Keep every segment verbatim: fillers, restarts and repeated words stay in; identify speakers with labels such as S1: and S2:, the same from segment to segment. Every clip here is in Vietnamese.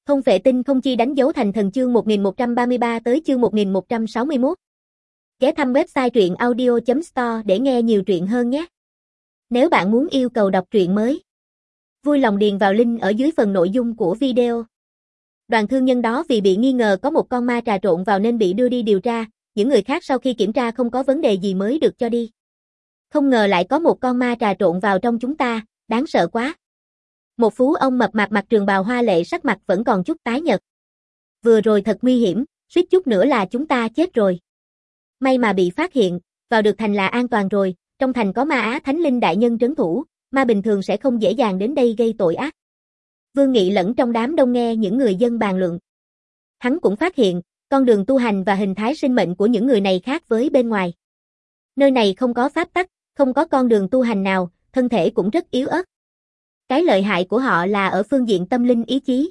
S1: Không vệ tinh không chi đánh dấu thành thần chương một nghìn một trăm ba mươi ba tới chương một nghìn một trăm sáu mươi mốt. Ghé thăm website truyện audio chấm store để nghe nhiều truyện hơn nhé. Nếu bạn muốn yêu cầu đọc truyện mới, vui lòng điền vào link ở dưới phần nội dung của video. Đoàn thương nhân đó vì bị nghi ngờ có một con ma trà trộn vào nên bị đưa đi điều tra, những người khác sau khi kiểm tra không có vấn đề gì mới được cho đi. Không ngờ lại có một con ma trà trộn vào trong chúng ta, đáng sợ quá. Một phú ông mập mạp mặc trường bào hoa lệ sắc mặt vẫn còn chút tái nhợt. Vừa rồi thật nguy hiểm, suýt chút nữa là chúng ta chết rồi. May mà bị phát hiện, vào được thành là an toàn rồi, trong thành có Ma Á Thánh Linh đại nhân trấn thủ, ma bình thường sẽ không dễ dàng đến đây gây tội ác. Vương Nghị lẫn trong đám đông nghe những người dân bàn luận. Hắn cũng phát hiện, con đường tu hành và hình thái sinh mệnh của những người này khác với bên ngoài. Nơi này không có pháp tắc, không có con đường tu hành nào, thân thể cũng rất yếu ớt. Cái lợi hại của họ là ở phương diện tâm linh ý chí.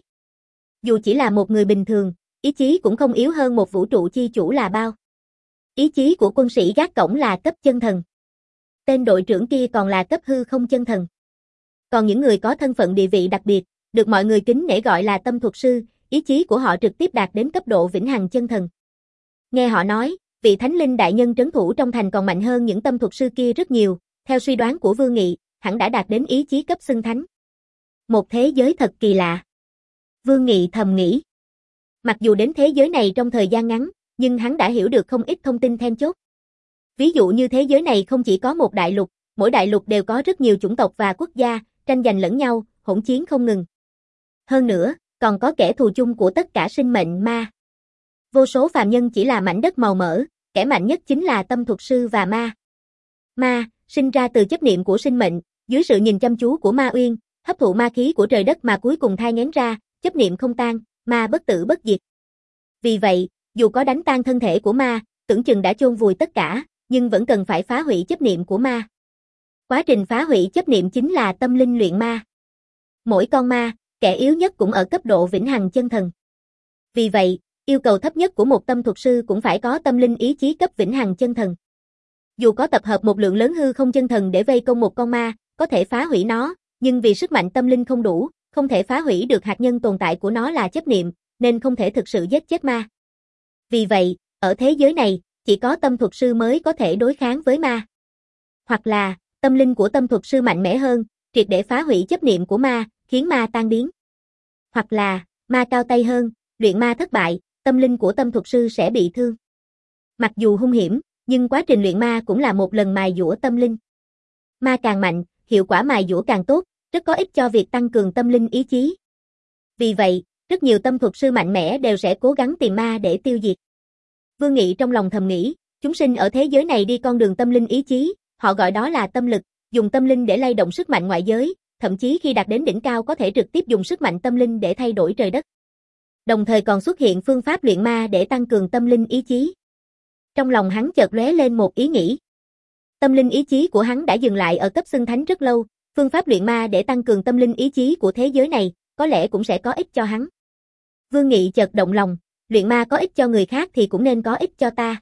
S1: Dù chỉ là một người bình thường, ý chí cũng không yếu hơn một vũ trụ chi chủ là bao. Ý chí của quân sĩ gác cổng là cấp chân thần. Tên đội trưởng kia còn là cấp hư không chân thần. Còn những người có thân phận địa vị đặc biệt, được mọi người kính nể gọi là tâm thuật sư, ý chí của họ trực tiếp đạt đến cấp độ vĩnh hằng chân thần. Nghe họ nói, vị Thánh Linh đại nhân trấn thủ trong thành còn mạnh hơn những tâm thuật sư kia rất nhiều, theo suy đoán của Vương Nghị, hẳn đã đạt đến ý chí cấp xưng thánh. Một thế giới thật kỳ lạ. Vương Nghị thầm nghĩ. Mặc dù đến thế giới này trong thời gian ngắn, nhưng hắn đã hiểu được không ít thông tin then chốt. Ví dụ như thế giới này không chỉ có một đại lục, mỗi đại lục đều có rất nhiều chủng tộc và quốc gia, tranh giành lẫn nhau, hỗn chiến không ngừng. Hơn nữa, còn có kẻ thù chung của tất cả sinh mệnh ma. Vô số phàm nhân chỉ là mảnh đất màu mỡ, kẻ mạnh nhất chính là tâm thuật sư và ma. Ma, sinh ra từ chấp niệm của sinh mệnh, dưới sự nhìn chăm chú của ma uyên, hấp thụ ma khí của trời đất mà cuối cùng thai nghén ra, chấp niệm không tan, ma bất tử bất diệt. Vì vậy, dù có đánh tan thân thể của ma, tưởng chừng đã chôn vùi tất cả, nhưng vẫn cần phải phá hủy chấp niệm của ma. Quá trình phá hủy chấp niệm chính là tâm linh luyện ma. Mỗi con ma, kẻ yếu nhất cũng ở cấp độ vĩnh hằng chân thần. Vì vậy, yêu cầu thấp nhất của một tâm thuật sư cũng phải có tâm linh ý chí cấp vĩnh hằng chân thần. Dù có tập hợp một lượng lớn hư không chân thần để vây công một con ma, có thể phá hủy nó, nhưng vì sức mạnh tâm linh không đủ, không thể phá hủy được hạt nhân tồn tại của nó là chấp niệm, nên không thể thực sự giết chết ma. Vì vậy, ở thế giới này, chỉ có tâm thuật sư mới có thể đối kháng với ma. Hoặc là, tâm linh của tâm thuật sư mạnh mẽ hơn, triệt để phá hủy chấp niệm của ma, khiến ma tan biến. Hoặc là, ma cao tay hơn, luyện ma thất bại, tâm linh của tâm thuật sư sẽ bị thương. Mặc dù hung hiểm, nhưng quá trình luyện ma cũng là một lần mài dũa tâm linh. Ma càng mạnh, hiệu quả mài dũa càng tốt, rất có ích cho việc tăng cường tâm linh ý chí. Vì vậy, rất nhiều tâm thuật sư mạnh mẽ đều sẽ cố gắng tìm ma để tiêu diệt. Vương Nghị trong lòng thầm nghĩ, chúng sinh ở thế giới này đi con đường tâm linh ý chí, họ gọi đó là tâm lực, dùng tâm linh để lay động sức mạnh ngoại giới, thậm chí khi đạt đến đỉnh cao có thể trực tiếp dùng sức mạnh tâm linh để thay đổi trời đất. Đồng thời còn xuất hiện phương pháp luyện ma để tăng cường tâm linh ý chí. Trong lòng hắn chợt lóe lên một ý nghĩ. Tâm linh ý chí của hắn đã dừng lại ở cấp xưng thánh rất lâu, phương pháp luyện ma để tăng cường tâm linh ý chí của thế giới này, có lẽ cũng sẽ có ích cho hắn. Vương Nghị chợt động lòng, luyện ma có ích cho người khác thì cũng nên có ích cho ta.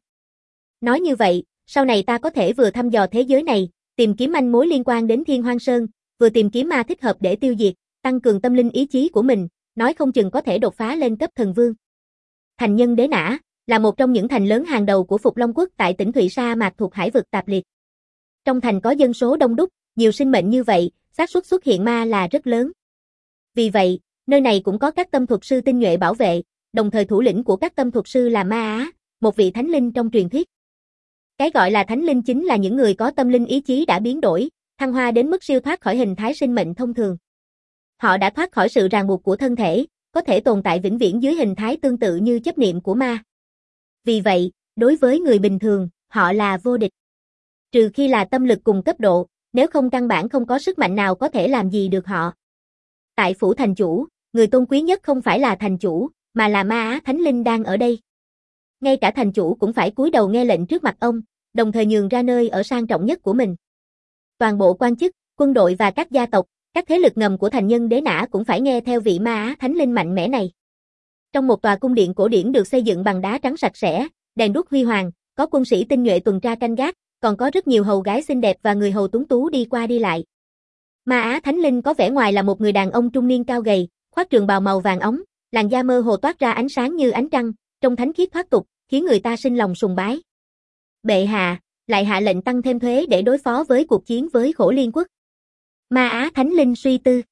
S1: Nói như vậy, sau này ta có thể vừa thăm dò thế giới này, tìm kiếm manh mối liên quan đến Thiên Hoang Sơn, vừa tìm kiếm ma thích hợp để tiêu diệt, tăng cường tâm linh ý chí của mình, nói không chừng có thể đột phá lên cấp thần vương. Thành Nhân Đế Nã là một trong những thành lớn hàng đầu của Phục Long Quốc tại tỉnh Thụy Sa Mạc thuộc Hải vực Tạp Liệt. Trong thành có dân số đông đúc, nhiều sinh mệnh như vậy, xác suất xuất hiện ma là rất lớn. Vì vậy, nơi này cũng có các tâm thuật sư tinh nhuệ bảo vệ, đồng thời thủ lĩnh của các tâm thuật sư là Ma Á, một vị thánh linh trong truyền thuyết. Cái gọi là thánh linh chính là những người có tâm linh ý chí đã biến đổi, thăng hoa đến mức siêu thoát khỏi hình thái sinh mệnh thông thường. Họ đã thoát khỏi sự ràng buộc của thân thể, có thể tồn tại vĩnh viễn dưới hình thái tương tự như chấp niệm của ma. Vì vậy, đối với người bình thường, họ là vô địch. Trừ khi là tâm lực cùng cấp độ, nếu không căn bản không có sức mạnh nào có thể làm gì được họ. Tại phủ thành chủ, người tôn quý nhất không phải là thành chủ, mà là Ma Á Thánh Linh đang ở đây. Ngay cả thành chủ cũng phải cúi đầu nghe lệnh trước mặt ông, đồng thời nhường ra nơi ở sang trọng nhất của mình. Toàn bộ quan chức, quân đội và các gia tộc, các thế lực ngầm của Thành Nhân Đế Nã cũng phải nghe theo vị Ma Á Thánh Linh mạnh mẽ này. Trong một tòa cung điện cổ điển được xây dựng bằng đá trắng sạch sẽ, đèn đuốc huy hoàng, có quân sĩ tinh nhuệ tuần tra canh gác, còn có rất nhiều hầu gái xinh đẹp và người hầu tuấn tú đi qua đi lại. Ma Á Thánh Linh có vẻ ngoài là một người đàn ông trung niên cao gầy, khoác trường bào màu vàng óng, Làn da mơ hồ toát ra ánh sáng như ánh trăng, trông thánh khiết thoát tục, khiến người ta sinh lòng sùng bái. Bệ hạ, lại hạ lệnh tăng thêm thuế để đối phó với cuộc chiến với Khổ Liên quốc. Ma Á Thánh Linh suy tư.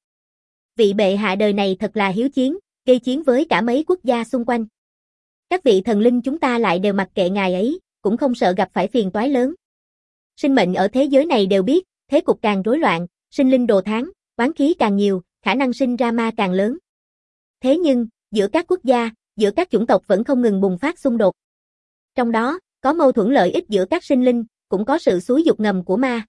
S1: Vị bệ hạ đời này thật là hiếu chiến, gây chiến với cả mấy quốc gia xung quanh. Các vị thần linh chúng ta lại đều mặc kệ ngài ấy, cũng không sợ gặp phải phiền toái lớn. Sinh mệnh ở thế giới này đều biết, thế cục càng rối loạn, sinh linh đồ thán, oán khí càng nhiều, khả năng sinh ra ma càng lớn. Thế nhưng, giữa các quốc gia, giữa các chủng tộc vẫn không ngừng bùng phát xung đột. Trong đó, có mâu thuẫn lợi ích giữa các sinh linh, cũng có sự xúi dục ngầm của ma.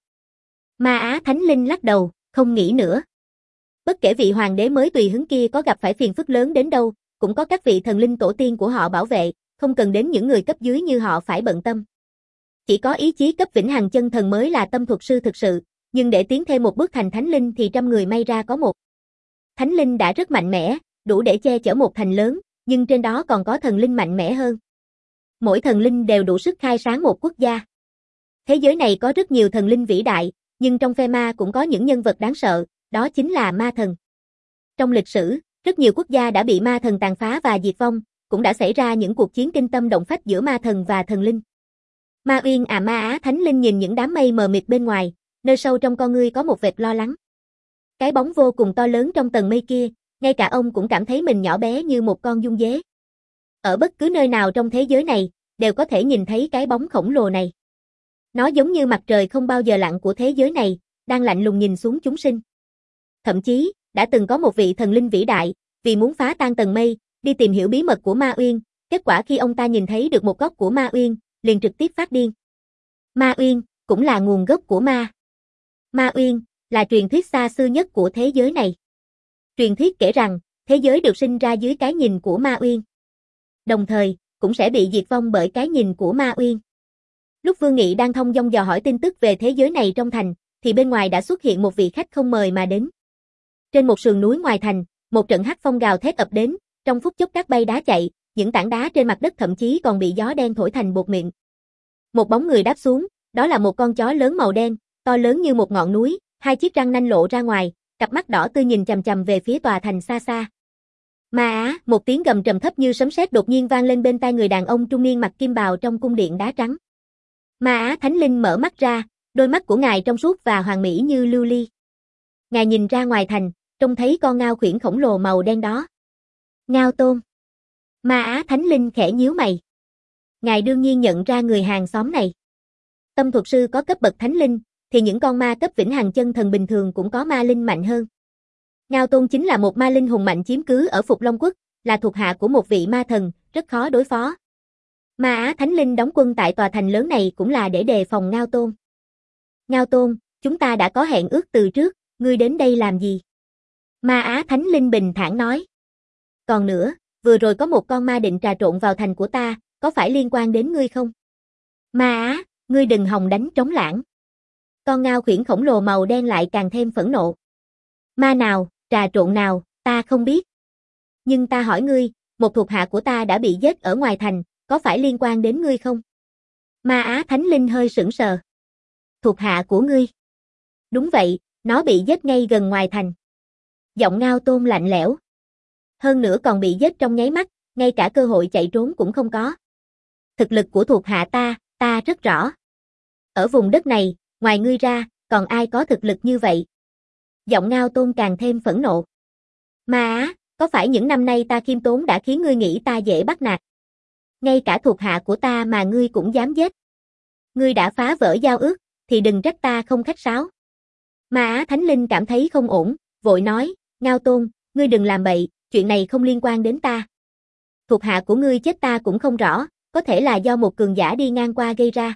S1: Ma Á Thánh Linh lắc đầu, không nghĩ nữa. Bất kể vị hoàng đế mới tùy hứng kia có gặp phải phiền phức lớn đến đâu, cũng có các vị thần linh tổ tiên của họ bảo vệ, không cần đến những người cấp dưới như họ phải bận tâm. Chỉ có ý chí cấp vĩnh hằng chân thần mới là tâm thuật sư thực sự, nhưng để tiến thêm một bước thành thánh linh thì trăm người may ra có một. Thánh linh đã rất mạnh mẽ, đủ để che chở một thành lớn, nhưng trên đó còn có thần linh mạnh mẽ hơn. Mỗi thần linh đều đủ sức khai sáng một quốc gia. Thế giới này có rất nhiều thần linh vĩ đại, nhưng trong phe ma cũng có những nhân vật đáng sợ, đó chính là ma thần. Trong lịch sử, rất nhiều quốc gia đã bị ma thần tàn phá và diệt vong, cũng đã xảy ra những cuộc chiến kinh tâm động phách giữa ma thần và thần linh. Ma Uyên à Ma Á Thánh Linh nhìn những đám mây mờ mịt bên ngoài, nơi sâu trong con ngươi có một vệt lo lắng. Cái bóng vô cùng to lớn trong tầng mây kia, ngay cả ông cũng cảm thấy mình nhỏ bé như một con giun dế. Ở bất cứ nơi nào trong thế giới này, đều có thể nhìn thấy cái bóng khổng lồ này. Nó giống như mặt trời không bao giờ lặn của thế giới này, đang lạnh lùng nhìn xuống chúng sinh. Thậm chí, đã từng có một vị thần linh vĩ đại, vì muốn phá tan tầng mây, đi tìm hiểu bí mật của Ma Uyên, kết quả khi ông ta nhìn thấy được một góc của Ma Uyên, liền trực tiếp phát điên. Ma Uyên, cũng là nguồn gốc của ma. Ma Uyên, là truyền thuyết xa xưa nhất của thế giới này. Truyền thuyết kể rằng, thế giới được sinh ra dưới cái nhìn của Ma Uyên. Đồng thời, cũng sẽ bị diệt vong bởi cái nhìn của Ma Uyên. Lúc Vương Nghị đang thông dong dò hỏi tin tức về thế giới này trong thành, thì bên ngoài đã xuất hiện một vị khách không mời mà đến. Trên một sườn núi ngoài thành, một trận hắc phong gào thét ập đến, trong phút chốc cát bay đá chạy, những tảng đá trên mặt đất thậm chí còn bị gió đen thổi thành bột mịn. Một bóng người đáp xuống, đó là một con chó lớn màu đen, to lớn như một ngọn núi, hai chiếc răng nanh lộ ra ngoài, cặp mắt đỏ tươi nhìn chằm chằm về phía tòa thành xa xa. Ma Á, một tiếng gầm trầm thấp như sấm sét đột nhiên vang lên bên tai người đàn ông trung niên mặc kim bào trong cung điện đá trắng. Ma Á Thánh Linh mở mắt ra, đôi mắt của ngài trong suốt và hoàn mỹ như lưu ly. Ngài nhìn ra ngoài thành, trông thấy con ngao khuyển khổng lồ màu đen đó. Ngao Tôn. Ma Á Thánh Linh khẽ nhíu mày. Ngài đương nhiên nhận ra người hàng xóm này. Tâm thuật sư có cấp bậc thánh linh, thì những con ma cấp vĩnh hằng chân thần bình thường cũng có ma linh mạnh hơn. Ngao Tôn chính là một ma linh hùng mạnh chiếm cứ ở Phục Long Quốc, là thuộc hạ của một vị ma thần, rất khó đối phó. Ma Á Thánh Linh đóng quân tại tòa thành lớn này cũng là để đề phòng Ngao Tôn. Ngao Tôn, chúng ta đã có hẹn ước từ trước, ngươi đến đây làm gì? Ma Á Thánh Linh bình thản nói. Còn nữa, vừa rồi có một con ma định trà trộn vào thành của ta, có phải liên quan đến ngươi không? Ma Á, ngươi đừng hòng đánh trống lãng. Con ngao khuyển khổng lồ màu đen lại càng thêm phẫn nộ. Ma nào, trà trộn nào, ta không biết. Nhưng ta hỏi ngươi, một thuộc hạ của ta đã bị giết ở ngoài thành, có phải liên quan đến ngươi không? Ma Á Thánh Linh hơi sững sờ. Thuộc hạ của ngươi? Đúng vậy, nó bị giết ngay gần ngoài thành. Giọng Ngao Tôn lạnh lẽo. Hơn nữa còn bị giết trong nháy mắt, ngay cả cơ hội chạy trốn cũng không có. Thực lực của thuộc hạ ta, ta rất rõ. Ở vùng đất này, ngoài ngươi ra, còn ai có thực lực như vậy? Giọng Ngao Tôn càng thêm phẫn nộ. Ma Á, có phải những năm nay ta khiêm tốn đã khiến ngươi nghĩ ta dễ bắt nạt? Ngay cả thuộc hạ của ta mà ngươi cũng dám giết. Ngươi đã phá vỡ giao ước, thì đừng trách ta không khách sáo. Ma Á Thánh Linh cảm thấy không ổn, vội nói, Ngao Tôn, ngươi đừng làm bậy, chuyện này không liên quan đến ta. Thuộc hạ của ngươi chết ta cũng không rõ, có thể là do một cường giả đi ngang qua gây ra.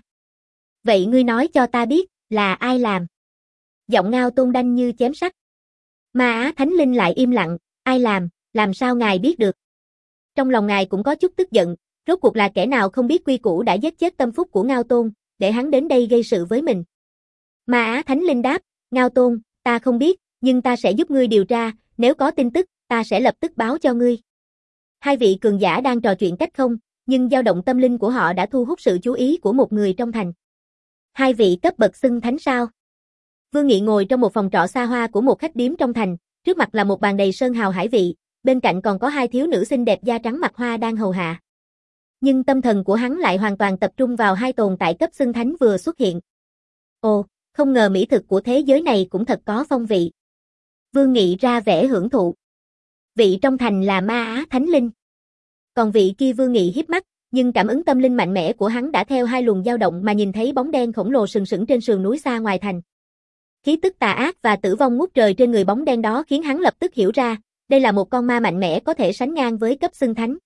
S1: Vậy ngươi nói cho ta biết, là ai làm? Giọng Ngao Tôn đanh như chém sắt. Ma Á Thánh Linh lại im lặng, ai làm, làm sao ngài biết được? Trong lòng ngài cũng có chút tức giận, rốt cuộc là kẻ nào không biết quy củ đã giết chết tâm phúc của Ngao Tôn, để hắn đến đây gây sự với mình. Ma Á Thánh Linh đáp, Ngao Tôn, ta không biết, nhưng ta sẽ giúp ngươi điều tra, nếu có tin tức, ta sẽ lập tức báo cho ngươi. Hai vị cường giả đang trò chuyện cách không, nhưng dao động tâm linh của họ đã thu hút sự chú ý của một người trong thành. Hai vị cấp bậc xưng thánh sao? Vương Nghị ngồi trong một phòng trọ xa hoa của một khách điếm trong thành, trước mặt là một bàn đầy sơn hào hải vị, bên cạnh còn có hai thiếu nữ xinh đẹp da trắng mặt hoa đang hầu hạ. Nhưng tâm thần của hắn lại hoàn toàn tập trung vào hai tồn tại cấp xưng thánh vừa xuất hiện. Ồ, không ngờ mỹ thực của thế giới này cũng thật có phong vị. Vương Nghị ra vẻ hưởng thụ. Vị trong thành là Ma Á Thánh Linh. Còn vị kia Vương Nghị híp mắt, nhưng cảm ứng tâm linh mạnh mẽ của hắn đã theo hai luồng dao động mà nhìn thấy bóng đen khổng lồ sừng sững trên sườn núi xa ngoài thành. Khí tức tà ác và tử vong ngút trời trên người bóng đen đó khiến hắn lập tức hiểu ra, đây là một con ma mạnh mẽ có thể sánh ngang với cấp xưng thánh.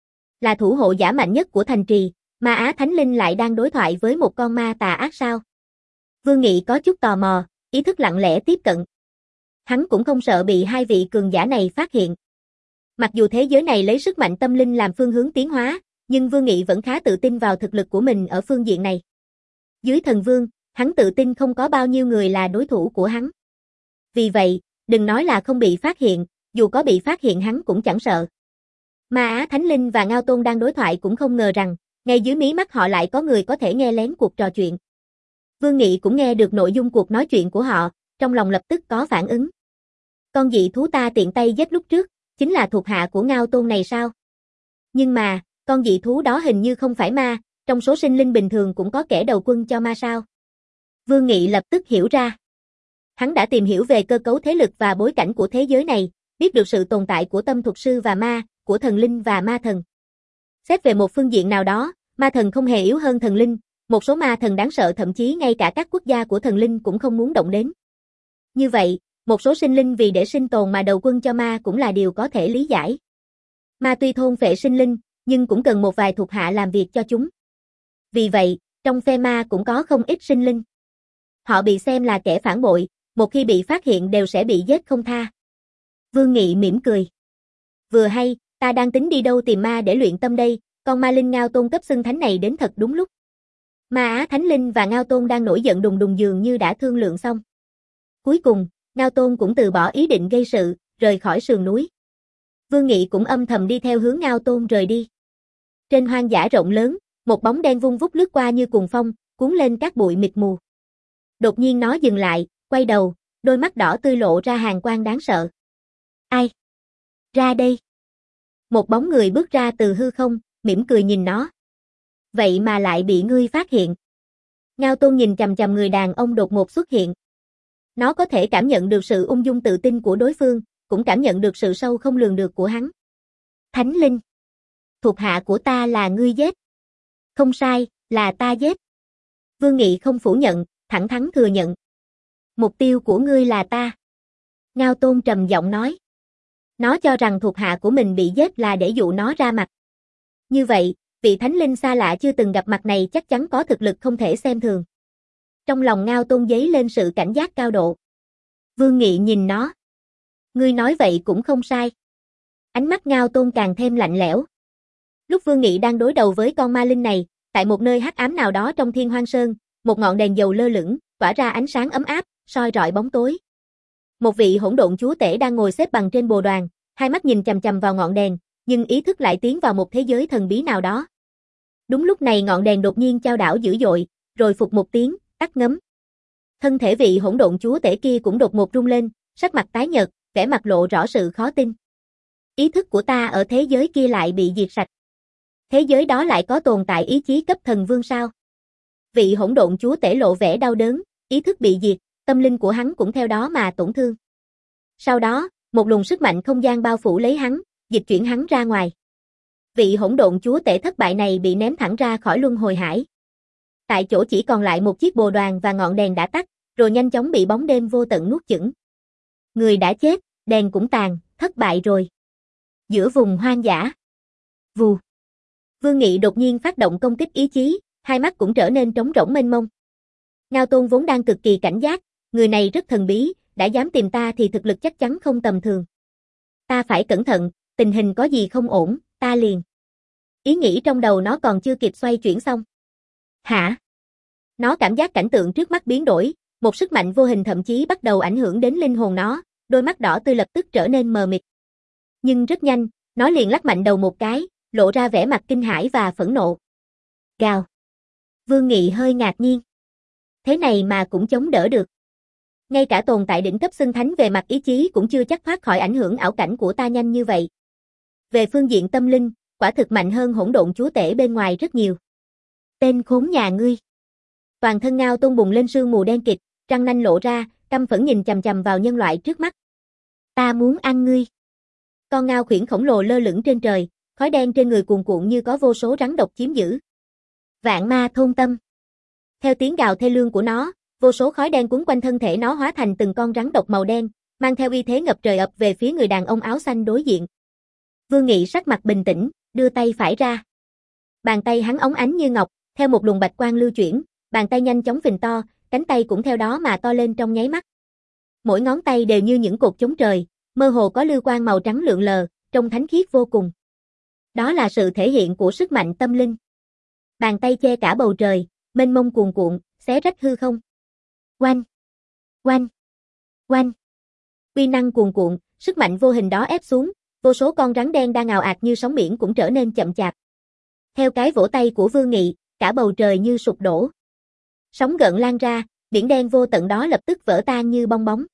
S1: Là thủ hộ giả mạnh nhất của thành trì, Ma Á Thánh Linh lại đang đối thoại với một con ma tà ác sao? Vương Nghị có chút tò mò, ý thức lặng lẽ tiếp cận. Hắn cũng không sợ bị hai vị cường giả này phát hiện. Mặc dù thế giới này lấy sức mạnh tâm linh làm phương hướng tiến hóa, nhưng Vương Nghị vẫn khá tự tin vào thực lực của mình ở phương diện này. Dưới thần vương, hắn tự tin không có bao nhiêu người là đối thủ của hắn. Vì vậy, đừng nói là không bị phát hiện, dù có bị phát hiện hắn cũng chẳng sợ. Ma Á Thánh Linh và Ngao Tôn đang đối thoại cũng không ngờ rằng, ngay dưới mí mắt họ lại có người có thể nghe lén cuộc trò chuyện. Vương Nghị cũng nghe được nội dung cuộc nói chuyện của họ, trong lòng lập tức có phản ứng. Con dị thú ta tiện tay giết lúc trước, chính là thuộc hạ của Ngao Tôn này sao? Nhưng mà, con dị thú đó hình như không phải ma, trong số sinh linh bình thường cũng có kẻ đầu quân cho ma sao? Vương Nghị lập tức hiểu ra. Hắn đã tìm hiểu về cơ cấu thế lực và bối cảnh của thế giới này, biết được sự tồn tại của tâm thuật sư và ma, của thần linh và ma thần. Xét về một phương diện nào đó, ma thần không hề yếu hơn thần linh, một số ma thần đáng sợ thậm chí ngay cả các quốc gia của thần linh cũng không muốn động đến. Như vậy, một số sinh linh vì để sinh tồn mà đầu quân cho ma cũng là điều có thể lý giải. Ma tuy thôn phệ sinh linh, nhưng cũng cần một vài thuộc hạ làm việc cho chúng. Vì vậy, trong phe ma cũng có không ít sinh linh. Họ bị xem là kẻ phản bội, một khi bị phát hiện đều sẽ bị giết không tha. Vương Nghị mỉm cười. Vừa hay, ta đang tính đi đâu tìm ma để luyện tâm đây, con ma linh Ngao Tôn cấp xưng thánh này đến thật đúng lúc. Ma Á Thánh Linh và Ngao Tôn đang nổi giận đùng đùng dường như đã thương lượng xong. Cuối cùng, Ngao Tôn cũng từ bỏ ý định gây sự, rời khỏi sườn núi. Vương Nghị cũng âm thầm đi theo hướng Ngao Tôn rời đi. Trên hoang dã rộng lớn, một bóng đen vung vút lướt qua như cuồng phong, cuốn lên các bụi mịt mù. Đột nhiên nó dừng lại, quay đầu, đôi mắt đỏ tươi lộ ra hàn quang đáng sợ. Ai? Ra đây. Một bóng người bước ra từ hư không, mỉm cười nhìn nó. Vậy mà lại bị ngươi phát hiện. Ngao Tôn nhìn chằm chằm người đàn ông đột ngột xuất hiện. Nó có thể cảm nhận được sự ung dung tự tin của đối phương, cũng cảm nhận được sự sâu không lường được của hắn. Thánh Linh. Thuộc hạ của ta là ngươi giết. Không sai, là ta giết. Vương Nghị không phủ nhận, thẳng thắn thừa nhận. Mục tiêu của ngươi là ta. Ngao Tôn trầm giọng nói. Nó cho rằng thuộc hạ của mình bị giết là để dụ nó ra mặt. Như vậy, vị thánh linh xa lạ chưa từng gặp mặt này chắc chắn có thực lực không thể xem thường. Trong lòng Ngao Tôn dấy lên sự cảnh giác cao độ. Vương Nghị nhìn nó. Ngươi nói vậy cũng không sai. Ánh mắt Ngao Tôn càng thêm lạnh lẽo. Lúc Vương Nghị đang đối đầu với con ma linh này, tại một nơi hắc ám nào đó trong Thiên Hoang Sơn, một ngọn đèn dầu lơ lửng, tỏa ra ánh sáng ấm áp, soi rọi bóng tối. Một vị hỗn độn chúa tể đang ngồi xếp bằng trên bồ đoàn, hai mắt nhìn chằm chằm vào ngọn đèn, nhưng ý thức lại tiến vào một thế giới thần bí nào đó. Đúng lúc này ngọn đèn đột nhiên chao đảo dữ dội, rồi phụt một tiếng, tắt ngấm. Thân thể vị hỗn độn chúa tể kia cũng đột ngột rung lên, sắc mặt tái nhợt, vẻ mặt lộ rõ sự khó tin. Ý thức của ta ở thế giới kia lại bị diệt sạch. Thế giới đó lại có tồn tại ý chí cấp thần vương sao? Vị hỗn độn chúa tể lộ vẻ đau đớn, ý thức bị diệt, tâm linh của hắn cũng theo đó mà tổn thương. Sau đó, một luồng sức mạnh không gian bao phủ lấy hắn, dịch chuyển hắn ra ngoài. Vị hỗn độn chúa tể thất bại này bị ném thẳng ra khỏi luân hồi hải. Tại chỗ chỉ còn lại một chiếc bồ đoàn và ngọn đèn đã tắt, rồi nhanh chóng bị bóng đêm vô tận nuốt chửng. Người đã chết, đèn cũng tàn, thất bại rồi. Giữa vùng hoang dã. Vù. Vương Nghị đột nhiên phát động công kích ý chí, hai mắt cũng trở nên trống rỗng mênh mông. Ngao Tôn vốn đang cực kỳ cảnh giác, người này rất thần bí, đã dám tìm ta thì thực lực chắc chắn không tầm thường. Ta phải cẩn thận, tình hình có gì không ổn, ta liền. Ý nghĩ trong đầu nó còn chưa kịp xoay chuyển xong. Hả? Nó cảm giác cảnh tượng trước mắt biến đổi, một sức mạnh vô hình thậm chí bắt đầu ảnh hưởng đến linh hồn nó, đôi mắt đỏ tươi lập tức trở nên mờ mịt. Nhưng rất nhanh, nó liền lắc mạnh đầu một cái, lộ ra vẻ mặt kinh hãi và phẫn nộ. Gào. Vương Nghị hơi ngạc nhiên. Thế này mà cũng chống đỡ được. Ngay cả tồn tại đỉnh cấp xưng thánh về mặt ý chí cũng chưa chắc thoát khỏi ảnh hưởng ảo cảnh của ta nhanh như vậy. Về phương diện tâm linh, quả thực mạnh hơn hỗn độn chúa tể bên ngoài rất nhiều. Tên khốn nhà ngươi. Toàn thân Ngao Tôn bùng lên sương mù đen kịt, răng nanh lộ ra, căm phẫn nhìn chằm chằm vào nhân loại trước mắt. Ta muốn ăn ngươi. Con ngao khuyển khổng lồ lơ lửng trên trời, khói đen trên người cuồn cuộn như có vô số rắn độc chiếm giữ. Vạn ma thôn tâm. Theo tiếng gào thê lương của nó, vô số khói đen cuốn quanh thân thể nó hóa thành từng con rắn độc màu đen, mang theo uy thế ngập trời ập về phía người đàn ông áo xanh đối diện. Vương Nghị sắc mặt bình tĩnh, đưa tay phải ra. Bàn tay hắn óng ánh như ngọc, theo một luồng bạch quang lưu chuyển, bàn tay nhanh chóng phình to, cánh tay cũng theo đó mà to lên trong nháy mắt. Mỗi ngón tay đều như những cột chống trời, mơ hồ có lưu quang màu trắng lượn lờ, trông thánh khiết vô cùng. Đó là sự thể hiện của sức mạnh tâm linh. Bàn tay che cả bầu trời, mênh mông cuồn cuộn, xé rách hư không. Oanh! Oanh! Oanh! Uy năng cuồn cuộn, sức mạnh vô hình đó ép xuống, vô số con rắn đen đang ào ạt như sóng biển cũng trở nên chậm chạp. Theo cái vỗ tay của Vương Nghị, cả bầu trời như sụp đổ. Sóng gợn lan ra, biển đen vô tận đó lập tức vỡ tan như bong bóng.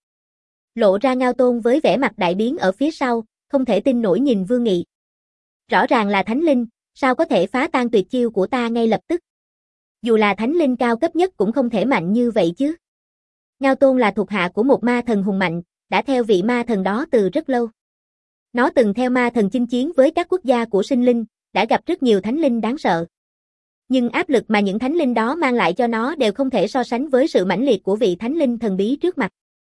S1: Lộ ra Ngao Tôn với vẻ mặt đại biến ở phía sau, không thể tin nổi nhìn Vương Nghị. Rõ ràng là thánh linh, sao có thể phá tan tuyệt chiêu của ta ngay lập tức? Dù là thánh linh cao cấp nhất cũng không thể mạnh như vậy chứ. Ngao Tôn là thuộc hạ của một ma thần hùng mạnh, đã theo vị ma thần đó từ rất lâu. Nó từng theo ma thần chinh chiến với các quốc gia của sinh linh, đã gặp rất nhiều thánh linh đáng sợ. Nhưng áp lực mà những thánh linh đó mang lại cho nó đều không thể so sánh với sự mãnh liệt của vị thánh linh thần bí trước mặt.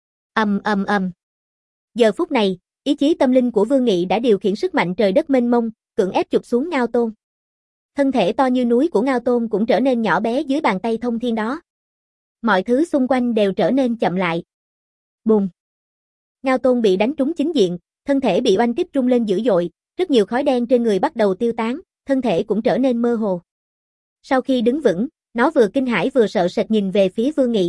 S1: Ầm ầm ầm. Giờ phút này, ý chí tâm linh của Vương Nghị đã điều khiển sức mạnh trời đất mênh mông, cưỡng ép chụp xuống Ngao Tôn. Thân thể to như núi của Ngao Tôn cũng trở nên nhỏ bé dưới bàn tay thông thiên đó. Mọi thứ xung quanh đều trở nên chậm lại. Bùm. Ngao Tôn bị đánh trúng chính diện, thân thể bị oanh kích rung lên dữ dội, rất nhiều khói đen trên người bắt đầu tiêu tán, thân thể cũng trở nên mơ hồ. Sau khi đứng vững, nó vừa kinh hãi vừa sợ sệt nhìn về phía Vương Nghị.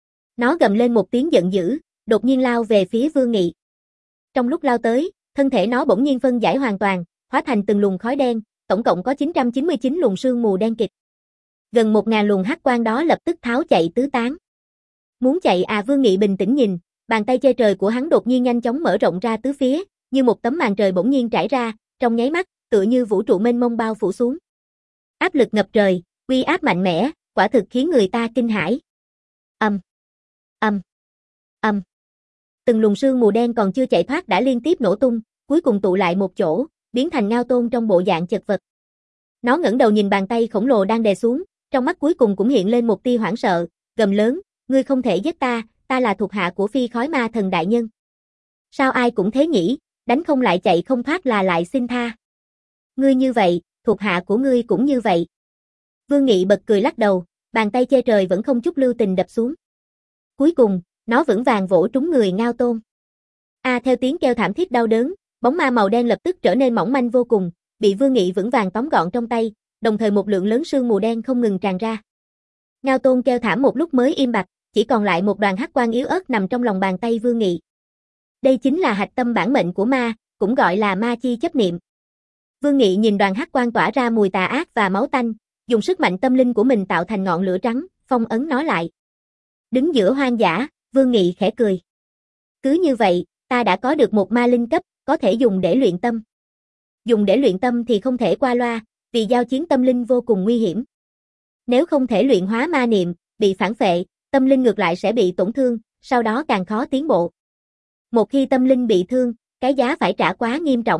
S1: Nó gầm lên một tiếng giận dữ, đột nhiên lao về phía Vương Nghị. Trong lúc lao tới, thân thể nó bỗng nhiên phân giải hoàn toàn, hóa thành từng luồng khói đen, tổng cộng có chín trăm chín mươi chín luồng sương mù đen kịt. Gần một ngàn luồng hắc quang đó lập tức tháo chạy tứ tán. Muốn chạy à? Vương Nghị bình tĩnh nhìn, bàn tay che trời của hắn đột nhiên nhanh chóng mở rộng ra tứ phía, như một tấm màn trời bỗng nhiên trải ra, trong nháy mắt, tựa như vũ trụ mênh mông bao phủ xuống. Áp lực ngập trời, uy áp mạnh mẽ, quả thực khiến người ta kinh hãi. Ầm, ầm, ầm. Từng luồng sương mù đen còn chưa chạy thoát đã liên tiếp nổ tung, cuối cùng tụ lại một chỗ, biến thành Ngao Tôn trong bộ dạng chật vật. Nó ngẩng đầu nhìn bàn tay khổng lồ đang đè xuống, trong mắt cuối cùng cũng hiện lên một tia hoảng sợ, gầm lớn, ngươi không thể giết ta, ta là thuộc hạ của Phi Khói Ma Thần đại nhân. Sao ai cũng thế nhỉ, đánh không lại chạy không thoát là lại xin tha. Ngươi như vậy, thuộc hạ của ngươi cũng như vậy. Vương Nghị bật cười lắc đầu, bàn tay che trời vẫn không chút lưu tình đập xuống. Cuối cùng, nó vững vàng vỗ trúng người Ngao Tôn. A à, theo tiếng kêu thảm thiết đau đớn, bóng ma màu đen lập tức trở nên mỏng manh vô cùng, bị Vương Nghị vững vàng tóm gọn trong tay, đồng thời một lượng lớn sương mù đen không ngừng tràn ra. Ngao Tôn kêu thảm một lúc mới im bặt, chỉ còn lại một đoàn hắc quang yếu ớt nằm trong lòng bàn tay Vương Nghị. Đây chính là hạch tâm bản mệnh của ma, cũng gọi là ma chi chấp niệm. Vương Nghị nhìn đoàn hắc quang tỏa ra mùi tà ác và máu tanh, dùng sức mạnh tâm linh của mình tạo thành ngọn lửa trắng, phong ấn nó lại. Đứng giữa hoang dã, Vương Nghị khẽ cười. Cứ như vậy, ta đã có được một ma linh cấp, có thể dùng để luyện tâm. Dùng để luyện tâm thì không thể qua loa, vì giao chiến tâm linh vô cùng nguy hiểm. Nếu không thể luyện hóa ma niệm, bị phản phệ, tâm linh ngược lại sẽ bị tổn thương, sau đó càng khó tiến bộ. Một khi tâm linh bị thương, cái giá phải trả quá nghiêm trọng.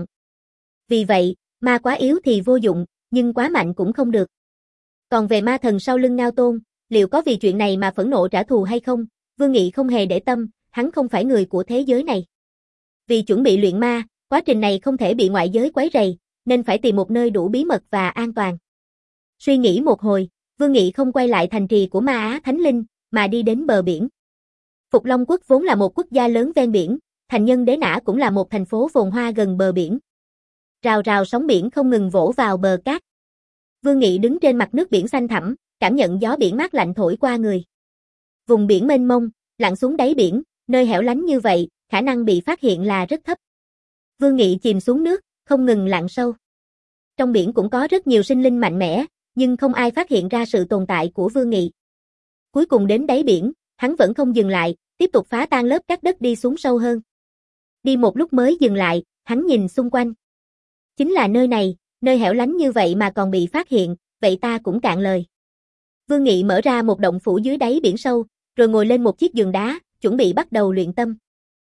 S1: Vì vậy, ma quá yếu thì vô dụng, nhưng quá mạnh cũng không được. Còn về ma thần sau lưng Ngao Tôn, liệu có vì chuyện này mà phẫn nộ trả thù hay không? Vương Nghị không hề để tâm, hắn không phải người của thế giới này. Vì chuẩn bị luyện ma, quá trình này không thể bị ngoại giới quấy rầy, nên phải tìm một nơi đủ bí mật và an toàn. Suy nghĩ một hồi, Vương Nghị không quay lại thành trì của Ma Á Thánh Linh, mà đi đến bờ biển. Phục Long Quốc vốn là một quốc gia lớn ven biển, Thành Nhân Đế Nã cũng là một thành phố phồn hoa gần bờ biển. Rào rào sóng biển không ngừng vỗ vào bờ cát. Vương Nghị đứng trên mặt nước biển xanh thẳm, cảm nhận gió biển mát lạnh thổi qua người. Vùng biển mênh mông, lặn xuống đáy biển, nơi hẻo lánh như vậy, khả năng bị phát hiện là rất thấp. Vương Nghị chìm xuống nước, không ngừng lặn sâu. Trong biển cũng có rất nhiều sinh linh mạnh mẽ, nhưng không ai phát hiện ra sự tồn tại của Vương Nghị. Cuối cùng đến đáy biển, hắn vẫn không dừng lại, tiếp tục phá tan lớp cát đất đi xuống sâu hơn. Đi một lúc mới dừng lại, hắn nhìn xung quanh. Chính là nơi này, nơi hẻo lánh như vậy mà còn bị phát hiện, vậy ta cũng cạn lời. Vương Nghị mở ra một động phủ dưới đáy biển sâu, rồi ngồi lên một chiếc giường đá, chuẩn bị bắt đầu luyện tâm.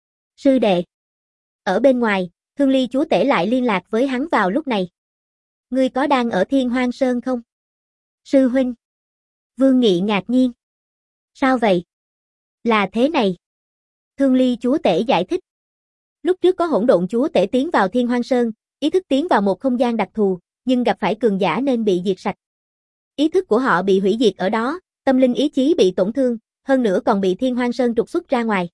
S1: Sư đệ. Ở bên ngoài, Thương Ly chúa tể lại liên lạc với hắn vào lúc này. Ngươi có đang ở Thiên Hoang Sơn không? Sư huynh. Vương Nghị ngạc nhiên. Sao vậy? Là thế này. Thương Ly chúa tể giải thích. Lúc trước có hỗn độn chúa tể tiến vào Thiên Hoang Sơn, ý thức tiến vào một không gian đặc thù, nhưng gặp phải cường giả nên bị diệt sạch. Ý thức của họ bị hủy diệt ở đó, tâm linh ý chí bị tổn thương, hơn nữa còn bị Thiên Hoang Sơn trục xuất ra ngoài.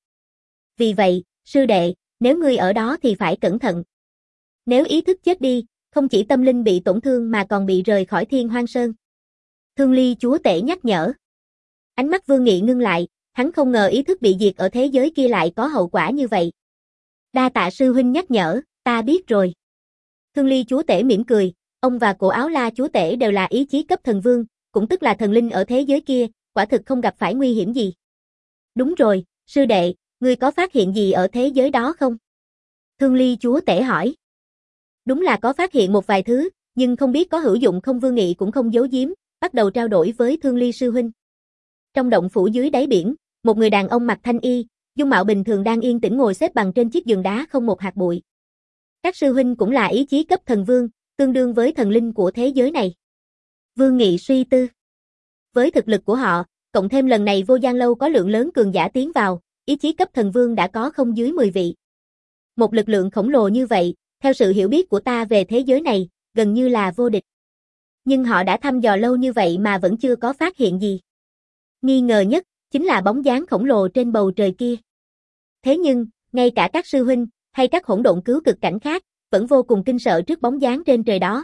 S1: Vì vậy, sư đệ, nếu ngươi ở đó thì phải cẩn thận. Nếu ý thức chết đi, không chỉ tâm linh bị tổn thương mà còn bị rời khỏi Thiên Hoang Sơn. Thương Ly chúa tể nhắc nhở. Ánh mắt Vương Nghị ngưng lại, hắn không ngờ ý thức bị diệt ở thế giới kia lại có hậu quả như vậy. Đa tạ sư huynh nhắc nhở, ta biết rồi. Thương Ly chúa tể mỉm cười, ông và Cổ Áo La chúa tể đều là ý chí cấp thần vương, cũng tức là thần linh ở thế giới kia, quả thực không gặp phải nguy hiểm gì. Đúng rồi, sư đệ, ngươi có phát hiện gì ở thế giới đó không? Thương Ly chúa tể hỏi. Đúng là có phát hiện một vài thứ, nhưng không biết có hữu dụng không. Vương Nghị cũng không giấu giếm, bắt đầu trao đổi với Thương Ly sư huynh. Trong động phủ dưới đáy biển, một người đàn ông mặc thanh y, dung mạo bình thường đang yên tĩnh ngồi xếp bằng trên chiếc giường đá không một hạt bụi. Các sư huynh cũng là ý chí cấp thần vương, tương đương với thần linh của thế giới này. Vương Nghị suy tư. Với thực lực của họ, cộng thêm lần này Vô Gian Lâu có lượng lớn cường giả tiến vào, ý chí cấp thần vương đã có không dưới mười vị. Một lực lượng khổng lồ như vậy, theo sự hiểu biết của ta về thế giới này, gần như là vô địch. Nhưng họ đã thăm dò lâu như vậy mà vẫn chưa có phát hiện gì. Nghi ngờ nhất, chính là bóng dáng khổng lồ trên bầu trời kia. Thế nhưng, ngay cả các sư huynh, hay các hỗn độn cứu cực cảnh khác, vẫn vô cùng kinh sợ trước bóng dáng trên trời đó.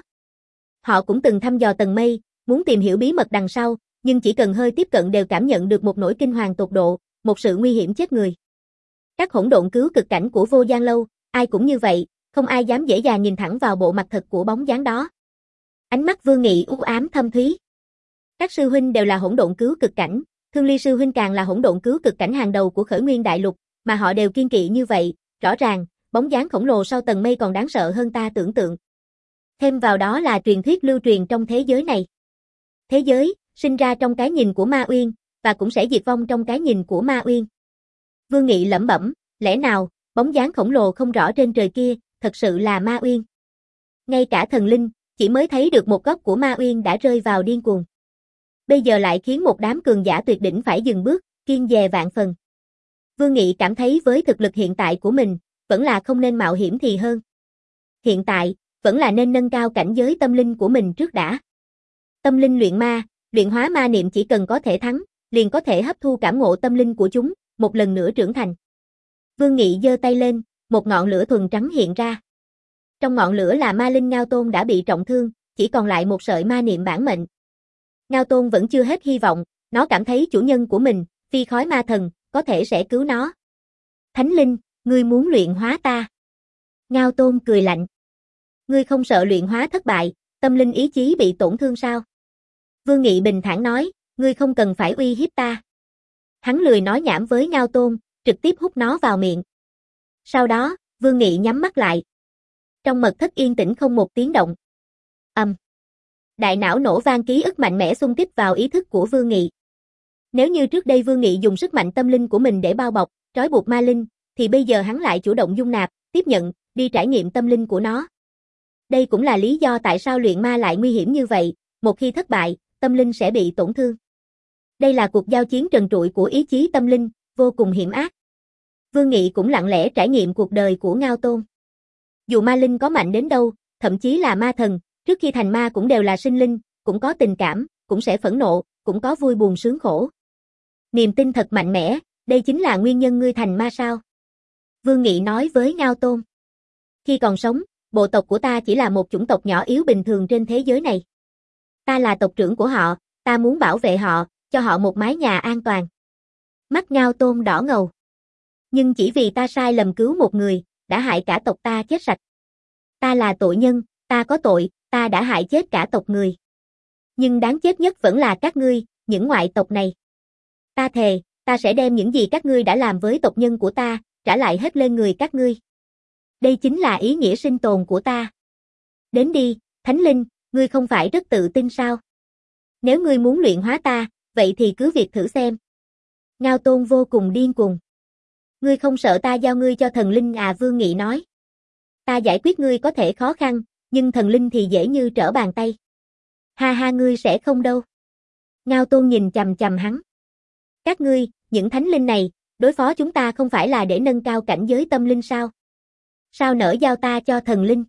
S1: Họ cũng từng thăm dò tầng mây, muốn tìm hiểu bí mật đằng sau, nhưng chỉ cần hơi tiếp cận đều cảm nhận được một nỗi kinh hoàng tột độ, một sự nguy hiểm chết người. Các hỗn độn cứu cực cảnh của Vô Gian Lâu, ai cũng như vậy, không ai dám dễ dàng nhìn thẳng vào bộ mặt thật của bóng dáng đó. Ánh mắt Vương Nghị u ám thâm thúy. Các sư huynh đều là hỗn độn cứu cực cảnh, Thương Ly sư huynh càng là hỗn độn cứu cực cảnh hàng đầu của Khởi Nguyên Đại Lục, mà họ đều kiên kỵ như vậy, rõ ràng, bóng dáng khổng lồ sau tầng mây còn đáng sợ hơn ta tưởng tượng. Thêm vào đó là truyền thuyết lưu truyền trong thế giới này. Thế giới, sinh ra trong cái nhìn của Ma Uyên, và cũng sẽ diệt vong trong cái nhìn của Ma Uyên. Vương Nghị lẩm bẩm, lẽ nào, bóng dáng khổng lồ không rõ trên trời kia, thật sự là Ma Uyên. Ngay cả thần linh, chỉ mới thấy được một góc của Ma Uyên đã rơi vào điên cuồng. Bây giờ lại khiến một đám cường giả tuyệt đỉnh phải dừng bước, kiêng dè vạn phần. Vương Nghị cảm thấy với thực lực hiện tại của mình, vẫn là không nên mạo hiểm thì hơn. Hiện tại, vẫn là nên nâng cao cảnh giới tâm linh của mình trước đã. Tâm linh luyện ma, luyện hóa ma niệm chỉ cần có thể thắng, liền có thể hấp thu cảm ngộ tâm linh của chúng, một lần nữa trưởng thành. Vương Nghị giơ tay lên, một ngọn lửa thuần trắng hiện ra. Trong ngọn lửa là ma linh Ngao Tôn đã bị trọng thương, chỉ còn lại một sợi ma niệm bản mệnh. Ngao Tôn vẫn chưa hết hy vọng, nó cảm thấy chủ nhân của mình, phi khói ma thần, có thể sẽ cứu nó. Thánh linh, ngươi muốn luyện hóa ta. Ngao Tôn cười lạnh. Ngươi không sợ luyện hóa thất bại, tâm linh ý chí bị tổn thương sao? Vương Nghị bình thản nói, ngươi không cần phải uy hiếp ta. Hắn lười nói nhảm với Ngao Tôn, trực tiếp hút nó vào miệng. Sau đó, Vương Nghị nhắm mắt lại. Trong mật thất yên tĩnh không một tiếng động. Ầm. Um. Đại não nổ vang ký ức mạnh mẽ xung kích vào ý thức của Vương Nghị. Nếu như trước đây Vương Nghị dùng sức mạnh tâm linh của mình để bao bọc, trói buộc ma linh, thì bây giờ hắn lại chủ động dung nạp, tiếp nhận, đi trải nghiệm tâm linh của nó. Đây cũng là lý do tại sao luyện ma lại nguy hiểm như vậy, một khi thất bại, tâm linh sẽ bị tổn thương. Đây là cuộc giao chiến trần trụi của ý chí tâm linh, vô cùng hiểm ác. Vương Nghị cũng lặng lẽ trải nghiệm cuộc đời của Ngao Tôn. Dù ma linh có mạnh đến đâu, thậm chí là ma thần, trước khi thành ma cũng đều là sinh linh, cũng có tình cảm, cũng sẽ phẫn nộ, cũng có vui buồn sướng khổ. Niềm tin thật mạnh mẽ, đây chính là nguyên nhân ngươi thành ma sao? Vương Nghị nói với Ngao Tôn. Khi còn sống, bộ tộc của ta chỉ là một chủng tộc nhỏ yếu bình thường trên thế giới này. Ta là tộc trưởng của họ, ta muốn bảo vệ họ, cho họ một mái nhà an toàn. Mắt Ngao Tôn đỏ ngầu. Nhưng chỉ vì ta sai lầm cứu một người, đã hại cả tộc ta chết sạch. Ta là tội nhân, ta có tội, ta đã hại chết cả tộc người. Nhưng đáng chết nhất vẫn là các ngươi, những ngoại tộc này. Ta thề, ta sẽ đem những gì các ngươi đã làm với tộc nhân của ta, trả lại hết lên người các ngươi. Đây chính là ý nghĩa sinh tồn của ta. Đến đi, Thánh Linh, ngươi không phải rất tự tin sao? Nếu ngươi muốn luyện hóa ta, vậy thì cứ việc thử xem. Ngao Tôn vô cùng điên cuồng. Ngươi không sợ ta giao ngươi cho thần linh à? Vương Nghị nói. Ta giải quyết ngươi có thể khó khăn, nhưng thần linh thì dễ như trở bàn tay. Ha ha, ngươi sẽ không đâu. Ngao Tôn nhìn chằm chằm hắn. Các ngươi, những thánh linh này, đối phó chúng ta không phải là để nâng cao cảnh giới tâm linh sao? Sao nỡ giao ta cho thần linh?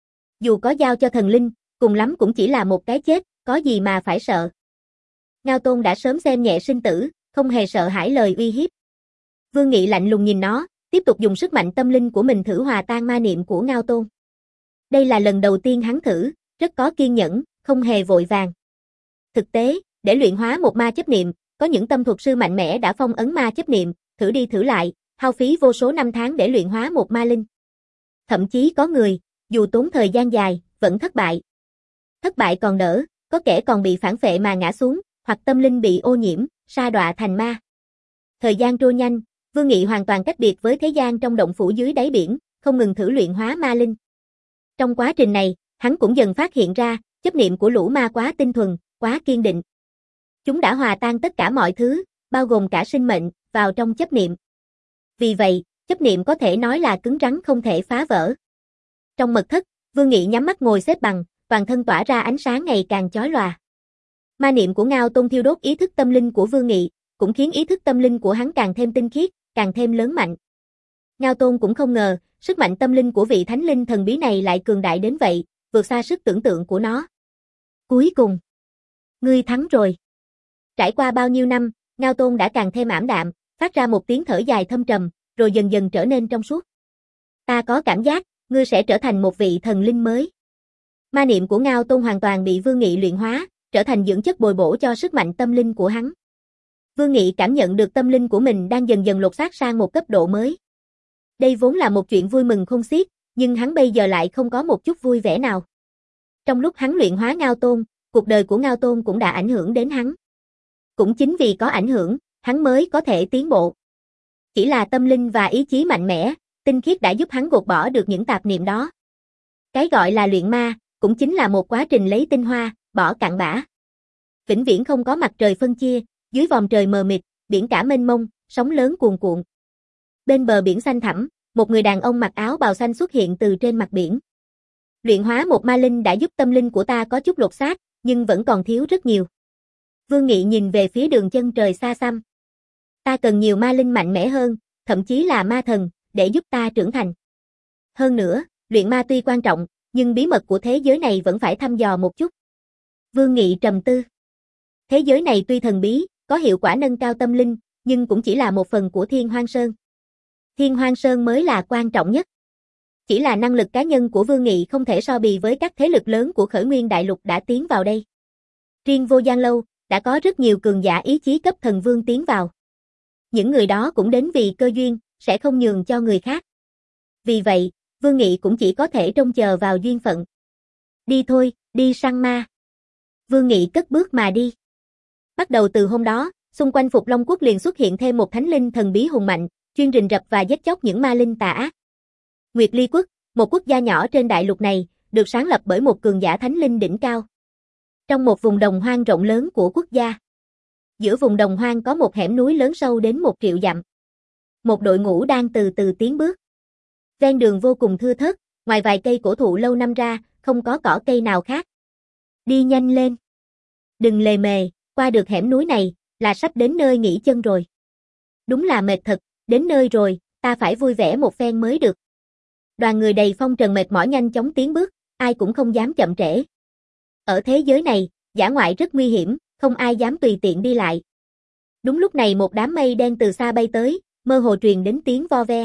S1: Dù có giao cho thần linh, cùng lắm cũng chỉ là một cái chết, có gì mà phải sợ. Ngao Tôn đã sớm xem nhẹ sinh tử, không hề sợ hãi lời uy hiếp. Vương Nghị lạnh lùng nhìn nó, tiếp tục dùng sức mạnh tâm linh của mình thử hòa tan ma niệm của Ngao Tôn. Đây là lần đầu tiên hắn thử, rất có kiên nhẫn, không hề vội vàng. Thực tế, để luyện hóa một ma chấp niệm, có những tâm thuật sư mạnh mẽ đã phong ấn ma chấp niệm, thử đi thử lại, hao phí vô số năm tháng để luyện hóa một ma linh. Thậm chí có người, dù tốn thời gian dài, vẫn thất bại. Thất bại còn đỡ, có kẻ còn bị phản phệ mà ngã xuống, hoặc tâm linh bị ô nhiễm, sa đọa thành ma. Thời gian trôi nhanh, Vương Nghị hoàn toàn cách biệt với thế gian trong động phủ dưới đáy biển, không ngừng thử luyện hóa ma linh. Trong quá trình này, hắn cũng dần phát hiện ra, chấp niệm của lũ ma quá tinh thuần, quá kiên định. Chúng đã hòa tan tất cả mọi thứ, bao gồm cả sinh mệnh, vào trong chấp niệm. Vì vậy, chấp niệm có thể nói là cứng rắn không thể phá vỡ. Trong mật thất, Vương Nghị nhắm mắt ngồi xếp bằng, toàn thân tỏa ra ánh sáng ngày càng chói lòa. Ma niệm của Ngao Tôn thiêu đốt ý thức tâm linh của Vương Nghị, cũng khiến ý thức tâm linh của hắn càng thêm tinh khiết, càng thêm lớn mạnh. Ngao Tôn cũng không ngờ, sức mạnh tâm linh của vị thánh linh thần bí này lại cường đại đến vậy, vượt xa sức tưởng tượng của nó. Cuối cùng, ngươi thắng rồi. Trải qua bao nhiêu năm, Ngao Tôn đã càng thêm ảm đạm, phát ra một tiếng thở dài thâm trầm, rồi dần dần trở nên trong suốt. Ta có cảm giác, ngươi sẽ trở thành một vị thần linh mới. Ma niệm của Ngao Tôn hoàn toàn bị Vương Nghị luyện hóa, trở thành dưỡng chất bồi bổ cho sức mạnh tâm linh của hắn. Vương Nghị cảm nhận được tâm linh của mình đang dần dần lột xác sang một cấp độ mới. Đây vốn là một chuyện vui mừng khôn xiết, nhưng hắn bây giờ lại không có một chút vui vẻ nào. Trong lúc hắn luyện hóa Ngao Tôn, cuộc đời của Ngao Tôn cũng đã ảnh hưởng đến hắn. Cũng chính vì có ảnh hưởng, hắn mới có thể tiến bộ. Chỉ là tâm linh và ý chí mạnh mẽ, tinh khiết đã giúp hắn gột bỏ được những tạp niệm đó. Cái gọi là luyện ma, cũng chính là một quá trình lấy tinh hoa, bỏ cặn bã. Vĩnh viễn không có mặt trời phân chia, dưới vòm trời mờ mịt, biển cả mênh mông, sóng lớn cuồn cuộn. Bên bờ biển xanh thẳm, một người đàn ông mặc áo bào xanh xuất hiện từ trên mặt biển. Luyện hóa một ma linh đã giúp tâm linh của ta có chút lột xác, nhưng vẫn còn thiếu rất nhiều. Vương Nghị nhìn về phía đường chân trời xa xăm. Ta cần nhiều ma linh mạnh mẽ hơn, thậm chí là ma thần, để giúp ta trưởng thành. Hơn nữa, luyện ma tuy quan trọng, nhưng bí mật của thế giới này vẫn phải thăm dò một chút. Vương Nghị trầm tư. Thế giới này tuy thần bí, có hiệu quả nâng cao tâm linh, nhưng cũng chỉ là một phần của Thiên Hoang Sơn. Thiên Hoang Sơn mới là quan trọng nhất. Chỉ là năng lực cá nhân của Vương Nghị không thể so bì với các thế lực lớn của Khởi Nguyên Đại Lục đã tiến vào đây. Riêng Vô Gian Lâu, đã có rất nhiều cường giả ý chí cấp thần vương tiến vào. Những người đó cũng đến vì cơ duyên, sẽ không nhường cho người khác. Vì vậy, Vương Nghị cũng chỉ có thể trông chờ vào duyên phận. Đi thôi, đi săn ma. Vương Nghị cất bước mà đi. Bắt đầu từ hôm đó, xung quanh Phục Long Quốc liền xuất hiện thêm một thánh linh thần bí hùng mạnh, chuyên rình rập và giết chóc những ma linh tà ác. Nguyệt Ly Quốc, một quốc gia nhỏ trên đại lục này, được sáng lập bởi một cường giả thánh linh đỉnh cao. Trong một vùng đồng hoang rộng lớn của quốc gia. Giữa vùng đồng hoang có một hẻm núi lớn sâu đến một triệu dặm. Một đội ngũ đang từ từ tiến bước. Ven đường vô cùng thưa thớt, ngoài vài cây cổ thụ lâu năm ra, không có cỏ cây nào khác. Đi nhanh lên. Đừng lề mề, qua được hẻm núi này, là sắp đến nơi nghỉ chân rồi. Đúng là mệt thật, đến nơi rồi, ta phải vui vẻ một phen mới được. Đoàn người đầy phong trần mệt mỏi nhanh chóng tiến bước, ai cũng không dám chậm trễ. Ở thế giới này, dã ngoại rất nguy hiểm, không ai dám tùy tiện đi lại. Đúng lúc này một đám mây đen từ xa bay tới, mơ hồ truyền đến tiếng vo ve.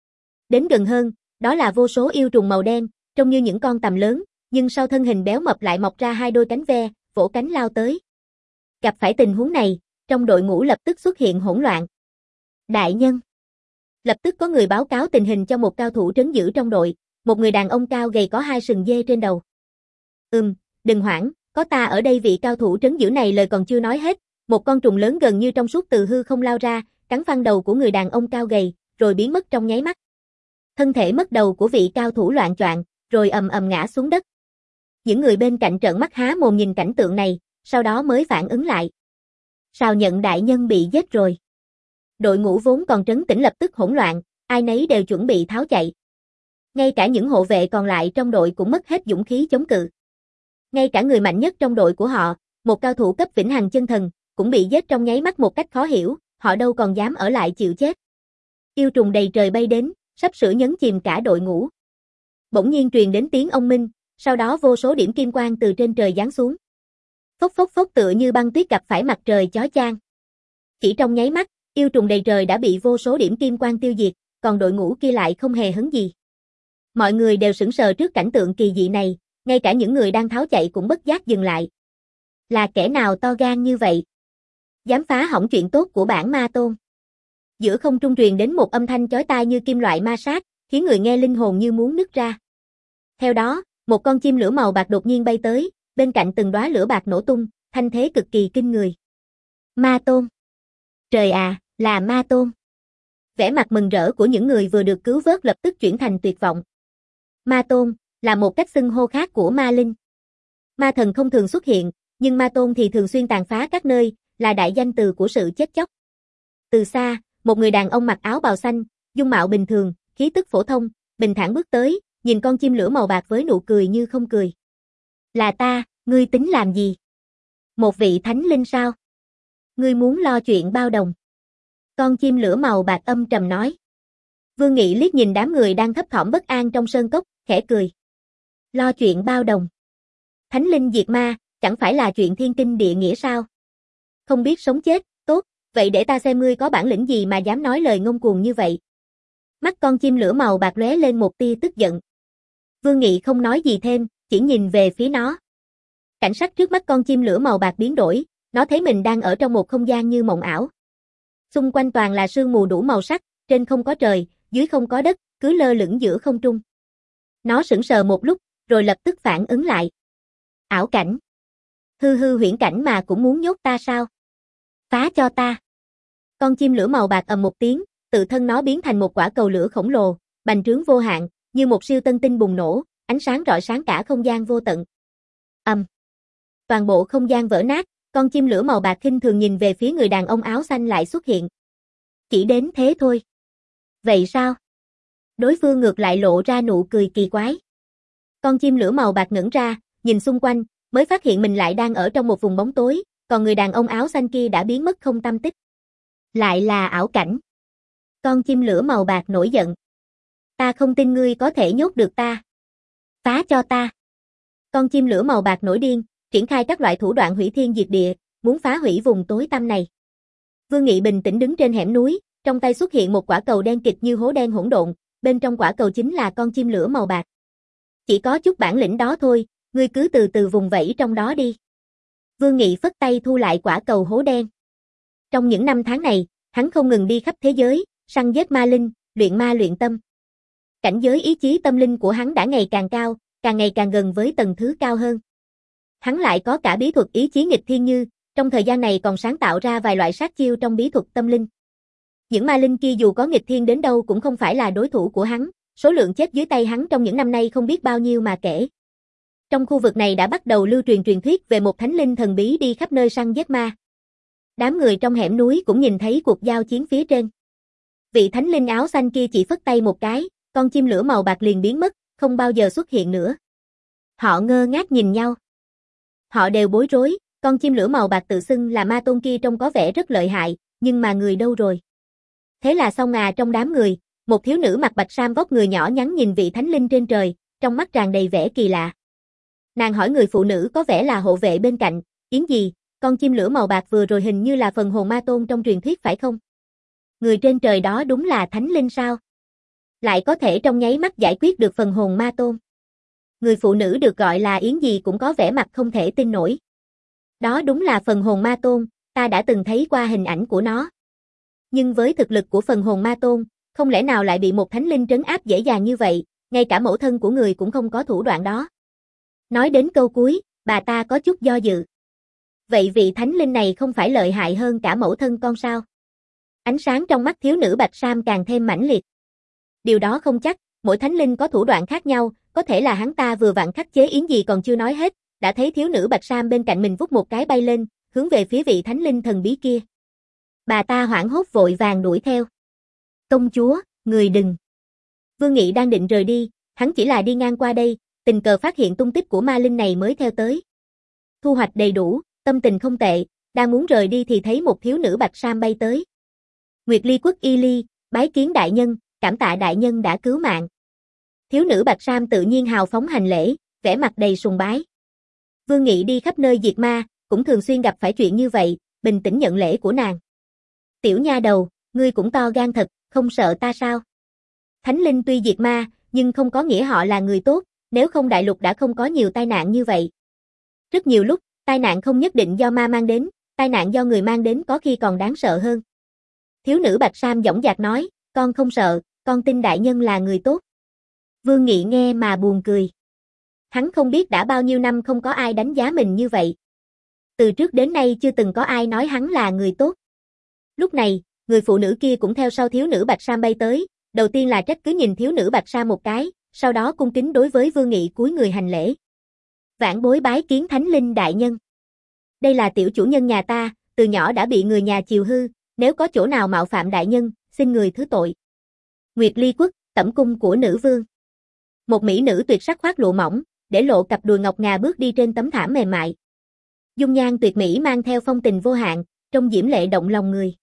S1: Đến gần hơn, đó là vô số yêu trùng màu đen, trông như những con tằm lớn, nhưng sau thân hình béo mập lại mọc ra hai đôi cánh ve, vỗ cánh lao tới. Gặp phải tình huống này, trong đội ngũ lập tức xuất hiện hỗn loạn. Đại nhân. Lập tức có người báo cáo tình hình cho một cao thủ trấn giữ trong đội, một người đàn ông cao gầy có hai sừng dê trên đầu. Ừm, đừng hoảng, có ta ở đây. Vị cao thủ trấn giữ này lời còn chưa nói hết, một con trùng lớn gần như trong suốt từ hư không lao ra, cắn phăng đầu của người đàn ông cao gầy, rồi biến mất trong nháy mắt. Thân thể mất đầu của vị cao thủ loạng choạng, rồi ầm ầm ngã xuống đất. Những người bên cạnh trợn mắt há mồm nhìn cảnh tượng này, sau đó mới phản ứng lại. Sào Nhận đại nhân bị giết rồi. Đội ngũ vốn còn trấn tĩnh lập tức hỗn loạn, ai nấy đều chuẩn bị tháo chạy. Ngay cả những hộ vệ còn lại trong đội cũng mất hết dũng khí chống cự. Ngay cả người mạnh nhất trong đội của họ, một cao thủ cấp vĩnh hằng chân thần, cũng bị giết trong nháy mắt một cách khó hiểu, họ đâu còn dám ở lại chịu chết. Yêu trùng đầy trời bay đến, sắp sửa nhấn chìm cả đội ngũ. Bỗng nhiên truyền đến tiếng ông minh, sau đó vô số điểm kim quang từ trên trời giáng xuống. Phốc phốc phốc tựa như băng tuyết gặp phải mặt trời chói chang. Chỉ trong nháy mắt, yêu trùng đầy trời đã bị vô số điểm kim quang tiêu diệt, còn đội ngũ kia lại không hề hấn gì. Mọi người đều sững sờ trước cảnh tượng kỳ dị này, ngay cả những người đang tháo chạy cũng bất giác dừng lại. Là kẻ nào to gan như vậy? Dám phá hỏng chuyện tốt của bản ma tôn. Giữa không trung truyền đến một âm thanh chói tai như kim loại ma sát, khiến người nghe linh hồn như muốn nứt ra. Theo đó, một con chim lửa màu bạc đột nhiên bay tới, bên cạnh từng đóa lửa bạc nổ tung, thanh thế cực kỳ kinh người. Ma tôn. Trời à, là ma tôn. Vẻ mặt mừng rỡ của những người vừa được cứu vớt lập tức chuyển thành tuyệt vọng. Ma tôn là một cách xưng hô khác của ma linh. Ma thần không thường xuất hiện, nhưng ma tôn thì thường xuyên tàn phá các nơi, là đại danh từ của sự chết chóc. Từ xa, một người đàn ông mặc áo bào xanh, dung mạo bình thường, khí tức phổ thông, bình thản bước tới, nhìn con chim lửa màu bạc với nụ cười như không cười. Là ta, ngươi tính làm gì? Một vị thánh linh sao? Ngươi muốn lo chuyện bao đồng? Con chim lửa màu bạc âm trầm nói. Vương Nghị liếc nhìn đám người đang thấp thỏm bất an trong sơn cốc, khẽ cười. Lo chuyện bao đồng? Thánh linh diệt ma, chẳng phải là chuyện thiên kinh địa nghĩa sao? Không biết sống chết, tốt, vậy để ta xem ngươi có bản lĩnh gì mà dám nói lời ngông cuồng như vậy. Mắt con chim lửa màu bạc lóe lên một tia tức giận. Vương Nghị không nói gì thêm, chỉ nhìn về phía nó. Cảnh sắc trước mắt con chim lửa màu bạc biến đổi, nó thấy mình đang ở trong một không gian như mộng ảo. Xung quanh toàn là sương mù đủ màu sắc, trên không có trời, dưới không có đất, cứ lơ lửng giữa không trung. Nó sững sờ một lúc, rồi lập tức phản ứng lại. Ảo cảnh. Hư hư huyễn cảnh mà cũng muốn nhốt ta sao? Phá cho ta. Con chim lửa màu bạc ầm một tiếng, tự thân nó biến thành một quả cầu lửa khổng lồ, bành trướng vô hạn, như một siêu tân tinh bùng nổ, ánh sáng rọi sáng cả không gian vô tận. Ầm. Toàn bộ không gian vỡ nát, con chim lửa màu bạc khinh thường nhìn về phía người đàn ông áo xanh lại xuất hiện. Chỉ đến thế thôi. Vậy sao? Đối phương ngược lại lộ ra nụ cười kỳ quái. Con chim lửa màu bạc ngẩng ra, nhìn xung quanh, mới phát hiện mình lại đang ở trong một vùng bóng tối, còn người đàn ông áo xanh kia đã biến mất không tăm tích. Lại là ảo cảnh. Con chim lửa màu bạc nổi giận. Ta không tin ngươi có thể nhốt được ta. Phá cho ta. Con chim lửa màu bạc nổi điên, triển khai các loại thủ đoạn hủy thiên diệt địa, muốn phá hủy vùng tối tăm này. Vương Nghị bình tĩnh đứng trên hẻm núi, trong tay xuất hiện một quả cầu đen kịt như hố đen hỗn độn, bên trong quả cầu chính là con chim lửa màu bạc. Chỉ có chút bản lĩnh đó thôi, ngươi cứ từ từ vùng vẫy trong đó đi. Vương Nghị phất tay thu lại quả cầu hố đen. Trong những năm tháng này, hắn không ngừng đi khắp thế giới, săn giết ma linh, luyện ma luyện tâm. Cảnh giới ý chí tâm linh của hắn đã ngày càng cao, càng ngày càng gần với tầng thứ cao hơn. Hắn lại có cả bí thuật ý chí nghịch thiên như, trong thời gian này còn sáng tạo ra vài loại sát chiêu trong bí thuật tâm linh. Những ma linh kia dù có nghịch thiên đến đâu cũng không phải là đối thủ của hắn, số lượng chết dưới tay hắn trong những năm nay không biết bao nhiêu mà kể. Trong khu vực này đã bắt đầu lưu truyền truyền thuyết về một thánh linh thần bí đi khắp nơi săn giết ma. Đám người trong hẻm núi cũng nhìn thấy cuộc giao chiến phía trên. Vị thánh linh áo xanh kia chỉ phất tay một cái, con chim lửa màu bạc liền biến mất, không bao giờ xuất hiện nữa. Họ ngơ ngác nhìn nhau. Họ đều bối rối, con chim lửa màu bạc tự xưng là ma tôn kia trông có vẻ rất lợi hại, nhưng mà người đâu rồi? Thế là xong à. Trong đám người, một thiếu nữ mặc bạch sam vóc người nhỏ nhắn nhìn vị thánh linh trên trời, trong mắt tràn đầy vẻ kỳ lạ. Nàng hỏi người phụ nữ có vẻ là hộ vệ bên cạnh, Yến gì, con chim lửa màu bạc vừa rồi hình như là phần hồn ma tôn trong truyền thuyết phải không? Người trên trời đó đúng là thánh linh sao? Lại có thể trong nháy mắt giải quyết được phần hồn ma tôn. Người phụ nữ được gọi là Yến gì cũng có vẻ mặt không thể tin nổi. Đó đúng là phần hồn ma tôn, ta đã từng thấy qua hình ảnh của nó. Nhưng với thực lực của phần hồn ma tôn, không lẽ nào lại bị một thánh linh trấn áp dễ dàng như vậy, ngay cả mẫu thân của người cũng không có thủ đoạn đó. Nói đến câu cuối, bà ta có chút do dự. Vậy vị thánh linh này không phải lợi hại hơn cả mẫu thân con sao? Ánh sáng trong mắt thiếu nữ bạch sam càng thêm mãnh liệt. Điều đó không chắc, mỗi thánh linh có thủ đoạn khác nhau, có thể là hắn ta vừa vặn khắc chế yến gì còn chưa nói hết, đã thấy thiếu nữ bạch sam bên cạnh mình vút một cái bay lên, hướng về phía vị thánh linh thần bí kia. Bà ta hoảng hốt vội vàng đuổi theo. Công chúa, người đừng. Vương Nghị đang định rời đi, hắn chỉ là đi ngang qua đây, tình cờ phát hiện tung tích của ma linh này mới theo tới. Thu hoạch đầy đủ, tâm tình không tệ, đang muốn rời đi thì thấy một thiếu nữ bạch sam bay tới. Nguyệt Ly quốc Y Ly, bái kiến đại nhân, cảm tạ đại nhân đã cứu mạng. Thiếu nữ bạch sam tự nhiên hào phóng hành lễ, vẻ mặt đầy sùng bái. Vương Nghị đi khắp nơi diệt ma, cũng thường xuyên gặp phải chuyện như vậy, bình tĩnh nhận lễ của nàng. Tiểu nha đầu, ngươi cũng to gan thật, không sợ ta sao? Thánh linh tuy diệt ma, nhưng không có nghĩa họ là người tốt, nếu không đại lục đã không có nhiều tai nạn như vậy. Rất nhiều lúc, tai nạn không nhất định do ma mang đến, tai nạn do người mang đến có khi còn đáng sợ hơn. Thiếu nữ bạch sam dõng dạc nói, con không sợ, con tin đại nhân là người tốt. Vương Nghị nghe mà buồn cười. Hắn không biết đã bao nhiêu năm không có ai đánh giá mình như vậy. Từ trước đến nay chưa từng có ai nói hắn là người tốt. Lúc này, người phụ nữ kia cũng theo sau thiếu nữ bạch sam bay tới, đầu tiên là trách cứ nhìn thiếu nữ bạch sam một cái, sau đó cung kính đối với Vương Nghị cúi người hành lễ. Vãn bối bái kiến thánh linh đại nhân. Đây là tiểu chủ nhân nhà ta, từ nhỏ đã bị người nhà chiều hư, nếu có chỗ nào mạo phạm đại nhân, xin người thứ tội. Nguyệt Ly quốc, tẩm cung của nữ vương. Một mỹ nữ tuyệt sắc khoác lụa mỏng, để lộ cặp đùi ngọc ngà bước đi trên tấm thảm mềm mại. Dung nhan tuyệt mỹ mang theo phong tình vô hạn, trông diễm lệ động lòng người.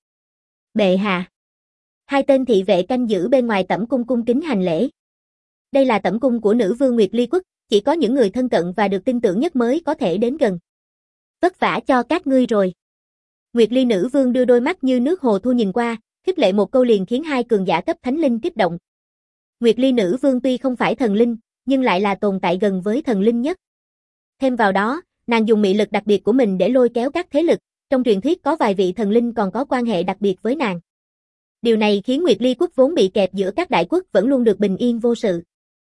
S1: Bệ hạ. Hai tên thị vệ canh giữ bên ngoài tẩm cung cung kính hành lễ. Đây là tẩm cung của nữ vương Nguyệt Ly quốc, chỉ có những người thân cận và được tin tưởng nhất mới có thể đến gần. Vất vả cho các ngươi rồi. Nguyệt Ly nữ vương đưa đôi mắt như nước hồ thu nhìn qua, khích lệ một câu liền khiến hai cường giả cấp thánh linh kích động. Nguyệt Ly nữ vương tuy không phải thần linh, nhưng lại là tồn tại gần với thần linh nhất. Thêm vào đó, nàng dùng mị lực đặc biệt của mình để lôi kéo các thế lực, trong truyền thuyết có vài vị thần linh còn có quan hệ đặc biệt với nàng. Điều này khiến Nguyệt Ly quốc vốn bị kẹp giữa các đại quốc vẫn luôn được bình yên vô sự.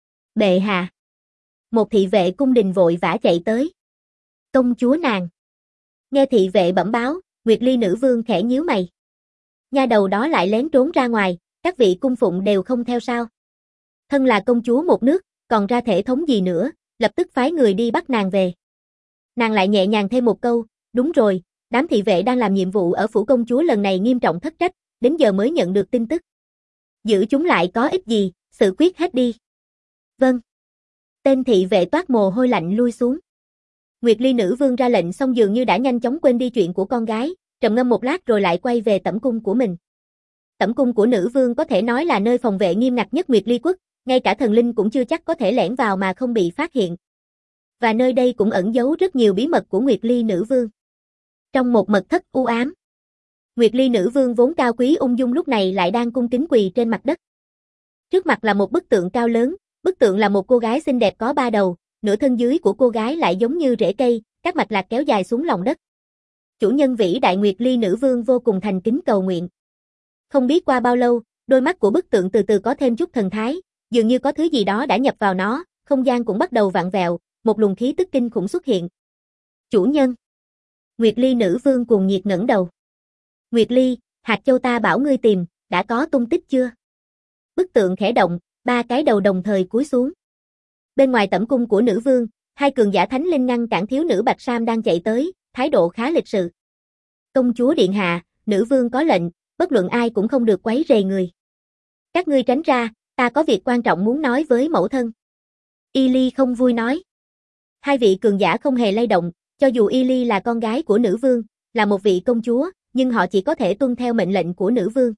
S1: Bệ hạ. Một thị vệ cung đình vội vã chạy tới. Công chúa nàng. Nghe thị vệ bẩm báo, Nguyệt Ly nữ vương khẽ nhíu mày. Nha đầu đó lại lén trốn ra ngoài, các vị cung phụng đều không theo sao? Thân là công chúa một nước, còn ra thể thống gì nữa, lập tức phái người đi bắt nàng về. Nàng lại nhẹ nhàng thêm một câu, đúng rồi, đám thị vệ đang làm nhiệm vụ ở phủ công chúa lần này nghiêm trọng thất trách, đến giờ mới nhận được tin tức. Giữ chúng lại có ích gì, xử quyết hết đi. Vâng. Tên thị vệ toát mồ hôi lạnh lui xuống. Nguyệt Ly nữ vương ra lệnh xong dường như đã nhanh chóng quên đi chuyện của con gái, trầm ngâm một lát rồi lại quay về tẩm cung của mình. Tẩm cung của nữ vương có thể nói là nơi phòng vệ nghiêm ngặt nhất Nguyệt Ly quốc, ngay cả thần linh cũng chưa chắc có thể lẻn vào mà không bị phát hiện. Và nơi đây cũng ẩn giấu rất nhiều bí mật của Nguyệt Ly nữ vương. Trong một mật thất u ám, Nguyệt Ly nữ vương vốn cao quý ung dung lúc này lại đang cung kính quỳ trên mặt đất. Trước mặt là một bức tượng cao lớn, bức tượng là một cô gái xinh đẹp có ba đầu, nửa thân dưới của cô gái lại giống như rễ cây, các mạch lạc kéo dài xuống lòng đất. Chủ nhân vĩ đại Nguyệt Ly nữ vương vô cùng thành kính cầu nguyện. Không biết qua bao lâu, đôi mắt của bức tượng từ từ có thêm chút thần thái, dường như có thứ gì đó đã nhập vào nó, không gian cũng bắt đầu vặn vẹo, một luồng khí tức kinh khủng xuất hiện. Chủ nhân. Nguyệt Ly nữ vương cuồng nhiệt ngẩng đầu. Nguyệt Ly, hạt châu ta bảo ngươi tìm, đã có tung tích chưa? Bức tượng khẽ động, ba cái đầu đồng thời cúi xuống. Bên ngoài tẩm cung của nữ vương, hai cường giả thánh linh ngăn cản thiếu nữ bạch sam đang chạy tới, thái độ khá lịch sự. Công chúa điện hạ, nữ vương có lệnh, bất luận ai cũng không được quấy rầy người. Các ngươi tránh ra, ta có việc quan trọng muốn nói với mẫu thân. Y Ly không vui nói. Hai vị cường giả không hề lay động, cho dù Y Ly là con gái của nữ vương, là một vị công chúa, nhưng họ chỉ có thể tuân theo mệnh lệnh của nữ vương.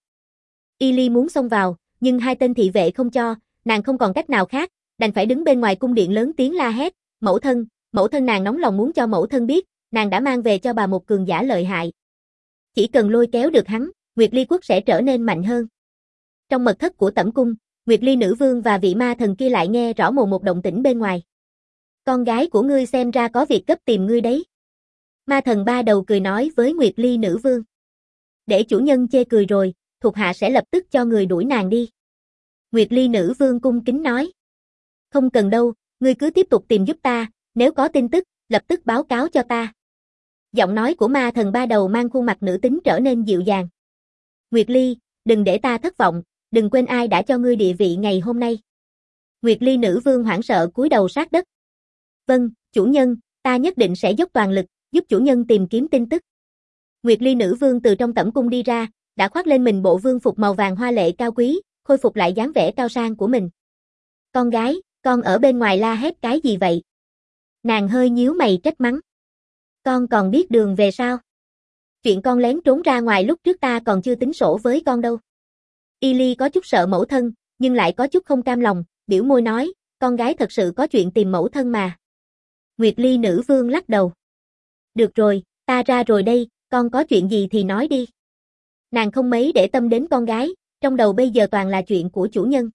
S1: Y Ly muốn xông vào, nhưng hai tên thị vệ không cho, nàng không còn cách nào khác, đành phải đứng bên ngoài cung điện lớn tiếng la hét, mẫu thân, mẫu thân nàng nóng lòng muốn cho mẫu thân biết, nàng đã mang về cho bà một cường giả lợi hại. Chỉ cần lôi kéo được hắn, Nguyệt Ly quốc sẽ trở nên mạnh hơn. Trong mật thất của tẩm cung, Nguyệt Ly nữ vương và vị ma thần kia lại nghe rõ mồn một động tĩnh bên ngoài. Con gái của ngươi xem ra có việc gấp tìm ngươi đấy. Ma thần ba đầu cười nói với Nguyệt Ly nữ vương. Để chủ nhân chê cười rồi, thuộc hạ sẽ lập tức cho người đuổi nàng đi. Nguyệt Ly nữ vương cung kính nói. Không cần đâu, ngươi cứ tiếp tục tìm giúp ta, nếu có tin tức, lập tức báo cáo cho ta. Giọng nói của ma thần ba đầu mang khuôn mặt nữ tính trở nên dịu dàng. Nguyệt Ly, đừng để ta thất vọng, đừng quên ai đã cho ngươi địa vị ngày hôm nay. Nguyệt Ly nữ vương hoảng sợ cúi đầu sát đất. Vâng, chủ nhân, ta nhất định sẽ dốc toàn lực, giúp chủ nhân tìm kiếm tin tức. Nguyệt Ly nữ vương từ trong tẩm cung đi ra, đã khoác lên mình bộ vương phục màu vàng hoa lệ cao quý, khôi phục lại dáng vẻ cao sang của mình. Con gái, con ở bên ngoài la hét cái gì vậy? Nàng hơi nhíu mày trách mắng. Con còn biết đường về sao? Chuyện con lén trốn ra ngoài lúc trước ta còn chưa tính sổ với con đâu. Y Ly có chút sợ mẫu thân, nhưng lại có chút không cam lòng, biểu môi nói, con gái thật sự có chuyện tìm mẫu thân mà. Nguyệt Ly nữ vương lắc đầu. Được rồi, ta ra rồi đây, con có chuyện gì thì nói đi. Nàng không mấy để tâm đến con gái, trong đầu bây giờ toàn là chuyện của chủ nhân.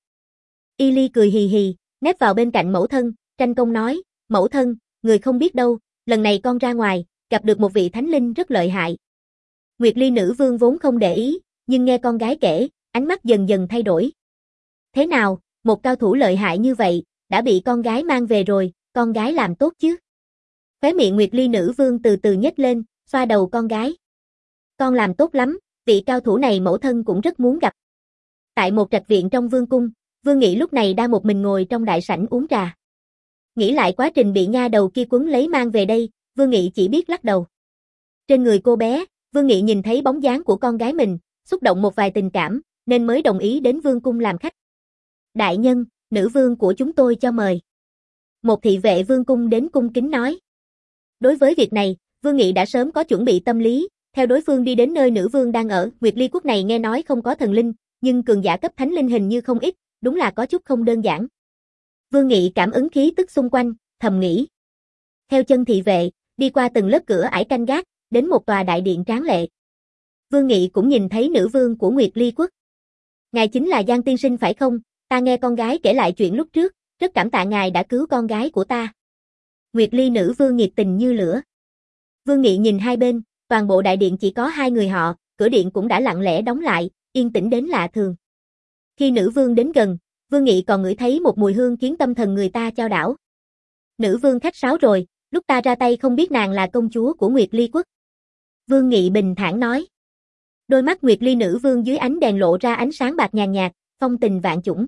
S1: Y Ly cười hì hì, nép vào bên cạnh mẫu thân, tranh công nói, mẫu thân, người không biết đâu, lần này con ra ngoài, gặp được một vị thánh linh rất lợi hại. Nguyệt Ly nữ vương vốn không để ý, nhưng nghe con gái kể, ánh mắt dần dần thay đổi. Thế nào, một cao thủ lợi hại như vậy, đã bị con gái mang về rồi, con gái làm tốt chứ? Khóe miệng Nguyệt Ly nữ vương từ từ nhếch lên, xoa đầu con gái. Con làm tốt lắm, vị cao thủ này mẫu thân cũng rất muốn gặp. Tại một trạch viện trong vương cung, Vương Nghị lúc này đang một mình ngồi trong đại sảnh uống trà. Nghĩ lại quá trình bị nha đầu kia quấn lấy mang về đây, Vương Nghị chỉ biết lắc đầu. Trên người cô bé, Vương Nghị nhìn thấy bóng dáng của con gái mình, xúc động một vài tình cảm, nên mới đồng ý đến vương cung làm khách. Đại nhân, nữ vương của chúng tôi cho mời. Một thị vệ vương cung đến cung kính nói. Đối với việc này, Vương Nghị đã sớm có chuẩn bị tâm lý, theo đối phương đi đến nơi nữ vương đang ở. Nguyệt Ly quốc này nghe nói không có thần linh, nhưng cường giả cấp thánh linh hình như không ít, đúng là có chút không đơn giản. Vương Nghị cảm ứng khí tức xung quanh, thầm nghĩ. Theo chân thị vệ, đi qua từng lớp cửa ải canh gác, đến một tòa đại điện tráng lệ. Vương Nghị cũng nhìn thấy nữ vương của Nguyệt Ly quốc. Ngài chính là Giang tiên sinh phải không? Ta nghe con gái kể lại chuyện lúc trước, rất cảm tạ ngài đã cứu con gái của ta. Nguyệt Ly nữ vương nhiệt tình như lửa. Vương Nghị nhìn hai bên, toàn bộ đại điện chỉ có hai người họ, cửa điện cũng đã lặng lẽ đóng lại, yên tĩnh đến lạ thường. Khi nữ vương đến gần, Vương Nghị còn ngửi thấy một mùi hương khiến tâm thần người ta chao đảo. Nữ vương khách sáo rồi, lúc ta ra tay không biết nàng là công chúa của Nguyệt Ly quốc. Vương Nghị bình thản nói. Đôi mắt Nguyệt Ly nữ vương dưới ánh đèn lộ ra ánh sáng bạc nhàn nhạt, phong tình vạn chủng.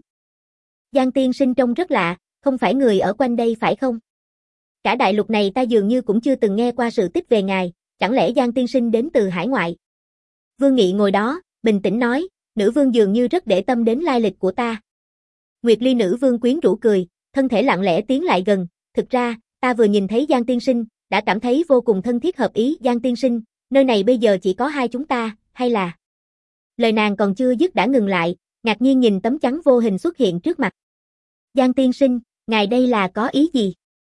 S1: Giang tiên sinh trông rất lạ, không phải người ở quanh đây phải không? Cả đại lục này ta dường như cũng chưa từng nghe qua sự tích về ngài, chẳng lẽ Giang tiên sinh đến từ hải ngoại? Vương Nghị ngồi đó, bình tĩnh nói, nữ vương dường như rất để tâm đến lai lịch của ta. Nguyệt Ly nữ vương quyến rũ cười, thân thể lặng lẽ tiến lại gần, thực ra, ta vừa nhìn thấy Giang tiên sinh, đã cảm thấy vô cùng thân thiết hợp ý. Giang tiên sinh, nơi này bây giờ chỉ có hai chúng ta, hay là... Lời nàng còn chưa dứt đã ngừng lại, ngạc nhiên nhìn tấm chắn vô hình xuất hiện trước mặt. Giang tiên sinh, ngài đây là có ý gì?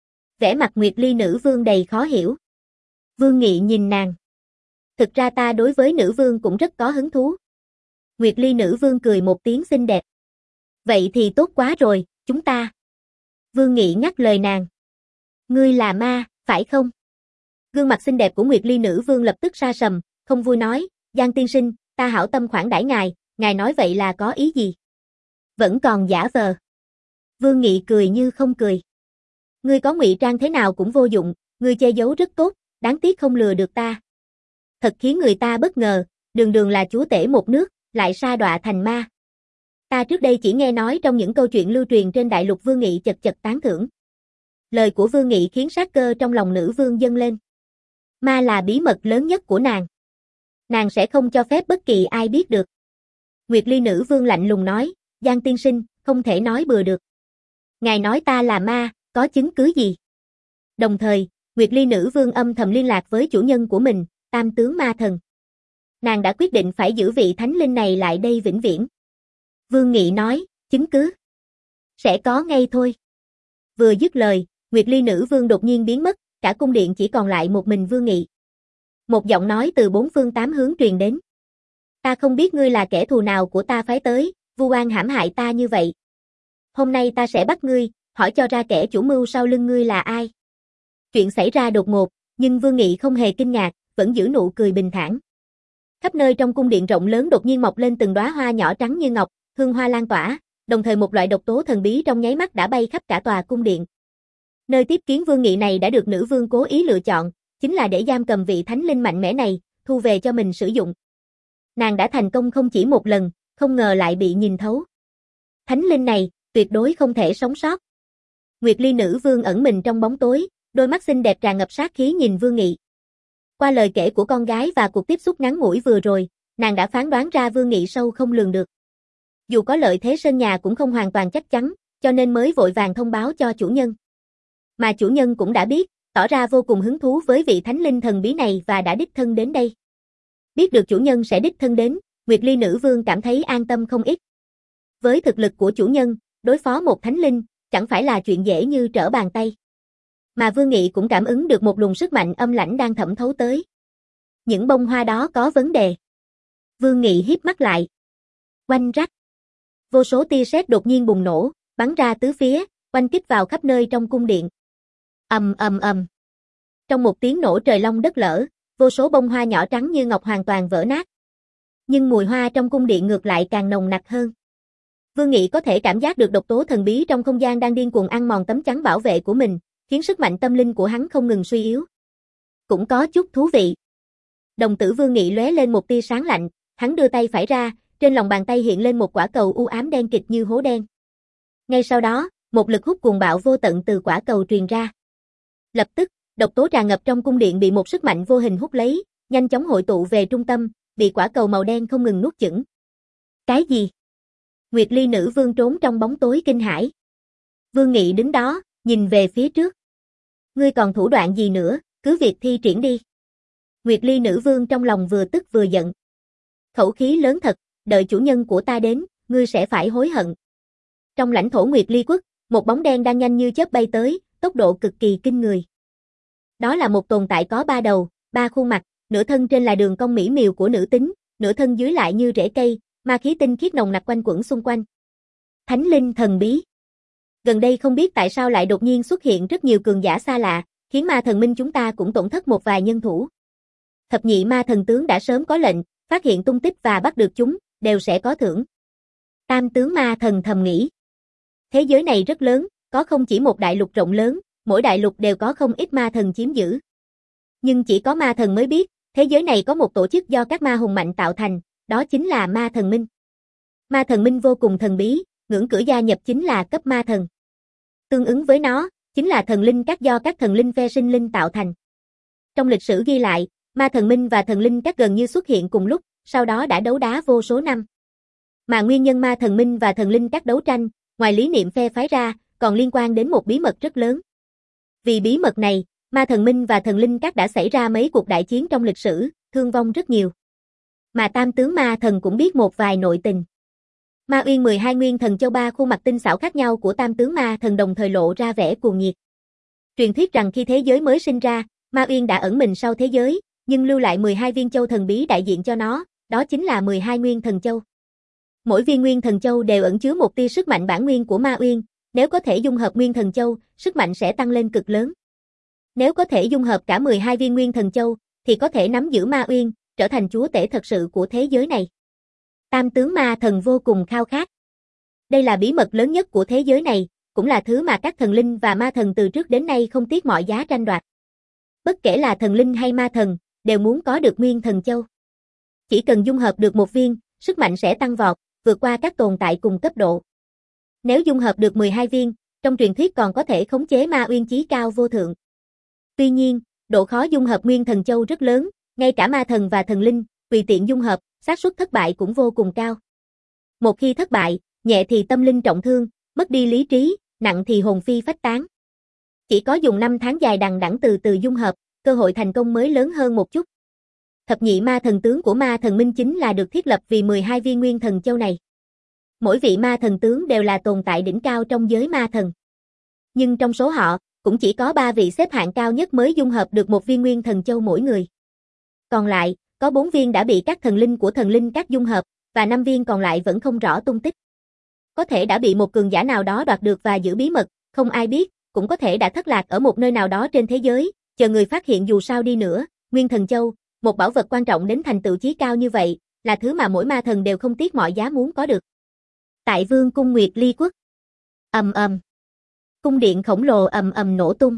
S1: Vẻ mặt Nguyệt Ly nữ vương đầy khó hiểu. Vương Nghị nhìn nàng. Thực ra ta đối với nữ vương cũng rất có hứng thú. Nguyệt Ly nữ vương cười một tiếng xinh đẹp. Vậy thì tốt quá rồi, chúng ta. Vương Nghị ngắt lời nàng. Ngươi là ma, phải không? Gương mặt xinh đẹp của Nguyệt Ly nữ vương lập tức sa sầm, không vui nói, Giang tiên sinh, ta hảo tâm khoản đãi ngài, ngài nói vậy là có ý gì? Vẫn còn giả vờ. Vương Nghị cười như không cười. Ngươi có ngụy trang thế nào cũng vô dụng, ngươi che giấu rất tốt, đáng tiếc không lừa được ta. Thật khiến người ta bất ngờ, đường đường là chúa tể một nước, lại sa đọa thành ma. Ta trước đây chỉ nghe nói trong những câu chuyện lưu truyền trên đại lục. Vương Nghị chật chật tán thưởng. Lời của Vương Nghị khiến sát cơ trong lòng nữ vương dâng lên. Ma là bí mật lớn nhất của nàng. Nàng sẽ không cho phép bất kỳ ai biết được. Nguyệt Ly nữ vương lạnh lùng nói, Giang tiên sinh, không thể nói bừa được. Ngài nói ta là ma, có chứng cứ gì? Đồng thời, Nguyệt Ly nữ vương âm thầm liên lạc với chủ nhân của mình, Tam tướng ma thần. Nàng đã quyết định phải giữ vị thánh linh này lại đây vĩnh viễn. Vương Nghị nói, chứng cứ? Sẽ có ngay thôi. Vừa dứt lời, Nguyệt Ly nữ vương đột nhiên biến mất, cả cung điện chỉ còn lại một mình Vương Nghị. Một giọng nói từ bốn phương tám hướng truyền đến. Ta không biết ngươi là kẻ thù nào của ta phái tới, vu oan hãm hại ta như vậy. Hôm nay ta sẽ bắt ngươi, hỏi cho ra kẻ chủ mưu sau lưng ngươi là ai. Chuyện xảy ra đột ngột, nhưng Vương Nghị không hề kinh ngạc, vẫn giữ nụ cười bình thản. Khắp nơi trong cung điện rộng lớn đột nhiên mọc lên từng đóa hoa nhỏ trắng như ngọc, hương hoa lan tỏa, đồng thời một loại độc tố thần bí trong nháy mắt đã bay khắp cả tòa cung điện. Nơi tiếp kiến Vương Nghị này đã được nữ vương cố ý lựa chọn, chính là để giam cầm vị thánh linh mạnh mẽ này, thu về cho mình sử dụng. Nàng đã thành công không chỉ một lần, không ngờ lại bị nhìn thấu. Thánh linh này, tuyệt đối không thể sống sót. Nguyệt Ly nữ vương ẩn mình trong bóng tối, đôi mắt xinh đẹp tràn ngập sát khí nhìn Vương Nghị. Qua lời kể của con gái và cuộc tiếp xúc ngắn ngủi vừa rồi, nàng đã phán đoán ra Vương Nghị sâu không lường được. Dù có lợi thế sân nhà cũng không hoàn toàn chắc chắn, cho nên mới vội vàng thông báo cho chủ nhân. Mà chủ nhân cũng đã biết, tỏ ra vô cùng hứng thú với vị thánh linh thần bí này và đã đích thân đến đây. Biết được chủ nhân sẽ đích thân đến, Nguyệt Ly nữ vương cảm thấy an tâm không ít. Với thực lực của chủ nhân, đối phó một thánh linh, chẳng phải là chuyện dễ như trở bàn tay. Mà Vương Nghị cũng cảm ứng được một luồng sức mạnh âm lãnh đang thẩm thấu tới. Những bông hoa đó có vấn đề. Vương Nghị híp mắt lại. Oanh rắc. Vô số tia sét đột nhiên bùng nổ, bắn ra tứ phía, oanh kích vào khắp nơi trong cung điện. Ầm ầm ầm. Trong một tiếng nổ trời long đất lở, vô số bông hoa nhỏ trắng như ngọc hoàn toàn vỡ nát. Nhưng mùi hoa trong cung điện ngược lại càng nồng nặc hơn. Vương Nghị có thể cảm giác được độc tố thần bí trong không gian đang điên cuồng ăn mòn tấm chắn bảo vệ của mình, khiến sức mạnh tâm linh của hắn không ngừng suy yếu. Cũng có chút thú vị. Đồng tử Vương Nghị lóe lên một tia sáng lạnh, hắn đưa tay phải ra, trên lòng bàn tay hiện lên một quả cầu u ám đen kịt như hố đen. Ngay sau đó, một lực hút cuồng bạo vô tận từ quả cầu truyền ra. Lập tức, độc tố tràn ngập trong cung điện bị một sức mạnh vô hình hút lấy, nhanh chóng hội tụ về trung tâm, bị quả cầu màu đen không ngừng nuốt chửng. Cái gì? Nguyệt Ly nữ vương trốn trong bóng tối kinh hãi. Vương Nghị đứng đó, nhìn về phía trước. Ngươi còn thủ đoạn gì nữa, cứ việc thi triển đi. Nguyệt Ly nữ vương trong lòng vừa tức vừa giận. Khẩu khí lớn thật, đợi chủ nhân của ta đến, ngươi sẽ phải hối hận. Trong lãnh thổ Nguyệt Ly quốc, một bóng đen đang nhanh như chớp bay tới, tốc độ cực kỳ kinh người. Đó là một tồn tại có ba đầu, ba khuôn mặt, nửa thân trên là đường cong mỹ miều của nữ tính, nửa thân dưới lại như rễ cây, ma khí tinh khiết nồng nặc quanh quẩn xung quanh. Thánh linh thần bí. Gần đây không biết tại sao lại đột nhiên xuất hiện rất nhiều cường giả xa lạ, khiến ma thần minh chúng ta cũng tổn thất một vài nhân thủ. Thập nhị ma thần tướng đã sớm có lệnh, phát hiện tung tích và bắt được chúng, đều sẽ có thưởng. Tam tướng ma thần thầm nghĩ. Thế giới này rất lớn, có không chỉ một đại lục rộng lớn, mỗi đại lục đều có không ít ma thần chiếm giữ. Nhưng chỉ có ma thần mới biết, thế giới này có một tổ chức do các ma hùng mạnh tạo thành, đó chính là ma thần minh. Ma thần minh vô cùng thần bí, ngưỡng cửa gia nhập chính là cấp ma thần. Tương ứng với nó, chính là thần linh các do các thần linh phe sinh linh tạo thành. Trong lịch sử ghi lại, ma thần minh và thần linh các gần như xuất hiện cùng lúc, sau đó đã đấu đá vô số năm. Mà nguyên nhân ma thần minh và thần linh các đấu tranh, ngoài lý niệm phe phái ra, còn liên quan đến một bí mật rất lớn. Vì bí mật này, ma thần minh và thần linh các đã xảy ra mấy cuộc đại chiến trong lịch sử, thương vong rất nhiều. Mà tam tướng ma thần cũng biết một vài nội tình. Ma Uyên mười hai nguyên thần châu ba khuôn mặt tinh xảo khác nhau của tam tướng ma thần đồng thời lộ ra vẻ cuồng nhiệt. Truyền thuyết rằng khi thế giới mới sinh ra, Ma Uyên đã ẩn mình sau thế giới, nhưng lưu lại mười hai viên châu thần bí đại diện cho nó, đó chính là mười hai nguyên thần châu. Mỗi viên nguyên thần châu đều ẩn chứa một tia sức mạnh bản nguyên của Ma Uyên, nếu có thể dung hợp nguyên thần châu, sức mạnh sẽ tăng lên cực lớn. Nếu có thể dung hợp cả mười hai viên nguyên thần châu, thì có thể nắm giữ Ma Uyên, trở thành chúa tể thật sự của thế giới này. Tam tướng ma thần vô cùng khao khát. Đây là bí mật lớn nhất của thế giới này, cũng là thứ mà các thần linh và ma thần từ trước đến nay không tiếc mọi giá tranh đoạt. Bất kể là thần linh hay ma thần, đều muốn có được nguyên thần châu. Chỉ cần dung hợp được một viên, sức mạnh sẽ tăng vọt, vượt qua các tồn tại cùng cấp độ. Nếu dung hợp được mười hai viên, trong truyền thuyết còn có thể khống chế Ma Uyên chí cao vô thượng. Tuy nhiên, độ khó dung hợp nguyên thần châu rất lớn, ngay cả ma thần và thần linh, tùy tiện dung hợp, xác suất thất bại cũng vô cùng cao. Một khi thất bại, nhẹ thì tâm linh trọng thương, mất đi lý trí, nặng thì hồn phi phách tán. Chỉ có dùng năm tháng dài đằng đẵng từ từ dung hợp, cơ hội thành công mới lớn hơn một chút. Thập nhị ma thần tướng của ma thần minh chính là được thiết lập vì mười hai viên nguyên thần châu này. Mỗi vị ma thần tướng đều là tồn tại đỉnh cao trong giới ma thần. Nhưng trong số họ, cũng chỉ có ba vị xếp hạng cao nhất mới dung hợp được một viên nguyên thần châu mỗi người. Còn lại, có bốn viên đã bị các thần linh của thần linh các dung hợp, và năm viên còn lại vẫn không rõ tung tích. Có thể đã bị một cường giả nào đó đoạt được và giữ bí mật, không ai biết, cũng có thể đã thất lạc ở một nơi nào đó trên thế giới, chờ người phát hiện. Dù sao đi nữa, Nguyên Thần Châu, một bảo vật quan trọng đến thành tựu chí cao như vậy, là thứ mà mỗi ma thần đều không tiếc mọi giá muốn có được. Tại Vương cung Nguyệt Ly quốc. Ầm ầm. Cung điện khổng lồ ầm ầm nổ tung.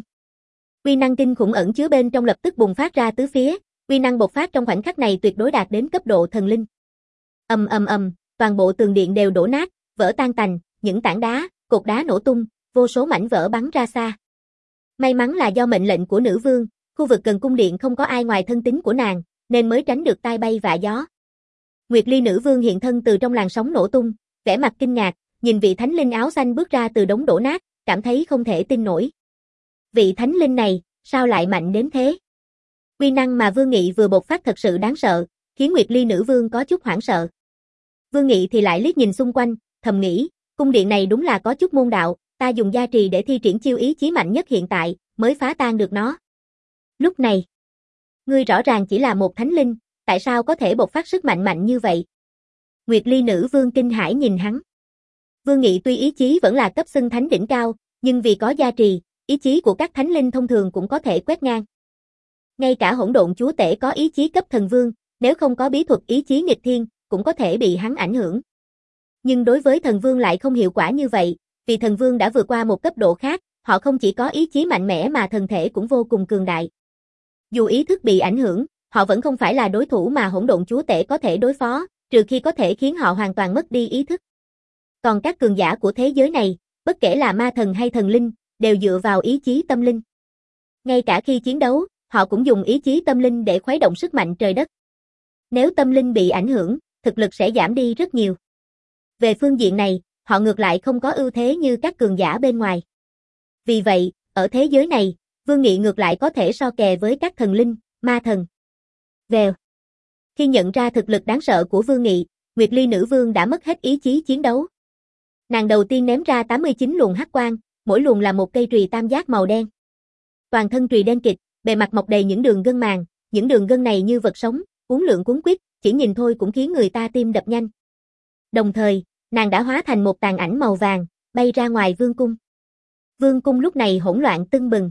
S1: Uy năng kinh khủng ẩn chứa bên trong lập tức bùng phát ra tứ phía, uy năng bộc phát trong khoảnh khắc này tuyệt đối đạt đến cấp độ thần linh. Ầm ầm ầm, toàn bộ tường điện đều đổ nát, vỡ tan tành, những tảng đá, cột đá nổ tung, vô số mảnh vỡ bắn ra xa. May mắn là do mệnh lệnh của nữ vương, khu vực gần cung điện không có ai ngoài thân tín của nàng, nên mới tránh được tai bay vạ gió. Nguyệt Ly nữ vương hiện thân từ trong làn sóng nổ tung, vẻ mặt kinh ngạc, nhìn vị thánh linh áo xanh bước ra từ đống đổ nát, cảm thấy không thể tin nổi. Vị thánh linh này, sao lại mạnh đến thế? Uy năng mà Vương Nghị vừa bộc phát thật sự đáng sợ, khiến Nguyệt Ly nữ vương có chút hoảng sợ. Vương Nghị thì lại liếc nhìn xung quanh, thầm nghĩ, cung điện này đúng là có chút môn đạo, ta dùng gia trì để thi triển chiêu ý chí mạnh nhất hiện tại, mới phá tan được nó. Lúc này, ngươi rõ ràng chỉ là một thánh linh, tại sao có thể bộc phát sức mạnh mạnh như vậy? Nguyệt Ly nữ vương kinh hãi nhìn hắn. Vương Nghị tuy ý chí vẫn là cấp xưng thánh đỉnh cao, nhưng vì có gia trì, ý chí của các thánh linh thông thường cũng có thể quét ngang. Ngay cả hỗn độn chúa tể có ý chí cấp thần vương, nếu không có bí thuật ý chí nghịch thiên, cũng có thể bị hắn ảnh hưởng. Nhưng đối với thần vương lại không hiệu quả như vậy, vì thần vương đã vượt qua một cấp độ khác, họ không chỉ có ý chí mạnh mẽ mà thần thể cũng vô cùng cường đại. Dù ý thức bị ảnh hưởng, họ vẫn không phải là đối thủ mà hỗn độn chúa tể có thể đối phó, trừ khi có thể khiến họ hoàn toàn mất đi ý thức. Còn các cường giả của thế giới này, bất kể là ma thần hay thần linh, đều dựa vào ý chí tâm linh. Ngay cả khi chiến đấu, họ cũng dùng ý chí tâm linh để khuấy động sức mạnh trời đất. Nếu tâm linh bị ảnh hưởng, thực lực sẽ giảm đi rất nhiều. Về phương diện này, họ ngược lại không có ưu thế như các cường giả bên ngoài. Vì vậy, ở thế giới này, Vương Nghị ngược lại có thể so kè với các thần linh, ma thần. Vèo. Khi nhận ra thực lực đáng sợ của Vương Nghị, Nguyệt Ly nữ vương đã mất hết ý chí chiến đấu. Nàng đầu tiên ném ra tám mươi chín luồng hắc quang, mỗi luồng là một cây chùy tam giác màu đen. Toàn thân chùy đen kịt, bề mặt mọc đầy những đường gân màng, những đường gân này như vật sống, uốn lượn cuốn quýt, chỉ nhìn thôi cũng khiến người ta tim đập nhanh. Đồng thời, nàng đã hóa thành một tàn ảnh màu vàng, bay ra ngoài vương cung. Vương cung lúc này hỗn loạn tưng bừng.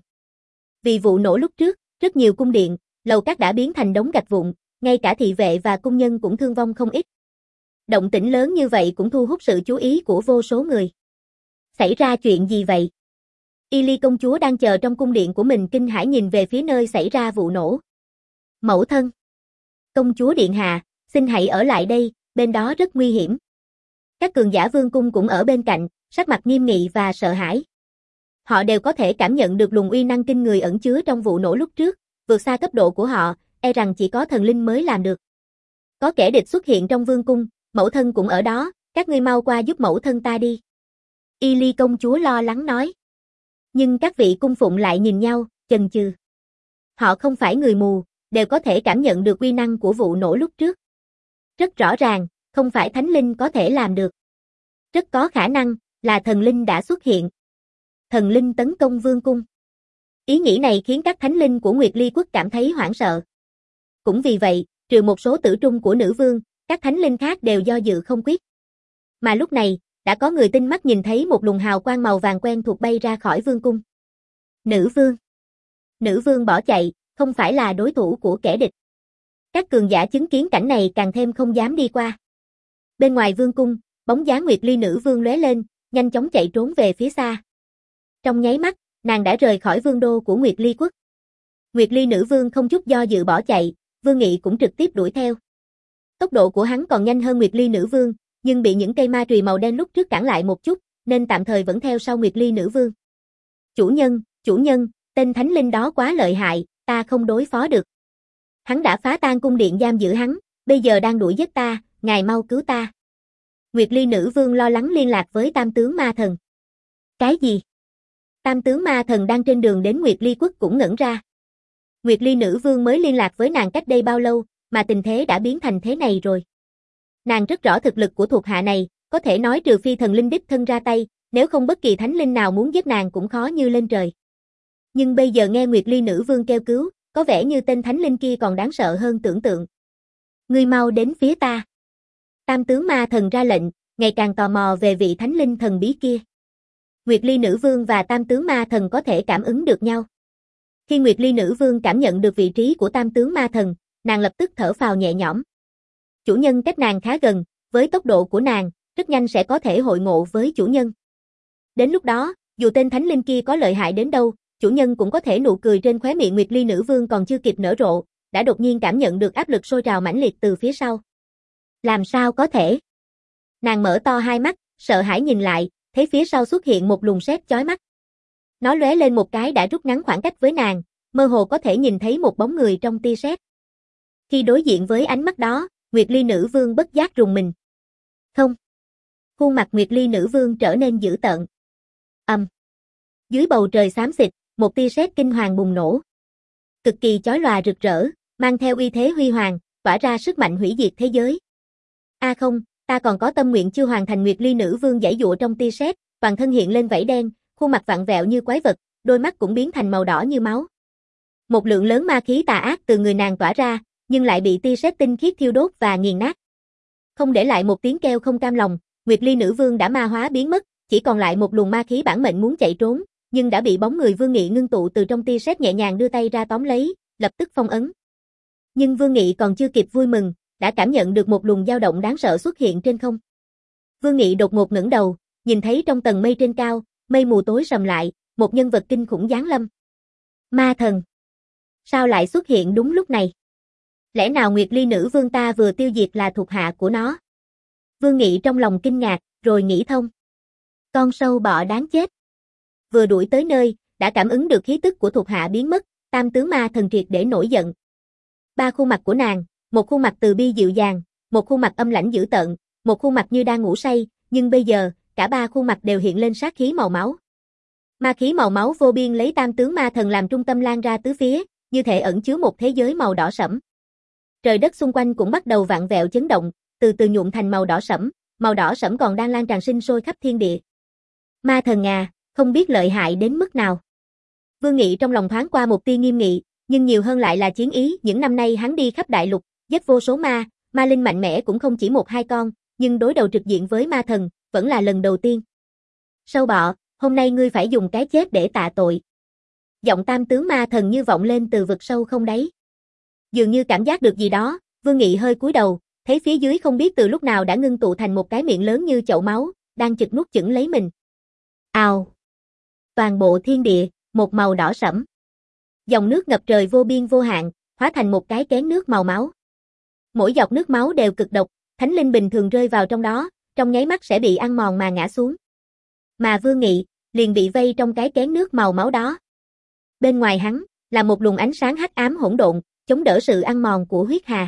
S1: Vì vụ nổ lúc trước, rất nhiều cung điện, lầu các đã biến thành đống gạch vụn, ngay cả thị vệ và cung nhân cũng thương vong không ít. Động tĩnh lớn như vậy cũng thu hút sự chú ý của vô số người. Xảy ra chuyện gì vậy? Y Ly công chúa đang chờ trong cung điện của mình kinh hãi nhìn về phía nơi xảy ra vụ nổ. Mẫu thân. Công chúa điện hạ, xin hãy ở lại đây, bên đó rất nguy hiểm. Các cường giả vương cung cũng ở bên cạnh, sắc mặt nghiêm nghị và sợ hãi. Họ đều có thể cảm nhận được luồng uy năng kinh người ẩn chứa trong vụ nổ lúc trước, vượt xa cấp độ của họ, e rằng chỉ có thần linh mới làm được. Có kẻ địch xuất hiện trong vương cung, mẫu thân cũng ở đó, các ngươi mau qua giúp mẫu thân ta đi. Y Ly công chúa lo lắng nói. Nhưng các vị cung phụng lại nhìn nhau, chần chừ. Họ không phải người mù, đều có thể cảm nhận được uy năng của vụ nổ lúc trước. Rất rõ ràng, không phải thánh linh có thể làm được. Rất có khả năng là thần linh đã xuất hiện. Thần linh tấn công vương cung. Ý nghĩ này khiến các thánh linh của Nguyệt Ly quốc cảm thấy hoảng sợ. Cũng vì vậy, trừ một số tử trung của nữ vương, các thánh linh khác đều do dự không quyết. Mà lúc này, đã có người tinh mắt nhìn thấy một luồng hào quang màu vàng quen thuộc bay ra khỏi vương cung. Nữ vương. Nữ vương bỏ chạy, không phải là đối thủ của kẻ địch. Các cường giả chứng kiến cảnh này càng thêm không dám đi qua. Bên ngoài vương cung, bóng dáng Nguyệt Ly nữ vương lóe lên, nhanh chóng chạy trốn về phía xa. Trong nháy mắt, nàng đã rời khỏi vương đô của Nguyệt Ly quốc. Nguyệt Ly nữ vương không chút do dự bỏ chạy, Vương Nghị cũng trực tiếp đuổi theo. Tốc độ của hắn còn nhanh hơn Nguyệt Ly nữ vương, nhưng bị những cây ma chùy màu đen lúc trước cản lại một chút, nên tạm thời vẫn theo sau Nguyệt Ly nữ vương. Chủ nhân, chủ nhân, tên thánh linh đó quá lợi hại, ta không đối phó được. Hắn đã phá tan cung điện giam giữ hắn, bây giờ đang đuổi giết ta, ngài mau cứu ta. Nguyệt Ly nữ vương lo lắng liên lạc với tam tướng ma thần. Cái gì? Tam tướng ma thần đang trên đường đến Nguyệt Ly quốc cũng ngẩn ra. Nguyệt Ly nữ vương mới liên lạc với nàng cách đây bao lâu, mà tình thế đã biến thành thế này rồi. Nàng rất rõ thực lực của thuộc hạ này, có thể nói trừ phi thần linh đích thân ra tay, nếu không bất kỳ thánh linh nào muốn giết nàng cũng khó như lên trời. Nhưng bây giờ nghe Nguyệt Ly nữ vương kêu cứu, có vẻ như tên thánh linh kia còn đáng sợ hơn tưởng tượng. Ngươi mau đến phía ta. Tam tướng ma thần ra lệnh, ngày càng tò mò về vị thánh linh thần bí kia. Nguyệt Ly nữ vương và tam tướng ma thần có thể cảm ứng được nhau. Khi Nguyệt Ly nữ vương cảm nhận được vị trí của tam tướng ma thần, nàng lập tức thở phào nhẹ nhõm. Chủ nhân cách nàng khá gần, với tốc độ của nàng, rất nhanh sẽ có thể hội ngộ với chủ nhân. Đến lúc đó, dù tên thánh linh kia có lợi hại đến đâu, chủ nhân cũng có thể nụ cười trên khóe miệng Nguyệt Ly nữ vương còn chưa kịp nở rộ, đã đột nhiên cảm nhận được áp lực sôi trào mãnh liệt từ phía sau. Làm sao có thể? Nàng mở to hai mắt, sợ hãi nhìn lại, thấy phía sau xuất hiện một luồng sét chói mắt. Nó lóe lên một cái đã rút ngắn khoảng cách với nàng, mơ hồ có thể nhìn thấy một bóng người trong tia sét. Khi đối diện với ánh mắt đó, Nguyệt Ly nữ vương bất giác rùng mình. Không. Khuôn mặt Nguyệt Ly nữ vương trở nên dữ tợn. Ầm. Um. Dưới bầu trời xám xịt, một tia sét kinh hoàng bùng nổ. Cực kỳ chói lòa rực rỡ, mang theo uy thế huy hoàng, tỏa ra sức mạnh hủy diệt thế giới. A à không, ta còn có tâm nguyện chưa hoàn thành. Nguyệt Ly nữ vương giãy giụa trong tia sét, toàn thân hiện lên vảy đen, khuôn mặt vặn vẹo như quái vật, đôi mắt cũng biến thành màu đỏ như máu. Một lượng lớn ma khí tà ác từ người nàng tỏa ra, nhưng lại bị tia sét tinh khiết thiêu đốt và nghiền nát. Không để lại một tiếng kêu không cam lòng, Nguyệt Ly nữ vương đã ma hóa biến mất, chỉ còn lại một luồng ma khí bản mệnh muốn chạy trốn, nhưng đã bị bóng người Vương Nghị ngưng tụ từ trong tia sét nhẹ nhàng đưa tay ra tóm lấy, lập tức phong ấn. Nhưng Vương Nghị còn chưa kịp vui mừng, đã cảm nhận được một luồng dao động đáng sợ xuất hiện trên không. Vương Nghị đột ngột ngẩng đầu, nhìn thấy trong tầng mây trên cao, mây mù tối sầm lại, một nhân vật kinh khủng giáng lâm. Ma thần. Sao lại xuất hiện đúng lúc này? Lẽ nào Nguyệt Ly nữ vương ta vừa tiêu diệt là thuộc hạ của nó? Vương Nghị trong lòng kinh ngạc, rồi nghĩ thông. Con sâu bọ đáng chết. Vừa đuổi tới nơi, đã cảm ứng được khí tức của thuộc hạ biến mất, tam tướng ma thần triệt để nổi giận. Ba khuôn mặt của nàng, một khuôn mặt từ bi dịu dàng, một khuôn mặt âm lãnh dữ tợn, một khuôn mặt như đang ngủ say, nhưng bây giờ, cả ba khuôn mặt đều hiện lên sát khí màu máu. Ma khí màu máu vô biên lấy tam tướng ma thần làm trung tâm lan ra tứ phía, như thể ẩn chứa một thế giới màu đỏ sẫm. Trời đất xung quanh cũng bắt đầu vặn vẹo chấn động, từ từ nhuộm thành màu đỏ sẫm, màu đỏ sẫm còn đang lan tràn sinh sôi khắp thiên địa. Ma thần à, không biết lợi hại đến mức nào. Vương Nghị trong lòng thoáng qua một tia nghiêm nghị, nhưng nhiều hơn lại là chiến ý. Những năm nay hắn đi khắp đại lục, giết vô số ma, ma linh mạnh mẽ cũng không chỉ một hai con, nhưng đối đầu trực diện với ma thần, vẫn là lần đầu tiên. Sâu bọ, hôm nay ngươi phải dùng cái chết để tạ tội. Giọng tam tướng ma thần như vọng lên từ vực sâu không đáy. Dường như cảm giác được gì đó, Vương Nghị hơi cúi đầu, thấy phía dưới không biết từ lúc nào đã ngưng tụ thành một cái miệng lớn như chậu máu, đang chực nuốt chửng lấy mình. Ào! Toàn bộ thiên địa, một màu đỏ sẫm. Dòng nước ngập trời vô biên vô hạn, hóa thành một cái kén nước màu máu. Mỗi giọt nước máu đều cực độc, thánh linh bình thường rơi vào trong đó, trong nháy mắt sẽ bị ăn mòn mà ngã xuống. Mà Vương Nghị liền bị vây trong cái kén nước màu máu đó. Bên ngoài hắn là một luồng ánh sáng hắc ám hỗn độn, chống đỡ sự ăn mòn của huyết hà.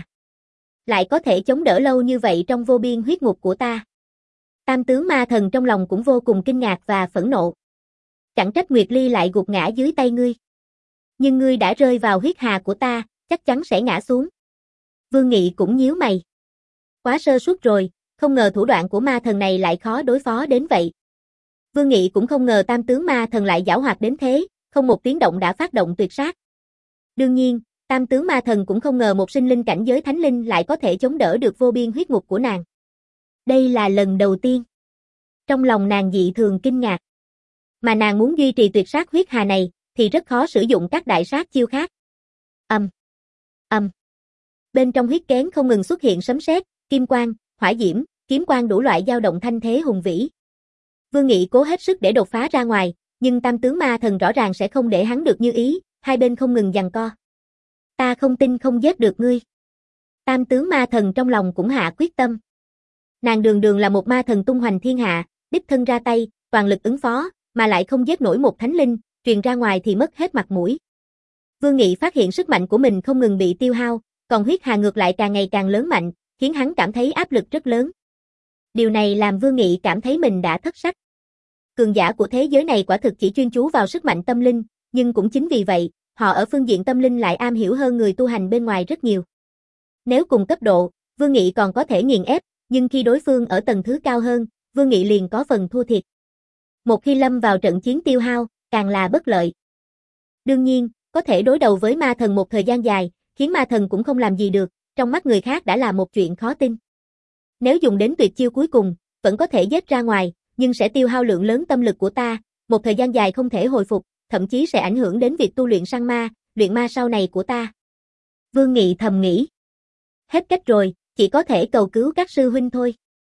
S1: Lại có thể chống đỡ lâu như vậy trong vô biên huyết ngục của ta. Tam tướng ma thần trong lòng cũng vô cùng kinh ngạc và phẫn nộ. Chẳng trách Nguyệt Ly lại gục ngã dưới tay ngươi. Nhưng ngươi đã rơi vào huyết hà của ta, chắc chắn sẽ ngã xuống. Vương Nghị cũng nhíu mày. Quá sơ suất rồi, không ngờ thủ đoạn của ma thần này lại khó đối phó đến vậy. Vương Nghị cũng không ngờ tam tướng ma thần lại giảo hoạt đến thế, không một tiếng động đã phát động tuyệt sát. Đương nhiên, tam tướng ma thần cũng không ngờ một sinh linh cảnh giới thánh linh lại có thể chống đỡ được vô biên huyết ngục của nàng. Đây là lần đầu tiên. Trong lòng nàng dị thường kinh ngạc. Mà nàng muốn duy trì tuyệt sát huyết hà này, thì rất khó sử dụng các đại sát chiêu khác. Âm. Um. Âm. Um. Bên trong huyết kén không ngừng xuất hiện sấm sét, kim quang, hỏa diễm, kiếm quang đủ loại dao động thanh thế hùng vĩ. Vương Nghị cố hết sức để đột phá ra ngoài, nhưng tam tướng ma thần rõ ràng sẽ không để hắn được như ý, hai bên không ngừng giằng co. Ta không tin không giết được ngươi. Tam tướng ma thần trong lòng cũng hạ quyết tâm. Nàng đường đường là một ma thần tung hoành thiên hạ, đích thân ra tay, toàn lực ứng phó, mà lại không giết nổi một thánh linh, truyền ra ngoài thì mất hết mặt mũi. Vương Nghị phát hiện sức mạnh của mình không ngừng bị tiêu hao, còn huyết hà ngược lại càng ngày càng lớn mạnh, khiến hắn cảm thấy áp lực rất lớn. Điều này làm Vương Nghị cảm thấy mình đã thất sách. Cường giả của thế giới này quả thực chỉ chuyên chú vào sức mạnh tâm linh, nhưng cũng chính vì vậy, họ ở phương diện tâm linh lại am hiểu hơn người tu hành bên ngoài rất nhiều. Nếu cùng cấp độ, Vương Nghị còn có thể nghiền ép, nhưng khi đối phương ở tầng thứ cao hơn, Vương Nghị liền có phần thua thiệt. Một khi lâm vào trận chiến tiêu hao, càng là bất lợi. Đương nhiên, có thể đối đầu với ma thần một thời gian dài, khiến ma thần cũng không làm gì được, trong mắt người khác đã là một chuyện khó tin. Nếu dùng đến tuyệt chiêu cuối cùng, vẫn có thể giết ra ngoài, nhưng sẽ tiêu hao lượng lớn tâm lực của ta, một thời gian dài không thể hồi phục, thậm chí sẽ ảnh hưởng đến việc tu luyện săn ma, luyện ma sau này của ta. Vương Nghị thầm nghĩ. Hết cách rồi, chỉ có thể cầu cứu các sư huynh thôi.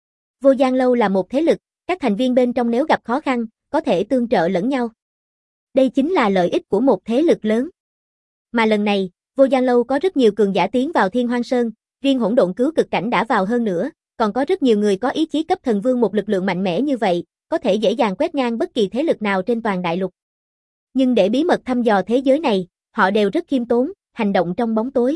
S1: Vô Gian Lâu là một thế lực, các thành viên bên trong nếu gặp khó khăn, có thể tương trợ lẫn nhau. Đây chính là lợi ích của một thế lực lớn. Mà lần này, Vô Gian Lâu có rất nhiều cường giả tiến vào Thiên Hoang Sơn, riêng hỗn độn cứu cực cảnh đã vào hơn nữa, còn có rất nhiều người có ý chí cấp thần vương. Một lực lượng mạnh mẽ như vậy, có thể dễ dàng quét ngang bất kỳ thế lực nào trên toàn đại lục. Nhưng để bí mật thăm dò thế giới này, họ đều rất khiêm tốn, hành động trong bóng tối.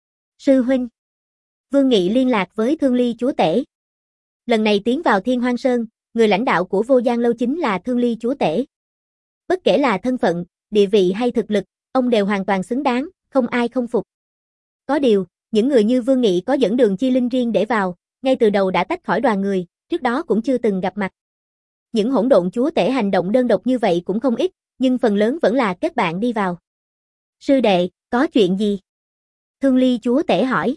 S1: Sư huynh. Vương Nghị liên lạc với Thương Ly chúa tể. Lần này tiến vào Thiên Hoang Sơn, người lãnh đạo của Vô Gian Lâu chính là Thương Ly chúa tể. Bất kể là thân phận, địa vị hay thực lực, ông đều hoàn toàn xứng đáng, không ai không phục. Có điều, những người như Vương Nghị có dẫn đường chi linh riêng để vào, ngay từ đầu đã tách khỏi đoàn người, trước đó cũng chưa từng gặp mặt. Những hỗn độn chúa tể hành động đơn độc như vậy cũng không ít, nhưng phần lớn vẫn là kết bạn đi vào. Sư đệ, có chuyện gì? Thương Ly chúa tể hỏi.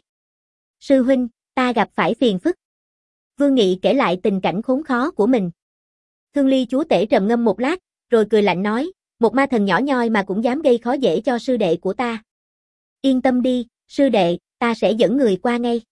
S1: Sư huynh, ta gặp phải phiền phức. Vương Nghị kể lại tình cảnh khốn khó của mình. Thương Ly chúa tể trầm ngâm một lát, rồi cười lạnh nói, một ma thần nhỏ nhoi mà cũng dám gây khó dễ cho sư đệ của ta. Yên tâm đi, sư đệ, ta sẽ dẫn người qua ngay.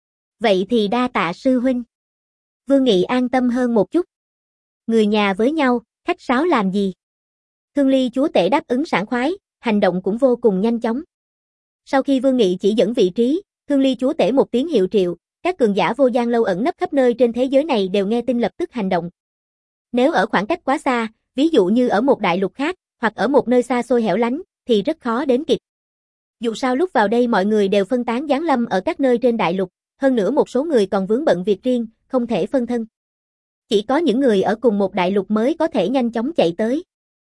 S1: Vậy thì đa tạ sư huynh. Vương Nghị an tâm hơn một chút. Người nhà với nhau, khách sáo làm gì? Thương Ly chúa tể đáp ứng sảng khoái, hành động cũng vô cùng nhanh chóng. Sau khi Vương Nghị chỉ dẫn vị trí, Thương Ly chúa tể một tiếng hiệu triệu, các cường giả Vô Gian Lâu ẩn nấp khắp nơi trên thế giới này đều nghe tin lập tức hành động. Nếu ở khoảng cách quá xa, ví dụ như ở một đại lục khác, hoặc ở một nơi xa xôi hẻo lánh, thì rất khó đến kịp. Dù sao lúc vào đây mọi người đều phân tán giáng lâm ở các nơi trên đại lục, hơn nữa một số người còn vướng bận việc riêng, không thể phân thân. Chỉ có những người ở cùng một đại lục mới có thể nhanh chóng chạy tới.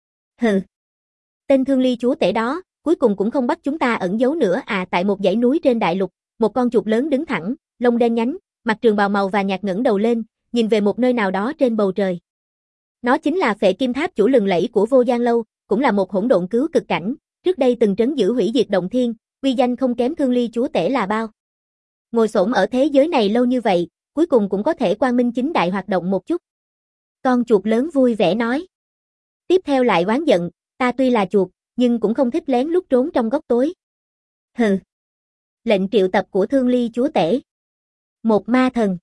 S1: Hừ. Tên Thương Ly chúa tể đó, cuối cùng cũng không bắt chúng ta ẩn giấu nữa à. Tại một dãy núi trên đại lục, một con chuột lớn đứng thẳng, lông đen nhánh, mặc trường bào màu và nhạt ngẩng đầu lên, nhìn về một nơi nào đó trên bầu trời. Nó chính là Phệ Kim Tháp chủ lừng lẫy của Vô Gian Lâu, cũng là một hỗn độn cứu cực cảnh, trước đây từng trấn giữ hủy diệt động thiên, uy danh không kém Thương Ly chúa tể là bao. Ngồi xổm ở thế giới này lâu như vậy, cuối cùng cũng có thể quang minh chính đại hoạt động một chút. Con chuột lớn vui vẻ nói. Tiếp theo lại oán giận, ta tuy là chuột, nhưng cũng không thích lén lút trốn trong góc tối. Hừ. Lệnh triệu tập của Thương Ly chúa tể. Một ma thần.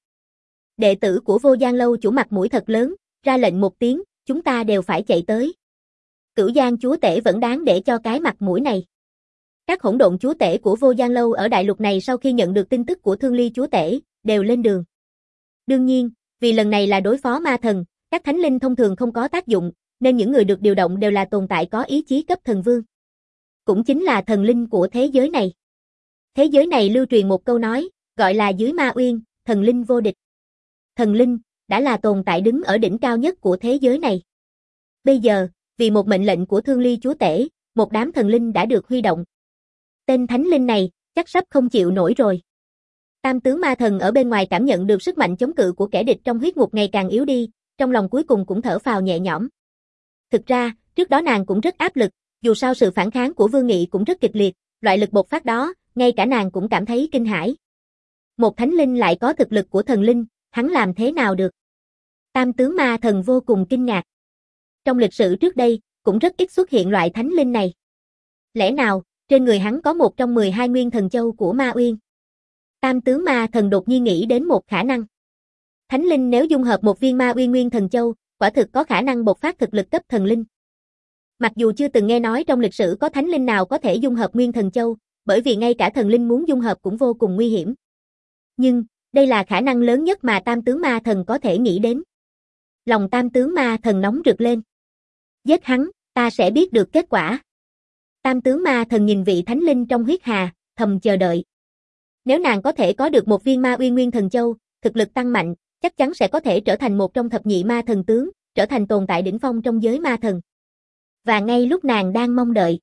S1: Đệ tử của Vô Gian Lâu chủ mặt mũi thật lớn, ra lệnh một tiếng, chúng ta đều phải chạy tới. Cửu Giang chúa tể vẫn đáng để cho cái mặt mũi này. Các hỗn độn chúa tể của Vô Gian Lâu ở đại lục này sau khi nhận được tin tức của Thương Ly chúa tể, đều lên đường. Đương nhiên, vì lần này là đối phó ma thần, các thánh linh thông thường không có tác dụng, nên những người được điều động đều là tồn tại có ý chí cấp thần vương. Cũng chính là thần linh của thế giới này. Thế giới này lưu truyền một câu nói, gọi là dưới ma uyên, thần linh vô địch. Thần linh, đã là tồn tại đứng ở đỉnh cao nhất của thế giới này. Bây giờ, vì một mệnh lệnh của Thương Ly chúa tể, một đám thần linh đã được huy động. Tên thánh linh này, chắc sắp không chịu nổi rồi. Tam tướng ma thần ở bên ngoài cảm nhận được sức mạnh chống cự của kẻ địch trong huyết ngục ngày càng yếu đi, trong lòng cuối cùng cũng thở phào nhẹ nhõm. Thực ra, trước đó nàng cũng rất áp lực, dù sao sự phản kháng của Vương Nghị cũng rất kịch liệt, loại lực bộc phát đó, ngay cả nàng cũng cảm thấy kinh hãi. Một thánh linh lại có thực lực của thần linh, hắn làm thế nào được? Tam tướng ma thần vô cùng kinh ngạc. Trong lịch sử trước đây, cũng rất ít xuất hiện loại thánh linh này. Lẽ nào, trên người hắn có một trong mười hai nguyên thần châu của Ma Uyên? Tam tướng ma thần đột nhiên nghĩ đến một khả năng. Thánh linh nếu dung hợp một viên Ma Uyên nguyên thần châu, quả thực có khả năng bộc phát thực lực cấp thần linh. Mặc dù chưa từng nghe nói trong lịch sử có thánh linh nào có thể dung hợp nguyên thần châu, bởi vì ngay cả thần linh muốn dung hợp cũng vô cùng nguy hiểm. Nhưng, đây là khả năng lớn nhất mà tam tướng ma thần có thể nghĩ đến. Lòng tam tướng ma thần nóng rực lên. Giết hắn, ta sẽ biết được kết quả. Tam tướng ma thần nhìn vị thánh linh trong huyết hà, thầm chờ đợi. Nếu nàng có thể có được một viên Ma Uyên nguyên thần châu, thực lực tăng mạnh, chắc chắn sẽ có thể trở thành một trong thập nhị ma thần tướng, trở thành tồn tại đỉnh phong trong giới ma thần. Và ngay lúc nàng đang mong đợi,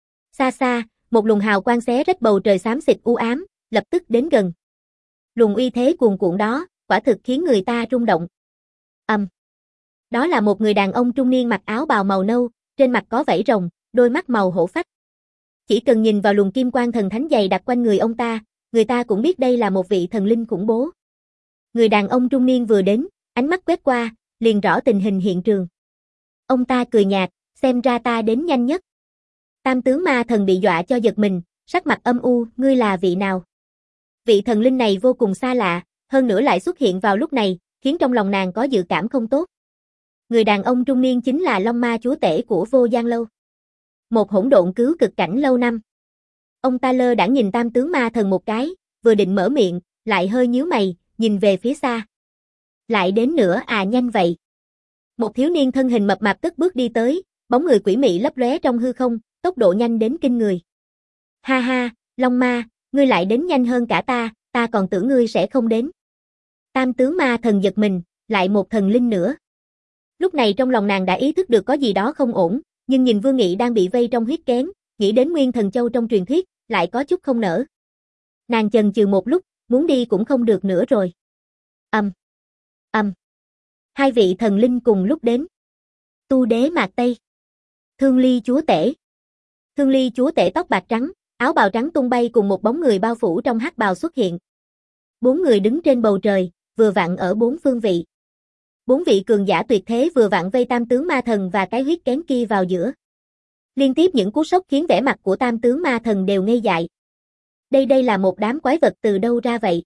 S1: xa xa, một luồng hào quang xé rách bầu trời xám xịt u ám, lập tức đến gần. Luồng uy thế cuồn cuộn đó, quả thực khiến người ta rung động. Ầm. Um. Đó là một người đàn ông trung niên mặc áo bào màu nâu, trên mặt có vảy rồng, đôi mắt màu hổ phách. Chỉ cần nhìn vào luồng kim quang thần thánh dày đặc quanh người ông ta, người ta cũng biết đây là một vị thần linh khủng bố. Người đàn ông trung niên vừa đến, ánh mắt quét qua, liền rõ tình hình hiện trường. Ông ta cười nhạt, xem ra ta đến nhanh nhất. Tam tướng ma thần bị dọa cho giật mình, sắc mặt âm u, ngươi là vị nào? Vị thần linh này vô cùng xa lạ, hơn nữa lại xuất hiện vào lúc này, khiến trong lòng nàng có dự cảm không tốt. Người đàn ông trung niên chính là Long Ma chúa tể của Vô Gian Lâu. Một hỗn độn cứu cực cảnh lâu năm. Ông ta lơ đãng nhìn tam tướng ma thần một cái, vừa định mở miệng, lại hơi nhíu mày, nhìn về phía xa. Lại đến nữa à, nhanh vậy. Một thiếu niên thân hình mập mạp cất bước đi tới, bóng người quỷ mị lấp lóe trong hư không, tốc độ nhanh đến kinh người. Ha ha, Long Ma, ngươi lại đến nhanh hơn cả ta, ta còn tưởng ngươi sẽ không đến. Tam tướng ma thần giật mình, lại một thần linh nữa. Lúc này trong lòng nàng đã ý thức được có gì đó không ổn, nhưng nhìn Vương Nghị đang bị vây trong huyết kén, nghĩ đến Nguyên Thần Châu trong truyền thuyết, lại có chút không nỡ. Nàng chần chừ một lúc, muốn đi cũng không được nữa rồi. Âm, âm. Hai vị thần linh cùng lúc đến. Tu Đế Mạc Tây, Thương Ly Chúa Tể. Thương Ly Chúa Tể tóc bạc trắng, áo bào trắng tung bay cùng một bóng người bao phủ trong hắc bào xuất hiện. Bốn người đứng trên bầu trời, vừa vặn ở bốn phương vị. Bốn vị cường giả tuyệt thế vừa vặn vây tam tướng ma thần và cái huyết kén kia vào giữa. Liên tiếp những cú sốc khiến vẻ mặt của tam tướng ma thần đều ngây dại. Đây đây là một đám quái vật từ đâu ra vậy?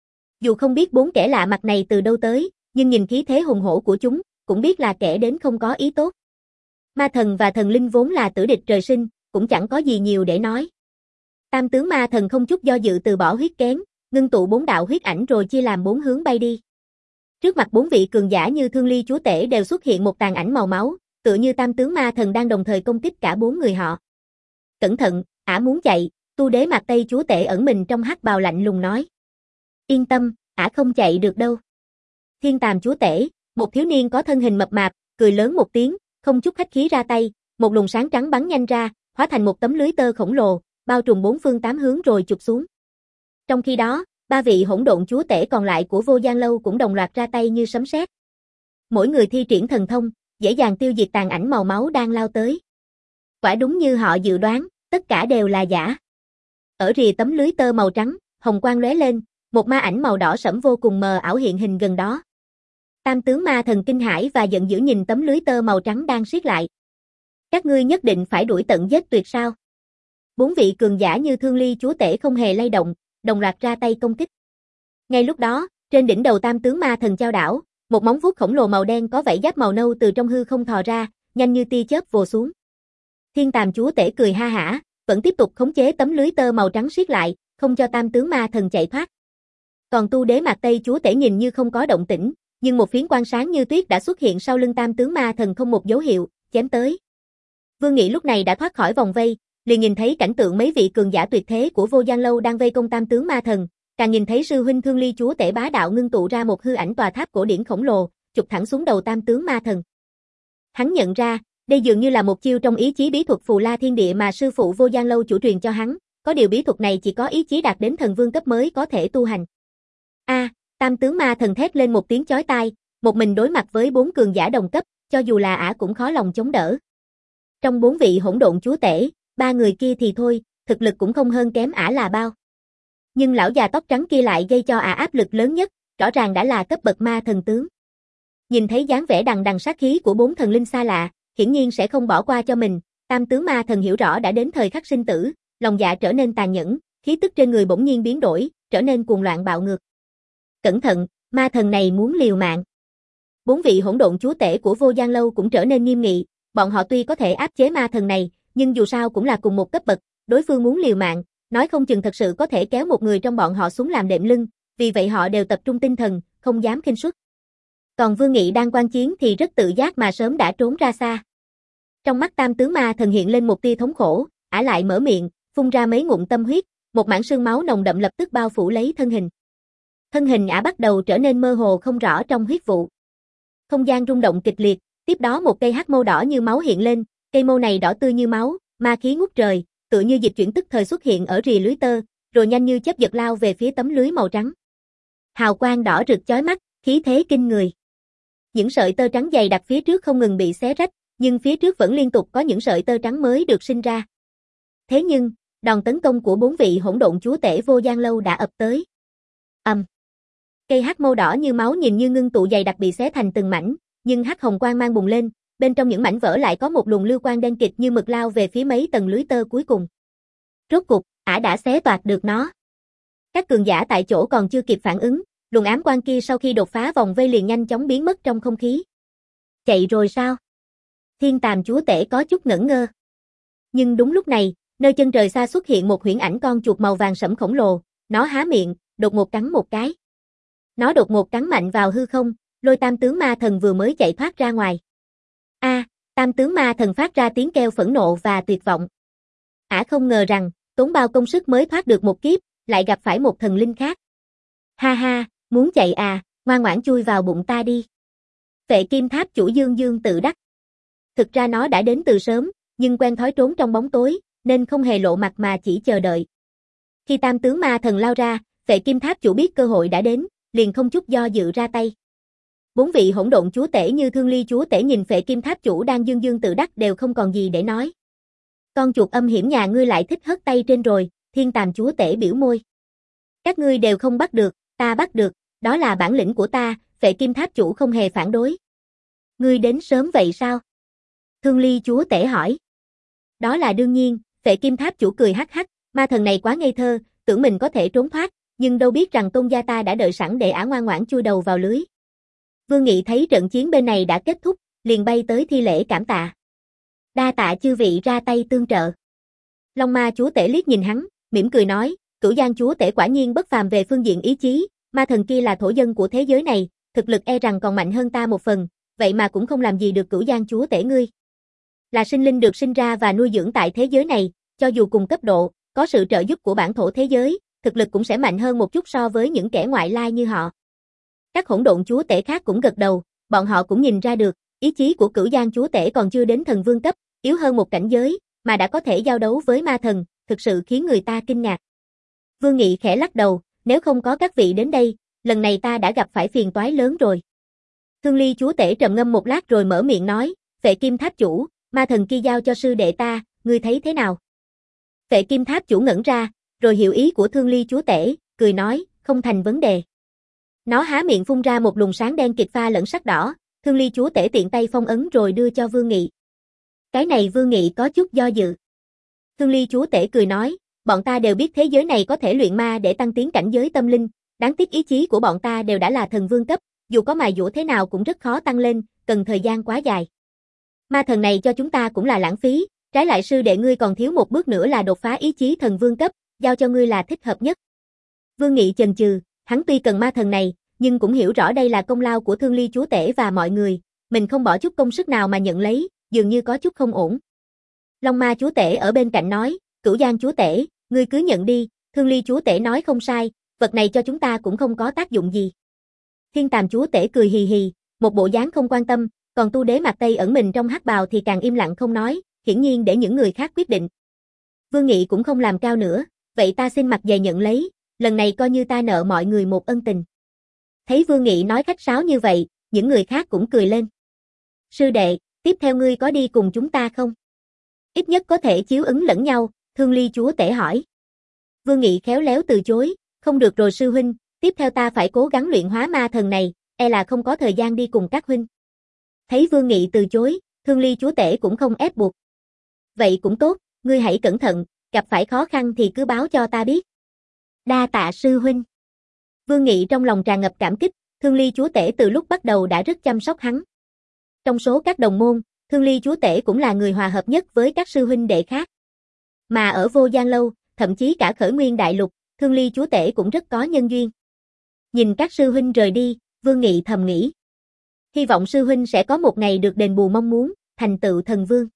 S1: Dù không biết bốn kẻ lạ mặt này từ đâu tới, nhưng nhìn khí thế hùng hổ của chúng, cũng biết là kẻ đến không có ý tốt. Ma thần và thần linh vốn là tử địch trời sinh, cũng chẳng có gì nhiều để nói. Tam tướng ma thần không chút do dự từ bỏ huyết kén, ngưng tụ bốn đạo huyết ảnh rồi chia làm bốn hướng bay đi. Trước mặt bốn vị cường giả như Thương Ly Chúa Tể đều xuất hiện một tàn ảnh màu máu, tựa như tam tướng ma thần đang đồng thời công kích cả bốn người họ. Cẩn thận, ả muốn chạy, Tu Đế Mạc Tây Chúa Tể ẩn mình trong hắc bào lạnh lùng nói. Yên tâm, ả không chạy được đâu. Thiên Tàm Chúa Tể, một thiếu niên có thân hình mập mạp, cười lớn một tiếng, không chút khách khí ra tay, một luồng sáng trắng bắn nhanh ra, hóa thành một tấm lưới tơ khổng lồ, bao trùm bốn phương tám hướng rồi chụp xuống. Trong khi đó, ba vị hỗn độn chúa tể còn lại của Vô Gian Lâu cũng đồng loạt ra tay như sấm sét. Mỗi người thi triển thần thông, dễ dàng tiêu diệt tàn ảnh màu máu đang lao tới. Quả đúng như họ dự đoán, tất cả đều là giả. Ở rìa tấm lưới tơ màu trắng, hồng quang lóe lên, một ma ảnh màu đỏ sẫm vô cùng mờ ảo hiện hình gần đó. Tam tướng ma thần kinh hãi và giận dữ nhìn tấm lưới tơ màu trắng đang siết lại. Các ngươi nhất định phải đuổi tận giết tuyệt sao? Bốn vị cường giả như Thương Ly chúa tể không hề lay động, đồng loạt ra tay công kích. Ngay lúc đó, trên đỉnh đầu tam tướng ma thần chao đảo, một móng vuốt khổng lồ màu đen có vảy giáp màu nâu từ trong hư không thò ra, nhanh như tia chớp vồ xuống. Thiên Tàm chúa tể cười ha hả, vẫn tiếp tục khống chế tấm lưới tơ màu trắng siết lại, không cho tam tướng ma thần chạy thoát. Còn Tu Đế Mạc Tây chúa tể nhìn như không có động tĩnh, nhưng một phiến quang sáng như tuyết đã xuất hiện sau lưng tam tướng ma thần không một dấu hiệu, chém tới. Vương Nghị lúc này đã thoát khỏi vòng vây, liền nhìn thấy cảnh tượng mấy vị cường giả tuyệt thế của Vô Gian Lâu đang vây công tam tướng ma thần, càng nhìn thấy sư huynh Thương Ly chúa tể bá đạo ngưng tụ ra một hư ảnh tòa tháp cổ điển khổng lồ, chụp thẳng xuống đầu tam tướng ma thần. Hắn nhận ra, đây dường như là một chiêu trong ý chí bí thuật Phù La Thiên Địa mà sư phụ Vô Gian Lâu chủ truyền cho hắn, có điều bí thuật này chỉ có ý chí đạt đến thần vương cấp mới có thể tu hành. A, à, tam tướng ma thần thét lên một tiếng chói tai, một mình đối mặt với bốn cường giả đồng cấp, cho dù là ả cũng khó lòng chống đỡ. Trong bốn vị hỗn độn chúa tể, ba người kia thì thôi, thực lực cũng không hơn kém ả là bao. Nhưng lão già tóc trắng kia lại gây cho ả áp lực lớn nhất, rõ ràng đã là cấp bậc ma thần tướng. Nhìn thấy dáng vẻ đằng đằng sát khí của bốn thần linh xa lạ, hiển nhiên sẽ không bỏ qua cho mình, tam tướng ma thần hiểu rõ đã đến thời khắc sinh tử, lòng dạ trở nên tàn nhẫn, khí tức trên người bỗng nhiên biến đổi, trở nên cuồng loạn bạo ngược. Cẩn thận, ma thần này muốn liều mạng. Bốn vị hỗn độn chúa tể của Vô Gian Lâu cũng trở nên nghiêm nghị, bọn họ tuy có thể áp chế ma thần này, nhưng dù sao cũng là cùng một cấp bậc, đối phương muốn liều mạng, nói không chừng thật sự có thể kéo một người trong bọn họ xuống làm đệm lưng, vì vậy họ đều tập trung tinh thần, không dám khinh suất. Còn Vương Nghị đang quan chiến thì rất tự giác mà sớm đã trốn ra xa. Trong mắt tam tướng ma thần hiện lên một tia thống khổ, ả lại mở miệng, phun ra mấy ngụm tâm huyết, một mảng sương máu nồng đậm lập tức bao phủ lấy thân hình. Thân hình ả bắt đầu trở nên mơ hồ không rõ trong huyết vụ. Không gian rung động kịch liệt, tiếp đó một cây hắc mâu đỏ như máu hiện lên, cây mâu này đỏ tươi như máu, ma khí ngút trời, tựa như dịch chuyển tức thời xuất hiện ở rìa lưới tơ, rồi nhanh như chớp giật lao về phía tấm lưới màu trắng. Hào quang đỏ rực chói mắt, khí thế kinh người. Những sợi tơ trắng dày đặc phía trước không ngừng bị xé rách, nhưng phía trước vẫn liên tục có những sợi tơ trắng mới được sinh ra. Thế nhưng, đòn tấn công của bốn vị hỗn độn chúa tể Vô Gian Lâu đã ập tới. Ầm. Um. Cây hắc mâu đỏ như máu nhìn như ngưng tụ dày đặc bị xé thành từng mảnh, nhưng hắc hồng quang mang bùng lên, bên trong những mảnh vỡ lại có một luồng lưu quang đen kịt như mực lao về phía mấy tầng lưới tơ cuối cùng. Rốt cục, ả đã xé toạc được nó. Các cường giả tại chỗ còn chưa kịp phản ứng, luồng ám quang kia sau khi đột phá vòng vây liền nhanh chóng biến mất trong không khí. Chạy rồi sao? Thiên Tàm chúa tể có chút ngẩn ngơ. Nhưng đúng lúc này, nơi chân trời xa xuất hiện một huyễn ảnh con chuột màu vàng sẫm khổng lồ, nó há miệng, đột ngột cắn một cái. Nó đột ngột cắn mạnh vào hư không, Lôi tam tướng ma thần vừa mới chạy thoát ra ngoài. A, à, tam tướng ma thần phát ra tiếng kêu phẫn nộ và tuyệt vọng. Ả không ngờ rằng, tốn bao công sức mới thoát được một kiếp, lại gặp phải một thần linh khác. Ha ha, muốn chạy à, ngoan ngoãn chui vào bụng ta đi. Phệ Kim Tháp chủ Dương Dương tự đắc. Thực ra nó đã đến từ sớm, nhưng quen thói trốn trong bóng tối, nên không hề lộ mặt mà chỉ chờ đợi. Khi tam tướng ma thần lao ra, Phệ Kim Tháp chủ biết cơ hội đã đến, liền không chút do dự ra tay. Bốn vị hỗn độn chúa tể như Thương Ly chúa tể nhìn Phệ Kim Tháp chủ đang dương dương tự đắc đều không còn gì để nói. Con chuột âm hiểm nhà ngươi lại thích hất tay trên rồi, Thiên Tàm chúa tể biểu môi. Các ngươi đều không bắt được, ta bắt được, đó là bản lĩnh của ta, Phệ Kim Tháp chủ không hề phản đối. Ngươi đến sớm vậy sao? Thương Ly chúa tể hỏi. Đó là đương nhiên, Phệ Kim Tháp chủ cười hắc hắc, ma thần này quá ngây thơ, tưởng mình có thể trốn thoát, nhưng đâu biết rằng tôn gia ta đã đợi sẵn để ả ngoan ngoãn chui đầu vào lưới. Vương Nghị thấy trận chiến bên này đã kết thúc, liền bay tới thi lễ cảm tạ. Đa tạ chư vị ra tay tương trợ. Long Ma chúa tể liếc nhìn hắn, mỉm cười nói, Cửu Giang chúa tể quả nhiên bất phàm về phương diện ý chí, ma thần kia là thổ dân của thế giới này, thực lực e rằng còn mạnh hơn ta một phần, vậy mà cũng không làm gì được Cửu Giang chúa tể ngươi. Là sinh linh được sinh ra và nuôi dưỡng tại thế giới này, cho dù cùng cấp độ, có sự trợ giúp của bản thổ thế giới, thực lực cũng sẽ mạnh hơn một chút so với những kẻ ngoại lai như họ. Các hỗn độn chúa tể khác cũng gật đầu, bọn họ cũng nhìn ra được, ý chí của Cửu Giang chúa tể còn chưa đến thần vương cấp, yếu hơn một cảnh giới, mà đã có thể giao đấu với ma thần, thực sự khiến người ta kinh ngạc. Vương Nghị khẽ lắc đầu, nếu không có các vị đến đây, lần này ta đã gặp phải phiền toái lớn rồi. Thương Ly chúa tể trầm ngâm một lát rồi mở miệng nói, Phệ Kim Tháp chủ, ma thần kia giao cho sư đệ ta, ngươi thấy thế nào? Phệ Kim Tháp chủ ngẩn ra, rồi hiểu ý của Thương Ly chúa tể, cười nói, không thành vấn đề. Nó há miệng phun ra một luồng sáng đen kịt pha lẫn sắc đỏ, Thương Ly chúa tể tiện tay phong ấn rồi đưa cho Vương Nghị. Cái này Vương Nghị có chút do dự. Thương Ly chúa tể cười nói, bọn ta đều biết thế giới này có thể luyện ma để tăng tiến cảnh giới tâm linh, đáng tiếc ý chí của bọn ta đều đã là thần vương cấp, dù có mài dũa thế nào cũng rất khó tăng lên, cần thời gian quá dài. Ma thần này cho chúng ta cũng là lãng phí, trái lại sư đệ ngươi còn thiếu một bước nữa là đột phá ý chí thần vương cấp, giao cho ngươi là thích hợp nhất. Vương Nghị chần chừ, hắn tuy cần ma thần này, nhưng cũng hiểu rõ đây là công lao của Thương Ly chúa tể và mọi người, mình không bỏ chút công sức nào mà nhận lấy, dường như có chút không ổn. Long Ma chúa tể ở bên cạnh nói, Cửu Giang chúa tể, ngươi cứ nhận đi, Thương Ly chúa tể nói không sai, vật này cho chúng ta cũng không có tác dụng gì. Thiên Tàm chúa tể cười hì hì, một bộ dáng không quan tâm, còn Tu Đế mặt Tây ẩn mình trong hắc bào thì càng im lặng không nói, hiển nhiên để những người khác quyết định. Vương Nghị cũng không làm cao nữa, vậy ta xin mặt dày nhận lấy, lần này coi như ta nợ mọi người một ân tình. Thấy Vương Nghị nói khách sáo như vậy, những người khác cũng cười lên. Sư đệ, tiếp theo ngươi có đi cùng chúng ta không? Ít nhất có thể chiếu ứng lẫn nhau, Thương Ly chúa tể hỏi. Vương Nghị khéo léo từ chối, không được rồi sư huynh, tiếp theo ta phải cố gắng luyện hóa ma thần này, e là không có thời gian đi cùng các huynh. Thấy Vương Nghị từ chối, Thương Ly chúa tể cũng không ép buộc. Vậy cũng tốt, ngươi hãy cẩn thận, gặp phải khó khăn thì cứ báo cho ta biết. Đa tạ sư huynh. Vương Nghị trong lòng tràn ngập cảm kích, Thương Ly chúa tể từ lúc bắt đầu đã rất chăm sóc hắn. Trong số các đồng môn, Thương Ly chúa tể cũng là người hòa hợp nhất với các sư huynh đệ khác. Mà ở Vô Gian Lâu, thậm chí cả Khởi Nguyên Đại Lục, Thương Ly chúa tể cũng rất có nhân duyên. Nhìn các sư huynh rời đi, Vương Nghị thầm nghĩ. Hy vọng sư huynh sẽ có một ngày được đền bù mong muốn, thành tựu thần vương.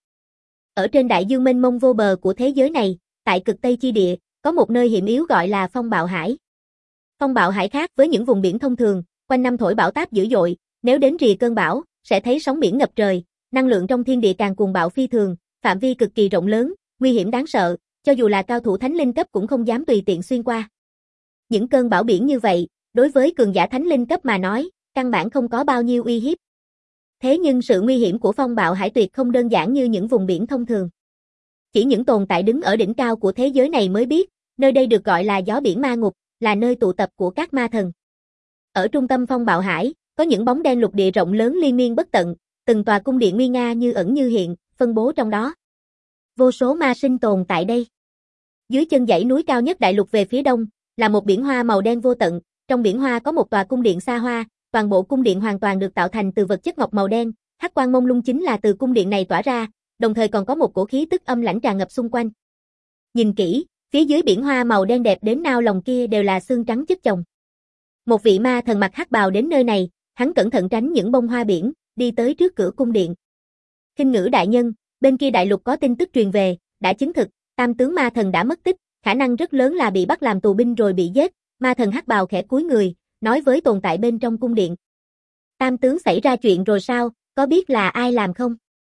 S1: Ở trên đại dương mênh mông vô bờ của thế giới này, tại cực Tây chi địa, có một nơi hiểm yếu gọi là Phong Bạo Hải. Phong Bạo Hải khác với những vùng biển thông thường, quanh năm thổi bão táp dữ dội, nếu đến rìa cơn bão, sẽ thấy sóng biển ngập trời, năng lượng trong thiên địa càng cuồng bạo phi thường, phạm vi cực kỳ rộng lớn, nguy hiểm đáng sợ, cho dù là cao thủ thánh linh cấp cũng không dám tùy tiện xuyên qua. Những cơn bão biển như vậy, đối với cường giả thánh linh cấp mà nói, căn bản không có bao nhiêu uy hiếp. Thế nhưng sự nguy hiểm của Phong Bạo Hải tuyệt không đơn giản như những vùng biển thông thường. Chỉ những tồn tại đứng ở đỉnh cao của thế giới này mới biết, nơi đây được gọi là gió biển ma ngục, là nơi tụ tập của các ma thần. Ở trung tâm Phong Bạo Hải, có những bóng đen lục địa rộng lớn liên miên bất tận, từng tòa cung điện nguy nga như ẩn như hiện, phân bố trong đó. Vô số ma sinh tồn tại đây. Dưới chân dãy núi cao nhất đại lục về phía đông, là một biển hoa màu đen vô tận, trong biển hoa có một tòa cung điện xa hoa, toàn bộ cung điện hoàn toàn được tạo thành từ vật chất ngọc màu đen, hắc quang mông lung chính là từ cung điện này tỏa ra, đồng thời còn có một cổ khí tức âm lãnh tràn ngập xung quanh. Nhìn kỹ, phía dưới biển hoa màu đen đẹp đến nao lòng kia đều là xương trắng chất chồng. Một vị ma thần mặc hắc bào đến nơi này, hắn cẩn thận tránh những bông hoa biển, đi tới trước cửa cung điện. Khinh Ngữ đại nhân, bên kia đại lục có tin tức truyền về, đã chứng thực, tam tướng ma thần đã mất tích, khả năng rất lớn là bị bắt làm tù binh rồi bị giết. Ma thần hắc bào khẽ cúi người, nói với tồn tại bên trong cung điện. Tam tướng xảy ra chuyện rồi sao, có biết là ai làm không?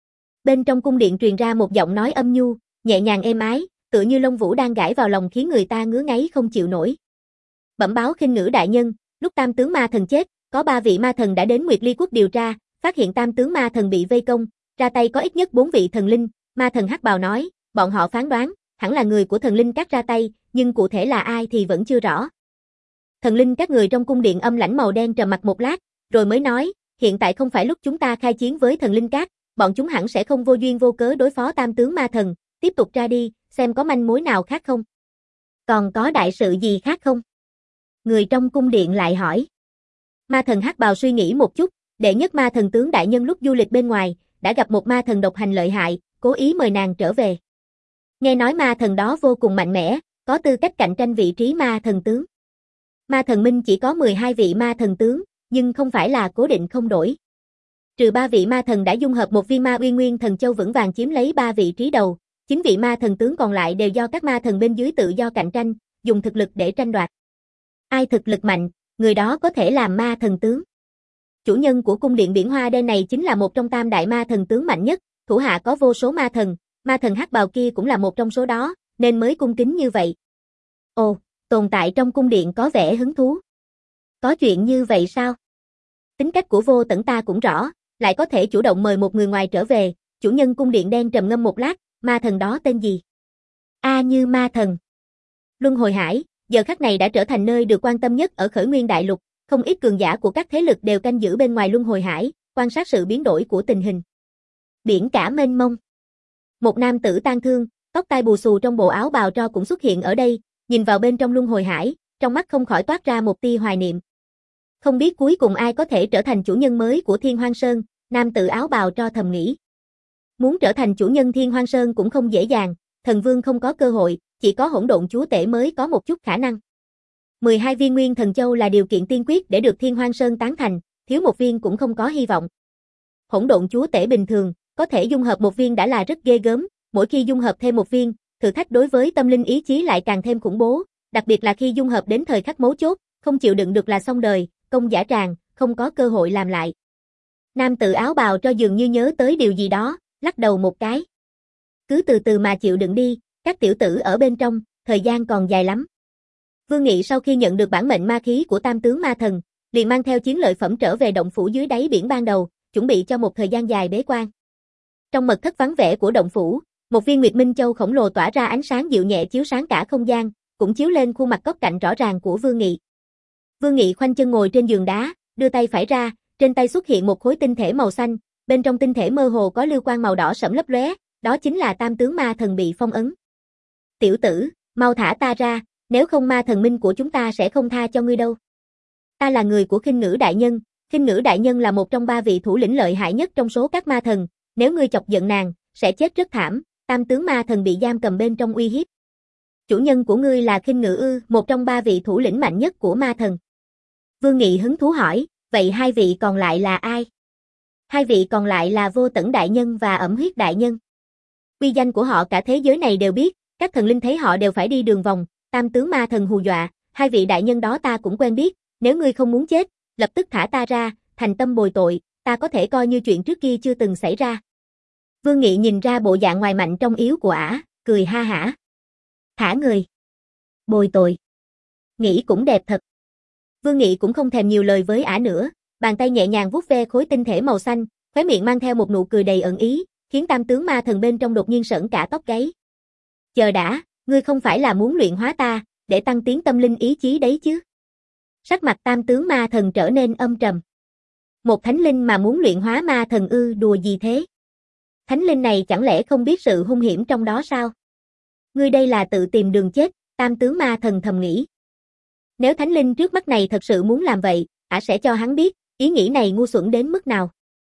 S1: Bên trong cung điện truyền ra một giọng nói âm nhu, nhẹ nhàng êm ái, tựa như lông vũ đang gãi vào lòng khiến người ta ngứa ngáy không chịu nổi. Bẩm báo Khinh Ngữ đại nhân, lúc tam tướng ma thần chết, có ba vị ma thần đã đến Nguyệt Ly quốc điều tra, phát hiện tam tướng ma thần bị vây công, ra tay có ít nhất bốn vị thần linh. Ma thần hắc bào nói, bọn họ phán đoán, hẳn là người của thần linh các ra tay, nhưng cụ thể là ai thì vẫn chưa rõ. Thần linh các người trong cung điện âm lãnh màu đen trầm mặc một lát, rồi mới nói, hiện tại không phải lúc chúng ta khai chiến với thần linh các, bọn chúng hẳn sẽ không vô duyên vô cớ đối phó tam tướng ma thần, tiếp tục tra đi, xem có manh mối nào khác không. Còn có đại sự gì khác không? Người trong cung điện lại hỏi. Ma thần hắc bào suy nghĩ một chút, đệ nhất ma thần tướng đại nhân lúc du lịch bên ngoài, đã gặp một ma thần độc hành lợi hại, cố ý mời nàng trở về. Nghe nói ma thần đó vô cùng mạnh mẽ, có tư cách cạnh tranh vị trí ma thần tướng. Ma thần minh chỉ có mười hai vị ma thần tướng, nhưng không phải là cố định không đổi. Trừ ba vị ma thần đã dung hợp một viên ma uy nguyên thần châu vững vàng chiếm lấy ba vị trí đầu, chín vị ma thần tướng còn lại đều do các ma thần bên dưới tự do cạnh tranh, dùng thực lực để tranh đoạt. Ai thực lực mạnh, người đó có thể làm ma thần tướng. Chủ nhân của cung điện biển hoa đen này chính là một trong tam đại ma thần tướng mạnh nhất, thủ hạ có vô số ma thần, ma thần hắc bào kia cũng là một trong số đó, nên mới cung kính như vậy. Ồ, tồn tại trong cung điện có vẻ hứng thú. Có chuyện như vậy sao? Tính cách của Vô Tẩn ta cũng rõ, lại có thể chủ động mời một người ngoài trở về. Chủ nhân cung điện đen trầm ngâm một lát, ma thần đó tên gì? A Như ma thần. Luân Hồi Hải, giờ khắc này đã trở thành nơi được quan tâm nhất ở Khởi Nguyên Đại Lục, không ít cường giả của các thế lực đều canh giữ bên ngoài Luân Hồi Hải, quan sát sự biến đổi của tình hình. Biển cả mênh mông. Một nam tử tang thương, tóc tai bù xù trong bộ áo bào tro cũng xuất hiện ở đây, nhìn vào bên trong Luân Hồi Hải, trong mắt không khỏi toát ra một tia hoài niệm. Không biết cuối cùng ai có thể trở thành chủ nhân mới của Thiên Hoang Sơn, nam tử áo bào tro thầm nghĩ. Muốn trở thành chủ nhân Thiên Hoang Sơn cũng không dễ dàng, thần vương không có cơ hội, chỉ có hỗn độn chúa tể mới có một chút khả năng. mười hai viên nguyên thần châu là điều kiện tiên quyết để được Thiên Hoang Sơn tán thành, thiếu một viên cũng không có hy vọng. Hỗn độn chúa tể bình thường, có thể dung hợp một viên đã là rất ghê gớm, mỗi khi dung hợp thêm một viên, thử thách đối với tâm linh ý chí lại càng thêm khủng bố, đặc biệt là khi dung hợp đến thời khắc mấu chốt, không chịu đựng được là xong đời, công giả tràng, không có cơ hội làm lại. Nam tử áo bào cho dường như nhớ tới điều gì đó, lắc đầu một cái. Cứ từ từ mà chịu đựng đi, các tiểu tử ở bên trong, thời gian còn dài lắm. Vương Nghị sau khi nhận được bản mệnh ma khí của tam tướng ma thần, liền mang theo chiến lợi phẩm trở về động phủ dưới đáy biển ban đầu, chuẩn bị cho một thời gian dài bế quan. Trong mật thất vắng vẻ của động phủ, một viên Nguyệt Minh Châu khổng lồ tỏa ra ánh sáng dịu nhẹ chiếu sáng cả không gian, cũng chiếu lên khuôn mặt góc cạnh rõ ràng của Vương Nghị. Vương Nghị khoanh chân ngồi trên giường đá, đưa tay phải ra, trên tay xuất hiện một khối tinh thể màu xanh, bên trong tinh thể mơ hồ có lưu quang màu đỏ sẫm lấp lóe, đó chính là tam tướng ma thần bị phong ấn. Tiểu tử, mau thả ta ra, nếu không ma thần minh của chúng ta sẽ không tha cho ngươi đâu. Ta là người của Khinh Ngữ đại nhân, Khinh Ngữ đại nhân là một trong ba vị thủ lĩnh lợi hại nhất trong số các ma thần, nếu ngươi chọc giận nàng, sẽ chết rất thảm, tam tướng ma thần bị giam cầm bên trong uy hiếp. Chủ nhân của ngươi là Khinh Ngữ ư, một trong ba vị thủ lĩnh mạnh nhất của ma thần. Vương Nghị hứng thú hỏi, vậy hai vị còn lại là ai? Hai vị còn lại là Vô Tẩn đại nhân và Ẩm Huyết đại nhân. Uy danh của họ cả thế giới này đều biết, các thần linh thấy họ đều phải đi đường vòng, tam tướng ma thần hù dọa, hai vị đại nhân đó ta cũng quen biết, nếu ngươi không muốn chết, lập tức thả ta ra, thành tâm bồi tội, ta có thể coi như chuyện trước kia chưa từng xảy ra. Vương Nghị nhìn ra bộ dạng ngoài mạnh trong yếu của ả, cười ha hả. Thả người. Bồi tội. Nghĩ cũng đẹp thật. Vương Nghị cũng không thèm nhiều lời với ả nữa, bàn tay nhẹ nhàng vuốt ve khối tinh thể màu xanh, khóe miệng mang theo một nụ cười đầy ẩn ý, khiến tam tướng ma thần bên trong đột nhiên sởn cả tóc gáy. Chờ đã, ngươi không phải là muốn luyện hóa ta, để tăng tiến tâm linh ý chí đấy chứ? Sắc mặt tam tướng ma thần trở nên âm trầm. Một thánh linh mà muốn luyện hóa ma thần ư, đùa gì thế? Thánh linh này chẳng lẽ không biết sự hung hiểm trong đó sao? Ngươi đây là tự tìm đường chết, tam tướng ma thần thầm nghĩ. Nếu thánh linh trước mắt này thật sự muốn làm vậy, ả sẽ cho hắn biết, ý nghĩ này ngu xuẩn đến mức nào.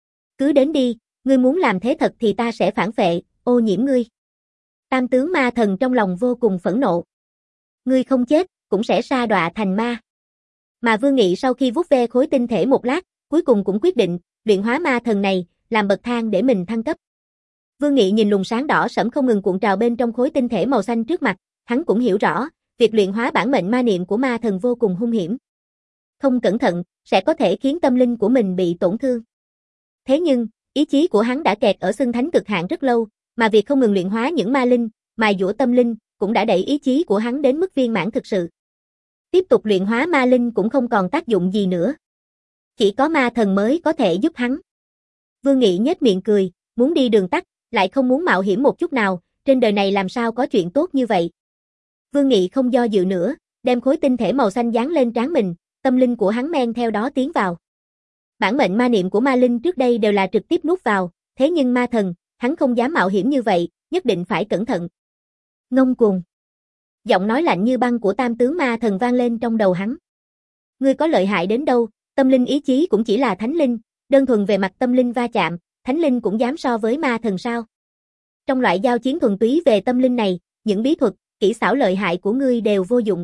S1: Cứ đến đi, ngươi muốn làm thế thật thì ta sẽ phản phệ, ô nhiễm ngươi. Tam tướng ma thần trong lòng vô cùng phẫn nộ. Ngươi không chết, cũng sẽ sa đọa thành ma. Mà Vương Nghị sau khi vuốt ve khối tinh thể một lát, cuối cùng cũng quyết định, luyện hóa ma thần này, làm bậc thang để mình thăng cấp. Vương Nghị nhìn luồng sáng đỏ sẫm không ngừng cuộn trào bên trong khối tinh thể màu xanh trước mặt, hắn cũng hiểu rõ, việc luyện hóa bản mệnh ma niệm của ma thần vô cùng hung hiểm. Không cẩn thận, sẽ có thể khiến tâm linh của mình bị tổn thương. Thế nhưng, ý chí của hắn đã kẹt ở xưng thánh cực hạn rất lâu, mà việc không ngừng luyện hóa những ma linh, mài dũa tâm linh, cũng đã đẩy ý chí của hắn đến mức viên mãn thực sự. Tiếp tục luyện hóa ma linh cũng không còn tác dụng gì nữa. Chỉ có ma thần mới có thể giúp hắn. Vương Nghị nhếch miệng cười, muốn đi đường tắt, lại không muốn mạo hiểm một chút nào, trên đời này làm sao có chuyện tốt như vậy. Vương Nghị không do dự nữa, đem khối tinh thể màu xanh dán lên trán mình, tâm linh của hắn men theo đó tiến vào. Bản mệnh ma niệm của ma linh trước đây đều là trực tiếp nuốt vào, thế nhưng ma thần, hắn không dám mạo hiểm như vậy, nhất định phải cẩn thận. Ngông cuồng. Giọng nói lạnh như băng của tam tướng ma thần vang lên trong đầu hắn. Ngươi có lợi hại đến đâu, tâm linh ý chí cũng chỉ là thánh linh, đơn thuần về mặt tâm linh va chạm, thánh linh cũng dám so với ma thần sao? Trong loại giao chiến thuần túy về tâm linh này, những bí thuật, kỹ xảo lợi hại của ngươi đều vô dụng.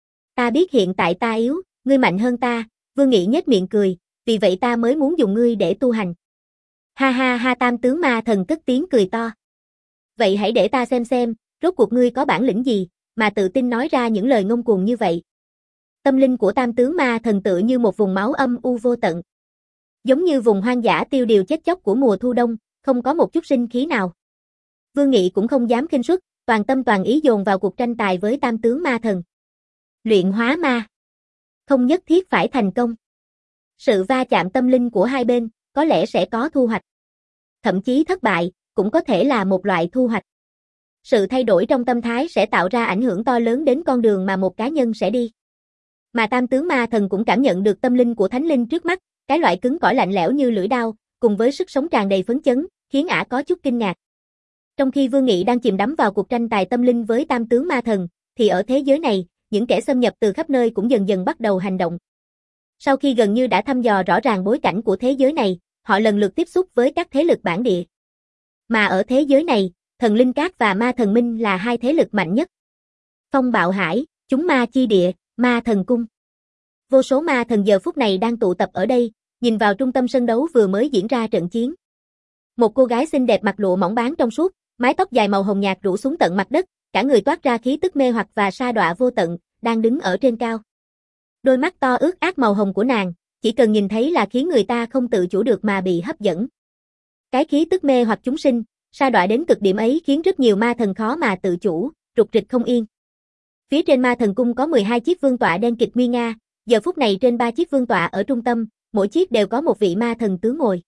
S1: Ta biết hiện tại ta yếu, ngươi mạnh hơn ta, Vương Nghị nhếch miệng cười, vì vậy ta mới muốn dùng ngươi để tu hành. Ha ha ha, tam tướng ma thần cất tiếng cười to. Vậy hãy để ta xem xem, rốt cuộc ngươi có bản lĩnh gì, mà tự tin nói ra những lời ngông cuồng như vậy. Tâm linh của tam tướng ma thần tựa như một vùng máu âm u vô tận. Giống như vùng hoang dã tiêu điều chết chóc của mùa thu đông, không có một chút sinh khí nào. Vương Nghị cũng không dám khinh suất, toàn tâm toàn ý dồn vào cuộc tranh tài với tam tướng ma thần. Luyện hóa ma. Không nhất thiết phải thành công. Sự va chạm tâm linh của hai bên, có lẽ sẽ có thu hoạch. Thậm chí thất bại, cũng có thể là một loại thu hoạch. Sự thay đổi trong tâm thái sẽ tạo ra ảnh hưởng to lớn đến con đường mà một cá nhân sẽ đi. Mà tam tướng ma thần cũng cảm nhận được tâm linh của thánh linh trước mắt, cái loại cứng cỏi lạnh lẽo như lưỡi đao, cùng với sức sống tràn đầy phấn chấn, khiến ả có chút kinh ngạc. Trong khi Vương Nghị đang chìm đắm vào cuộc tranh tài tâm linh với tam tướng ma thần, thì ở thế giới này, những kẻ xâm nhập từ khắp nơi cũng dần dần bắt đầu hành động. Sau khi gần như đã thăm dò rõ ràng bối cảnh của thế giới này, họ lần lượt tiếp xúc với các thế lực bản địa. Mà ở thế giới này, thần linh cát và ma thần minh là hai thế lực mạnh nhất. Phong bạo hải, chúng ma chi địa, ma thần cung. Vô số ma thần giờ phút này đang tụ tập ở đây, nhìn vào trung tâm sân đấu vừa mới diễn ra trận chiến. Một cô gái xinh đẹp mặc lụa mỏng báng trong suốt, mái tóc dài màu hồng nhạt rủ xuống tận mặt đất, cả người toát ra khí tức mê hoặc và sa đọa vô tận, đang đứng ở trên cao. Đôi mắt to ướt át màu hồng của nàng, chỉ cần nhìn thấy là khiến người ta không tự chủ được mà bị hấp dẫn. Cái khí tức mê hoặc chúng sinh, sa đọa đến cực điểm ấy khiến rất nhiều ma thần khó mà tự chủ, rục rịch không yên. Phía trên ma thần cung có mười hai chiếc vương tọa đen kịt nguy nga, giờ phút này trên ba chiếc vương tọa ở trung tâm, mỗi chiếc đều có một vị ma thần tướng ngồi.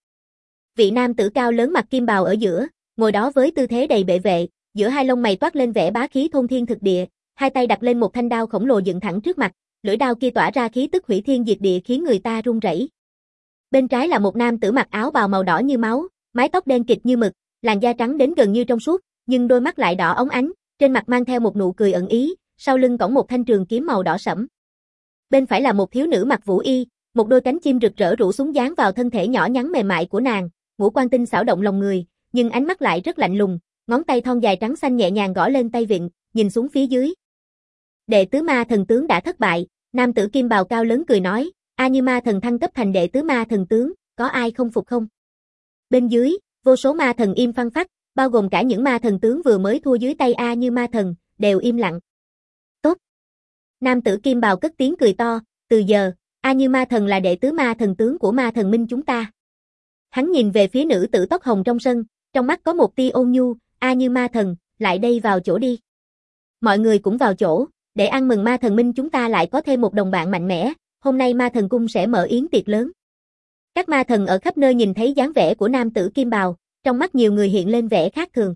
S1: Vị nam tử cao lớn mặc kim bào ở giữa, ngồi đó với tư thế đầy bệ vệ, giữa hai lông mày toát lên vẻ bá khí thôn thiên thực địa, hai tay đặt lên một thanh đao khổng lồ dựng thẳng trước mặt, lưỡi đao kia tỏa ra khí tức hủy thiên diệt địa khiến người ta run rẩy. Bên trái là một nam tử mặc áo bào màu đỏ như máu, mái tóc đen kịt như mực, làn da trắng đến gần như trong suốt, nhưng đôi mắt lại đỏ óng ánh, trên mặt mang theo một nụ cười ẩn ý, sau lưng cõng một thanh trường kiếm màu đỏ sẫm. Bên phải là một thiếu nữ mặc vũ y, một đôi cánh chim rực rỡ rủ xuống dán vào thân thể nhỏ nhắn mềm mại của nàng, ngũ quan tinh xảo động lòng người, nhưng ánh mắt lại rất lạnh lùng, ngón tay thon dài trắng xanh nhẹ nhàng gõ lên tay vịn, nhìn xuống phía dưới. Đệ tứ ma thần tướng đã thất bại, nam tử kim bào cao lớn cười nói, A Như ma thần thăng cấp thành đệ tứ ma thần tướng, có ai không phục không? Bên dưới, vô số ma thần im phăng phắc, bao gồm cả những ma thần tướng vừa mới thua dưới tay A Như ma thần, đều im lặng. Tốt. Nam tử kim bào cất tiếng cười to, từ giờ, A Như ma thần là đệ tứ ma thần tướng của ma thần minh chúng ta. Hắn nhìn về phía nữ tử tóc hồng trong sân, trong mắt có một tia ôn nhu, A Như ma thần, lại đây vào chỗ đi. Mọi người cũng vào chỗ, để ăn mừng ma thần minh chúng ta lại có thêm một đồng bạn mạnh mẽ, hôm nay ma thần cung sẽ mở yến tiệc lớn. Các ma thần ở khắp nơi nhìn thấy dáng vẻ của nam tử kim bào, trong mắt nhiều người hiện lên vẻ khác thường.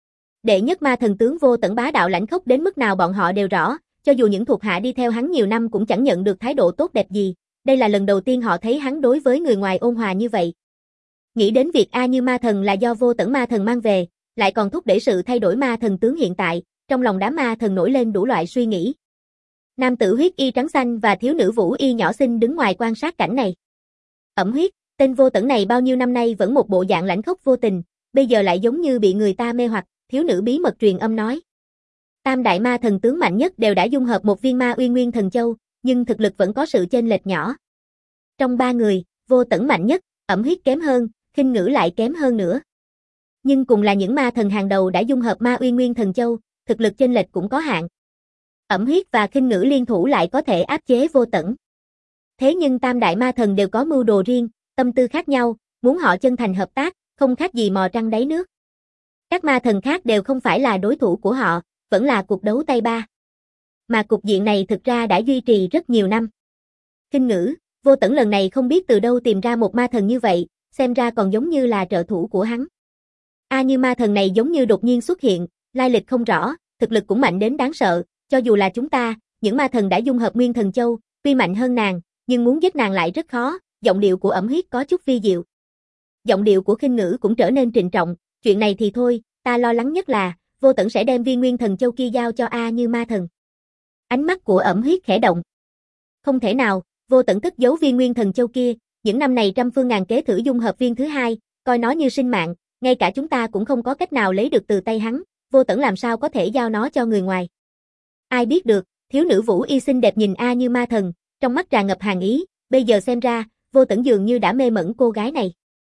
S1: Đệ nhất ma thần tướng vô tận bá đạo lãnh khốc đến mức nào bọn họ đều rõ, cho dù những thuộc hạ đi theo hắn nhiều năm cũng chẳng nhận được thái độ tốt đẹp gì, đây là lần đầu tiên họ thấy hắn đối với người ngoài ôn hòa như vậy. Nghĩ đến việc A Như ma thần là do vô tận ma thần mang về, lại còn thúc đẩy sự thay đổi ma thần tướng hiện tại, trong lòng đám ma thần nổi lên đủ loại suy nghĩ. Nam tử huyết y trắng xanh và thiếu nữ vũ y nhỏ xinh đứng ngoài quan sát cảnh này. Ẩm huyết, tên vô tận này bao nhiêu năm nay vẫn một bộ dạng lãnh khốc vô tình, bây giờ lại giống như bị người ta mê hoặc, thiếu nữ bí mật truyền âm nói. Tam đại ma thần tướng mạnh nhất đều đã dung hợp một viên ma uy nguyên thần châu, nhưng thực lực vẫn có sự chênh lệch nhỏ. Trong ba người, Vô Tẫn mạnh nhất, Ẩm Huyết kém hơn, Khinh Ngữ lại kém hơn nữa. Nhưng cùng là những ma thần hàng đầu đã dung hợp Ma Uy Nguyên Thần Châu, thực lực chênh lệch cũng có hạn. Ẩm Huyết và Khinh Ngữ liên thủ lại có thể áp chế Vô Tẫn. Thế nhưng tam đại ma thần đều có mưu đồ riêng, tâm tư khác nhau, muốn họ chân thành hợp tác, không khác gì mò trăng đáy nước. Các ma thần khác đều không phải là đối thủ của họ, vẫn là cuộc đấu tay ba. Mà cục diện này thực ra đã duy trì rất nhiều năm. Khinh Ngữ, Vô Tẫn lần này không biết từ đâu tìm ra một ma thần như vậy, xem ra còn giống như là trợ thủ của hắn. A như ma thần này giống như đột nhiên xuất hiện, lai lịch không rõ, thực lực cũng mạnh đến đáng sợ, cho dù là chúng ta, những ma thần đã dung hợp Nguyên Thần Châu, tuy mạnh hơn nàng, nhưng muốn giết nàng lại rất khó, giọng điệu của Ẩm Huyết có chút vi diệu. Giọng điệu của Khinh Ngữ cũng trở nên trịnh trọng, chuyện này thì thôi, ta lo lắng nhất là, Vô Tẫn sẽ đem viên Nguyên Thần Châu kia giao cho A như ma thần. Ánh mắt của Ẩm Huyết khẽ động. Không thể nào, Vô Tẫn cất giấu viên Nguyên Thần Châu kia, những năm này trăm phương ngàn kế thử dung hợp viên thứ hai, coi nó như sinh mạng, ngay cả chúng ta cũng không có cách nào lấy được từ tay hắn, Vô Tẫn làm sao có thể giao nó cho người ngoài. Ai biết được, thiếu nữ Vũ Y xinh đẹp nhìn A như ma thần, trong mắt tràn ngập hàn ý, bây giờ xem ra, Vô Tẫn dường như đã mê mẩn cô gái này.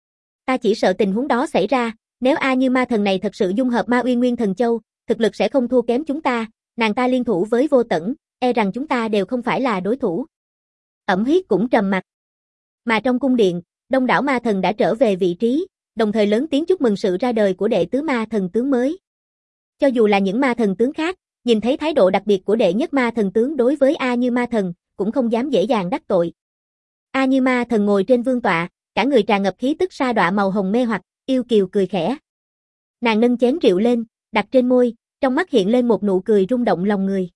S1: Ta chỉ sợ tình huống đó xảy ra, nếu A như ma thần này thật sự dung hợp Ma Uy Nguyên Thần Châu, thực lực sẽ không thua kém chúng ta, nàng ta liên thủ với Vô Tẫn, e rằng chúng ta đều không phải là đối thủ. Ẩm Huyết cũng trầm mặt. Mà trong cung điện, đông đảo ma thần đã trở về vị trí, đồng thời lớn tiếng chúc mừng sự ra đời của đệ tứ ma thần tướng mới. Cho dù là những ma thần tướng khác, nhìn thấy thái độ đặc biệt của đệ nhất ma thần tướng đối với A như ma thần, cũng không dám dễ dàng đắc tội. A như ma thần ngồi trên vương tọa, cả người tràn ngập khí tức sa đọa màu hồng mê hoặc, yêu kiều cười khẽ. Nàng nâng chén rượu lên, đặt trên môi, trong mắt hiện lên một nụ cười rung động lòng người.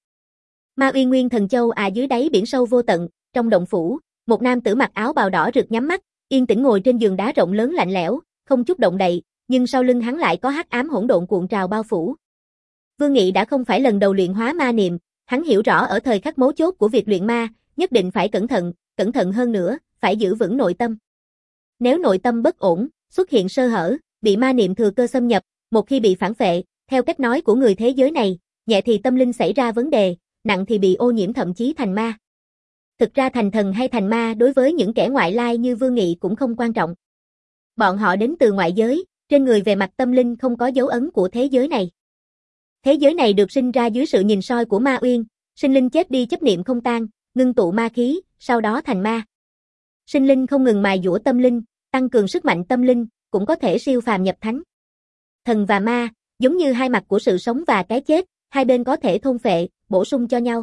S1: Ma Uy Nguyên Thần Châu à dưới đáy biển sâu vô tận, trong động phủ, một nam tử mặc áo bào đỏ rực nhắm mắt, yên tĩnh ngồi trên giường đá rộng lớn lạnh lẽo, không chút động đậy, nhưng sau lưng hắn lại có hắc ám hỗn độn cuộn trào bao phủ. Vương Nghị đã không phải lần đầu luyện hóa ma niệm, hắn hiểu rõ ở thời khắc mấu chốt của việc luyện ma, nhất định phải cẩn thận, cẩn thận hơn nữa, phải giữ vững nội tâm. Nếu nội tâm bất ổn, xuất hiện sơ hở, bị ma niệm thừa cơ xâm nhập, một khi bị phản phệ, theo cách nói của người thế giới này, nhẹ thì tâm linh xảy ra vấn đề, nặng thì bị ô nhiễm thậm chí thành ma. Thực ra thành thần hay thành ma đối với những kẻ ngoại lai như Vương Nghị cũng không quan trọng. Bọn họ đến từ ngoại giới, trên người về mặt tâm linh không có dấu ấn của thế giới này. Thế giới này được sinh ra dưới sự nhìn soi của ma uyên, sinh linh chết đi chấp niệm không tan, ngưng tụ ma khí, sau đó thành ma. Sinh linh không ngừng mài dũa tâm linh, tăng cường sức mạnh tâm linh, cũng có thể siêu phàm nhập thánh. Thần và ma, giống như hai mặt của sự sống và cái chết, hai bên có thể thôn phệ, bổ sung cho nhau.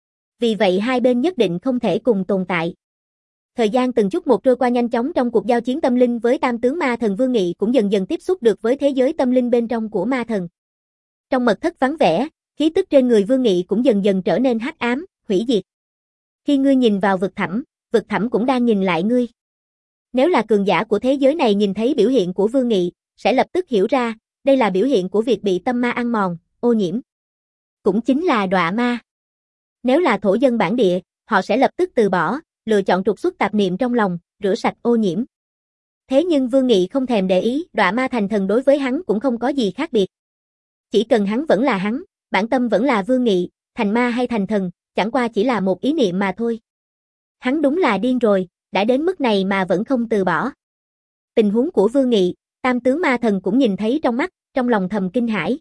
S1: Vì vậy hai bên nhất định không thể cùng tồn tại. Thời gian từng chút một trôi qua nhanh chóng trong cuộc giao chiến tâm linh với tam tướng ma thần Vương Nghị cũng dần dần tiếp xúc được với thế giới tâm linh bên trong của ma thần. Trong mật thất vắng vẻ, khí tức trên người Vương Nghị cũng dần dần trở nên hắc ám, hủy diệt. Khi ngươi nhìn vào vực thẳm, vực thẳm cũng đang nhìn lại ngươi. Nếu là cường giả của thế giới này nhìn thấy biểu hiện của Vương Nghị, sẽ lập tức hiểu ra, đây là biểu hiện của việc bị tâm ma ăn mòn, ô nhiễm. Cũng chính là đọa ma. Nếu là thổ dân bản địa, họ sẽ lập tức từ bỏ, lựa chọn trục xuất tạp niệm trong lòng, rửa sạch ô nhiễm. Thế nhưng Vương Nghị không thèm để ý, đọa ma thành thần đối với hắn cũng không có gì khác biệt. Chỉ cần hắn vẫn là hắn, bản tâm vẫn là Vương Nghị, thành ma hay thành thần, chẳng qua chỉ là một ý niệm mà thôi. Hắn đúng là điên rồi, đã đến mức này mà vẫn không từ bỏ. Tình huống của Vương Nghị, tam tướng ma thần cũng nhìn thấy trong mắt, trong lòng thầm kinh hãi.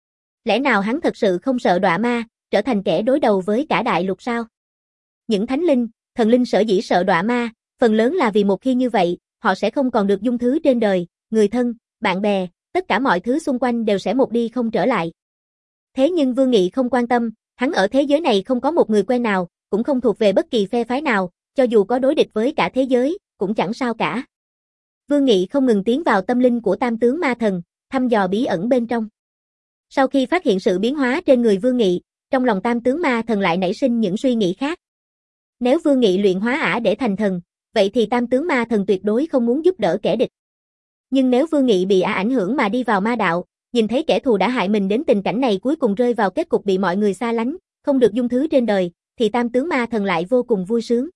S1: Lẽ nào hắn thật sự không sợ đọa ma, trở thành kẻ đối đầu với cả đại lục sao? Những thánh linh, thần linh sở dĩ sợ đọa ma, phần lớn là vì một khi như vậy, họ sẽ không còn được dung thứ trên đời, người thân, bạn bè, tất cả mọi thứ xung quanh đều sẽ một đi không trở lại. Thế nhưng Vương Nghị không quan tâm, hắn ở thế giới này không có một người quen nào, cũng không thuộc về bất kỳ phe phái nào, cho dù có đối địch với cả thế giới, cũng chẳng sao cả. Vương Nghị không ngừng tiến vào tâm linh của tam tướng ma thần, thăm dò bí ẩn bên trong. Sau khi phát hiện sự biến hóa trên người Vương Nghị, trong lòng tam tướng ma thần lại nảy sinh những suy nghĩ khác. Nếu Vương Nghị luyện hóa ả để thành thần, vậy thì tam tướng ma thần tuyệt đối không muốn giúp đỡ kẻ địch. Nhưng nếu Vương Nghị bị ả ảnh hưởng mà đi vào ma đạo, nhìn thấy kẻ thù đã hại mình đến tình cảnh này cuối cùng rơi vào kết cục bị mọi người xa lánh, không được dung thứ trên đời, thì tam tướng ma thần lại vô cùng vui sướng.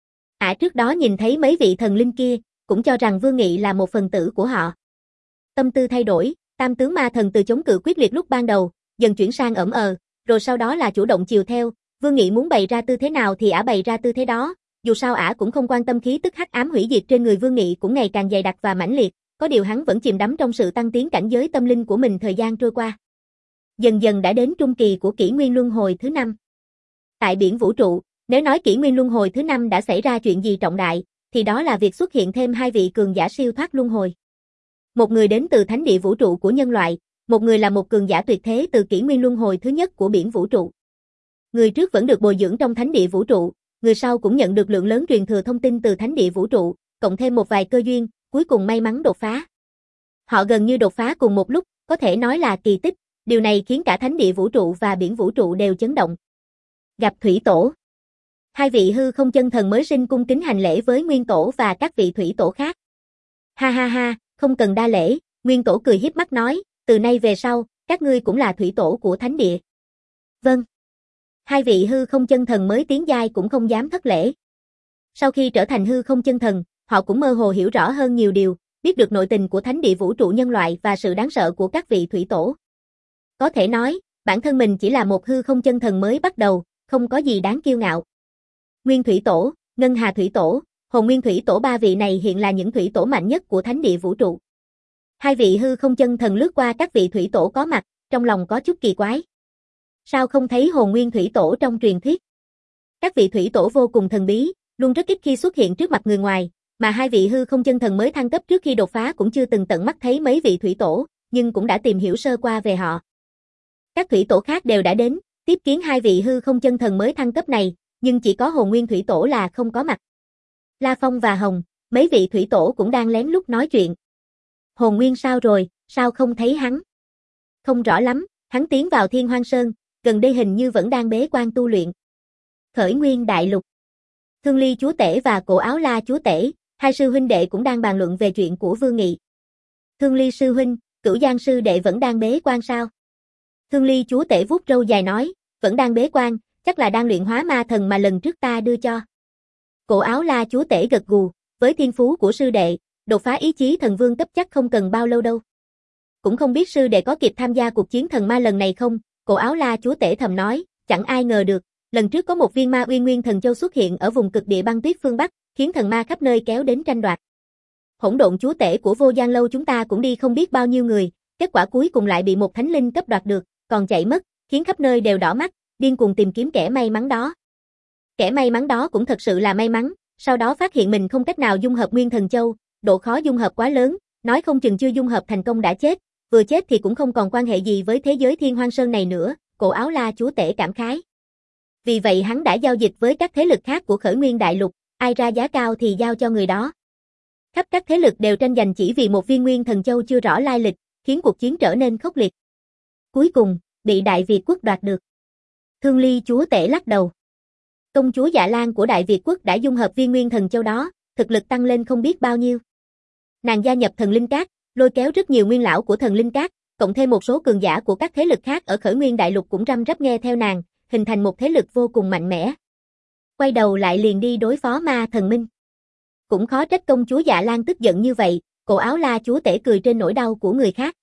S1: Ả trước đó nhìn thấy mấy vị thần linh kia, cũng cho rằng Vương Nghị là một phần tử của họ. Tâm tư thay đổi, tam tướng ma thần từ chống cự quyết liệt lúc ban đầu, dần chuyển sang ẩm ờ, rồi sau đó là chủ động chiều theo, Vương Nghị muốn bày ra tư thế nào thì ả bày ra tư thế đó, dù sao ả cũng không quan tâm khí tức hắc ám hủy diệt trên người Vương Nghị cũng ngày càng dày đặc và mãnh liệt, có điều hắn vẫn chìm đắm trong sự tăng tiến cảnh giới tâm linh của mình thời gian trôi qua. Dần dần đã đến trung kỳ của kỷ nguyên luân hồi thứ năm. Tại biển vũ trụ, nếu nói kỷ nguyên luân hồi thứ năm đã xảy ra chuyện gì trọng đại, thì đó là việc xuất hiện thêm hai vị cường giả siêu thoát luân hồi. Một người đến từ thánh địa vũ trụ của nhân loại, một người là một cường giả tuyệt thế từ kỷ nguyên luân hồi thứ nhất của biển vũ trụ. Người trước vẫn được bồi dưỡng trong thánh địa vũ trụ, người sau cũng nhận được lượng lớn truyền thừa thông tin từ thánh địa vũ trụ, cộng thêm một vài cơ duyên, cuối cùng may mắn đột phá. Họ gần như đột phá cùng một lúc, có thể nói là kỳ tích, điều này khiến cả thánh địa vũ trụ và biển vũ trụ đều chấn động. Gặp thủy tổ. Hai vị hư không chân thần mới sinh cung kính hành lễ với nguyên tổ và các vị thủy tổ khác. Ha ha ha, không cần đa lễ, nguyên tổ cười hiếp mắt nói, từ nay về sau, các ngươi cũng là thủy tổ của thánh địa. Vâng. Hai vị hư không chân thần mới tiến giai cũng không dám thất lễ. Sau khi trở thành hư không chân thần, họ cũng mơ hồ hiểu rõ hơn nhiều điều, biết được nội tình của thánh địa vũ trụ nhân loại và sự đáng sợ của các vị thủy tổ. Có thể nói, bản thân mình chỉ là một hư không chân thần mới bắt đầu, không có gì đáng kiêu ngạo. Nguyên thủy tổ, Ngân Hà thủy tổ, Hồn Nguyên thủy tổ ba vị này hiện là những thủy tổ mạnh nhất của thánh địa vũ trụ. Hai vị hư không chân thần lướt qua các vị thủy tổ có mặt, trong lòng có chút kỳ quái. Sao không thấy Hồn Nguyên thủy tổ trong truyền thuyết? Các vị thủy tổ vô cùng thần bí, luôn rất ít khi xuất hiện trước mặt người ngoài, mà hai vị hư không chân thần mới thăng cấp trước khi đột phá cũng chưa từng tận mắt thấy mấy vị thủy tổ, nhưng cũng đã tìm hiểu sơ qua về họ. Các thủy tổ khác đều đã đến, tiếp kiến hai vị hư không chân thần mới thăng cấp này, nhưng chỉ có Hồn Nguyên thủy tổ là không có mặt. La Phong và Hồng, mấy vị thủy tổ cũng đang lén lút nói chuyện. Hồn Nguyên sao rồi, sao không thấy hắn? Không rõ lắm, hắn tiến vào Thiên Hoang Sơn, gần đây hình như vẫn đang bế quan tu luyện. Khởi Nguyên đại lục. Thương Ly chúa tể và Cổ Áo La chúa tể, hai sư huynh đệ cũng đang bàn luận về chuyện của Vương Nghị. Thương Ly sư huynh, Cửu Giang sư đệ vẫn đang bế quan sao? Thương Ly chúa tể vuốt râu dài nói, vẫn đang bế quan, chắc là đang luyện hóa ma thần mà lần trước ta đưa cho. Cổ Áo La chúa tể gật gù, với thiên phú của sư đệ, đột phá ý chí thần vương cấp chắc không cần bao lâu đâu. Cũng không biết sư đệ có kịp tham gia cuộc chiến thần ma lần này không? Cổ Áo La chúa tể thầm nói, chẳng ai ngờ được, lần trước có một viên ma uy nguyên thần châu xuất hiện ở vùng cực địa băng tuyết phương Bắc, khiến thần ma khắp nơi kéo đến tranh đoạt. Hỗn độn chúa tể của Vô Gian lâu chúng ta cũng đi không biết bao nhiêu người, kết quả cuối cùng lại bị một thánh linh cấp đoạt được, còn chạy mất, khiến khắp nơi đều đỏ mắt, điên cuồng tìm kiếm kẻ may mắn đó. Kẻ may mắn đó cũng thật sự là may mắn, sau đó phát hiện mình không cách nào dung hợp nguyên thần châu, độ khó dung hợp quá lớn, nói không chừng chưa dung hợp thành công đã chết, vừa chết thì cũng không còn quan hệ gì với thế giới Thiên Hoang Sơn này nữa, Cổ Áo La chúa tể cảm khái. Vì vậy hắn đã giao dịch với các thế lực khác của Khởi Nguyên đại lục, ai ra giá cao thì giao cho người đó. Khắp các thế lực đều tranh giành chỉ vì một viên nguyên thần châu chưa rõ lai lịch, khiến cuộc chiến trở nên khốc liệt. Cuối cùng, bị Đại Việt quốc đoạt được. Thương Ly chúa tể lắc đầu. Công chúa Dạ Lan của Đại Việt quốc đã dung hợp viên nguyên thần châu đó, thực lực tăng lên không biết bao nhiêu. Nàng gia nhập thần linh các, lôi kéo rất nhiều nguyên lão của thần linh các, cộng thêm một số cường giả của các thế lực khác ở Khởi Nguyên đại lục cũng răm rắp nghe theo nàng, hình thành một thế lực vô cùng mạnh mẽ. Quay đầu lại liền đi đối phó ma thần minh. Cũng khó trách công chúa Dạ Lan tức giận như vậy, Cổ Áo La chúa tể cười trên nỗi đau của người khác.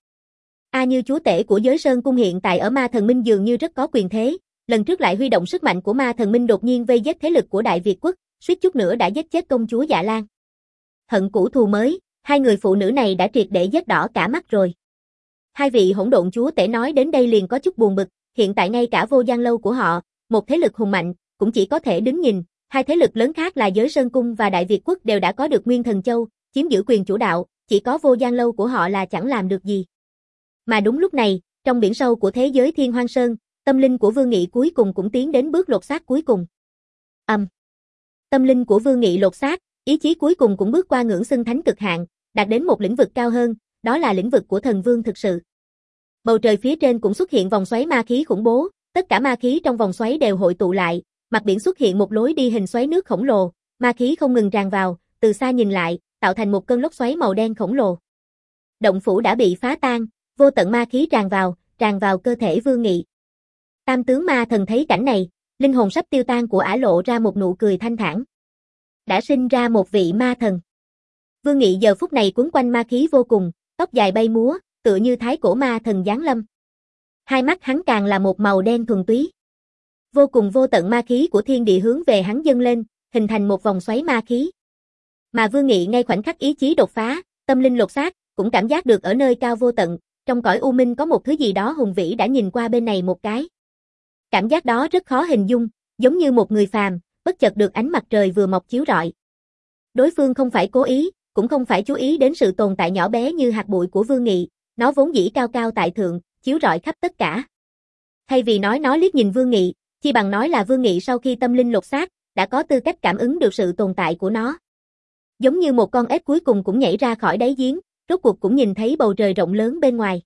S1: A Như chúa tể của Giới Sơn cung hiện tại ở ma thần minh dường như rất có quyền thế, lần trước lại huy động sức mạnh của ma thần minh đột nhiên vây giết thế lực của Đại Việt quốc, suýt chút nữa đã giết chết công chúa Dạ Lan. Hận cũ thù mới, hai người phụ nữ này đã triệt để giết đỏ cả mắt rồi. Hai vị hỗn độn chúa tể nói đến đây liền có chút buồn bực, hiện tại ngay cả Vô Gian lâu của họ, một thế lực hùng mạnh, cũng chỉ có thể đứng nhìn, hai thế lực lớn khác là Giới Sơn cung và Đại Việt quốc đều đã có được Nguyên Thần Châu, chiếm giữ quyền chủ đạo, chỉ có Vô Gian lâu của họ là chẳng làm được gì. Mà đúng lúc này, trong biển sâu của thế giới Thiên Hoang Sơn, tâm linh của Vương Nghị cuối cùng cũng tiến đến bước lột xác cuối cùng. Âm. Um. Tâm linh của Vương Nghị lột xác, ý chí cuối cùng cũng bước qua ngưỡng xưng thánh cực hạn, đạt đến một lĩnh vực cao hơn, đó là lĩnh vực của thần vương thực sự. Bầu trời phía trên cũng xuất hiện vòng xoáy ma khí khủng bố, tất cả ma khí trong vòng xoáy đều hội tụ lại, mặt biển xuất hiện một lối đi hình xoáy nước khổng lồ, ma khí không ngừng tràn vào, từ xa nhìn lại, tạo thành một cơn lốc xoáy màu đen khổng lồ. Động phủ đã bị phá tan, vô tận ma khí tràn vào, tràn vào cơ thể Vương Nghị. Tam tướng ma thần thấy cảnh này, linh hồn sắp tiêu tan của ả lộ ra một nụ cười thanh thản. Đã sinh ra một vị ma thần. Vương Nghị giờ phút này cuốn quanh ma khí vô cùng, tóc dài bay múa, tựa như thái cổ ma thần giáng lâm. Hai mắt hắn càng là một màu đen thuần túy. Vô cùng vô tận ma khí của thiên địa hướng về hắn dâng lên, hình thành một vòng xoáy ma khí. Mà Vương Nghị ngay khoảnh khắc ý chí đột phá, tâm linh lột xác, cũng cảm giác được ở nơi cao vô tận, trong cõi u minh có một thứ gì đó hùng vĩ đã nhìn qua bên này một cái. Cảm giác đó rất khó hình dung, giống như một người phàm, bất chợt được ánh mặt trời vừa mọc chiếu rọi. Đối phương không phải cố ý, cũng không phải chú ý đến sự tồn tại nhỏ bé như hạt bụi của Vương Nghị, nó vốn dĩ cao cao tại thượng, chiếu rọi khắp tất cả. Thay vì nói nó liếc nhìn Vương Nghị, chi bằng nói là Vương Nghị sau khi tâm linh lột xác, đã có tư cách cảm ứng được sự tồn tại của nó. Giống như một con ếch cuối cùng cũng nhảy ra khỏi đáy giếng, rốt cuộc cũng nhìn thấy bầu trời rộng lớn bên ngoài.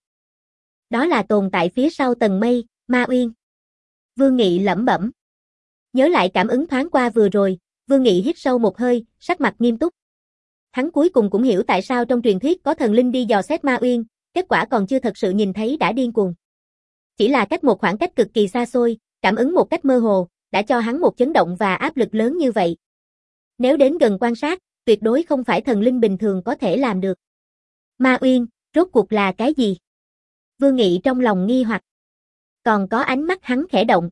S1: Đó là tồn tại phía sau tầng mây, Ma Uyên. Vương Nghị lẩm bẩm. Nhớ lại cảm ứng thoáng qua vừa rồi, Vương Nghị hít sâu một hơi, sắc mặt nghiêm túc. Hắn cuối cùng cũng hiểu tại sao trong truyền thuyết có thần linh đi dò xét Ma Uyên, kết quả còn chưa thật sự nhìn thấy đã điên cuồng. Chỉ là cách một khoảng cách cực kỳ xa xôi, cảm ứng một cách mơ hồ, đã cho hắn một chấn động và áp lực lớn như vậy. Nếu đến gần quan sát, tuyệt đối không phải thần linh bình thường có thể làm được. Ma Uyên, rốt cuộc là cái gì? Vương Nghị trong lòng nghi hoặc. Còn có ánh mắt hắn khẽ động.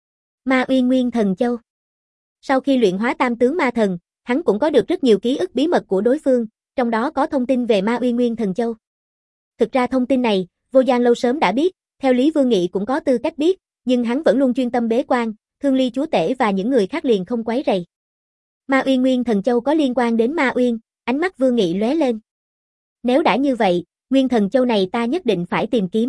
S1: Ma Uyên Nguyên Thần Châu. Sau khi luyện hóa tam tướng ma thần, hắn cũng có được rất nhiều ký ức bí mật của đối phương, trong đó có thông tin về Ma Uyên Nguyên Thần Châu. Thực ra thông tin này, Vô Gian lâu sớm đã biết, theo lý Vương Nghị cũng có tư cách biết, nhưng hắn vẫn luôn chuyên tâm bế quan, Thương Ly chúa tể và những người khác liền không quấy rầy. Ma Uyên Nguyên Thần Châu có liên quan đến Ma Uyên, ánh mắt Vương Nghị lóe lên. Nếu đã như vậy, Nguyên Thần Châu này ta nhất định phải tìm kiếm.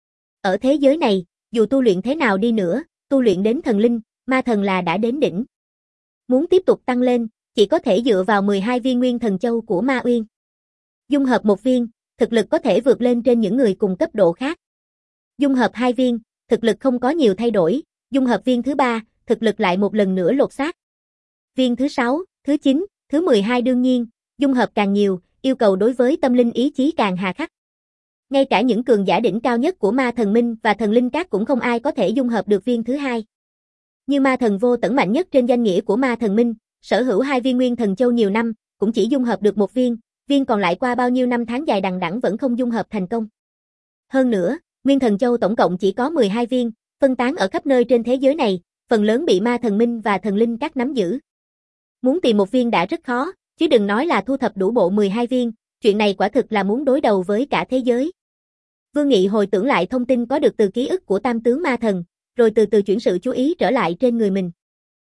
S1: Ở thế giới này, dù tu luyện thế nào đi nữa, tu luyện đến thần linh, ma thần là đã đến đỉnh. Muốn tiếp tục tăng lên, chỉ có thể dựa vào mười hai viên Nguyên Thần Châu của Ma Uyên. Dung hợp một viên, thực lực có thể vượt lên trên những người cùng cấp độ khác. Dung hợp hai viên, thực lực không có nhiều thay đổi, dung hợp viên thứ ba, thực lực lại một lần nữa lột xác. Viên thứ sáu, thứ chín, thứ mười hai đương nhiên, dung hợp càng nhiều, yêu cầu đối với tâm linh ý chí càng hà khắc. Ngay cả những cường giả đỉnh cao nhất của Ma Thần Minh và Thần Linh Các cũng không ai có thể dung hợp được viên thứ hai. Như Ma Thần Vô Tẫn mạnh nhất trên danh nghĩa của Ma Thần Minh, sở hữu hai viên Nguyên Thần Châu nhiều năm, cũng chỉ dung hợp được một viên, viên còn lại qua bao nhiêu năm tháng dài đằng đẵng vẫn không dung hợp thành công. Hơn nữa, Nguyên Thần Châu tổng cộng chỉ có mười hai viên, phân tán ở khắp nơi trên thế giới này, phần lớn bị Ma Thần Minh và Thần Linh Các nắm giữ. Muốn tìm một viên đã rất khó, chứ đừng nói là thu thập đủ bộ mười hai viên, chuyện này quả thực là muốn đối đầu với cả thế giới. Vương Nghị hồi tưởng lại thông tin có được từ ký ức của tam tướng ma thần, rồi từ từ chuyển sự chú ý trở lại trên người mình.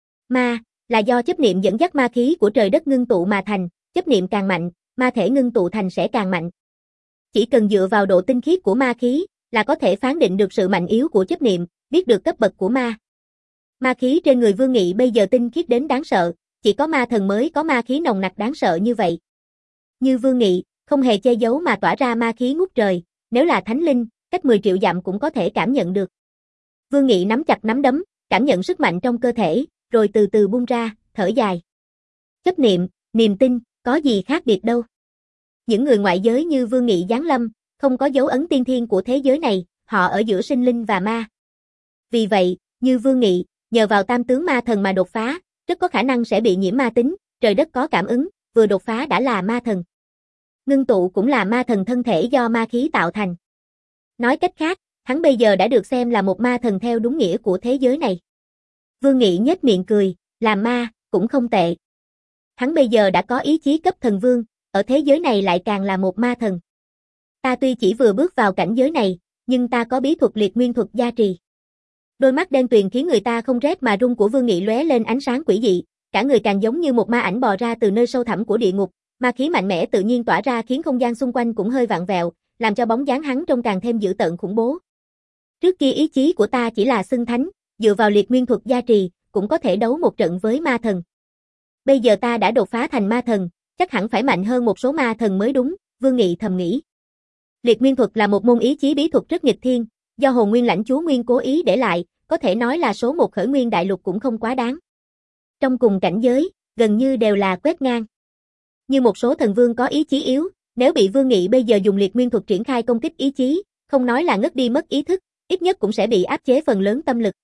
S1: Ma, là do chấp niệm dẫn dắt ma khí của trời đất ngưng tụ mà thành, chấp niệm càng mạnh, ma thể ngưng tụ thành sẽ càng mạnh. Chỉ cần dựa vào độ tinh khiết của ma khí, là có thể phán định được sự mạnh yếu của chấp niệm, biết được cấp bậc của ma. Ma khí trên người Vương Nghị bây giờ tinh khiết đến đáng sợ, chỉ có ma thần mới có ma khí nồng nặc đáng sợ như vậy. Như Vương Nghị, không hề che giấu mà tỏa ra ma khí ngút trời, nếu là thánh linh, cách mười triệu dặm cũng có thể cảm nhận được. Vương Nghị nắm chặt nắm đấm, cảm nhận sức mạnh trong cơ thể, rồi từ từ buông ra, thở dài. Chấp niệm, niềm tin, có gì khác biệt đâu. Những người ngoại giới như Vương Nghị giáng lâm, không có dấu ấn tiên thiên của thế giới này, họ ở giữa sinh linh và ma. Vì vậy, như Vương Nghị, nhờ vào tam tướng ma thần mà đột phá, rất có khả năng sẽ bị nhiễm ma tính, trời đất có cảm ứng, vừa đột phá đã là ma thần. Ngưng tụ cũng là ma thần thân thể do ma khí tạo thành. Nói cách khác, hắn bây giờ đã được xem là một ma thần theo đúng nghĩa của thế giới này. Vương Nghị nhếch miệng cười, làm ma, cũng không tệ. Hắn bây giờ đã có ý chí cấp thần vương, ở thế giới này lại càng là một ma thần. Ta tuy chỉ vừa bước vào cảnh giới này, nhưng ta có bí thuật liệt nguyên thuật gia trì. Đôi mắt đen tuyền khiến người ta không rét mà run của Vương Nghị lóe lên ánh sáng quỷ dị, cả người càng giống như một ma ảnh bò ra từ nơi sâu thẳm của địa ngục, ma khí mạnh mẽ tự nhiên tỏa ra khiến không gian xung quanh cũng hơi vặn vẹo, làm cho bóng dáng hắn trông càng thêm dữ tợn khủng bố. Trước kia ý chí của ta chỉ là xưng thánh, dựa vào liệt nguyên thuật gia trì, cũng có thể đấu một trận với ma thần. Bây giờ ta đã đột phá thành ma thần, chắc hẳn phải mạnh hơn một số ma thần mới đúng, Vương Nghị thầm nghĩ. Liệt nguyên thuật là một môn ý chí bí thuật rất nghịch thiên, do Hồn Nguyên Lãnh Chúa Nguyên cố ý để lại, có thể nói là số một khởi nguyên đại lục cũng không quá đáng. Trong cùng cảnh giới, gần như đều là quét ngang. Như một số thần vương có ý chí yếu, nếu bị Vương Nghị bây giờ dùng liệt nguyên thuật triển khai công kích ý chí, không nói là ngất đi mất ý thức, ít nhất cũng sẽ bị áp chế phần lớn tâm lực.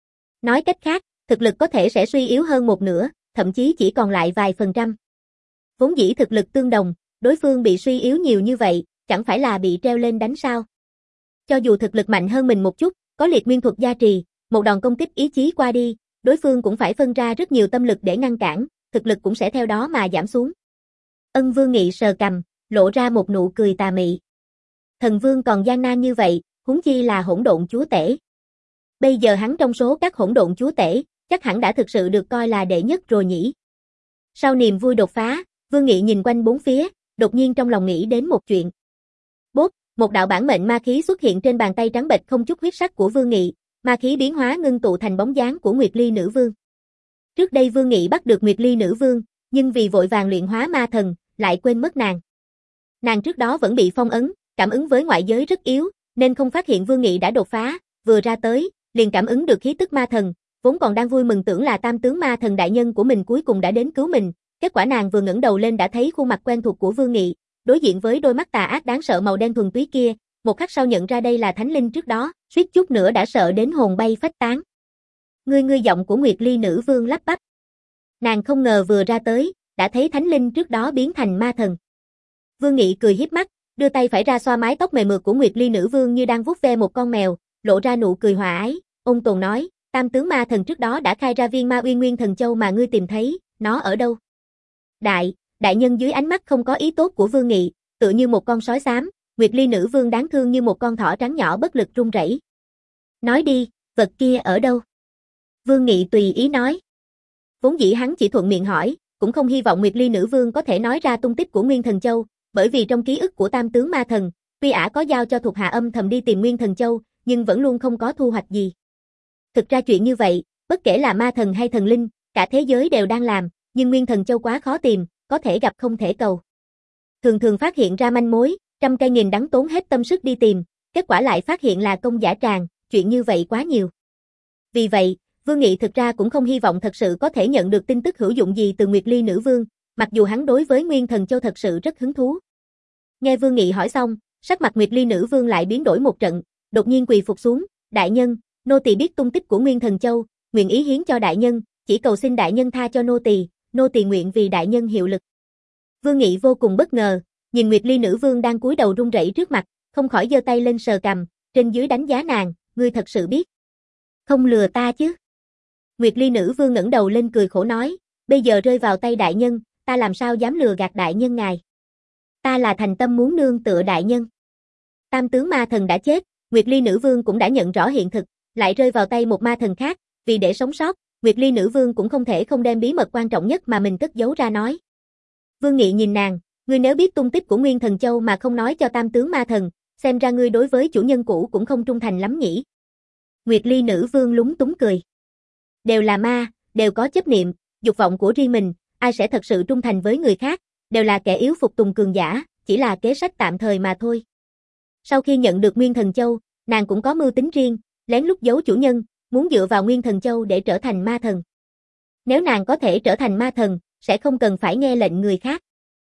S1: Nói cách khác, thực lực có thể sẽ suy yếu hơn một nửa, thậm chí chỉ còn lại vài phần trăm. Vốn dĩ thực lực tương đồng, đối phương bị suy yếu nhiều như vậy, chẳng phải là bị treo lên đánh sao. Cho dù thực lực mạnh hơn mình một chút, có liệt nguyên thuật gia trì, một đòn công kích ý chí qua đi, đối phương cũng phải phân ra rất nhiều tâm lực để ngăn cản, thực lực cũng sẽ theo đó mà giảm xuống. Ân Vương Nghị sờ cằm, lộ ra một nụ cười tà mị. Thần Vương còn gian nan như vậy, huống chi là hỗn độn chúa tể. Bây giờ hắn trong số các hỗn độn chúa tể, chắc hẳn đã thực sự được coi là đệ nhất rồi nhỉ. Sau niềm vui đột phá, Vương Nghị nhìn quanh bốn phía, đột nhiên trong lòng nghĩ đến một chuyện. Bốp, một đạo bản mệnh ma khí xuất hiện trên bàn tay trắng bệch không chút huyết sắc của Vương Nghị, ma khí biến hóa ngưng tụ thành bóng dáng của Nguyệt Ly Nữ Vương. Trước đây Vương Nghị bắt được Nguyệt Ly Nữ Vương, nhưng vì vội vàng luyện hóa ma thần, lại quên mất nàng. Nàng trước đó vẫn bị phong ấn, cảm ứng với ngoại giới rất yếu, nên không phát hiện Vương Nghị đã đột phá, vừa ra tới, liền cảm ứng được khí tức ma thần, vốn còn đang vui mừng tưởng là tam tướng ma thần đại nhân của mình cuối cùng đã đến cứu mình, kết quả nàng vừa ngẩng đầu lên đã thấy khuôn mặt quen thuộc của Vương Nghị, đối diện với đôi mắt tà ác đáng sợ màu đen thuần túy kia, một khắc sau nhận ra đây là thánh linh trước đó, suýt chút nữa đã sợ đến hồn bay phách tán. Ngươi ngươi giọng của Nguyệt Ly Nữ Vương lắp bắp. Nàng không ngờ vừa ra tới, đã thấy thánh linh trước đó biến thành ma thần. Vương Nghị cười hiếp mắt, đưa tay phải ra xoa mái tóc mềm mượt của Nguyệt Ly Nữ Vương như đang vuốt ve một con mèo, lộ ra nụ cười hòa ái. Ôn tồn nói, tam tướng ma thần trước đó đã khai ra viên ma uy nguyên thần châu mà ngươi tìm thấy, nó ở đâu? Đại, đại nhân dưới ánh mắt không có ý tốt của Vương Nghị, tựa như một con sói xám, Nguyệt Ly Nữ Vương đáng thương như một con thỏ trắng nhỏ bất lực run rẩy. Nói đi, vật kia ở đâu? Vương Nghị tùy ý nói. Vốn dĩ hắn chỉ thuận miệng hỏi, cũng không hy vọng Nguyệt Ly Nữ Vương có thể nói ra tung tích của Nguyên Thần Châu, bởi vì trong ký ức của tam tướng ma thần, tuy ả có giao cho thuộc hạ âm thầm đi tìm Nguyên Thần Châu, nhưng vẫn luôn không có thu hoạch gì. Thực ra chuyện như vậy, bất kể là ma thần hay thần linh, cả thế giới đều đang làm, nhưng Nguyên Thần Châu quá khó tìm, có thể gặp không thể cầu. Thường thường phát hiện ra manh mối, trăm cây nghìn đắng tốn hết tâm sức đi tìm, kết quả lại phát hiện là công giả tràng, chuyện như vậy quá nhiều. Vì vậy, Vương Nghị thực ra cũng không hy vọng thật sự có thể nhận được tin tức hữu dụng gì từ Nguyệt Ly Nữ Vương, mặc dù hắn đối với Nguyên Thần Châu thật sự rất hứng thú. Nghe Vương Nghị hỏi xong, sắc mặt Nguyệt Ly Nữ Vương lại biến đổi một trận, đột nhiên quỳ phục xuống, đại nhân, nô tỳ biết tung tích của Nguyên Thần Châu, nguyện ý hiến cho đại nhân, chỉ cầu xin đại nhân tha cho nô tỳ, nô tỳ nguyện vì đại nhân hiệu lực. Vương Nghị vô cùng bất ngờ, nhìn Nguyệt Ly Nữ Vương đang cúi đầu run rẩy trước mặt, không khỏi giơ tay lên sờ cằm, trên dưới đánh giá nàng, ngươi thật sự biết. Không lừa ta chứ. Nguyệt Ly Nữ Vương ngẩng đầu lên cười khổ nói, bây giờ rơi vào tay đại nhân, ta làm sao dám lừa gạt đại nhân ngài. Ta là thành tâm muốn nương tựa đại nhân. Tam tướng ma thần đã chết, Nguyệt Ly Nữ Vương cũng đã nhận rõ hiện thực, lại rơi vào tay một ma thần khác, vì để sống sót, Nguyệt Ly Nữ Vương cũng không thể không đem bí mật quan trọng nhất mà mình cất giấu ra nói. Vương Nghị nhìn nàng, ngươi nếu biết tung tích của Nguyên Thần Châu mà không nói cho tam tướng ma thần, xem ra ngươi đối với chủ nhân cũ cũng không trung thành lắm nhỉ. Nguyệt Ly Nữ Vương lúng túng cười. Đều là ma, đều có chấp niệm, dục vọng của riêng mình, ai sẽ thật sự trung thành với người khác, đều là kẻ yếu phục tùng cường giả, chỉ là kế sách tạm thời mà thôi. Sau khi nhận được Nguyên Thần Châu, nàng cũng có mưu tính riêng, lén lút giấu chủ nhân, muốn dựa vào Nguyên Thần Châu để trở thành ma thần. Nếu nàng có thể trở thành ma thần, sẽ không cần phải nghe lệnh người khác.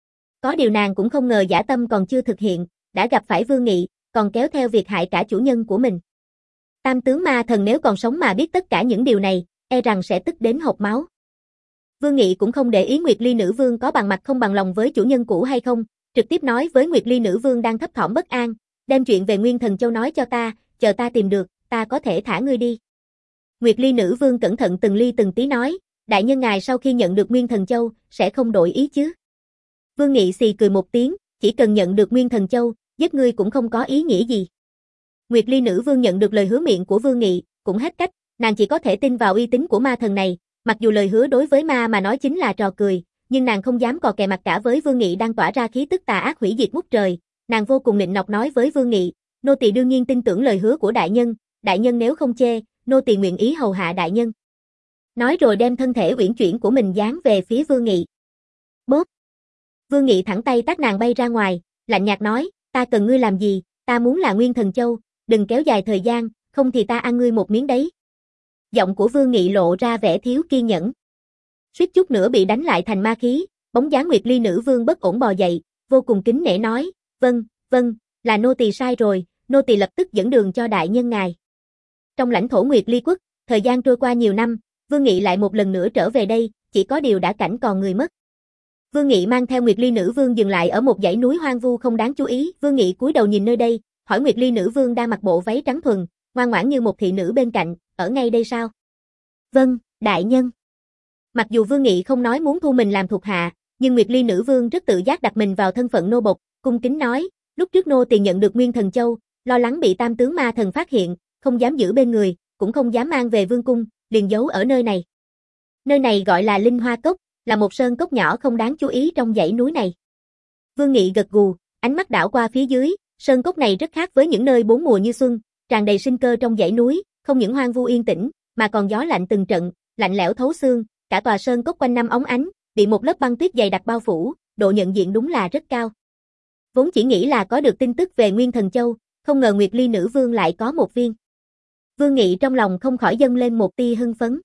S1: Có điều nàng cũng không ngờ dã tâm còn chưa thực hiện, đã gặp phải Vương Nghị, còn kéo theo việc hại cả chủ nhân của mình. Tam tướng ma thần nếu còn sống mà biết tất cả những điều này, e rằng sẽ tức đến hộc máu. Vương Nghị cũng không để ý Nguyệt Ly Nữ Vương có bằng mặt không bằng lòng với chủ nhân cũ hay không, trực tiếp nói với Nguyệt Ly Nữ Vương đang thấp thỏm bất an, đem chuyện về Nguyên Thần Châu nói cho ta, chờ ta tìm được, ta có thể thả ngươi đi. Nguyệt Ly Nữ Vương cẩn thận từng ly từng tí nói, đại nhân ngài sau khi nhận được Nguyên Thần Châu, sẽ không đổi ý chứ. Vương Nghị xì cười một tiếng, chỉ cần nhận được Nguyên Thần Châu, giết ngươi cũng không có ý nghĩa gì. Nguyệt Ly Nữ Vương nhận được lời hứa miệng của Vương Nghị, cũng hết cách, nàng chỉ có thể tin vào uy tín của ma thần này, mặc dù lời hứa đối với ma mà nói chính là trò cười, nhưng nàng không dám cò kè mặt cả với Vương Nghị đang tỏa ra khí tức tà ác hủy diệt ngút trời, nàng vô cùng nịnh nọt nói với Vương Nghị, nô tỳ đương nhiên tin tưởng lời hứa của đại nhân, đại nhân nếu không chê, nô tỳ nguyện ý hầu hạ đại nhân. Nói rồi đem thân thể uyển chuyển của mình dán về phía Vương Nghị. Bốp. Vương Nghị thẳng tay tát nàng bay ra ngoài, lạnh nhạt nói, ta cần ngươi làm gì, ta muốn là Nguyên Thần Châu, đừng kéo dài thời gian, không thì ta ăn ngươi một miếng đấy. Giọng của Vương Nghị lộ ra vẻ thiếu kiên nhẫn. Suýt chút nữa bị đánh lại thành ma khí, bóng dáng Nguyệt Ly Nữ Vương bất ổn bò dậy, vô cùng kính nể nói, vâng, vâng, là nô tỳ sai rồi, nô tỳ lập tức dẫn đường cho đại nhân ngài. Trong lãnh thổ Nguyệt Ly quốc, thời gian trôi qua nhiều năm, Vương Nghị lại một lần nữa trở về đây, chỉ có điều đã cảnh còn người mất. Vương Nghị mang theo Nguyệt Ly Nữ Vương dừng lại ở một dãy núi hoang vu không đáng chú ý, Vương Nghị cúi đầu nhìn nơi đây, hỏi Nguyệt Ly Nữ Vương đang mặc bộ váy trắng thuần, ngoan ngoãn như một thị nữ bên cạnh, ở ngay đây sao? Vâng, đại nhân. Mặc dù Vương Nghị không nói muốn thu mình làm thuộc hạ, nhưng Nguyệt Ly nữ vương rất tự giác đặt mình vào thân phận nô bộc, cung kính nói, lúc trước nô tỳ nhận được Nguyên Thần Châu, lo lắng bị Tam tướng ma thần phát hiện, không dám giữ bên người, cũng không dám mang về vương cung, liền giấu ở nơi này. Nơi này gọi là Linh Hoa Cốc, là một sơn cốc nhỏ không đáng chú ý trong dãy núi này. Vương Nghị gật gù, ánh mắt đảo qua phía dưới, sơn cốc này rất khác với những nơi bốn mùa như xuân, tràn đầy sinh cơ trong dãy núi, không những hoang vu yên tĩnh, mà còn gió lạnh từng trận, lạnh lẽo thấu xương, cả tòa sơn cốc quanh năm óng ánh, bị một lớp băng tuyết dày đặc bao phủ, độ nhận diện đúng là rất cao. Vốn chỉ nghĩ là có được tin tức về Nguyên Thần Châu, không ngờ Nguyệt Ly nữ vương lại có một viên. Vương Nghị trong lòng không khỏi dâng lên một tia hưng phấn.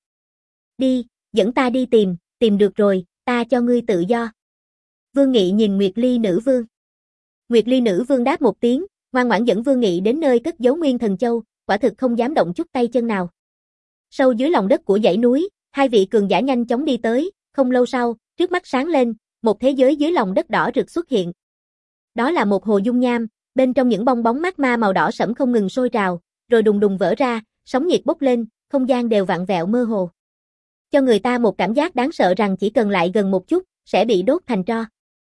S1: Đi, dẫn ta đi tìm, tìm được rồi, ta cho ngươi tự do. Vương Nghị nhìn Nguyệt Ly nữ vương. Nguyệt Ly nữ vương đáp một tiếng, ngoan ngoãn dẫn Vương Nghị đến nơi cất giấu Nguyên Thần Châu, quả thực không dám động chút tay chân nào. Sâu dưới lòng đất của dãy núi, hai vị cường giả nhanh chóng đi tới, không lâu sau, trước mắt sáng lên, một thế giới dưới lòng đất đỏ rực xuất hiện. Đó là một hồ dung nham, bên trong những bong bóng magma màu đỏ sẫm không ngừng sôi trào, rồi đùng đùng vỡ ra, sóng nhiệt bốc lên, không gian đều vặn vẹo mơ hồ. Cho người ta một cảm giác đáng sợ rằng chỉ cần lại gần một chút, sẽ bị đốt thành tro.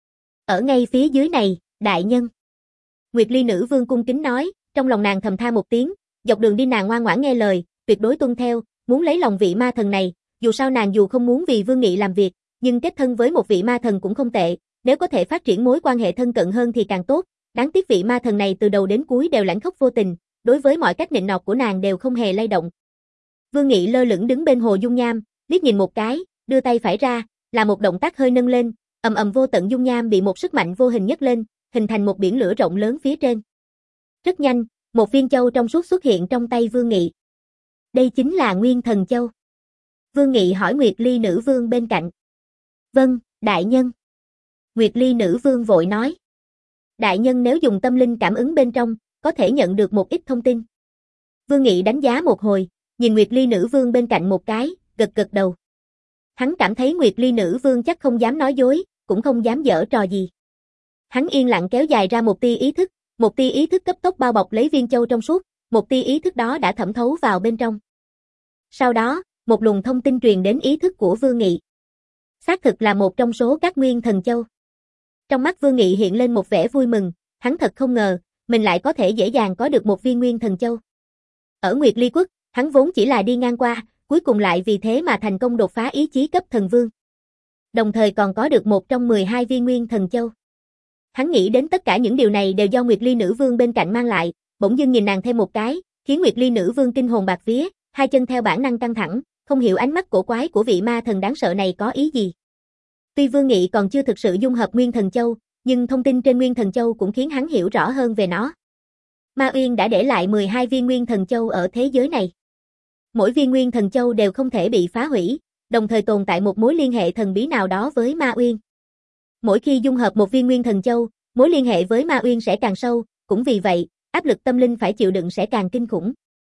S1: Ở ngay phía dưới này, đại nhân. Nguyệt Ly nữ vương cung kính nói, trong lòng nàng thầm tha một tiếng, dọc đường đi nàng ngoan ngoãn nghe lời, tuyệt đối tuân theo, muốn lấy lòng vị ma thần này, dù sao nàng dù không muốn vì Vương Nghị làm việc, nhưng kết thân với một vị ma thần cũng không tệ, nếu có thể phát triển mối quan hệ thân cận hơn thì càng tốt, đáng tiếc vị ma thần này từ đầu đến cuối đều lãnh khốc vô tình, đối với mọi cách nịnh nọt của nàng đều không hề lay động. Vương Nghị lơ lửng đứng bên hồ dung nham, liếc nhìn một cái, đưa tay phải ra, là một động tác hơi nâng lên, ầm ầm vô tận dung nham bị một sức mạnh vô hình nhấc lên, hình thành một biển lửa rộng lớn phía trên. Rất nhanh, một viên châu trong suốt xuất hiện trong tay Vương Nghị. Đây chính là Nguyên Thần Châu. Vương Nghị hỏi Nguyệt Ly nữ vương bên cạnh. Vâng, đại nhân. Nguyệt Ly nữ vương vội nói. Đại nhân nếu dùng tâm linh cảm ứng bên trong, có thể nhận được một ít thông tin. Vương Nghị đánh giá một hồi, nhìn Nguyệt Ly nữ vương bên cạnh một cái, gật gật đầu. Hắn cảm thấy Nguyệt Ly nữ vương chắc không dám nói dối, cũng không dám giở trò gì. Hắn yên lặng kéo dài ra một tia ý thức, một tia ý thức cấp tốc bao bọc lấy viên châu trong suốt, một tia ý thức đó đã thẩm thấu vào bên trong. Sau đó, một luồng thông tin truyền đến ý thức của Vương Nghị. Xác thực là một trong số các Nguyên Thần Châu. Trong mắt Vương Nghị hiện lên một vẻ vui mừng, hắn thật không ngờ, mình lại có thể dễ dàng có được một viên Nguyên Thần Châu. Ở Nguyệt Ly Quốc, hắn vốn chỉ là đi ngang qua, cuối cùng lại vì thế mà thành công đột phá ý chí cấp thần vương. Đồng thời còn có được một trong mười hai viên Nguyên Thần Châu. Hắn nghĩ đến tất cả những điều này đều do Nguyệt Ly nữ vương bên cạnh mang lại, bỗng dưng nhìn nàng thêm một cái, khiến Nguyệt Ly nữ vương kinh hồn bạt vía, hai chân theo bản năng căng thẳng, không hiểu ánh mắt cổ quái của vị ma thần đáng sợ này có ý gì. Tuy Vương Nghị còn chưa thực sự dung hợp Nguyên Thần Châu, nhưng thông tin trên Nguyên Thần Châu cũng khiến hắn hiểu rõ hơn về nó. Ma Uyên đã để lại mười hai viên Nguyên Thần Châu ở thế giới này. Mỗi viên Nguyên Thần Châu đều không thể bị phá hủy, đồng thời tồn tại một mối liên hệ thần bí nào đó với Ma Uyên. Mỗi khi dung hợp một viên Nguyên Thần Châu, mối liên hệ với Ma Uyên sẽ càng sâu, cũng vì vậy, áp lực tâm linh phải chịu đựng sẽ càng kinh khủng.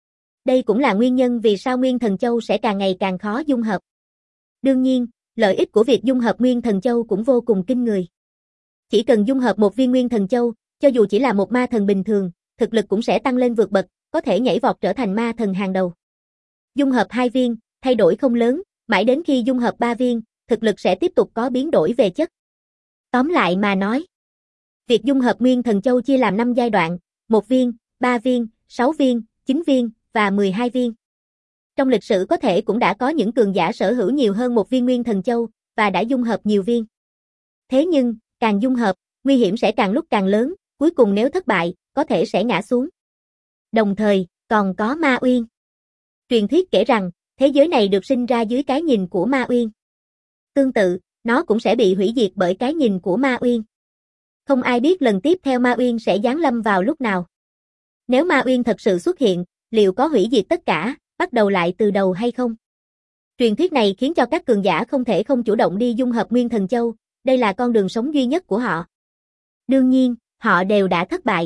S1: Đây cũng là nguyên nhân vì sao Nguyên Thần Châu sẽ càng ngày càng khó dung hợp. Đương nhiên, lợi ích của việc dung hợp Nguyên Thần Châu cũng vô cùng kinh người. Chỉ cần dung hợp một viên Nguyên Thần Châu, cho dù chỉ là một ma thần bình thường, thực lực cũng sẽ tăng lên vượt bậc, có thể nhảy vọt trở thành ma thần hàng đầu. Dung hợp hai viên, thay đổi không lớn, mãi đến khi dung hợp ba viên, thực lực sẽ tiếp tục có biến đổi về chất. Tóm lại mà nói, việc dung hợp Nguyên Thần Châu chia làm năm giai đoạn, một viên, ba viên, sáu viên, chín viên và mười hai viên. Trong lịch sử có thể cũng đã có những cường giả sở hữu nhiều hơn một viên Nguyên Thần Châu và đã dung hợp nhiều viên. Thế nhưng, càng dung hợp, nguy hiểm sẽ càng lúc càng lớn, cuối cùng nếu thất bại, có thể sẽ ngã xuống. Đồng thời, còn có Ma Uyên. Truyền thuyết kể rằng, thế giới này được sinh ra dưới cái nhìn của Ma Uyên. Tương tự, nó cũng sẽ bị hủy diệt bởi cái nhìn của Ma Uyên. Không ai biết lần tiếp theo Ma Uyên sẽ giáng lâm vào lúc nào. Nếu Ma Uyên thật sự xuất hiện, liệu có hủy diệt tất cả, bắt đầu lại từ đầu hay không? Truyền thuyết này khiến cho các cường giả không thể không chủ động đi dung hợp Nguyên Thần Châu, đây là con đường sống duy nhất của họ. Đương nhiên, họ đều đã thất bại.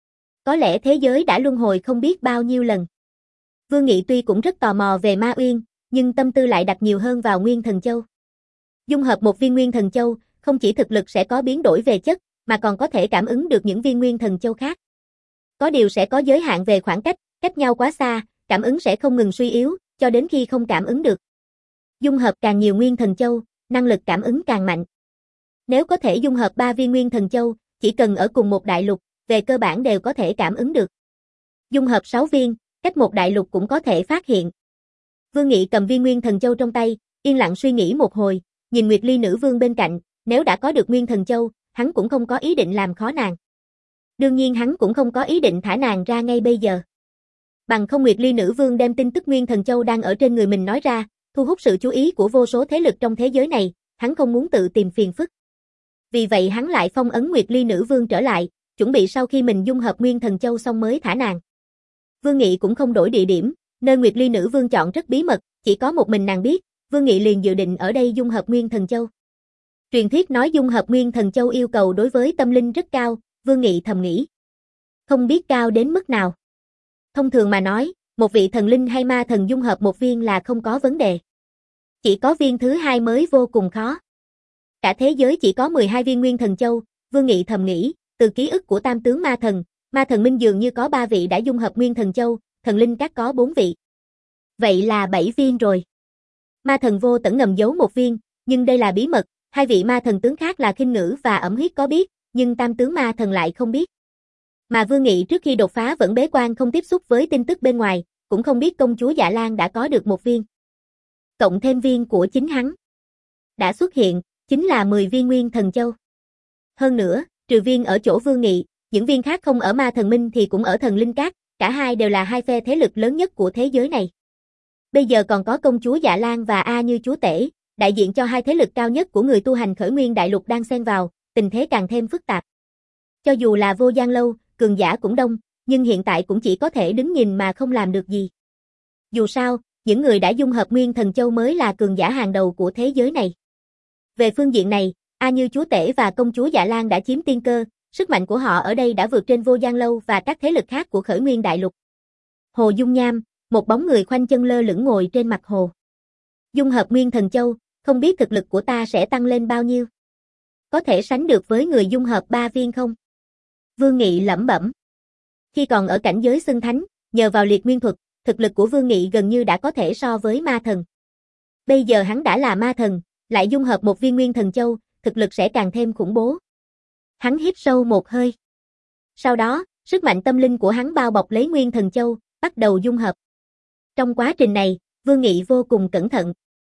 S1: Có lẽ thế giới đã luân hồi không biết bao nhiêu lần. Vương Nghị tuy cũng rất tò mò về Ma Uyên, nhưng tâm tư lại đặt nhiều hơn vào Nguyên Thần Châu. Dung hợp một viên Nguyên Thần Châu, không chỉ thực lực sẽ có biến đổi về chất, mà còn có thể cảm ứng được những viên Nguyên Thần Châu khác. Có điều sẽ có giới hạn về khoảng cách, cách nhau quá xa, cảm ứng sẽ không ngừng suy yếu, cho đến khi không cảm ứng được. Dung hợp càng nhiều nguyên thần châu, năng lực cảm ứng càng mạnh. Nếu có thể dung hợp ba viên nguyên thần châu, chỉ cần ở cùng một đại lục, về cơ bản đều có thể cảm ứng được. Dung hợp sáu viên, cách một đại lục cũng có thể phát hiện. Vương Nghị cầm viên nguyên thần châu trong tay, yên lặng suy nghĩ một hồi, nhìn Nguyệt Ly nữ vương bên cạnh, nếu đã có được nguyên thần châu, hắn cũng không có ý định làm khó nàng. Đương nhiên hắn cũng không có ý định thả nàng ra ngay bây giờ. Bằng không Nguyệt Ly nữ vương đem tin tức nguyên thần châu đang ở trên người mình nói ra, thu hút sự chú ý của vô số thế lực trong thế giới này, hắn không muốn tự tìm phiền phức. Vì vậy hắn lại phong ấn Nguyệt Ly nữ vương trở lại, chuẩn bị sau khi mình dung hợp nguyên thần châu xong mới thả nàng. Vương Nghị cũng không đổi địa điểm, nơi Nguyệt Ly nữ vương chọn rất bí mật, chỉ có một mình nàng biết, Vương Nghị liền dự định ở đây dung hợp nguyên thần châu. Truyền thuyết nói dung hợp nguyên thần châu yêu cầu đối với tâm linh rất cao, Vương Nghị thầm nghĩ. Không biết cao đến mức nào. Thông thường mà nói, một vị thần linh hay ma thần dung hợp một viên là không có vấn đề. Chỉ có viên thứ hai mới vô cùng khó. Cả thế giới chỉ có mười hai viên nguyên thần châu, Vương Nghị thầm nghĩ, từ ký ức của tam tướng ma thần, ma thần minh dường như có ba vị đã dung hợp nguyên thần châu, thần linh các có bốn vị. Vậy là bảy viên rồi. Ma thần vô tẫn ngầm giấu một viên, nhưng đây là bí mật, hai vị ma thần tướng khác là Khinh Ngữ và Ẩm Huyết có biết, nhưng tam tướng ma thần lại không biết. Mà Vương Nghị trước khi đột phá vẫn bế quan không tiếp xúc với tin tức bên ngoài, cũng không biết công chúa Dạ Lan đã có được một viên. Cộng thêm viên của chính hắn. Đã xuất hiện, chính là mười viên nguyên thần châu. Hơn nữa, trừ viên ở chỗ Vương Nghị, những viên khác không ở ma thần minh thì cũng ở thần linh các, cả hai đều là hai phe thế lực lớn nhất của thế giới này. Bây giờ còn có công chúa Dạ Lan và A Như chúa tể, đại diện cho hai thế lực cao nhất của người tu hành khởi nguyên đại lục đang xen vào, tình thế càng thêm phức tạp. Cho dù là Vô Gian Lâu, cường giả cũng đông, nhưng hiện tại cũng chỉ có thể đứng nhìn mà không làm được gì. Dù sao, những người đã dung hợp nguyên thần châu mới là cường giả hàng đầu của thế giới này. Về phương diện này, A Như chúa tể và công chúa Dạ Lan đã chiếm tiên cơ, sức mạnh của họ ở đây đã vượt trên Vô Gian Lâu và các thế lực khác của khởi nguyên đại lục. Hồ Dung Nham, một bóng người khoanh chân lơ lửng ngồi trên mặt hồ. Dung hợp nguyên thần châu, không biết thực lực của ta sẽ tăng lên bao nhiêu. Có thể sánh được với người dung hợp ba viên không? Vương Nghị lẩm bẩm. Khi còn ở cảnh giới xưng thánh, nhờ vào liệt nguyên thuật, thực lực của Vương Nghị gần như đã có thể so với ma thần. Bây giờ hắn đã là ma thần, lại dung hợp một viên nguyên thần châu, thực lực sẽ càng thêm khủng bố. Hắn hít sâu một hơi. Sau đó, sức mạnh tâm linh của hắn bao bọc lấy nguyên thần châu, bắt đầu dung hợp. Trong quá trình này, Vương Nghị vô cùng cẩn thận.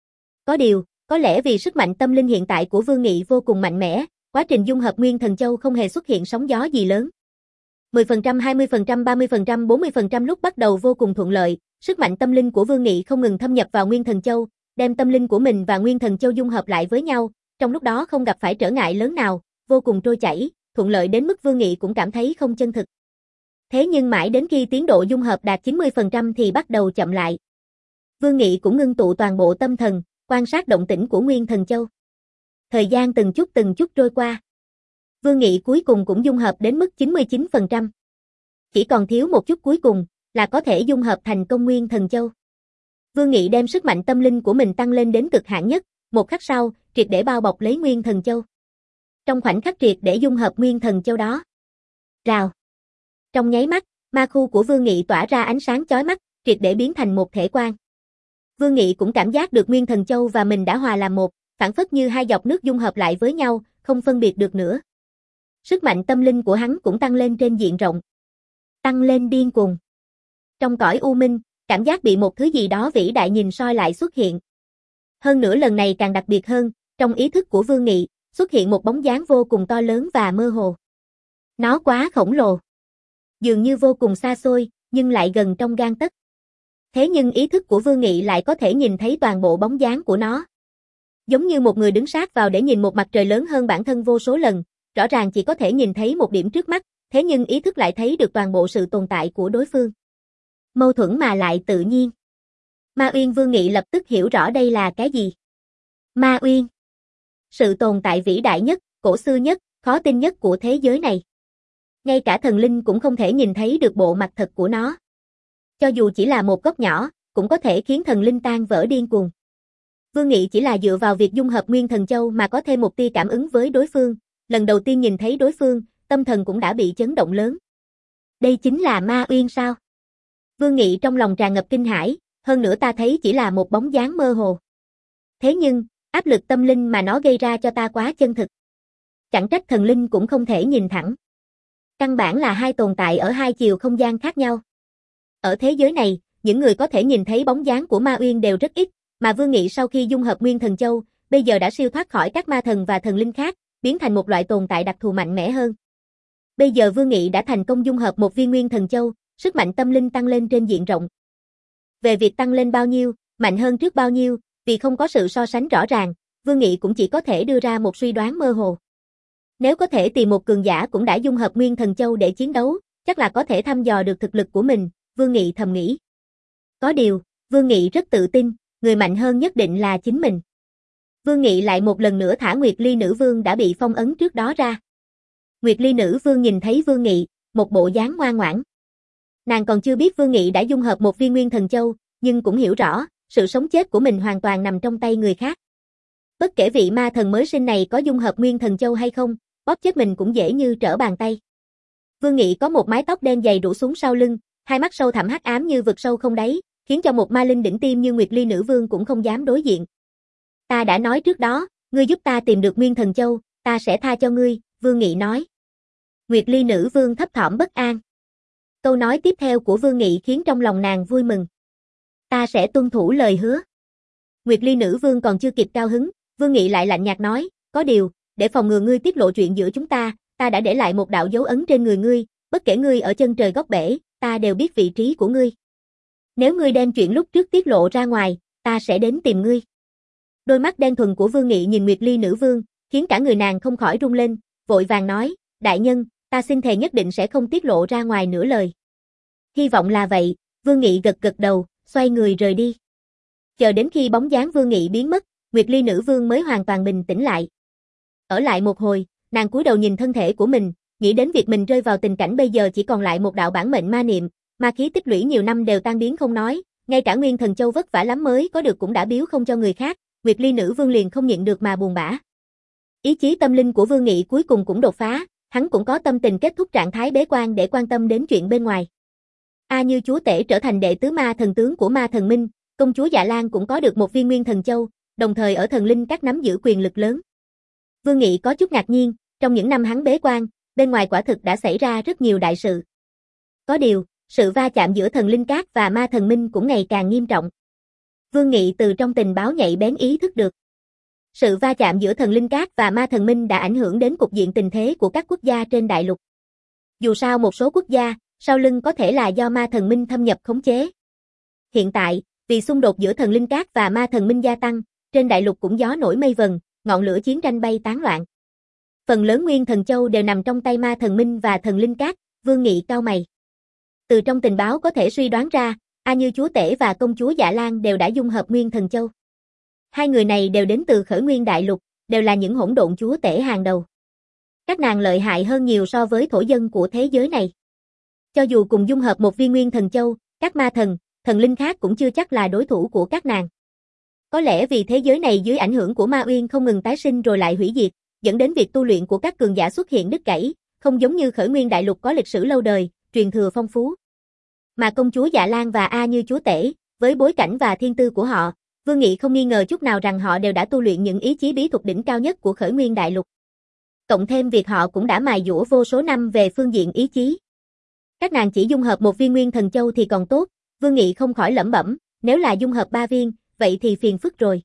S1: Có điều, có lẽ vì sức mạnh tâm linh hiện tại của Vương Nghị vô cùng mạnh mẽ, quá trình dung hợp nguyên thần châu không hề xuất hiện sóng gió gì lớn. mười phần trăm, hai mươi phần trăm, ba mươi phần trăm, bốn mươi phần trăm lúc bắt đầu vô cùng thuận lợi, sức mạnh tâm linh của Vương Nghị không ngừng thâm nhập vào nguyên thần châu, đem tâm linh của mình và nguyên thần châu dung hợp lại với nhau, trong lúc đó không gặp phải trở ngại lớn nào, vô cùng trôi chảy, thuận lợi đến mức Vương Nghị cũng cảm thấy không chân thực. Thế nhưng mãi đến khi tiến độ dung hợp đạt chín mươi phần trăm thì bắt đầu chậm lại. Vương Nghị cũng ngưng tụ toàn bộ tâm thần, quan sát động tĩnh của nguyên thần châu. Thời gian từng chút từng chút trôi qua. Vương Nghị cuối cùng cũng dung hợp đến mức chín mươi chín phần trăm. Chỉ còn thiếu một chút cuối cùng, là có thể dung hợp thành công nguyên thần châu. Vương Nghị đem sức mạnh tâm linh của mình tăng lên đến cực hạn nhất, một khắc sau, triệt để bao bọc lấy nguyên thần châu. Trong khoảnh khắc triệt để dung hợp nguyên thần châu đó. Rào. Trong nháy mắt, ma khu của Vương Nghị tỏa ra ánh sáng chói mắt, triệt để biến thành một thể quang. Vương Nghị cũng cảm giác được nguyên thần châu và mình đã hòa làm một, phản phất như hai dòng nước dung hợp lại với nhau, không phân biệt được nữa. Sức mạnh tâm linh của hắn cũng tăng lên trên diện rộng. Tăng lên điên cuồng. Trong cõi u minh, cảm giác bị một thứ gì đó vĩ đại nhìn soi lại xuất hiện. Hơn nữa lần này càng đặc biệt hơn, trong ý thức của Vương Nghị, xuất hiện một bóng dáng vô cùng to lớn và mơ hồ. Nó quá khổng lồ. Dường như vô cùng xa xôi, nhưng lại gần trong gang tấc. Thế nhưng ý thức của Vương Nghị lại có thể nhìn thấy toàn bộ bóng dáng của nó. Giống như một người đứng sát vào để nhìn một mặt trời lớn hơn bản thân vô số lần, rõ ràng chỉ có thể nhìn thấy một điểm trước mắt, thế nhưng ý thức lại thấy được toàn bộ sự tồn tại của đối phương. Mâu thuẫn mà lại tự nhiên. Ma Uyên Vương Nghị lập tức hiểu rõ đây là cái gì. Ma Uyên. Sự tồn tại vĩ đại nhất, cổ xưa nhất, khó tin nhất của thế giới này. Ngay cả thần linh cũng không thể nhìn thấy được bộ mặt thật của nó. Cho dù chỉ là một góc nhỏ, cũng có thể khiến thần linh tan vỡ điên cuồng. Vương Nghị chỉ là dựa vào việc dung hợp nguyên thần châu mà có thêm một tia cảm ứng với đối phương, lần đầu tiên nhìn thấy đối phương, tâm thần cũng đã bị chấn động lớn. Đây chính là Ma Uyên sao? Vương Nghị trong lòng tràn ngập kinh hãi, hơn nữa ta thấy chỉ là một bóng dáng mơ hồ. Thế nhưng, áp lực tâm linh mà nó gây ra cho ta quá chân thực. Chẳng trách thần linh cũng không thể nhìn thẳng. Căn bản là hai tồn tại ở hai chiều không gian khác nhau. Ở thế giới này, những người có thể nhìn thấy bóng dáng của Ma Uyên đều rất ít, mà Vương Nghị sau khi dung hợp Nguyên Thần Châu, bây giờ đã siêu thoát khỏi các ma thần và thần linh khác, biến thành một loại tồn tại đặc thù mạnh mẽ hơn. Bây giờ Vương Nghị đã thành công dung hợp một viên Nguyên Thần Châu, sức mạnh tâm linh tăng lên trên diện rộng. Về việc tăng lên bao nhiêu, mạnh hơn trước bao nhiêu, vì không có sự so sánh rõ ràng, Vương Nghị cũng chỉ có thể đưa ra một suy đoán mơ hồ. Nếu có thể tìm một cường giả cũng đã dung hợp Nguyên Thần Châu để chiến đấu, chắc là có thể thăm dò được thực lực của mình, Vương Nghị thầm nghĩ. Có điều, Vương Nghị rất tự tin, người mạnh hơn nhất định là chính mình. Vương Nghị lại một lần nữa thả Nguyệt Ly Nữ Vương đã bị phong ấn trước đó ra. Nguyệt Ly Nữ Vương nhìn thấy Vương Nghị, một bộ dáng ngoan ngoãn. Nàng còn chưa biết Vương Nghị đã dung hợp một viên Nguyên Thần Châu, nhưng cũng hiểu rõ, sự sống chết của mình hoàn toàn nằm trong tay người khác. Bất kể vị ma thần mới sinh này có dung hợp Nguyên Thần Châu hay không, bóp chết mình cũng dễ như trở bàn tay. Vương Nghị có một mái tóc đen dày rủ xuống sau lưng, hai mắt sâu thẳm hắc ám như vực sâu không đáy, khiến cho một ma linh đỉnh tim như Nguyệt Ly Nữ Vương cũng không dám đối diện. Ta đã nói trước đó, ngươi giúp ta tìm được Nguyên Thần Châu, ta sẽ tha cho ngươi, Vương Nghị nói. Nguyệt Ly Nữ Vương thấp thỏm bất an. Câu nói tiếp theo của Vương Nghị khiến trong lòng nàng vui mừng. Ta sẽ tuân thủ lời hứa. Nguyệt Ly Nữ Vương còn chưa kịp cao hứng, Vương Nghị lại lạnh nhạt nói, có điều, để phòng ngừa ngươi tiết lộ chuyện giữa chúng ta, ta đã để lại một đạo dấu ấn trên người ngươi, bất kể ngươi ở chân trời góc bể, ta đều biết vị trí của ngươi. Nếu ngươi đem chuyện lúc trước tiết lộ ra ngoài, ta sẽ đến tìm ngươi. Đôi mắt đen thuần của Vương Nghị nhìn Nguyệt Ly Nữ Vương, khiến cả người nàng không khỏi rung lên, vội vàng nói, đại nhân, ta xin thề nhất định sẽ không tiết lộ ra ngoài nửa lời. Hy vọng là vậy, Vương Nghị gật gật đầu, xoay người rời đi. Chờ đến khi bóng dáng Vương Nghị biến mất, Nguyệt Ly Nữ Vương mới hoàn toàn bình tĩnh lại. Ở lại một hồi, nàng cúi đầu nhìn thân thể của mình, nghĩ đến việc mình rơi vào tình cảnh bây giờ chỉ còn lại một đạo bản mệnh ma niệm, ma khí tích lũy nhiều năm đều tan biến không nói, ngay cả Nguyên Thần Châu vất vả lắm mới có được cũng đã biếu không cho người khác, Nguyệt Ly Nữ Vương liền không nhịn được mà buồn bã. Ý chí tâm linh của Vương Nghị cuối cùng cũng đột phá, hắn cũng có tâm tình kết thúc trạng thái bế quan để quan tâm đến chuyện bên ngoài. A Như chúa tể trở thành đệ tứ ma thần tướng của Ma Thần Minh, công chúa Dạ Lan cũng có được một viên Nguyên Thần Châu, đồng thời ở thần linh các nắm giữ quyền lực lớn. Vương Nghị có chút ngạc nhiên, trong những năm hắn bế quan, bên ngoài quả thực đã xảy ra rất nhiều đại sự. Có điều, sự va chạm giữa thần linh các và Ma Thần Minh cũng ngày càng nghiêm trọng. Vương Nghị từ trong tình báo nhạy bén ý thức được. Sự va chạm giữa thần linh các và Ma Thần Minh đã ảnh hưởng đến cục diện tình thế của các quốc gia trên đại lục. Dù sao một số quốc gia, sau lưng có thể là do Ma Thần Minh thâm nhập khống chế. Hiện tại, vì xung đột giữa thần linh các và Ma Thần Minh gia tăng, trên đại lục cũng gió nổi mây vần, ngọn lửa chiến tranh bay tán loạn. Phần lớn Nguyên Thần Châu đều nằm trong tay Ma Thần Minh và thần linh các, Vương Nghị cau mày. Từ trong tình báo có thể suy đoán ra, A Như chúa tể và công chúa Dạ Lan đều đã dung hợp Nguyên Thần Châu. Hai người này đều đến từ Khởi Nguyên đại lục, đều là những hỗn độn chúa tể hàng đầu. Các nàng lợi hại hơn nhiều so với thổ dân của thế giới này. Cho dù cùng dung hợp một viên Nguyên Thần Châu, các ma thần, thần linh khác cũng chưa chắc là đối thủ của các nàng. Có lẽ vì thế giới này dưới ảnh hưởng của Ma Uyên không ngừng tái sinh rồi lại hủy diệt, dẫn đến việc tu luyện của các cường giả xuất hiện đứt gãy, không giống như Khởi Nguyên đại lục có lịch sử lâu đời, truyền thừa phong phú. Mà công chúa Dạ Lan và A Như chúa tể, với bối cảnh và thiên tư của họ, Vương Nghị không nghi ngờ chút nào rằng họ đều đã tu luyện những ý chí bí thuật đỉnh cao nhất của Khởi Nguyên đại lục. Cộng thêm việc họ cũng đã mài dũa vô số năm về phương diện ý chí. Các nàng chỉ dung hợp một viên Nguyên Thần Châu thì còn tốt, Vương Nghị không khỏi lẩm bẩm, nếu là dung hợp ba viên, vậy thì phiền phức rồi.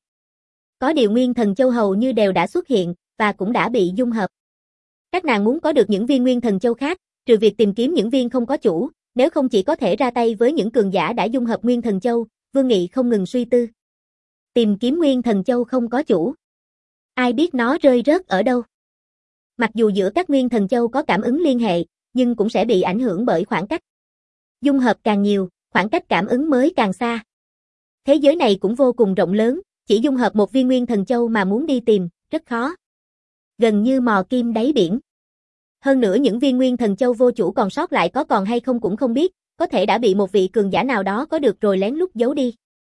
S1: Có điều Nguyên Thần Châu hầu như đều đã xuất hiện, và cũng đã bị dung hợp. Các nàng muốn có được những viên Nguyên Thần Châu khác, trừ việc tìm kiếm những viên không có chủ, nếu không chỉ có thể ra tay với những cường giả đã dung hợp Nguyên Thần Châu, Vương Nghị không ngừng suy tư. Tìm kiếm Nguyên Thần Châu không có chủ. Ai biết nó rơi rớt ở đâu? Mặc dù giữa các Nguyên Thần Châu có cảm ứng liên hệ, nhưng cũng sẽ bị ảnh hưởng bởi khoảng cách. Dung hợp càng nhiều, khoảng cách cảm ứng mới càng xa. Thế giới này cũng vô cùng rộng lớn, chỉ dung hợp một viên Nguyên Thần Châu mà muốn đi tìm, rất khó. Gần như mò kim đáy biển. Hơn nữa những viên Nguyên Thần Châu vô chủ còn sót lại có còn hay không cũng không biết, có thể đã bị một vị cường giả nào đó có được rồi lén lút giấu đi.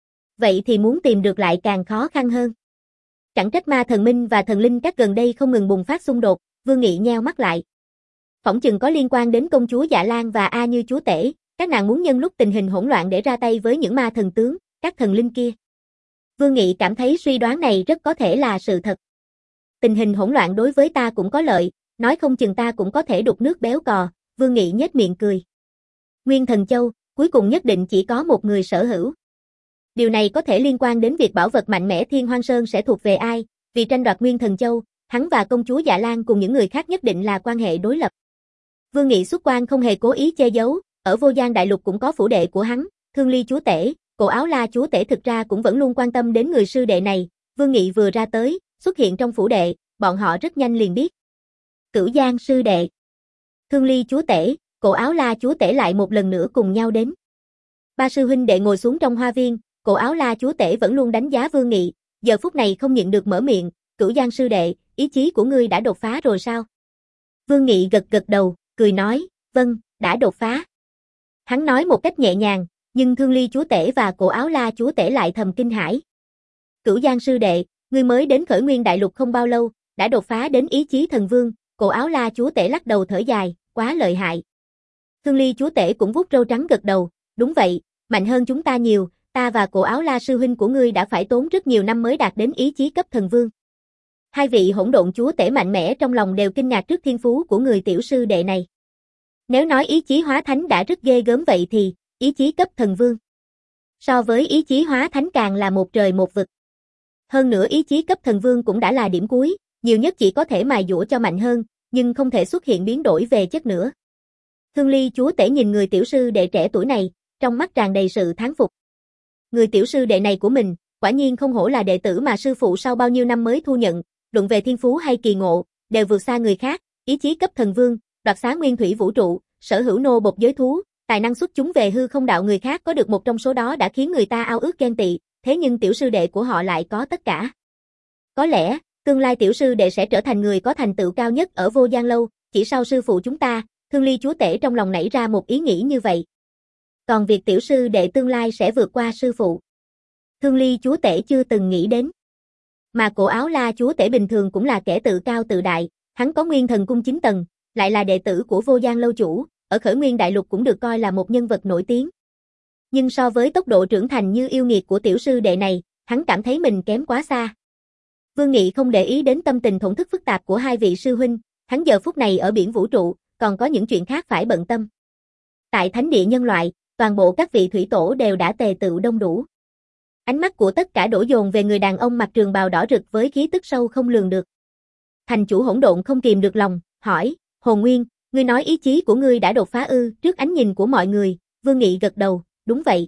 S1: Vậy thì muốn tìm được lại càng khó khăn hơn. Chẳng trách Ma Thần Minh và thần linh các gần đây không ngừng bùng phát xung đột, Vương Nghị nheo mắt lại. Phỏng chừng có liên quan đến công chúa Dạ Lan và A Như chúa tể, các nàng muốn nhân lúc tình hình hỗn loạn để ra tay với những ma thần tướng, các thần linh kia. Vương Nghị cảm thấy suy đoán này rất có thể là sự thật. Tình hình hỗn loạn đối với ta cũng có lợi, nói không chừng ta cũng có thể đục nước béo cò, Vương Nghị nhếch miệng cười. Nguyên Thần Châu, cuối cùng nhất định chỉ có một người sở hữu. Điều này có thể liên quan đến việc bảo vật mạnh mẽ Thiên Hoang Sơn sẽ thuộc về ai, vì tranh đoạt Nguyên Thần Châu, hắn và công chúa Dạ Lan cùng những người khác nhất định là quan hệ đối lập. Vương Nghị xuất quan không hề cố ý che giấu, ở Vô Giang Đại Lục cũng có phủ đệ của hắn, Thương Ly chúa tể, Cổ Áo La chúa tể thực ra cũng vẫn luôn quan tâm đến người sư đệ này, Vương Nghị vừa ra tới, xuất hiện trong phủ đệ, bọn họ rất nhanh liền biết. Cửu Giang sư đệ, Thương Ly chúa tể, Cổ Áo La chúa tể lại một lần nữa cùng nhau đến. Ba sư huynh đệ ngồi xuống trong hoa viên, Cổ Áo La chúa tể vẫn luôn đánh giá Vương Nghị, giờ phút này không nhịn được mở miệng, Cửu Giang sư đệ, ý chí của ngươi đã đột phá rồi sao? Vương Nghị gật gật đầu, cười nói, vâng, đã đột phá. Hắn nói một cách nhẹ nhàng, nhưng Thương Ly chúa tể và Cổ Áo La chúa tể lại thầm kinh hãi. Cửu Giang sư đệ, ngươi mới đến Khởi Nguyên Đại Lục không bao lâu, đã đột phá đến ý chí thần vương, Cổ Áo La chúa tể lắc đầu thở dài, quá lợi hại. Thương Ly chúa tể cũng vuốt râu trắng gật đầu, đúng vậy, mạnh hơn chúng ta nhiều, ta và Cổ Áo La sư huynh của ngươi đã phải tốn rất nhiều năm mới đạt đến ý chí cấp thần vương. Hai vị hỗn độn chúa tể mạnh mẽ trong lòng đều kinh ngạc trước thiên phú của người tiểu sư đệ này. Nếu nói ý chí hóa thánh đã rất ghê gớm vậy thì, ý chí cấp thần vương so với ý chí hóa thánh càng là một trời một vực. Hơn nữa ý chí cấp thần vương cũng đã là điểm cuối, nhiều nhất chỉ có thể mài dũa cho mạnh hơn, nhưng không thể xuất hiện biến đổi về chất nữa. Thương Ly chúa tể nhìn người tiểu sư đệ trẻ tuổi này, trong mắt tràn đầy sự thán phục. Người tiểu sư đệ này của mình, quả nhiên không hổ là đệ tử mà sư phụ sau bao nhiêu năm mới thu nhận, luận về thiên phú hay kỳ ngộ, đều vượt xa người khác, ý chí cấp thần vương, đoạt xá nguyên thủy vũ trụ, sở hữu nô bộc giới thú, tài năng xuất chúng về hư không đạo người khác có được một trong số đó đã khiến người ta ao ước ghen tị, thế nhưng tiểu sư đệ của họ lại có tất cả. Có lẽ, tương lai tiểu sư đệ sẽ trở thành người có thành tựu cao nhất ở Vô Giang Lâu, chỉ sau sư phụ chúng ta, Thương Ly chúa tể trong lòng nảy ra một ý nghĩ như vậy. Còn việc tiểu sư đệ tương lai sẽ vượt qua sư phụ, Thương Ly chúa tể chưa từng nghĩ đến. Mà Cổ Áo La chúa tể bình thường cũng là kẻ tự cao tự đại, hắn có Nguyên Thần cung chín tầng, lại là đệ tử của Vô Giang Lâu chủ, ở Khởi Nguyên Đại Lục cũng được coi là một nhân vật nổi tiếng. Nhưng so với tốc độ trưởng thành như yêu nghiệt của tiểu sư đệ này, hắn cảm thấy mình kém quá xa. Vương Nghị không để ý đến tâm tình thổn thức phức tạp của hai vị sư huynh, hắn giờ phút này ở biển vũ trụ, còn có những chuyện khác phải bận tâm. Tại thánh địa nhân loại, toàn bộ các vị thủy tổ đều đã tề tựu đông đủ. Ánh mắt của tất cả đổ dồn về người đàn ông mặc trường bào đỏ rực với khí tức sâu không lường được. Thành chủ hỗn độn không kìm được lòng, hỏi, Hồn Nguyên, ngươi nói ý chí của ngươi đã đột phá ư? Trước ánh nhìn của mọi người, Vương Nghị gật đầu, đúng vậy.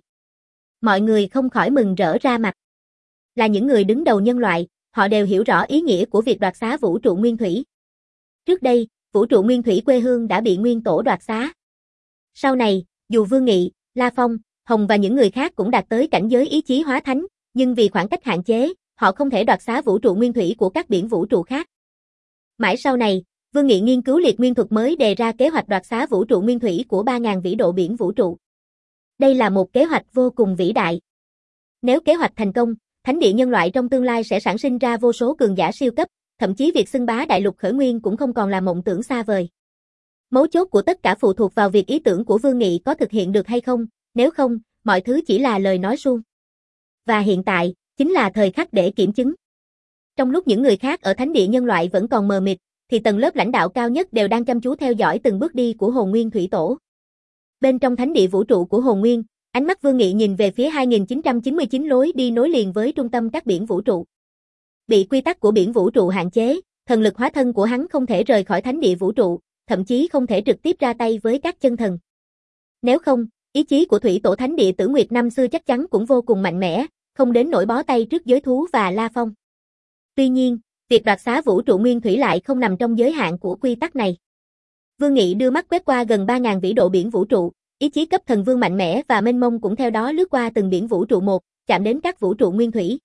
S1: Mọi người không khỏi mừng rỡ ra mặt. Là những người đứng đầu nhân loại, họ đều hiểu rõ ý nghĩa của việc đoạt xá vũ trụ nguyên thủy. Trước đây, vũ trụ nguyên thủy quê hương đã bị nguyên tổ đoạt xá. Sau này, dù Vương Nghị, La Phong, Hồng và những người khác cũng đạt tới cảnh giới ý chí hóa thánh, nhưng vì khoảng cách hạn chế, họ không thể đoạt xá vũ trụ nguyên thủy của các biển vũ trụ khác. Mãi sau này, Vương Nghị nghiên cứu liệt nguyên thuật mới đề ra kế hoạch đoạt xá vũ trụ nguyên thủy của ba nghìn vĩ độ biển vũ trụ. Đây là một kế hoạch vô cùng vĩ đại. Nếu kế hoạch thành công, thánh địa nhân loại trong tương lai sẽ sản sinh ra vô số cường giả siêu cấp, thậm chí việc xưng bá đại lục Khởi Nguyên cũng không còn là mộng tưởng xa vời. Mấu chốt của tất cả phụ thuộc vào việc ý tưởng của Vương Nghị có thực hiện được hay không, nếu không, mọi thứ chỉ là lời nói suông. Và hiện tại, chính là thời khắc để kiểm chứng. Trong lúc những người khác ở thánh địa nhân loại vẫn còn mờ mịt, thì tầng lớp lãnh đạo cao nhất đều đang chăm chú theo dõi từng bước đi của Hồn Nguyên Thủy Tổ. Bên trong thánh địa vũ trụ của Hồn Nguyên, ánh mắt Vương Nghị nhìn về phía hai nghìn chín trăm chín mươi chín lối đi nối liền với trung tâm các biển vũ trụ. Bị quy tắc của biển vũ trụ hạn chế, thần lực hóa thân của hắn không thể rời khỏi thánh địa vũ trụ, thậm chí không thể trực tiếp ra tay với các chân thần. Nếu không, ý chí của Thủy Tổ Thánh Địa Tử Nguyệt năm xưa chắc chắn cũng vô cùng mạnh mẽ, không đến nỗi bó tay trước giới thú và La Phong. Tuy nhiên, việc đoạt xá vũ trụ nguyên thủy lại không nằm trong giới hạn của quy tắc này. Vương Nghị đưa mắt quét qua gần ba nghìn vĩ độ biển vũ trụ, ý chí cấp thần vương mạnh mẽ và mênh mông cũng theo đó lướt qua từng biển vũ trụ một, chạm đến các vũ trụ nguyên thủy.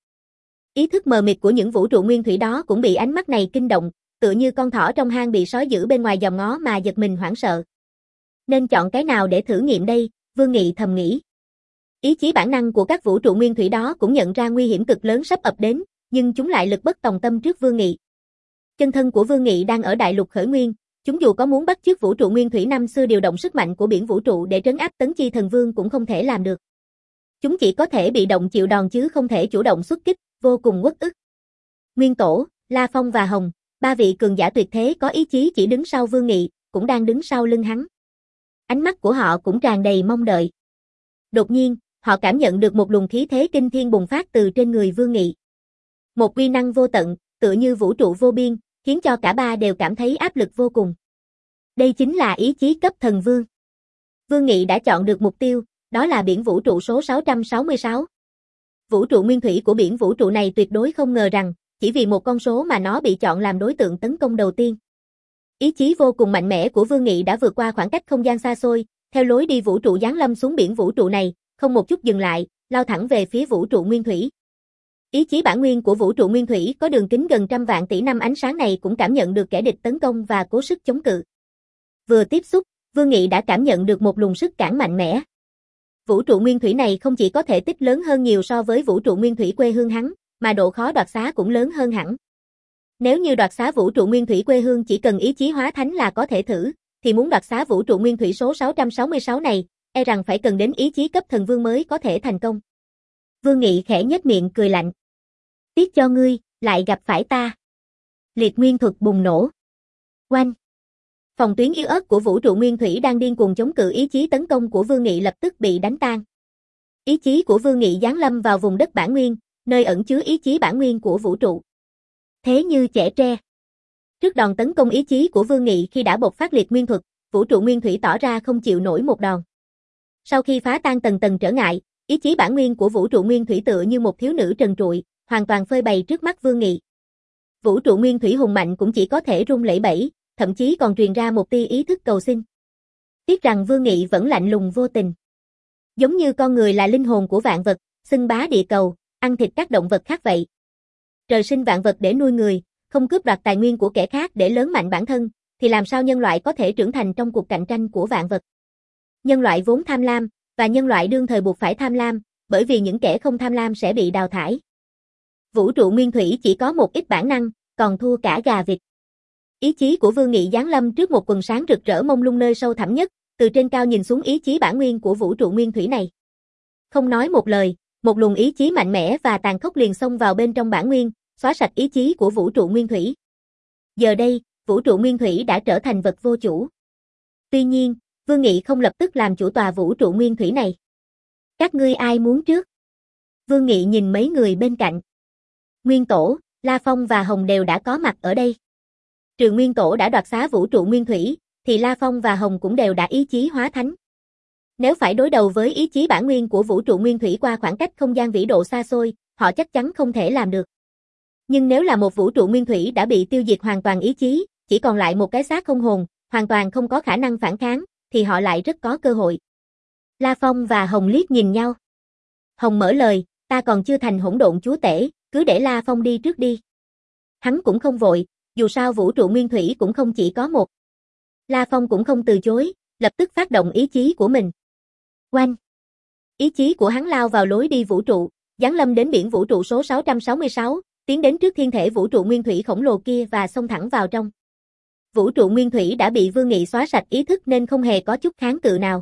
S1: Ý thức mờ mịt của những vũ trụ nguyên thủy đó cũng bị ánh mắt này kinh động, tựa như con thỏ trong hang bị sói giữ bên ngoài dòm ngó mà giật mình hoảng sợ. Nên chọn cái nào để thử nghiệm đây, Vương Nghị thầm nghĩ. Ý chí bản năng của các vũ trụ nguyên thủy đó cũng nhận ra nguy hiểm cực lớn sắp ập đến, nhưng chúng lại lực bất tòng tâm trước Vương Nghị. Chân thân của Vương Nghị đang ở đại lục Khởi Nguyên, chúng dù có muốn bắt chước vũ trụ nguyên thủy năm xưa điều động sức mạnh của biển vũ trụ để trấn áp Tấn Chi Thần Vương cũng không thể làm được. Chúng chỉ có thể bị động chịu đòn chứ không thể chủ động xuất kích, vô cùng uất ức. Nguyên Tổ, La Phong và Hồng, ba vị cường giả tuyệt thế có ý chí chỉ đứng sau Vương Nghị, cũng đang đứng sau lưng hắn. Ánh mắt của họ cũng tràn đầy mong đợi. Đột nhiên, họ cảm nhận được một luồng khí thế kinh thiên bùng phát từ trên người Vương Nghị. Một uy năng vô tận, tựa như vũ trụ vô biên, khiến cho cả ba đều cảm thấy áp lực vô cùng. Đây chính là ý chí cấp thần vương. Vương Nghị đã chọn được mục tiêu, đó là biển vũ trụ số sáu trăm sáu mươi sáu. Vũ trụ nguyên thủy của biển vũ trụ này tuyệt đối không ngờ rằng, chỉ vì một con số mà nó bị chọn làm đối tượng tấn công đầu tiên. Ý chí vô cùng mạnh mẽ của Vương Nghị đã vượt qua khoảng cách không gian xa xôi, theo lối đi vũ trụ giáng lâm xuống biển vũ trụ này, không một chút dừng lại, lao thẳng về phía vũ trụ nguyên thủy. Ý chí bản nguyên của vũ trụ nguyên thủy có đường kính gần trăm vạn tỷ năm ánh sáng này cũng cảm nhận được kẻ địch tấn công và cố sức chống cự. Vừa tiếp xúc, Vương Nghị đã cảm nhận được một luồng sức cản mạnh mẽ. Vũ trụ nguyên thủy này không chỉ có thể tích lớn hơn nhiều so với vũ trụ nguyên thủy quê hương hắn, mà độ khó đoạt xá cũng lớn hơn hẳn. Nếu như đoạt xá vũ trụ nguyên thủy quê hương chỉ cần ý chí hóa thánh là có thể thử, thì muốn đoạt xá vũ trụ nguyên thủy số sáu trăm sáu mươi sáu này, e rằng phải cần đến ý chí cấp thần vương mới có thể thành công. Vương Nghị khẽ nhếch miệng cười lạnh. Tiếc cho ngươi, lại gặp phải ta. Liệt nguyên thuật bùng nổ. Oanh! Phòng tuyến yếu ớt của vũ trụ nguyên thủy đang điên cuồng chống cự ý chí tấn công của Vương Nghị lập tức bị đánh tan. Ý chí của Vương Nghị giáng lâm vào vùng đất bản nguyên, nơi ẩn chứa ý chí bản nguyên của vũ trụ. Thế như chẻ tre. Trước đòn tấn công ý chí của Vương Nghị khi đã bộc phát liệt nguyên thuật, vũ trụ nguyên thủy tỏ ra không chịu nổi một đòn. Sau khi phá tan tầng tầng trở ngại, ý chí bản nguyên của vũ trụ nguyên thủy tựa như một thiếu nữ trần trụi, hoàn toàn phơi bày trước mắt Vương Nghị. Vũ trụ nguyên thủy hùng mạnh cũng chỉ có thể run lẩy bẩy, thậm chí còn truyền ra một tia ý thức cầu xin. Tiếc rằng Vương Nghị vẫn lạnh lùng vô tình. Giống như con người là linh hồn của vạn vật, xưng bá địa cầu, ăn thịt các động vật khác vậy. Trời sinh vạn vật để nuôi người, không cướp đoạt tài nguyên của kẻ khác để lớn mạnh bản thân, thì làm sao nhân loại có thể trưởng thành trong cuộc cạnh tranh của vạn vật. Nhân loại vốn tham lam, và nhân loại đương thời buộc phải tham lam, bởi vì những kẻ không tham lam sẽ bị đào thải. Vũ trụ nguyên thủy chỉ có một ít bản năng, còn thua cả gà vịt. Ý chí của Vương Nghị giáng lâm trước một quần sáng rực rỡ mông lung nơi sâu thẳm nhất, từ trên cao nhìn xuống ý chí bản nguyên của vũ trụ nguyên thủy này. Không nói một lời, một luồng ý chí mạnh mẽ và tàn khốc liền xông vào bên trong bản nguyên, xóa sạch ý chí của vũ trụ nguyên thủy. Giờ đây, vũ trụ nguyên thủy đã trở thành vật vô chủ. Tuy nhiên, Vương Nghị không lập tức làm chủ tòa vũ trụ nguyên thủy này. Các ngươi ai muốn trước? Vương Nghị nhìn mấy người bên cạnh. Nguyên Tổ, La Phong và Hồng đều đã có mặt ở đây. Trừ Nguyên Tổ đã đoạt xá vũ trụ nguyên thủy, thì La Phong và Hồng cũng đều đã ý chí hóa thánh. Nếu phải đối đầu với ý chí bản nguyên của vũ trụ nguyên thủy qua khoảng cách không gian vĩ độ xa xôi, họ chắc chắn không thể làm được. Nhưng nếu là một vũ trụ nguyên thủy đã bị tiêu diệt hoàn toàn ý chí, chỉ còn lại một cái xác không hồn, hoàn toàn không có khả năng phản kháng, thì họ lại rất có cơ hội. La Phong và Hồng liếc nhìn nhau. Hồng mở lời, ta còn chưa thành hỗn độn chúa tể, cứ để La Phong đi trước đi. Hắn cũng không vội, dù sao vũ trụ nguyên thủy cũng không chỉ có một. La Phong cũng không từ chối, lập tức phát động ý chí của mình. Oanh! Ý chí của hắn lao vào lối đi vũ trụ, giáng lâm đến biển vũ trụ số sáu trăm sáu mươi sáu, tiến đến trước thiên thể vũ trụ nguyên thủy khổng lồ kia và xông thẳng vào trong. Vũ trụ nguyên thủy đã bị Vương Nghị xóa sạch ý thức nên không hề có chút kháng cự nào.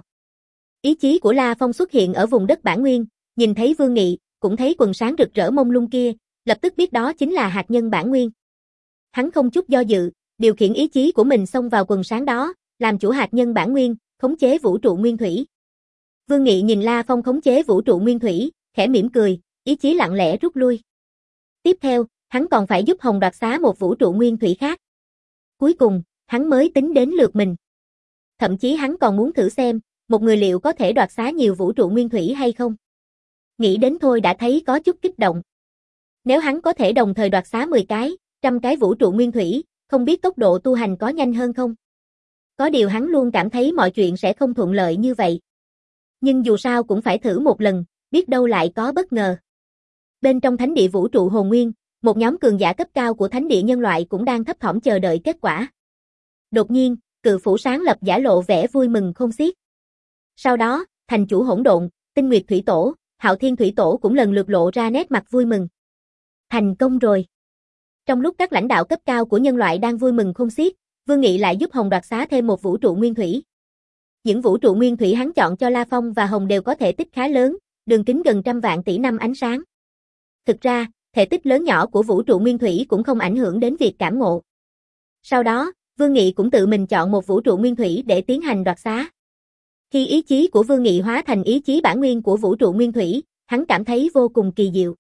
S1: Ý chí của La Phong xuất hiện ở vùng đất bản nguyên, nhìn thấy Vương Nghị, cũng thấy quần sáng rực rỡ mông lung kia, lập tức biết đó chính là hạt nhân bản nguyên. Hắn không chút do dự, điều khiển ý chí của mình xông vào quần sáng đó, làm chủ hạt nhân bản nguyên, khống chế vũ trụ nguyên thủy. Vương Nghị nhìn La Phong khống chế vũ trụ nguyên thủy, khẽ mỉm cười, ý chí lặng lẽ rút lui. Tiếp theo, hắn còn phải giúp Hồng đoạt xá một vũ trụ nguyên thủy khác. Cuối cùng, hắn mới tính đến lượt mình. Thậm chí hắn còn muốn thử xem, một người liệu có thể đoạt xá nhiều vũ trụ nguyên thủy hay không. Nghĩ đến thôi đã thấy có chút kích động. Nếu hắn có thể đồng thời đoạt xá mười cái, trăm cái vũ trụ nguyên thủy, không biết tốc độ tu hành có nhanh hơn không? Có điều hắn luôn cảm thấy mọi chuyện sẽ không thuận lợi như vậy. Nhưng dù sao cũng phải thử một lần, biết đâu lại có bất ngờ. Bên trong thánh địa vũ trụ hồn nguyên, một nhóm cường giả cấp cao của thánh địa nhân loại cũng đang thấp thỏm chờ đợi kết quả. Đột nhiên, Cự Phủ sáng lập giả lộ vẻ vui mừng không xiết. Sau đó, thành chủ hỗn độn, Tinh Nguyệt Thủy Tổ, Hạo Thiên Thủy Tổ cũng lần lượt lộ ra nét mặt vui mừng. Thành công rồi. Trong lúc các lãnh đạo cấp cao của nhân loại đang vui mừng không xiết, Vương Nghị lại giúp Hồng đoạt xá thêm một vũ trụ nguyên thủy. Những vũ trụ nguyên thủy hắn chọn cho La Phong và Hồng đều có thể tích khá lớn, đường kính gần trăm vạn tỷ năm ánh sáng. Thực ra, thể tích lớn nhỏ của vũ trụ nguyên thủy cũng không ảnh hưởng đến việc cảm ngộ. Sau đó, Vương Nghị cũng tự mình chọn một vũ trụ nguyên thủy để tiến hành đoạt xá. Khi ý chí của Vương Nghị hóa thành ý chí bản nguyên của vũ trụ nguyên thủy, hắn cảm thấy vô cùng kỳ diệu.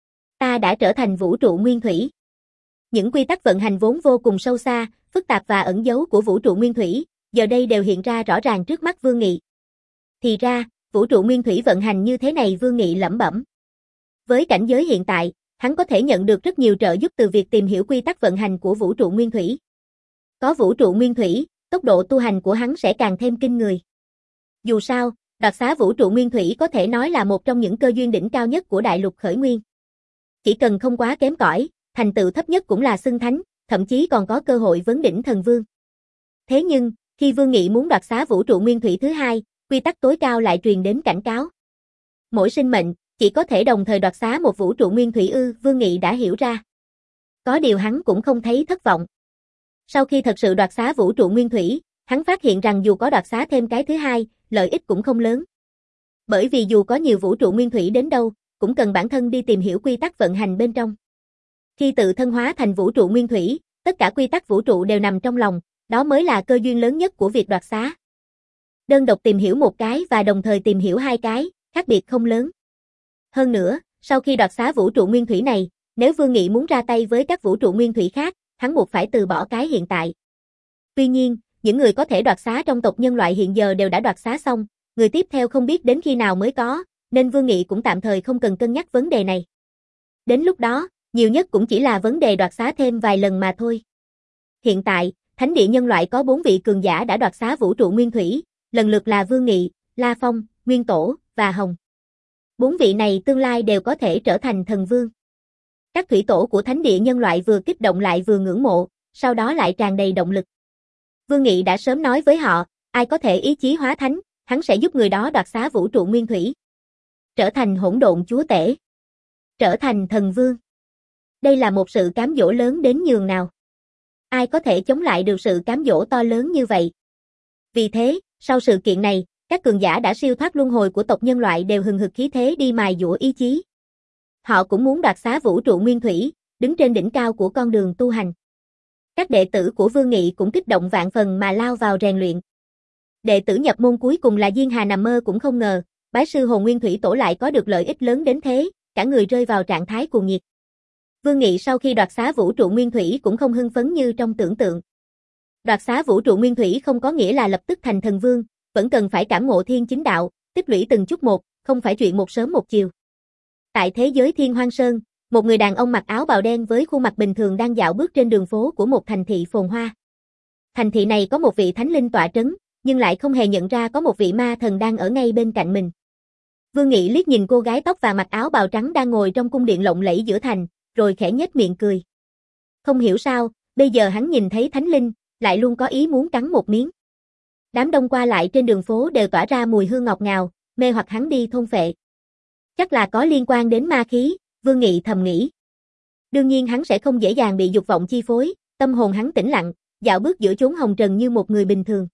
S1: Ta đã trở thành vũ trụ nguyên thủy. Những quy tắc vận hành vốn vô cùng sâu xa, phức tạp và ẩn giấu của vũ trụ nguyên thủy, giờ đây đều hiện ra rõ ràng trước mắt Vương Nghị. Thì ra, vũ trụ nguyên thủy vận hành như thế này, Vương Nghị lẩm bẩm. Với cảnh giới hiện tại, hắn có thể nhận được rất nhiều trợ giúp từ việc tìm hiểu quy tắc vận hành của vũ trụ nguyên thủy. Có vũ trụ nguyên thủy, tốc độ tu hành của hắn sẽ càng thêm kinh người. Dù sao, đoạt xá vũ trụ nguyên thủy có thể nói là một trong những cơ duyên đỉnh cao nhất của đại lục khởi nguyên. Chỉ cần không quá kém cỏi, thành tựu thấp nhất cũng là xưng thánh, thậm chí còn có cơ hội vấn đỉnh thần vương. Thế nhưng, khi Vương Nghị muốn đoạt xá vũ trụ nguyên thủy thứ hai, quy tắc tối cao lại truyền đến cảnh cáo. Mỗi sinh mệnh, chỉ có thể đồng thời đoạt xá một vũ trụ nguyên thủy ư, Vương Nghị đã hiểu ra. Có điều hắn cũng không thấy thất vọng. Sau khi thật sự đoạt xá vũ trụ nguyên thủy, hắn phát hiện rằng dù có đoạt xá thêm cái thứ hai, lợi ích cũng không lớn. Bởi vì dù có nhiều vũ trụ nguyên thủy đến đâu, cũng cần bản thân đi tìm hiểu quy tắc vận hành bên trong. Khi tự thân hóa thành vũ trụ nguyên thủy, tất cả quy tắc vũ trụ đều nằm trong lòng, đó mới là cơ duyên lớn nhất của việc đoạt xá. Đơn độc tìm hiểu một cái và đồng thời tìm hiểu hai cái, khác biệt không lớn. Hơn nữa, sau khi đoạt xá vũ trụ nguyên thủy này, nếu Vương Nghị muốn ra tay với các vũ trụ nguyên thủy khác, hắn buộc phải từ bỏ cái hiện tại. Tuy nhiên, những người có thể đoạt xá trong tộc nhân loại hiện giờ đều đã đoạt xá xong, người tiếp theo không biết đến khi nào mới có, nên Vương Nghị cũng tạm thời không cần cân nhắc vấn đề này. Đến lúc đó, nhiều nhất cũng chỉ là vấn đề đoạt xá thêm vài lần mà thôi. Hiện tại, Thánh địa nhân loại có bốn vị cường giả đã đoạt xá vũ trụ nguyên thủy, lần lượt là Vương Nghị, La Phong, Nguyên Tổ và Hồng. Bốn vị này tương lai đều có thể trở thành thần vương. Các thủy tổ của Thánh địa nhân loại vừa kích động lại vừa ngưỡng mộ, sau đó lại tràn đầy động lực. Vương Nghị đã sớm nói với họ, ai có thể ý chí hóa thánh, hắn sẽ giúp người đó đoạt xá vũ trụ nguyên thủy. Trở thành hỗn độn chúa tể. Trở thành thần vương. Đây là một sự cám dỗ lớn đến nhường nào. Ai có thể chống lại được sự cám dỗ to lớn như vậy? Vì thế, sau sự kiện này, các cường giả đã siêu thoát luân hồi của tộc nhân loại đều hừng hực khí thế đi mài dũa ý chí. Họ cũng muốn đoạt xá vũ trụ nguyên thủy, đứng trên đỉnh cao của con đường tu hành. Các đệ tử của Vương Nghị cũng kích động vạn phần mà lao vào rèn luyện. Đệ tử nhập môn cuối cùng là Diên Hà nằm mơ cũng không ngờ, bái sư Hồn Nguyên Thủy Tổ lại có được lợi ích lớn đến thế, cả người rơi vào trạng thái cuồng nhiệt. Vương Nghị sau khi đoạt xá vũ trụ nguyên thủy cũng không hưng phấn như trong tưởng tượng. Đoạt xá vũ trụ nguyên thủy không có nghĩa là lập tức thành thần vương, vẫn cần phải cảm ngộ thiên chính đạo, tích lũy từng chút một, không phải chuyện một sớm một chiều. Tại thế giới Thiên Hoang Sơn, một người đàn ông mặc áo bào đen với khuôn mặt bình thường đang dạo bước trên đường phố của một thành thị phồn hoa. Thành thị này có một vị thánh linh tọa trấn, nhưng lại không hề nhận ra có một vị ma thần đang ở ngay bên cạnh mình. Vương Nghị liếc nhìn cô gái tóc vàng mặc áo bào trắng đang ngồi trong cung điện lộng lẫy giữa thành, rồi khẽ nhếch miệng cười. Không hiểu sao, bây giờ hắn nhìn thấy thánh linh, lại luôn có ý muốn cắn một miếng. Đám đông qua lại trên đường phố đều tỏa ra mùi hương ngọt ngào, mê hoặc hắn đi thôn phệ. Chắc là có liên quan đến ma khí, Vương Nghị thầm nghĩ. Đương nhiên hắn sẽ không dễ dàng bị dục vọng chi phối, tâm hồn hắn tĩnh lặng, dạo bước giữa chốn hồng trần như một người bình thường.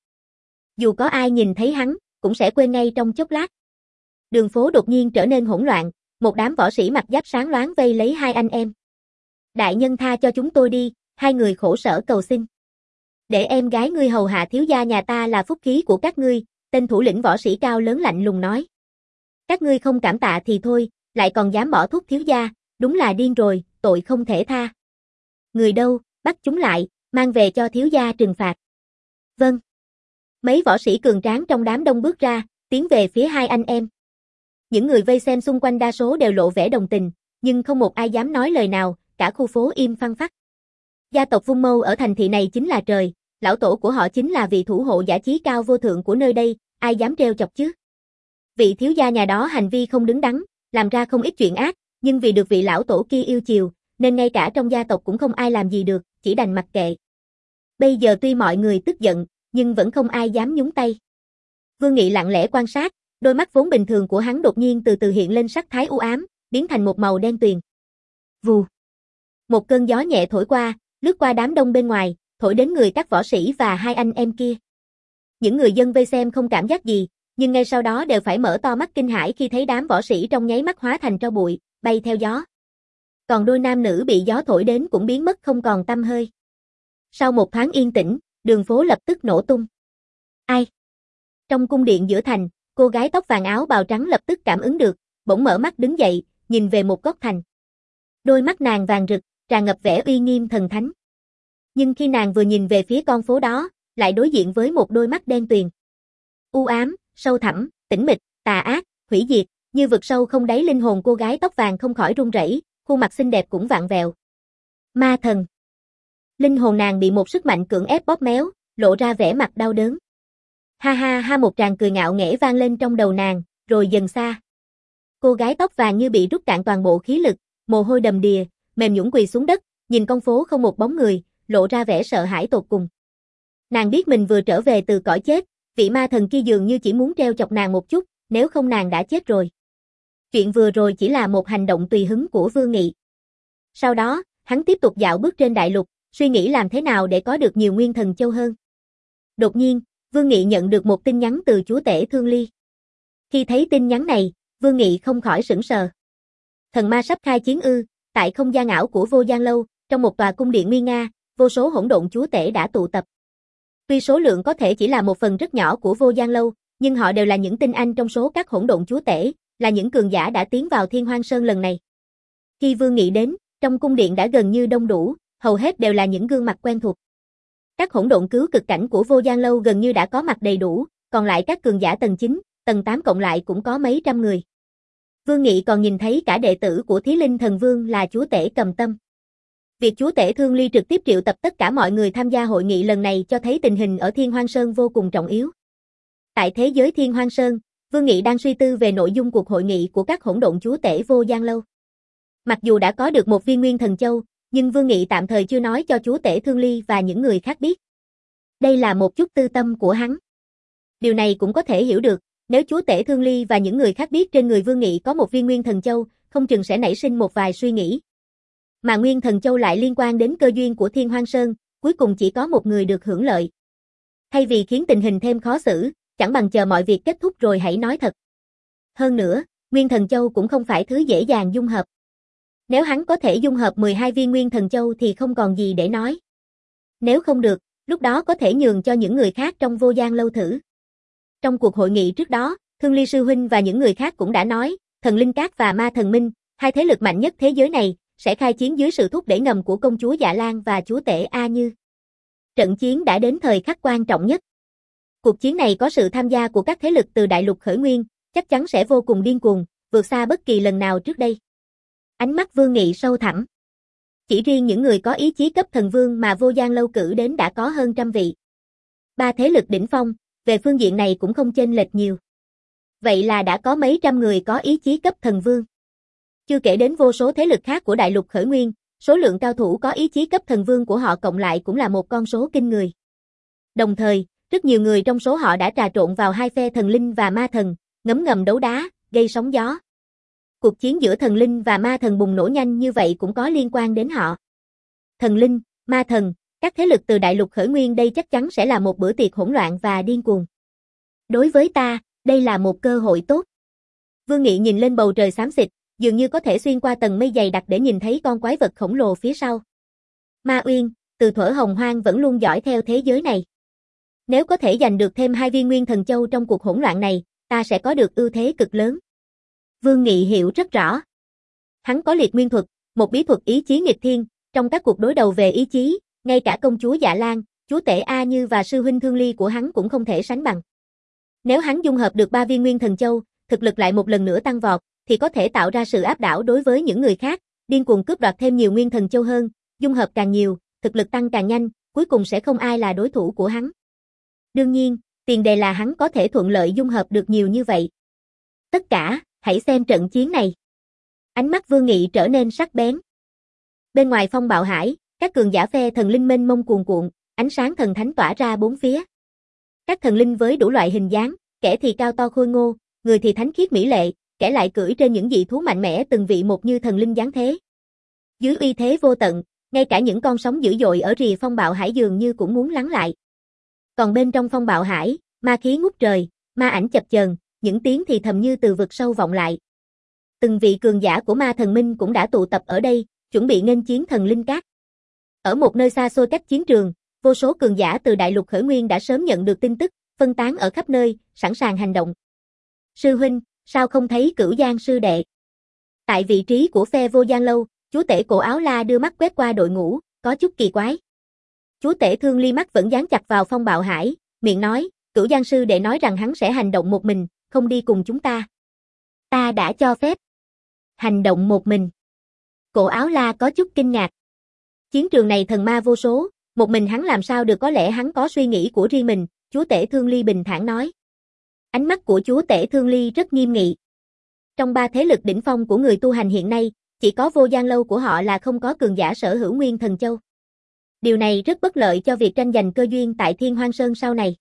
S1: Dù có ai nhìn thấy hắn, cũng sẽ quên ngay trong chốc lát. Đường phố đột nhiên trở nên hỗn loạn, một đám võ sĩ mặc giáp sáng loáng vây lấy hai anh em. Đại nhân tha cho chúng tôi đi, hai người khổ sở cầu xin. Để em gái ngươi hầu hạ thiếu gia nhà ta là phúc khí của các ngươi, tên thủ lĩnh võ sĩ cao lớn lạnh lùng nói. Các ngươi không cảm tạ thì thôi, lại còn dám bỏ thuốc thiếu gia, đúng là điên rồi, tội không thể tha. Người đâu, bắt chúng lại, mang về cho thiếu gia trừng phạt. Vâng. Mấy võ sĩ cường tráng trong đám đông bước ra, tiến về phía hai anh em. Những người vây xem xung quanh đa số đều lộ vẻ đồng tình, nhưng không một ai dám nói lời nào, cả khu phố im phăng phắc. Gia tộc Vung Mâu ở thành thị này chính là trời, lão tổ của họ chính là vị thủ hộ giả chí cao vô thượng của nơi đây, ai dám trêu chọc chứ? Vị thiếu gia nhà đó hành vi không đứng đắn, làm ra không ít chuyện ác, nhưng vì được vị lão tổ kia yêu chiều, nên ngay cả trong gia tộc cũng không ai làm gì được, chỉ đành mặc kệ. Bây giờ tuy mọi người tức giận, nhưng vẫn không ai dám nhúng tay. Vương Nghị lặng lẽ quan sát, đôi mắt vốn bình thường của hắn đột nhiên từ từ hiện lên sắc thái u ám, biến thành một màu đen tuyền. Vù. Một cơn gió nhẹ thổi qua, lướt qua đám đông bên ngoài, thổi đến người các võ sĩ và hai anh em kia. Những người dân vây xem không cảm giác gì, nhưng ngay sau đó đều phải mở to mắt kinh hãi khi thấy đám võ sĩ trong nháy mắt hóa thành tro bụi, bay theo gió. Còn đôi nam nữ bị gió thổi đến cũng biến mất không còn tăm hơi. Sau một thoáng yên tĩnh, đường phố lập tức nổ tung. Ai? Trong cung điện giữa thành, cô gái tóc vàng áo bào trắng lập tức cảm ứng được, bỗng mở mắt đứng dậy, nhìn về một góc thành. Đôi mắt nàng vàng rực, tràn ngập vẻ uy nghiêm thần thánh. Nhưng khi nàng vừa nhìn về phía con phố đó, lại đối diện với một đôi mắt đen tuyền. U ám, sâu thẳm, tĩnh mịch, tà ác, hủy diệt, như vực sâu không đáy. Linh hồn cô gái tóc vàng không khỏi run rẩy, khuôn mặt xinh đẹp cũng vặn vẹo. Ma thần. Linh hồn nàng bị một sức mạnh cưỡng ép bóp méo, lộ ra vẻ mặt đau đớn. Ha ha ha, một tràng cười ngạo nghễ vang lên trong đầu nàng, rồi dần xa. Cô gái tóc vàng như bị rút cạn toàn bộ khí lực, mồ hôi đầm đìa, mềm nhũn quỳ xuống đất, nhìn con phố không một bóng người, lộ ra vẻ sợ hãi tột cùng. Nàng biết mình vừa trở về từ cõi chết, vị ma thần kia dường như chỉ muốn treo chọc nàng một chút, nếu không nàng đã chết rồi. Chuyện vừa rồi chỉ là một hành động tùy hứng của Vương Nghị. Sau đó, hắn tiếp tục dạo bước trên đại lục, suy nghĩ làm thế nào để có được nhiều nguyên thần châu hơn. Đột nhiên, Vương Nghị nhận được một tin nhắn từ chúa tể Thương Ly. Khi thấy tin nhắn này, Vương Nghị không khỏi sửng sờ. Thần ma sắp khai chiến ư? Tại không gian ảo của Vô Gian Lâu, trong một tòa cung điện nguy nga, vô số hỗn độn chúa tể đã tụ tập. Tuy số lượng có thể chỉ là một phần rất nhỏ của Vô Gian Lâu, nhưng họ đều là những tinh anh trong số các hỗn độn chúa tể, là những cường giả đã tiến vào Thiên Hoang Sơn lần này. Khi Vương Nghị đến, trong cung điện đã gần như đông đủ, hầu hết đều là những gương mặt quen thuộc. Các hỗn độn cứu cực cảnh của Vô Gian Lâu gần như đã có mặt đầy đủ, còn lại các cường giả tầng chín, tầng tám cộng lại cũng có mấy trăm người. Vương Nghị còn nhìn thấy cả đệ tử của Thí Linh Thần Vương là chúa tể Cầm Tâm. Việc chúa tể Thương Ly trực tiếp triệu tập tất cả mọi người tham gia hội nghị lần này cho thấy tình hình ở Thiên Hoang Sơn vô cùng trọng yếu. Tại thế giới Thiên Hoang Sơn, Vương Nghị đang suy tư về nội dung cuộc hội nghị của các hỗn độn chúa tể Vô Gian Lâu. Mặc dù đã có được một viên nguyên thần châu, nhưng Vương Nghị tạm thời chưa nói cho chúa tể Thương Ly và những người khác biết. Đây là một chút tư tâm của hắn. Điều này cũng có thể hiểu được, nếu chúa tể Thương Ly và những người khác biết trên người Vương Nghị có một viên nguyên thần châu, không chừng sẽ nảy sinh một vài suy nghĩ. Mà nguyên thần châu lại liên quan đến cơ duyên của Thiên Hoang Sơn, cuối cùng chỉ có một người được hưởng lợi. Thay vì khiến tình hình thêm khó xử, chẳng bằng chờ mọi việc kết thúc rồi hãy nói thật. Hơn nữa, nguyên thần châu cũng không phải thứ dễ dàng dung hợp. Nếu hắn có thể dung hợp mười hai viên nguyên thần châu thì không còn gì để nói. Nếu không được, lúc đó có thể nhường cho những người khác trong Vô Gian Lâu thử. Trong cuộc hội nghị trước đó, Thương Ly Sư Huynh và những người khác cũng đã nói, Thần Linh Cát và Ma Thần Minh, hai thế lực mạnh nhất thế giới này, sẽ khai chiến dưới sự thúc đẩy ngầm của công chúa Dạ Lan và chúa tể A Như. Trận chiến đã đến thời khắc quan trọng nhất. Cuộc chiến này có sự tham gia của các thế lực từ đại lục khởi nguyên, chắc chắn sẽ vô cùng điên cuồng, vượt xa bất kỳ lần nào trước đây. Ánh mắt Vương Nghị sâu thẳm. Chỉ riêng những người có ý chí cấp thần vương mà Vô Gian Lâu cử đến đã có hơn trăm vị. Ba thế lực đỉnh phong, về phương diện này cũng không chênh lệch nhiều. Vậy là đã có mấy trăm người có ý chí cấp thần vương. Chưa kể đến vô số thế lực khác của đại lục khởi nguyên, số lượng cao thủ có ý chí cấp thần vương của họ cộng lại cũng là một con số kinh người. Đồng thời, rất nhiều người trong số họ đã trà trộn vào hai phe thần linh và ma thần, ngấm ngầm đấu đá, gây sóng gió. Cuộc chiến giữa thần linh và ma thần bùng nổ nhanh như vậy cũng có liên quan đến họ. Thần linh, ma thần, các thế lực từ đại lục khởi nguyên đây chắc chắn sẽ là một bữa tiệc hỗn loạn và điên cuồng. Đối với ta, đây là một cơ hội tốt. Vương Nghị nhìn lên bầu trời xám xịt, dường như có thể xuyên qua tầng mây dày đặc để nhìn thấy con quái vật khổng lồ phía sau. Ma Uyên, từ thuở hồng hoang vẫn luôn dõi theo thế giới này. Nếu có thể giành được thêm hai viên nguyên thần châu trong cuộc hỗn loạn này, ta sẽ có được ưu thế cực lớn. Vương Nghị hiểu rất rõ. Hắn có liệt nguyên thuật, một bí thuật ý chí nghịch thiên, trong các cuộc đối đầu về ý chí, ngay cả công chúa Dạ Lan, chúa tể A Như và sư huynh Thương Ly của hắn cũng không thể sánh bằng. Nếu hắn dung hợp được ba viên nguyên thần châu, thực lực lại một lần nữa tăng vọt, thì có thể tạo ra sự áp đảo đối với những người khác, điên cuồng cướp đoạt thêm nhiều nguyên thần châu hơn, dung hợp càng nhiều, thực lực tăng càng nhanh, cuối cùng sẽ không ai là đối thủ của hắn. Đương nhiên, tiền đề là hắn có thể thuận lợi dung hợp được nhiều như vậy. Tất cả, hãy xem trận chiến này. Ánh mắt Vương Nghị trở nên sắc bén. Bên ngoài phong bạo hải, các cường giả phe thần linh mênh mông cuồn cuộn, ánh sáng thần thánh tỏa ra bốn phía. Các thần linh với đủ loại hình dáng, kẻ thì cao to khôi ngô, người thì thánh khiết mỹ lệ, kẻ lại cưỡi trên những dị thú mạnh mẽ từng vị một như thần linh giáng thế. Dưới uy thế vô tận, ngay cả những con sóng dữ dội ở rìa phong bạo hải dường như cũng muốn lắng lại. Còn bên trong phong bạo hải, ma khí ngút trời, Ma ảnh chập chờn, những tiếng thì thầm như từ vực sâu vọng lại. Từng vị cường giả của Ma Thần Minh cũng đã tụ tập ở đây, chuẩn bị nghênh chiến Thần Linh Cát. Ở một nơi xa xôi cách chiến trường, vô số cường giả từ đại lục khởi nguyên đã sớm nhận được tin tức, phân tán ở khắp nơi, sẵn sàng hành động. Sư huynh, sao không thấy Cửu Giang sư đệ? Tại vị trí của phe Vô Giang Lâu, chúa tể cổ áo la đưa mắt quét qua đội ngũ, có chút kỳ quái. Chúa tể Thương Ly mắt vẫn dán chặt vào Phong Bạo Hải, miệng nói, Cửu Giang sư đệ nói rằng hắn sẽ hành động một mình, không đi cùng chúng ta. Ta đã cho phép. Hành động một mình. Cổ áo la có chút kinh ngạc. Chiến trường này thần ma vô số, một mình hắn làm sao được, có lẽ hắn có suy nghĩ của riêng mình, chúa tể Thương Ly bình thản nói. Ánh mắt của chúa tể Thương Ly rất nghiêm nghị. Trong ba thế lực đỉnh phong của người tu hành hiện nay, chỉ có Vô Giang Lâu của họ là không có cường giả sở hữu Nguyên Thần Châu. Điều này rất bất lợi cho việc tranh giành cơ duyên tại Thiên Hoang Sơn sau này.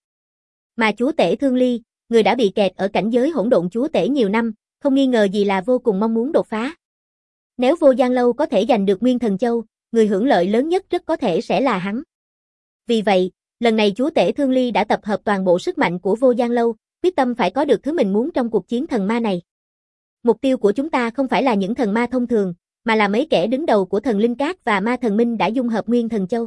S1: Mà chúa tể Thương Ly, người đã bị kẹt ở cảnh giới hỗn độn chúa tể nhiều năm, không nghi ngờ gì là vô cùng mong muốn đột phá. Nếu Vô Giang Lâu có thể giành được Nguyên Thần Châu, người hưởng lợi lớn nhất rất có thể sẽ là hắn. Vì vậy, lần này chúa tể Thương Ly đã tập hợp toàn bộ sức mạnh của Vô Giang Lâu, quyết tâm phải có được thứ mình muốn trong cuộc chiến thần ma này. Mục tiêu của chúng ta không phải là những thần ma thông thường, mà là mấy kẻ đứng đầu của Thần Linh Cát và Ma Thần Minh đã dung hợp Nguyên Thần Châu.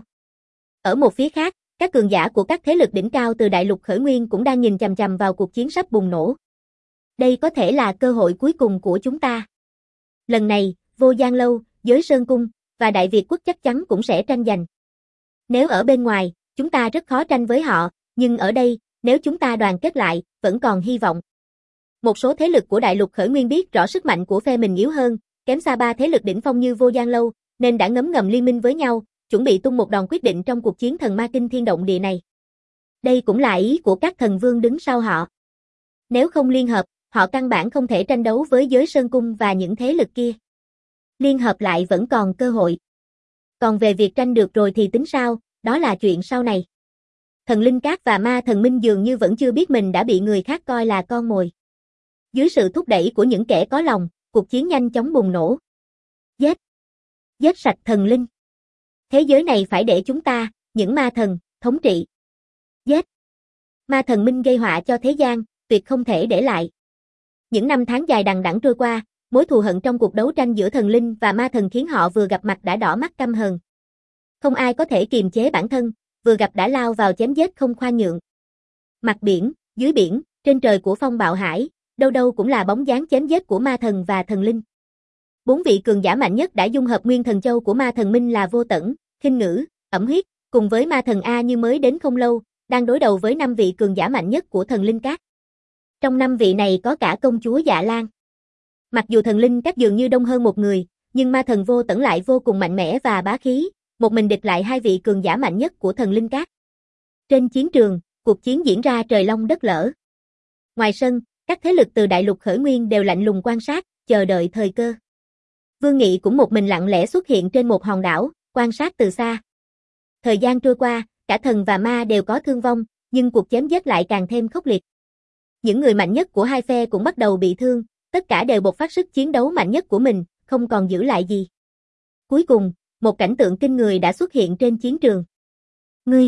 S1: Ở một phía khác, các cường giả của các thế lực đỉnh cao từ đại lục khởi nguyên cũng đang nhìn chằm chằm vào cuộc chiến sắp bùng nổ. Đây có thể là cơ hội cuối cùng của chúng ta. Lần này, Vô Giang Lâu, Giới Sơn Cung và Đại Việt Quốc chắc chắn cũng sẽ tranh giành. Nếu ở bên ngoài, chúng ta rất khó tranh với họ, nhưng ở đây, nếu chúng ta đoàn kết lại, vẫn còn hy vọng. Một số thế lực của đại lục khởi nguyên biết rõ sức mạnh của phe mình yếu hơn, kém xa ba thế lực đỉnh phong như Vô Giang Lâu, nên đã ngấm ngầm liên minh với nhau, chuẩn bị tung một đòn quyết định trong cuộc chiến thần ma kinh thiên động địa này. Đây cũng là ý của các thần vương đứng sau họ. Nếu không liên hợp, họ căn bản không thể tranh đấu với Giới Sơn Cung và những thế lực kia. Liên hợp lại vẫn còn cơ hội. Còn về việc tranh được rồi thì tính sao, đó là chuyện sau này. Thần Linh Cát và Ma Thần Minh dường như vẫn chưa biết mình đã bị người khác coi là con mồi. Dưới sự thúc đẩy của những kẻ có lòng, cuộc chiến nhanh chóng bùng nổ. Giết! Giết sạch thần linh! Thế giới này phải để chúng ta, những ma thần, thống trị. Giết! Ma Thần Minh gây họa cho thế gian, tuyệt không thể để lại. Những năm tháng dài đằng đẵng trôi qua, mối thù hận trong cuộc đấu tranh giữa thần linh và ma thần khiến họ vừa gặp mặt đã đỏ mắt căm hờn. Không ai có thể kiềm chế bản thân, vừa gặp đã lao vào chém giết không khoan nhượng. Mặt biển, dưới biển, trên trời của Phong Bạo Hải, đâu đâu cũng là bóng dáng chém giết của ma thần và thần linh. Bốn vị cường giả mạnh nhất đã dung hợp Nguyên Thần Châu của Ma Thần Minh là Vô Tẩn, Khinh Ngữ, Ẩm Huyết, cùng với Ma Thần A Như mới đến không lâu, đang đối đầu với năm vị cường giả mạnh nhất của Thần Linh Cát. Trong năm vị này có cả công chúa Dạ Lan. Mặc dù Thần Linh Cát dường như đông hơn một người, nhưng Ma Thần Vô Tẩn lại vô cùng mạnh mẽ và bá khí, một mình địch lại hai vị cường giả mạnh nhất của Thần Linh Cát. Trên chiến trường, cuộc chiến diễn ra trời long đất lở. Ngoài sân, các thế lực từ đại lục khởi nguyên đều lạnh lùng quan sát, chờ đợi thời cơ. Vương Nghị cũng một mình lặng lẽ xuất hiện trên một hòn đảo, quan sát từ xa. Thời gian trôi qua, cả thần và ma đều có thương vong, nhưng cuộc chém giết lại càng thêm khốc liệt. Những người mạnh nhất của hai phe cũng bắt đầu bị thương, tất cả đều bộc phát sức chiến đấu mạnh nhất của mình, không còn giữ lại gì. Cuối cùng, một cảnh tượng kinh người đã xuất hiện trên chiến trường. Ngươi!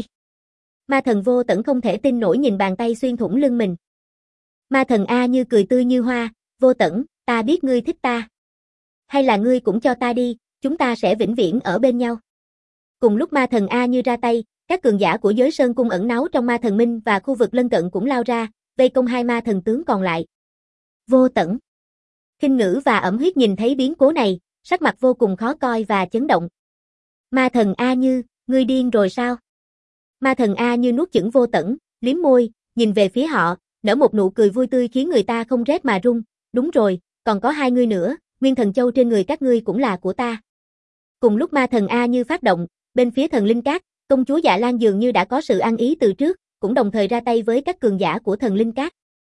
S1: Ma thần Vô Tẩn không thể tin nổi nhìn bàn tay xuyên thủng lưng mình. Ma thần A Như cười tươi như hoa, Vô Tẩn, ta biết ngươi thích ta. Hay là ngươi cũng cho ta đi, chúng ta sẽ vĩnh viễn ở bên nhau. Cùng lúc Ma thần A Như ra tay, các cường giả của Giới Sơn Cung ẩn náu trong Ma Thần Minh và khu vực lân cận cũng lao ra, vây công hai ma thần tướng còn lại. Vô Tẩn, Khinh Ngữ và Ẩm Huyết nhìn thấy biến cố này, sắc mặt vô cùng khó coi và chấn động. Ma thần A Như, ngươi điên rồi sao? Ma thần A Như nuốt chửng Vô Tẩn, liếm môi, nhìn về phía họ, nở một nụ cười vui tươi khiến người ta không rét mà run. Đúng rồi, còn có hai ngươi nữa, Nguyên Thần Châu trên người các ngươi cũng là của ta. Cùng lúc Ma thần A Như phát động, bên phía Thần Linh Cát, công chúa Dạ Lan dường như đã có sự ăn ý từ trước, cũng đồng thời ra tay với các cường giả của Thần Linh Cát.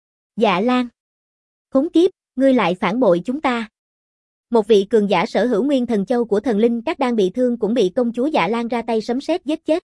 S1: Dạ Lan! Khốn kiếp, ngươi lại phản bội chúng ta. Một vị cường giả sở hữu Nguyên Thần Châu của Thần Linh Cát đang bị thương cũng bị công chúa Dạ Lan ra tay sấm sét giết chết.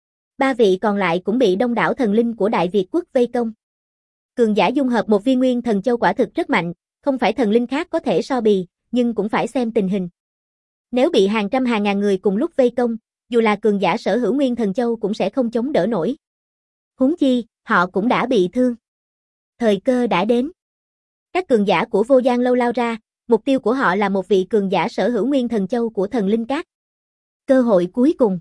S1: Ba vị còn lại cũng bị đông đảo thần linh của Đại Việt Quốc vây công. Cường giả dung hợp một viên Nguyên Thần Châu quả thực rất mạnh, không phải thần linh khác có thể so bì, nhưng cũng phải xem tình hình. Nếu bị hàng trăm hàng ngàn người cùng lúc vây công, dù là cường giả sở hữu Nguyên Thần Châu cũng sẽ không chống đỡ nổi. Huống chi, họ cũng đã bị thương. Thời cơ đã đến. Các cường giả của Vô Gian Lâu lao ra, mục tiêu của họ là một vị cường giả sở hữu Nguyên Thần Châu của Thần Linh Các. Cơ hội cuối cùng.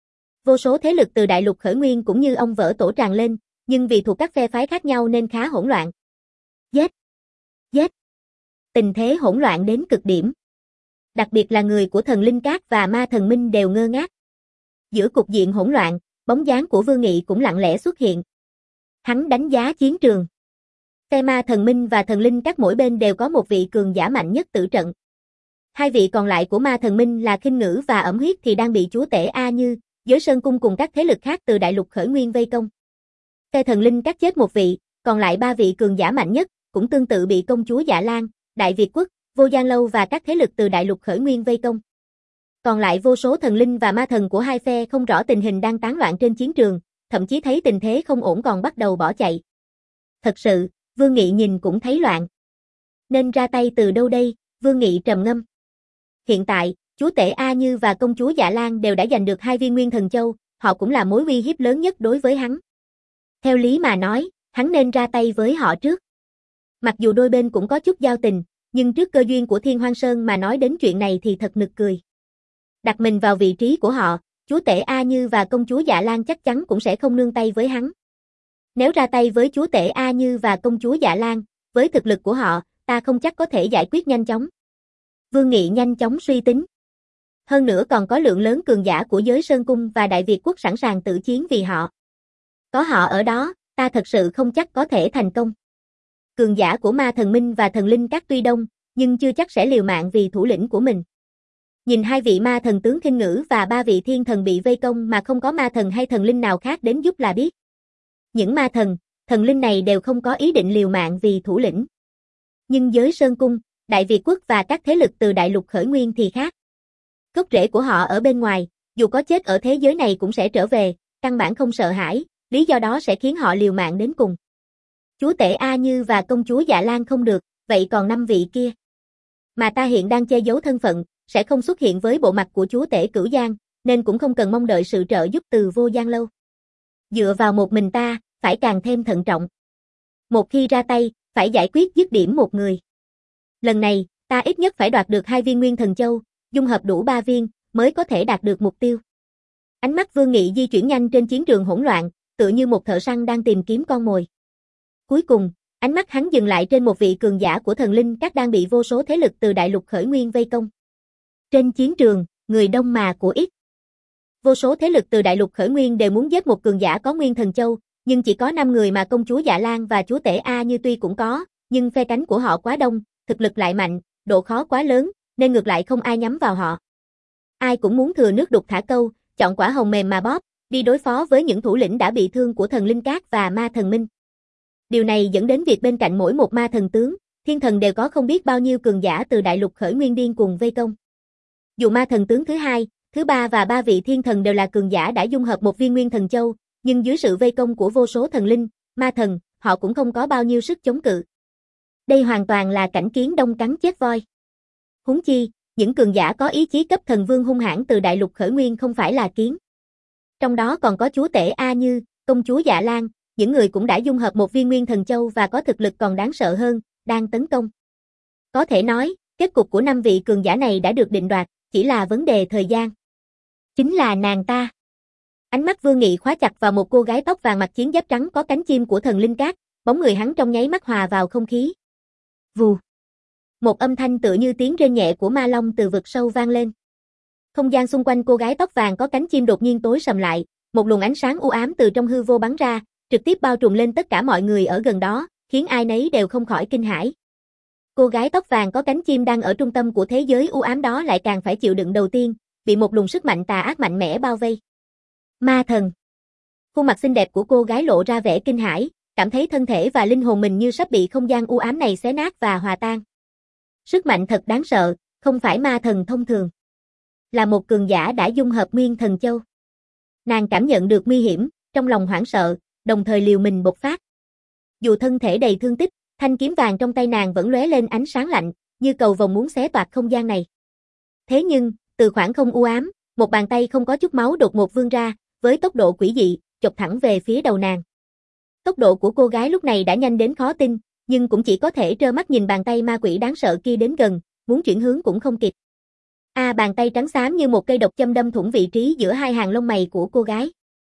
S1: Vô số thế lực từ đại lục khởi nguyên cũng như ong vỡ tổ tràn lên, nhưng vì thuộc các phe phái khác nhau nên khá hỗn loạn. Giết! Giết! Tình thế hỗn loạn đến cực điểm. Đặc biệt là người của Thần Linh Các và Ma Thần Minh đều ngơ ngác. Giữa cục diện hỗn loạn, bóng dáng của Vương Nghị cũng lặng lẽ xuất hiện. Hắn đánh giá chiến trường. Phe Ma Thần Minh và Thần Linh Các mỗi bên đều có một vị cường giả mạnh nhất tử trận. Hai vị còn lại của Ma Thần Minh là Khinh Ngữ và Ẩm Huyết thì đang bị chúa tể A Như, Giới Sơn Cung cùng các thế lực khác từ đại lục khởi nguyên vây công. Phe Thần Linh Các chết một vị, còn lại ba vị cường giả mạnh nhất, cũng tương tự bị công chúa Dạ Lan, Đại Việt Quốc, Vô Gian Lâu và các thế lực từ đại lục khởi nguyên vây công. Còn lại vô số thần linh và ma thần của hai phe không rõ tình hình đang tán loạn trên chiến trường, thậm chí thấy tình thế không ổn còn bắt đầu bỏ chạy. Thật sự, Vương Nghị nhìn cũng thấy loạn. Nên ra tay từ đâu đây? Vương Nghị trầm ngâm. Hiện tại, chúa tể A Như và công chúa Dạ Lan đều đã giành được hai viên Nguyên Thần Châu, họ cũng là mối uy hiếp lớn nhất đối với hắn. Theo lý mà nói, hắn nên ra tay với họ trước. Mặc dù đôi bên cũng có chút giao tình, nhưng trước cơ duyên của Thiên Hoang Sơn mà nói đến chuyện này thì thật nực cười. Đặt mình vào vị trí của họ, chúa tể A Như và công chúa Dạ Lan chắc chắn cũng sẽ không nương tay với hắn. Nếu ra tay với chúa tể A Như và công chúa Dạ Lan, với thực lực của họ, ta không chắc có thể giải quyết nhanh chóng. Vương Nghị nhanh chóng suy tính. Hơn nữa còn có lượng lớn cường giả của Giới Sơn Cung và Đại Việt Quốc sẵn sàng tự chiến vì họ. Có họ ở đó, ta thật sự không chắc có thể thành công. Cường giả của Ma Thần Minh và Thần Linh Các tuy đông, nhưng chưa chắc sẽ liều mạng vì thủ lĩnh của mình. Nhìn hai vị ma thần tướng Khinh Ngữ và ba vị thiên thần bị vây công mà không có ma thần hay thần linh nào khác đến giúp là biết. Những ma thần, thần linh này đều không có ý định liều mạng vì thủ lĩnh. Nhưng Giới Sơn Cung, Đại Việt Quốc và các thế lực từ đại lục khởi nguyên thì khác. Gốc rễ của họ ở bên ngoài, dù có chết ở thế giới này cũng sẽ trở về, căn bản không sợ hãi, lý do đó sẽ khiến họ liều mạng đến cùng. Chúa tể A Như và công chúa Dạ Lan không được, vậy còn năm vị kia. Mà ta hiện đang che giấu thân phận, sẽ không xuất hiện với bộ mặt của chúa tể Cửu Giang, nên cũng không cần mong đợi sự trợ giúp từ Vô Gian Lâu. Dựa vào một mình ta, phải càng thêm thận trọng. Một khi ra tay, phải giải quyết dứt điểm một người. Lần này, ta ít nhất phải đoạt được hai viên Nguyên Thần Châu, dung hợp đủ ba viên, mới có thể đạt được mục tiêu. Ánh mắt Vương Nghị di chuyển nhanh trên chiến trường hỗn loạn, tựa như một thợ săn đang tìm kiếm con mồi. Cuối cùng, ánh mắt hắn dừng lại trên một vị cường giả của Thần Linh Các đang bị vô số thế lực từ đại lục khởi nguyên vây công. Trên chiến trường, người đông mà của ít. Vô số thế lực từ đại lục khởi nguyên đều muốn giết một cường giả có Nguyên Thần Châu, nhưng chỉ có năm người mà công chúa Dạ Lan và chúa tể A Như tuy cũng có, nhưng phe cánh của họ quá đông, thực lực lại mạnh, độ khó quá lớn, nên ngược lại không ai nhắm vào họ. Ai cũng muốn thừa nước đục thả câu, chọn quả hồng mềm mà bóp, đi đối phó với những thủ lĩnh đã bị thương của Thần Linh Các và Ma Thần Minh. Điều này dẫn đến việc bên cạnh mỗi một ma thần tướng, thiên thần đều có không biết bao nhiêu cường giả từ đại lục khởi nguyên điên cùng vây công. Dù ma thần tướng thứ hai, thứ ba và ba vị thiên thần đều là cường giả đã dung hợp một viên Nguyên Thần Châu, nhưng dưới sự vây công của vô số thần linh, ma thần, họ cũng không có bao nhiêu sức chống cự. Đây hoàn toàn là cảnh kiến đông cắn chết voi. Huống chi, những cường giả có ý chí cấp thần vương hung hãn từ đại lục khởi nguyên không phải là kiến. Trong đó còn có chúa tể A Như, công chúa Dạ Lan, những người cũng đã dung hợp một viên Nguyên Thần Châu và có thực lực còn đáng sợ hơn, đang tấn công. Có thể nói, kết cục của năm vị cường giả này đã được định đoạt, chỉ là vấn đề thời gian. Chính là nàng ta. Ánh mắt Vương Nghị khóa chặt vào một cô gái tóc vàng mặc chiến giáp trắng có cánh chim của Thần Linh Các, bóng người hắn trong nháy mắt hòa vào không khí. Vù. Một âm thanh tựa như tiếng rên nhẹ của ma long từ vực sâu vang lên. Không gian xung quanh cô gái tóc vàng có cánh chim đột nhiên tối sầm lại, một luồng ánh sáng u ám từ trong hư vô bắn ra, trực tiếp bao trùm lên tất cả mọi người ở gần đó, khiến ai nấy đều không khỏi kinh hãi. Cô gái tóc vàng có cánh chim đang ở trung tâm của thế giới u ám đó lại càng phải chịu đựng đầu tiên, bị một luồng sức mạnh tà ác mạnh mẽ bao vây. Ma thần. Khuôn mặt xinh đẹp của cô gái lộ ra vẻ kinh hãi, cảm thấy thân thể và linh hồn mình như sắp bị không gian u ám này xé nát và hòa tan. Sức mạnh thật đáng sợ, không phải ma thần thông thường. Là một cường giả đã dung hợp Nguyên Thần Châu. Nàng cảm nhận được nguy hiểm, trong lòng hoảng sợ, đồng thời liều mình bộc phát. Dù thân thể đầy thương tích, thanh kiếm vàng trong tay nàng vẫn lóe lên ánh sáng lạnh, như cầu vồng muốn xé toạc không gian này. Thế nhưng, từ khoảng không u ám, một bàn tay không có chút máu đột ngột vươn ra, với tốc độ quỷ dị, chộp thẳng về phía đầu nàng. Tốc độ của cô gái lúc này đã nhanh đến khó tin, nhưng cũng chỉ có thể trơ mắt nhìn bàn tay ma quỷ đáng sợ kia đến gần, muốn chuyển hướng cũng không kịp. A à, bàn tay trắng xám như một cây độc châm đâm thủng vị trí giữa hai hàng lông mày của cô gái.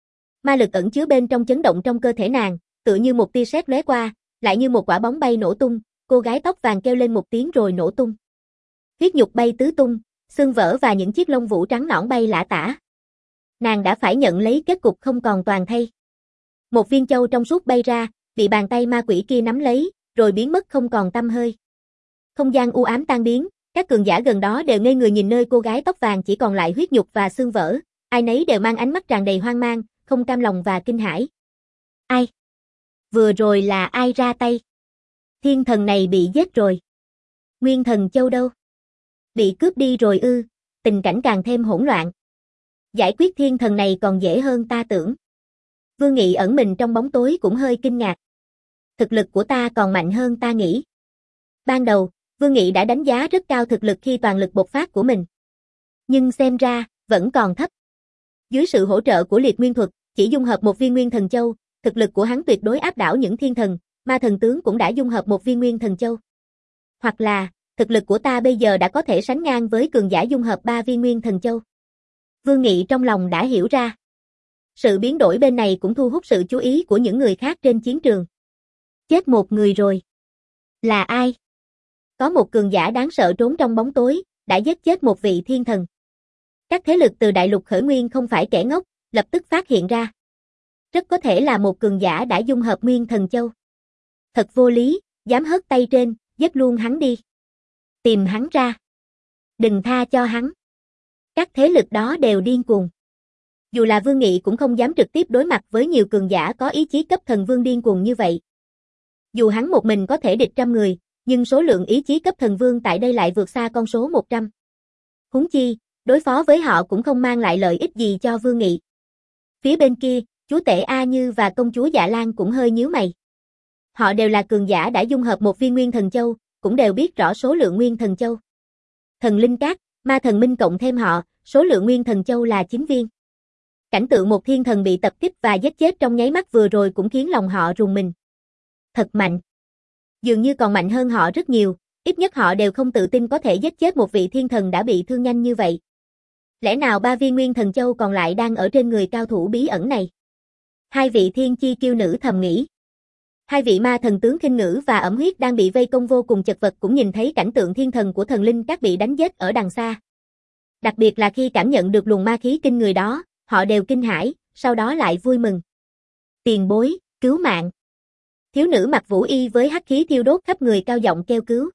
S1: Ma lực ẩn chứa bên trong chấn động trong cơ thể nàng, tựa như một tia sét lóe qua, lại như một quả bóng bay nổ tung, cô gái tóc vàng kêu lên một tiếng rồi nổ tung. Huyết nhục bay tứ tung, xương vỡ và những chiếc lông vũ trắng nõn bay lả tả. Nàng đã phải nhận lấy kết cục không còn toàn thây. Một viên châu trong suốt bay ra, bị bàn tay ma quỷ kia nắm lấy, rồi biến mất không còn tăm hơi. Không gian u ám tan biến, các cường giả gần đó đều ngây người nhìn nơi cô gái tóc vàng chỉ còn lại huyết nhục và xương vỡ, ai nấy đều mang ánh mắt tràn đầy hoang mang, không cam lòng và kinh hãi. Ai? Vừa rồi là ai ra tay? Thiên thần này bị giết rồi. Nguyên thần châu đâu? Bị cướp đi rồi ư? Tình cảnh càng thêm hỗn loạn. Giải quyết thiên thần này còn dễ hơn ta tưởng. Vương Nghị ẩn mình trong bóng tối cũng hơi kinh ngạc. Thực lực của ta còn mạnh hơn ta nghĩ. Ban đầu, Vương Nghị đã đánh giá rất cao thực lực khi toàn lực bộc phát của mình. Nhưng xem ra, vẫn còn thấp. Dưới sự hỗ trợ của liệt nguyên thuật, chỉ dung hợp một viên nguyên thần châu, thực lực của hắn tuyệt đối áp đảo những thiên thần, ma thần tướng cũng đã dung hợp một viên nguyên thần châu. Hoặc là, thực lực của ta bây giờ đã có thể sánh ngang với cường giả dung hợp ba viên nguyên thần châu. Vương Nghị trong lòng đã hiểu ra. Sự biến đổi bên này cũng thu hút sự chú ý của những người khác trên chiến trường. Chết một người rồi. Là ai? Có một cường giả đáng sợ trốn trong bóng tối, đã giết chết một vị thiên thần. Các thế lực từ đại lục khởi nguyên không phải kẻ ngốc, lập tức phát hiện ra. Rất có thể là một cường giả đã dung hợp nguyên thần châu. Thật vô lý, dám hất tay trên, giết luôn hắn đi. Tìm hắn ra. Đừng tha cho hắn. Các thế lực đó đều điên cuồng. Dù là Vương Nghị cũng không dám trực tiếp đối mặt với nhiều cường giả có ý chí cấp thần vương điên cuồng như vậy. Dù hắn một mình có thể địch trăm người, nhưng số lượng ý chí cấp thần vương tại đây lại vượt xa con số một trăm. Huống chi, đối phó với họ cũng không mang lại lợi ích gì cho Vương Nghị. Phía bên kia, chúa tể A Như và công chúa Dạ Lan cũng hơi nhíu mày. Họ đều là cường giả đã dung hợp một viên nguyên thần châu, cũng đều biết rõ số lượng nguyên thần châu. Thần linh cát, ma thần minh cộng thêm họ, số lượng nguyên thần châu là chín viên. Cảnh tượng một thiên thần bị tập kích và giết chết trong nháy mắt vừa rồi cũng khiến lòng họ rùng mình. Thật mạnh. Dường như còn mạnh hơn họ rất nhiều, ít nhất họ đều không tự tin có thể giết chết một vị thiên thần đã bị thương nhanh như vậy. Lẽ nào ba viên nguyên thần châu còn lại đang ở trên người cao thủ bí ẩn này? Hai vị thiên chi kiêu nữ thầm nghĩ. Hai vị ma thần tướng Khinh Ngữ và Ẩm Huyết đang bị vây công vô cùng chật vật cũng nhìn thấy cảnh tượng thiên thần của thần linh các bị đánh giết ở đằng xa. Đặc biệt là khi cảm nhận được luồng ma khí kinh người đó, họ đều kinh hãi, sau đó lại vui mừng. Tiền bối, cứu mạng. Thiếu nữ mặc vũ y với hắc khí thiêu đốt khắp người cao giọng kêu cứu.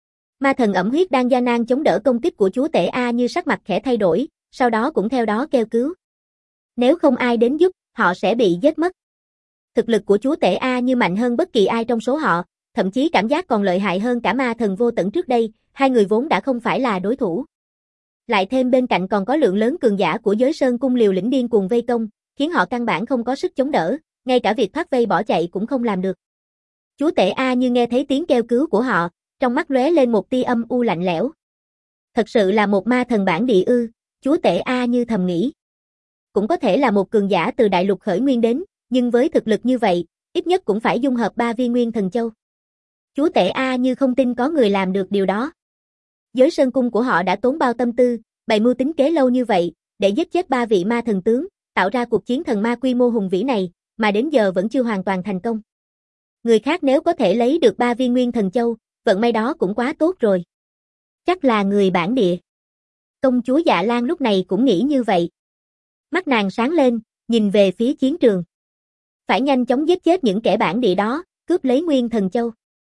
S1: Ma thần Ẩm Huyết đang gian nan chống đỡ công kích của chúa tể A Như sắc mặt khẽ thay đổi, sau đó cũng theo đó kêu cứu. Nếu không ai đến giúp, họ sẽ bị giết mất. Thực lực của chúa tể A Như mạnh hơn bất kỳ ai trong số họ, thậm chí cảm giác còn lợi hại hơn cả ma thần vô tận trước đây, hai người vốn đã không phải là đối thủ. Lại thêm bên cạnh còn có lượng lớn cường giả của giới sơn cung liều lĩnh điên cuồng vây công, khiến họ căn bản không có sức chống đỡ, ngay cả việc thoát vây bỏ chạy cũng không làm được. Chúa tể A Như nghe thấy tiếng kêu cứu của họ, trong mắt lóe lên một tia âm u lạnh lẽo. Thật sự là một ma thần bản địa ư, chúa tể A Như thầm nghĩ. Cũng có thể là một cường giả từ đại lục khởi nguyên đến, nhưng với thực lực như vậy, ít nhất cũng phải dung hợp ba viên nguyên thần châu. Chúa tể A Như không tin có người làm được điều đó. Giới sơn cung của họ đã tốn bao tâm tư, bày mưu tính kế lâu như vậy, để giết chết ba vị ma thần tướng, tạo ra cuộc chiến thần ma quy mô hùng vĩ này, mà đến giờ vẫn chưa hoàn toàn thành công. Người khác nếu có thể lấy được ba viên nguyên thần châu, vận may đó cũng quá tốt rồi. Chắc là người bản địa. Công chúa Dạ Lan lúc này cũng nghĩ như vậy. Mắt nàng sáng lên, nhìn về phía chiến trường. Phải nhanh chóng giết chết những kẻ bản địa đó, cướp lấy nguyên thần châu.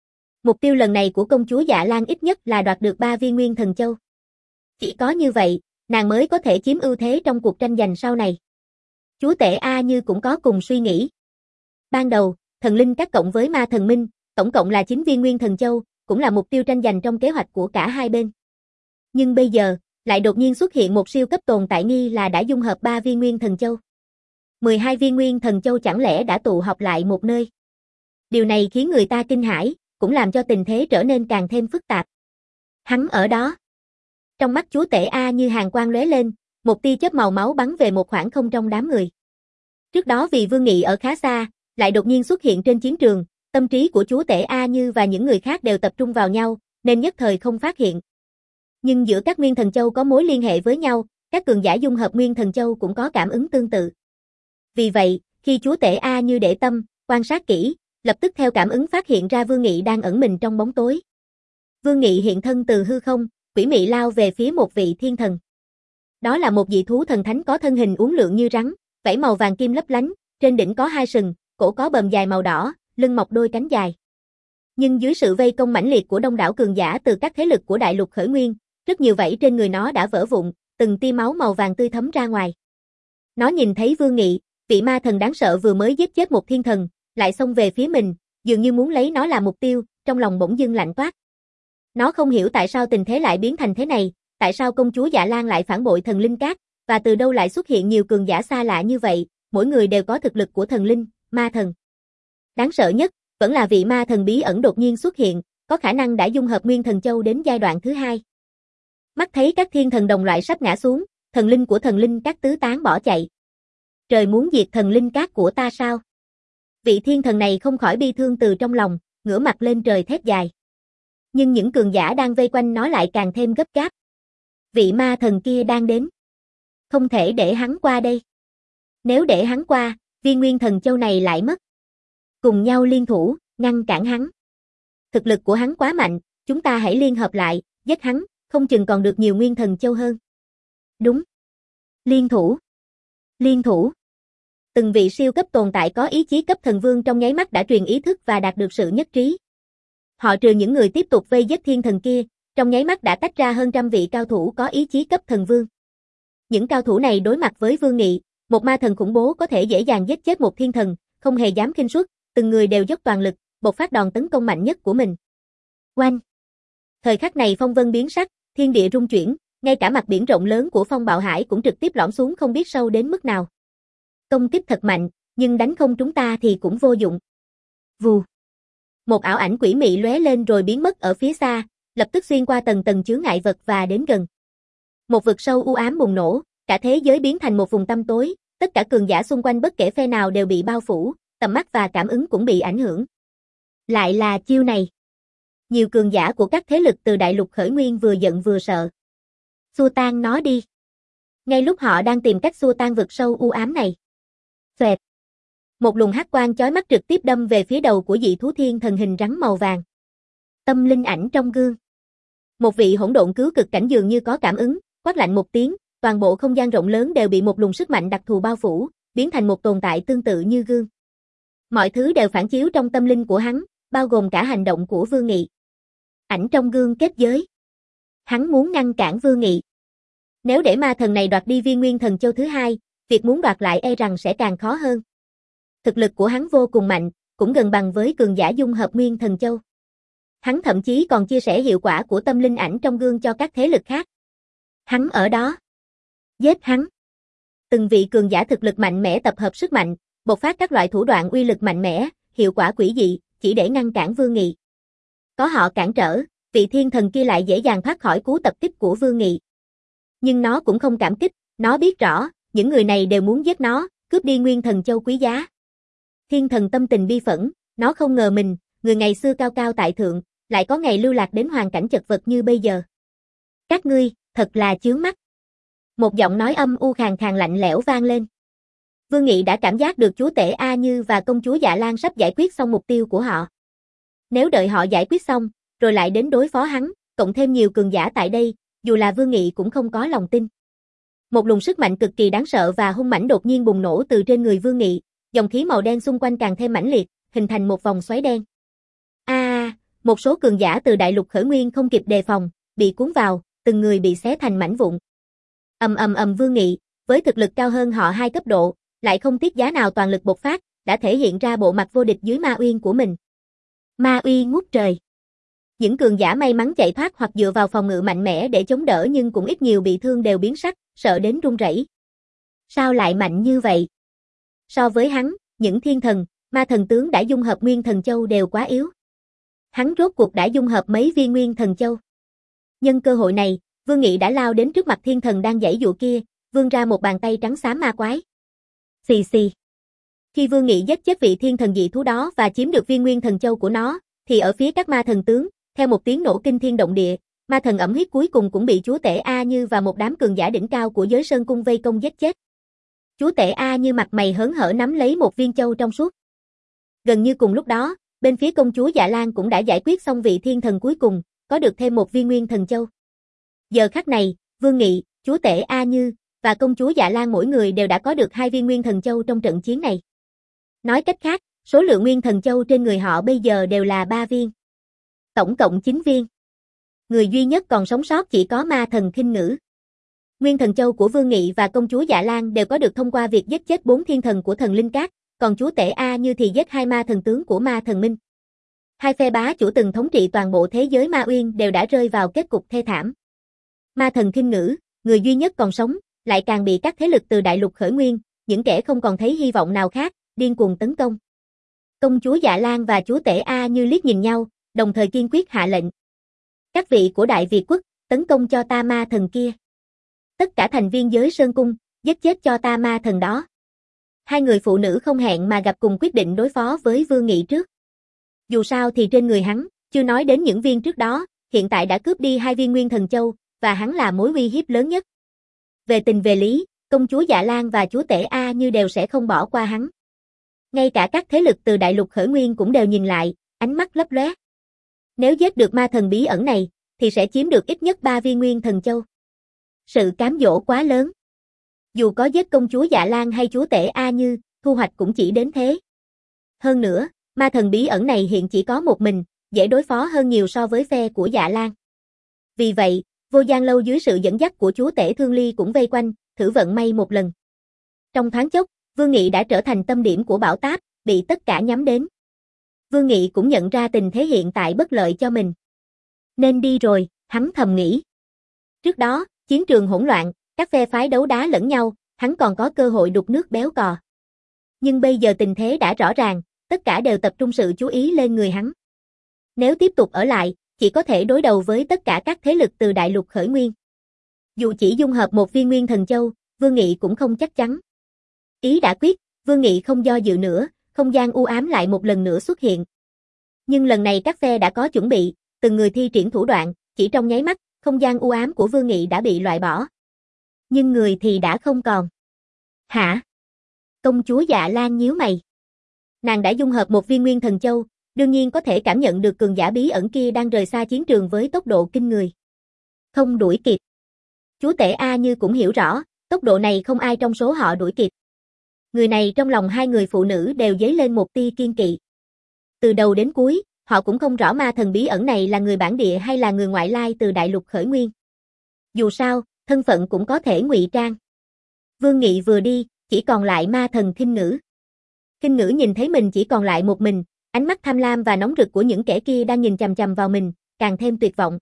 S1: Mục tiêu lần này của công chúa Dạ Lan ít nhất là đoạt được ba viên nguyên thần châu. Chỉ có như vậy, nàng mới có thể chiếm ưu thế trong cuộc tranh giành sau này. Chúa tể A Như cũng có cùng suy nghĩ. Ban đầu, thần linh các cộng với ma thần minh, tổng cộng là chín viên nguyên thần châu, cũng là mục tiêu tranh giành trong kế hoạch của cả hai bên. Nhưng bây giờ, lại đột nhiên xuất hiện một siêu cấp tồn tại nghi là đã dung hợp ba viên nguyên thần châu. mười hai viên nguyên thần châu chẳng lẽ đã tụ họp lại một nơi. Điều này khiến người ta kinh hãi, cũng làm cho tình thế trở nên càng thêm phức tạp. Hắn ở đó. Trong mắt chúa tể A Như hàn quang lóe lên, một tia chớp màu máu bắn về một khoảng không trong đám người. Trước đó vì Vương Nghị ở khá xa, lại đột nhiên xuất hiện trên chiến trường, tâm trí của chúa tể A Như và những người khác đều tập trung vào nhau, nên nhất thời không phát hiện. Nhưng giữa các Nguyên Thần Châu có mối liên hệ với nhau, các cường giả dung hợp Nguyên Thần Châu cũng có cảm ứng tương tự. Vì vậy, khi chúa tể A Như để tâm, quan sát kỹ, lập tức theo cảm ứng phát hiện ra Vương Nghị đang ẩn mình trong bóng tối. Vương Nghị hiện thân từ hư không, quỷ mị lao về phía một vị thiên thần. Đó là một dị thú thần thánh có thân hình uốn lượn như rắn, vảy màu vàng kim lấp lánh, trên đỉnh có hai sừng, cổ có bờm dài màu đỏ, lưng mọc đôi cánh dài. Nhưng dưới sự vây công mãnh liệt của đông đảo cường giả từ các thế lực của đại lục khởi nguyên, rất nhiều vảy trên người nó đã vỡ vụn, từng tia máu màu vàng tươi thấm ra ngoài. Nó nhìn thấy Vương Nghị, vị ma thần đáng sợ vừa mới giết chết một thiên thần, lại xông về phía mình, dường như muốn lấy nó làm mục tiêu, trong lòng bỗng dưng lạnh toát. Nó không hiểu tại sao tình thế lại biến thành thế này, tại sao công chúa Dạ Lan lại phản bội thần linh cát, và từ đâu lại xuất hiện nhiều cường giả xa lạ như vậy, mỗi người đều có thực lực của thần linh, ma thần. Đáng sợ nhất, vẫn là vị ma thần bí ẩn đột nhiên xuất hiện, có khả năng đã dung hợp Nguyên Thần Châu đến giai đoạn thứ hai. Mắt thấy các thiên thần đồng loại sắp ngã xuống, thần linh của thần linh cát tứ tán bỏ chạy. Trời muốn diệt thần linh cát của ta sao? Vị thiên thần này không khỏi bi thương từ trong lòng, ngửa mặt lên trời thét dài. Nhưng những cường giả đang vây quanh nó lại càng thêm gấp gáp. Vị ma thần kia đang đến. Không thể để hắn qua đây. Nếu để hắn qua, viên Nguyên Thần Châu này lại mất. Cùng nhau liên thủ, ngăn cản hắn. Thực lực của hắn quá mạnh, chúng ta hãy liên hợp lại, giết hắn, không chừng còn được nhiều Nguyên Thần Châu hơn. Đúng. Liên thủ. Liên thủ. Từng vị siêu cấp tồn tại có ý chí cấp thần vương trong nháy mắt đã truyền ý thức và đạt được sự nhất trí. Họ trừ những người tiếp tục vây giết thiên thần kia, trong nháy mắt đã tách ra hơn trăm vị cao thủ có ý chí cấp thần vương. Những cao thủ này đối mặt với Vương Nghị, một ma thần khủng bố có thể dễ dàng giết chết một thiên thần, không hề dám khinh suất, từng người đều dốc toàn lực, bộc phát đòn tấn công mạnh nhất của mình. Oanh! Thời khắc này phong vân biến sắc, thiên địa rung chuyển, ngay cả mặt biển rộng lớn của Phong Bạo Hải cũng trực tiếp lõm xuống không biết sâu đến mức nào. Công kích thật mạnh, nhưng đánh không trúng ta thì cũng vô dụng. Vù! Một ảo ảnh quỷ mị lóe lên rồi biến mất ở phía xa, lập tức xuyên qua tầng tầng chướng ngại vật và đến gần. Một vực sâu u ám bùng nổ, cả thế giới biến thành một vùng tăm tối, tất cả cường giả xung quanh bất kể phe nào đều bị bao phủ, tầm mắt và cảm ứng cũng bị ảnh hưởng. Lại là chiêu này. Nhiều cường giả của các thế lực từ đại lục khởi nguyên vừa giận vừa sợ. Xua tan nó đi. Ngay lúc họ đang tìm cách xua tan vực sâu u ám này. Xoẹt. Một luồng hắc quang chói mắt trực tiếp đâm về phía đầu của dị thú thiên thần hình rắn màu vàng. Tâm linh ảnh trong gương. Một vị hỗn độn cứu cực cảnh dường như có cảm ứng, quát lạnh một tiếng, toàn bộ không gian rộng lớn đều bị một luồng sức mạnh đặc thù bao phủ, biến thành một tồn tại tương tự như gương. Mọi thứ đều phản chiếu trong tâm linh của hắn, bao gồm cả hành động của Vương Nghị. Ảnh trong gương kết giới. Hắn muốn ngăn cản Vương Nghị. Nếu để ma thần này đoạt đi viên Nguyên Thần Châu thứ hai, việc muốn đoạt lại e rằng sẽ càng khó hơn. Thực lực của hắn vô cùng mạnh, cũng gần bằng với cường giả dung hợp Nguyên Thần Châu. Hắn thậm chí còn chia sẻ hiệu quả của tâm linh ảnh trong gương cho các thế lực khác. Hắn ở đó. Giết hắn. Từng vị cường giả thực lực mạnh mẽ tập hợp sức mạnh, bộc phát các loại thủ đoạn uy lực mạnh mẽ, hiệu quả quỷ dị, chỉ để ngăn cản Vương Nghị. Có họ cản trở, vị thiên thần kia lại dễ dàng thoát khỏi cú tập kích của Vương Nghị. Nhưng nó cũng không cảm kích, nó biết rõ, những người này đều muốn giết nó, cướp đi Nguyên Thần Châu quý giá. Thiên thần tâm tình bi phẫn, nó không ngờ mình, người ngày xưa cao cao tại thượng, lại có ngày lưu lạc đến hoàn cảnh chật vật như bây giờ. Các ngươi, thật là chướng mắt. Một giọng nói âm u khàn khàn lạnh lẽo vang lên. Vương Nghị đã cảm giác được chúa tể A Như và công chúa Dạ Lan sắp giải quyết xong mục tiêu của họ. Nếu đợi họ giải quyết xong, rồi lại đến đối phó hắn, cộng thêm nhiều cường giả tại đây, dù là Vương Nghị cũng không có lòng tin. Một luồng sức mạnh cực kỳ đáng sợ và hung mãnh đột nhiên bùng nổ từ trên người Vương Nghị, dòng khí màu đen xung quanh càng thêm mãnh liệt, hình thành một vòng xoáy đen. A, à, một số cường giả từ đại lục khởi nguyên không kịp đề phòng, bị cuốn vào, từng người bị xé thành mảnh vụn. Ầm ầm ầm Vương Nghị, với thực lực cao hơn họ hai cấp độ, lại không tiếc giá nào toàn lực bộc phát, đã thể hiện ra bộ mặt vô địch dưới ma uyên của mình. Ma uy ngút trời. Những cường giả may mắn chạy thoát hoặc dựa vào phòng ngự mạnh mẽ để chống đỡ nhưng cũng ít nhiều bị thương đều biến sắc, sợ đến run rẩy. Sao lại mạnh như vậy? So với hắn, những thiên thần, ma thần tướng đã dung hợp Nguyên Thần Châu đều quá yếu. Hắn rốt cuộc đã dung hợp mấy viên Nguyên Thần Châu. Nhân cơ hội này, Vương Nghị đã lao đến trước mặt thiên thần đang giãy giụa kia, vươn ra một bàn tay trắng xám ma quái. Xì xì. Khi Vương Nghị giết chết vị thiên thần dị thú đó và chiếm được viên nguyên thần châu của nó, thì ở phía các ma thần tướng, theo một tiếng nổ kinh thiên động địa, ma thần ẩm huyết cuối cùng cũng bị chúa tể A Như và một đám cường giả đỉnh cao của giới Sơn Cung vây công giết chết. Chúa tể A Như mặt mày hớn hở nắm lấy một viên châu trong suốt. Gần như cùng lúc đó, bên phía công chúa Dạ Lan cũng đã giải quyết xong vị thiên thần cuối cùng, có được thêm một viên nguyên thần châu. Giờ khắc này, Vương Nghị, chúa tể A Như và công chúa Dạ Lan mỗi người đều đã có được hai viên nguyên thần châu trong trận chiến này. Nói cách khác, số lượng nguyên thần châu trên người họ bây giờ đều là ba viên. Tổng cộng chín viên. Người duy nhất còn sống sót chỉ có ma thần Khinh Ngữ. Nguyên thần châu của Vương Nghị và công chúa Dạ Lan đều có được thông qua việc giết chết bốn thiên thần của thần Linh Cát, còn chúa tể A Như thì giết hai ma thần tướng của ma thần Minh. Hai phe bá chủ từng thống trị toàn bộ thế giới Ma Uyên đều đã rơi vào kết cục thê thảm. Ma thần Khinh Ngữ, người duy nhất còn sống, lại càng bị các thế lực từ đại lục khởi nguyên, những kẻ không còn thấy hy vọng nào khác, điên cuồng tấn công. Công chúa Dạ Lan và chúa tể A Như liếc nhìn nhau, đồng thời kiên quyết hạ lệnh. Các vị của Đại Việt quốc, tấn công cho ta ma thần kia. Tất cả thành viên giới Sơn Cung, giết chết cho ta ma thần đó. Hai người phụ nữ không hẹn mà gặp cùng quyết định đối phó với Vương Nghị trước. Dù sao thì trên người hắn, chưa nói đến những viên trước đó, hiện tại đã cướp đi hai viên nguyên thần châu, và hắn là mối uy hiếp lớn nhất. Về tình về lý, công chúa Dạ Lan và chúa tể A Như đều sẽ không bỏ qua hắn. Ngay cả các thế lực từ đại lục khởi nguyên cũng đều nhìn lại, ánh mắt lấp lóe. Nếu giết được ma thần bí ẩn này, thì sẽ chiếm được ít nhất ba viên nguyên thần châu. Sự cám dỗ quá lớn. Dù có giết công chúa Dạ Lan hay chúa tể A Như, thu hoạch cũng chỉ đến thế. Hơn nữa, ma thần bí ẩn này hiện chỉ có một mình, dễ đối phó hơn nhiều so với phe của Dạ Lan. Vì vậy, Vô Gian Lâu dưới sự dẫn dắt của chúa tể Thương Ly cũng vây quanh, thử vận may một lần. Trong thoáng chốc, Vương Nghị đã trở thành tâm điểm của bão táp, bị tất cả nhắm đến. Vương Nghị cũng nhận ra tình thế hiện tại bất lợi cho mình. Nên đi rồi, hắn thầm nghĩ. Trước đó, chiến trường hỗn loạn, các phe phái đấu đá lẫn nhau, hắn còn có cơ hội đục nước béo cò. Nhưng bây giờ tình thế đã rõ ràng, tất cả đều tập trung sự chú ý lên người hắn. Nếu tiếp tục ở lại, chỉ có thể đối đầu với tất cả các thế lực từ đại lục khởi nguyên. Dù chỉ dung hợp một viên nguyên thần châu, Vương Nghị cũng không chắc chắn. Ý đã quyết, Vương Nghị không do dự nữa, không gian u ám lại một lần nữa xuất hiện. Nhưng lần này các phe đã có chuẩn bị, từng người thi triển thủ đoạn, chỉ trong nháy mắt, không gian u ám của Vương Nghị đã bị loại bỏ. Nhưng người thì đã không còn. Hả? Công chúa Dạ Lan nhíu mày. Nàng đã dung hợp một viên nguyên thần châu, đương nhiên có thể cảm nhận được cường giả bí ẩn kia đang rời xa chiến trường với tốc độ kinh người. Không đuổi kịp. Chúa tể A Như cũng hiểu rõ, tốc độ này không ai trong số họ đuổi kịp. Người này trong lòng hai người phụ nữ đều dấy lên một tia kiên kỵ. Từ đầu đến cuối, họ cũng không rõ ma thần bí ẩn này là người bản địa hay là người ngoại lai từ đại lục khởi nguyên. Dù sao, thân phận cũng có thể ngụy trang. Vương Nghị vừa đi, chỉ còn lại ma thần Khinh Ngữ. Khinh Ngữ nhìn thấy mình chỉ còn lại một mình, ánh mắt tham lam và nóng rực của những kẻ kia đang nhìn chằm chằm vào mình, càng thêm tuyệt vọng.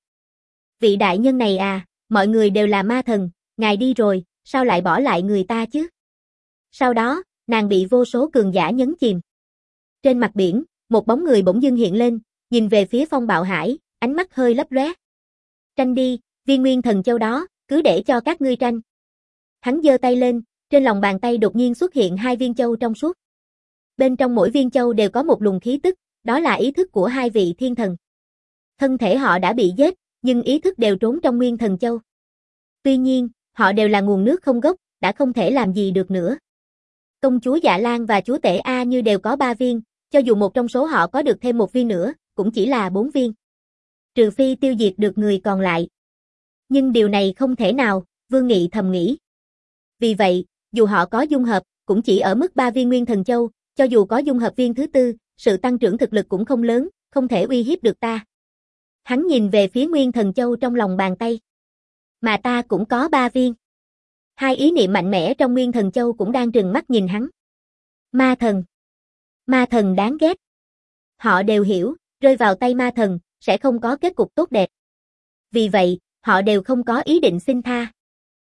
S1: Vị đại nhân này à, mọi người đều là ma thần, ngài đi rồi, sao lại bỏ lại người ta chứ? Sau đó, nàng bị vô số cường giả nhấn chìm. Trên mặt biển, một bóng người bỗng dưng hiện lên, nhìn về phía Phong Bạo Hải, ánh mắt hơi lấp lóe. Tranh đi, viên nguyên thần châu đó, cứ để cho các ngươi tranh. Hắn giơ tay lên, trên lòng bàn tay đột nhiên xuất hiện hai viên châu trong suốt. Bên trong mỗi viên châu đều có một luồng khí tức, đó là ý thức của hai vị thiên thần. Thân thể họ đã bị giết, nhưng ý thức đều trốn trong nguyên thần châu. Tuy nhiên, họ đều là nguồn nước không gốc, đã không thể làm gì được nữa. Công chúa Dạ Lan và chúa tể A Như đều có ba viên, cho dù một trong số họ có được thêm một viên nữa, cũng chỉ là bốn viên. Trừ phi tiêu diệt được người còn lại. Nhưng điều này không thể nào, Vương Nghị thầm nghĩ. Vì vậy, dù họ có dung hợp, cũng chỉ ở mức ba viên nguyên thần châu, cho dù có dung hợp viên thứ tư, sự tăng trưởng thực lực cũng không lớn, không thể uy hiếp được ta. Hắn nhìn về phía nguyên thần châu trong lòng bàn tay. Mà ta cũng có ba viên. Hai ý niệm mạnh mẽ trong nguyên thần châu cũng đang trừng mắt nhìn hắn. Ma thần. Ma thần đáng ghét. Họ đều hiểu, rơi vào tay ma thần, sẽ không có kết cục tốt đẹp. Vì vậy, họ đều không có ý định xin tha.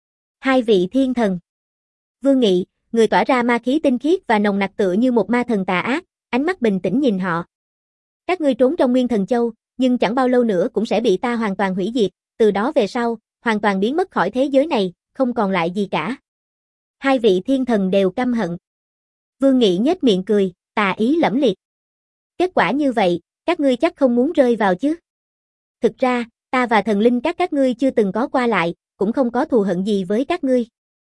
S1: Hai vị thiên thần. Vương Nghị, người tỏa ra ma khí tinh khiết và nồng nặc tựa như một ma thần tà ác, ánh mắt bình tĩnh nhìn họ. Các ngươi trốn trong nguyên thần châu, nhưng chẳng bao lâu nữa cũng sẽ bị ta hoàn toàn hủy diệt, từ đó về sau, hoàn toàn biến mất khỏi thế giới này, không còn lại gì cả. Hai vị thiên thần đều căm hận. Vương Nghị nhếch miệng cười, tà ý lẫm liệt. Kết quả như vậy, các ngươi chắc không muốn rơi vào chứ? Thực ra, ta và thần linh các các ngươi chưa từng có qua lại, cũng không có thù hận gì với các ngươi.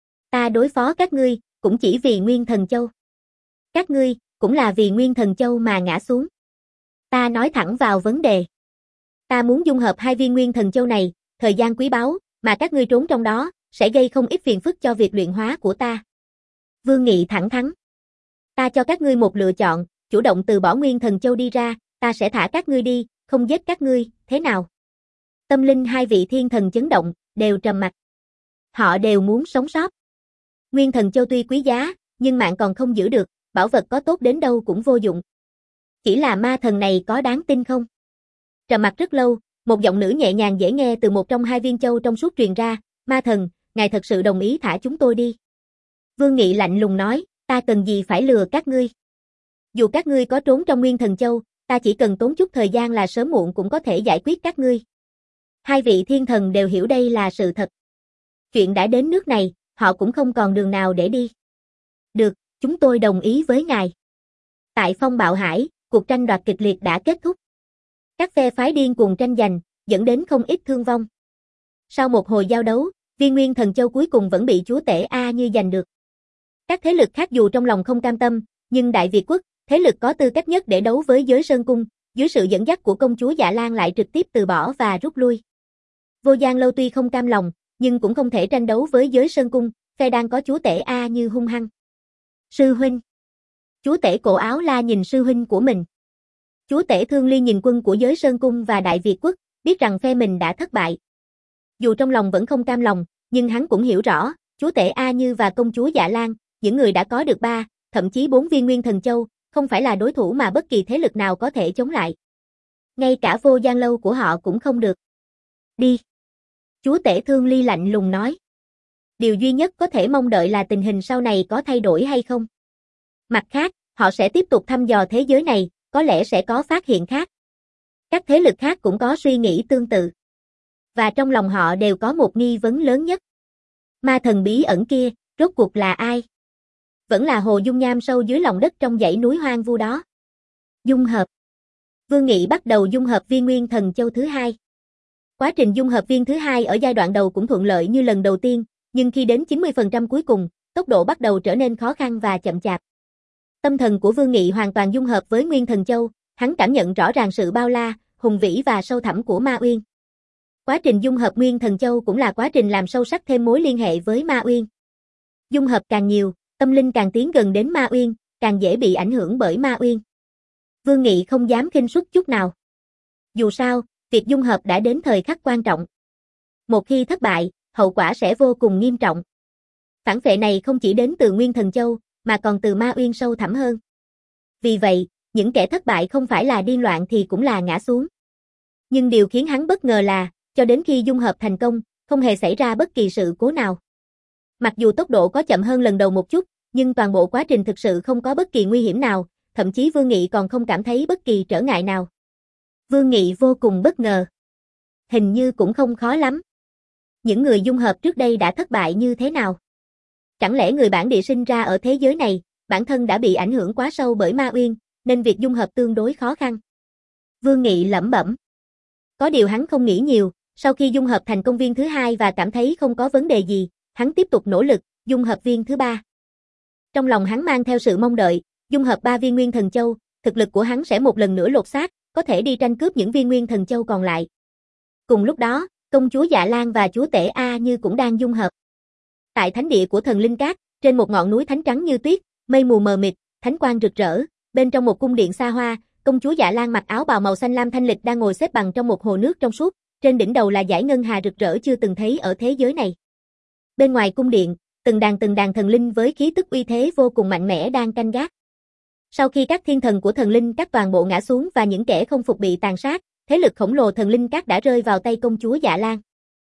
S1: Ta đối phó các ngươi, cũng chỉ vì Nguyên Thần Châu. Các ngươi, cũng là vì Nguyên Thần Châu mà ngã xuống. Ta nói thẳng vào vấn đề. Ta muốn dung hợp hai viên Nguyên Thần Châu này, thời gian quý báu, mà các ngươi trốn trong đó, sẽ gây không ít phiền phức cho việc luyện hóa của ta. Vương Nghị thẳng thắn. Ta cho các ngươi một lựa chọn, chủ động từ bỏ Nguyên Thần Châu đi ra, ta sẽ thả các ngươi đi, không giết các ngươi, thế nào? Tâm linh hai vị thiên thần chấn động, đều trầm mặc. Họ đều muốn sống sót. Nguyên Thần Châu tuy quý giá, nhưng mạng còn không giữ được, bảo vật có tốt đến đâu cũng vô dụng. Chỉ là ma thần này có đáng tin không? Trầm mặc rất lâu, một giọng nữ nhẹ nhàng dễ nghe từ một trong hai viên châu trong suốt truyền ra, ma thần, ngài thật sự đồng ý thả chúng tôi đi. Vương Nghị lạnh lùng nói, ta cần gì phải lừa các ngươi. Dù các ngươi có trốn trong Nguyên Thần Châu, ta chỉ cần tốn chút thời gian là sớm muộn cũng có thể giải quyết các ngươi. Hai vị thiên thần đều hiểu đây là sự thật. Chuyện đã đến nước này, họ cũng không còn đường nào để đi. Được, chúng tôi đồng ý với ngài. Tại Phong Bạo Hải, cuộc tranh đoạt kịch liệt đã kết thúc. Các phe phái điên cuồng tranh giành, dẫn đến không ít thương vong. Sau một hồi giao đấu, viên Nguyên Thần Châu cuối cùng vẫn bị chúa tể A Như giành được. Các thế lực khác dù trong lòng không cam tâm, nhưng Đại Việt quốc, thế lực có tư cách nhất để đấu với giới Sơn Cung, dưới sự dẫn dắt của công chúa Dạ Lan lại trực tiếp từ bỏ và rút lui. Vô Giang Lâu tuy không cam lòng, nhưng cũng không thể tranh đấu với giới Sơn Cung, phe đang có chúa tể A Như hung hăng. Sư huynh. Chúa tể cổ áo la nhìn sư huynh của mình. Chúa tể Thương Ly nhìn quân của giới Sơn Cung và Đại Việt quốc, biết rằng phe mình đã thất bại. Dù trong lòng vẫn không cam lòng, nhưng hắn cũng hiểu rõ, chúa tể A Như và công chúa Dạ Lan, những người đã có được ba, thậm chí bốn viên Nguyên Thần Châu, không phải là đối thủ mà bất kỳ thế lực nào có thể chống lại. Ngay cả Vô Giang Lâu của họ cũng không được. Đi. Chúa tể Thương Ly lạnh lùng nói. Điều duy nhất có thể mong đợi là tình hình sau này có thay đổi hay không. Mặt khác, họ sẽ tiếp tục thăm dò thế giới này, có lẽ sẽ có phát hiện khác. Các thế lực khác cũng có suy nghĩ tương tự. Và trong lòng họ đều có một nghi vấn lớn nhất. Ma thần bí ẩn kia, rốt cuộc là ai? Vẫn là Hồ Dung Nham sâu dưới lòng đất trong dãy núi hoang vu đó. Dung hợp. Vương Nghị bắt đầu dung hợp viên Nguyên Thần Châu thứ hai. Quá trình dung hợp viên thứ hai ở giai đoạn đầu cũng thuận lợi như lần đầu tiên, nhưng khi đến chín mươi phần trăm cuối cùng, tốc độ bắt đầu trở nên khó khăn và chậm chạp. Tâm thần của Vương Nghị hoàn toàn dung hợp với Nguyên Thần Châu, hắn cảm nhận rõ ràng sự bao la, hùng vĩ và sâu thẳm của Ma Uyên. Quá trình dung hợp Nguyên Thần Châu cũng là quá trình làm sâu sắc thêm mối liên hệ với Ma Uyên. Dung hợp càng nhiều, tâm linh càng tiến gần đến Ma Uyên, càng dễ bị ảnh hưởng bởi Ma Uyên. Vương Nghị không dám khinh suất chút nào. Dù sao, việc dung hợp đã đến thời khắc quan trọng. Một khi thất bại, hậu quả sẽ vô cùng nghiêm trọng. Phản phệ này không chỉ đến từ Nguyên Thần Châu, mà còn từ Ma Uyên sâu thẳm hơn. Vì vậy, những kẻ thất bại không phải là điên loạn thì cũng là ngã xuống. Nhưng điều khiến hắn bất ngờ là, cho đến khi dung hợp thành công, không hề xảy ra bất kỳ sự cố nào. Mặc dù tốc độ có chậm hơn lần đầu một chút, nhưng toàn bộ quá trình thực sự không có bất kỳ nguy hiểm nào, thậm chí Vương Nghị còn không cảm thấy bất kỳ trở ngại nào. Vương Nghị vô cùng bất ngờ. Hình như cũng không khó lắm. Những người dung hợp trước đây đã thất bại như thế nào? Chẳng lẽ người bản địa sinh ra ở thế giới này, bản thân đã bị ảnh hưởng quá sâu bởi Ma Uyên, nên việc dung hợp tương đối khó khăn? Vương Nghị lẩm bẩm. Có điều hắn không nghĩ nhiều, sau khi dung hợp thành công viên thứ hai và cảm thấy không có vấn đề gì, hắn tiếp tục nỗ lực, dung hợp viên thứ ba. Trong lòng hắn mang theo sự mong đợi, dung hợp ba viên Nguyên Thần Châu, thực lực của hắn sẽ một lần nữa lột xác, có thể đi tranh cướp những viên Nguyên Thần Châu còn lại. Cùng lúc đó, công chúa Dạ Lan và chúa tể A Như cũng đang dung hợp. Tại thánh địa của thần Linh Cát, trên một ngọn núi thánh trắng như tuyết, mây mù mờ mịt, thánh quang rực rỡ, bên trong một cung điện xa hoa, công chúa Dạ Lan mặc áo bào màu xanh lam thanh lịch đang ngồi xếp bằng trong một hồ nước trong suốt, trên đỉnh đầu là dải ngân hà rực rỡ chưa từng thấy ở thế giới này. Bên ngoài cung điện, từng đàn từng đàn thần linh với khí tức uy thế vô cùng mạnh mẽ đang canh gác. Sau khi các thiên thần của thần linh các toàn bộ ngã xuống và những kẻ không phục bị tàn sát, thế lực khổng lồ thần linh các đã rơi vào tay công chúa Dạ Lan.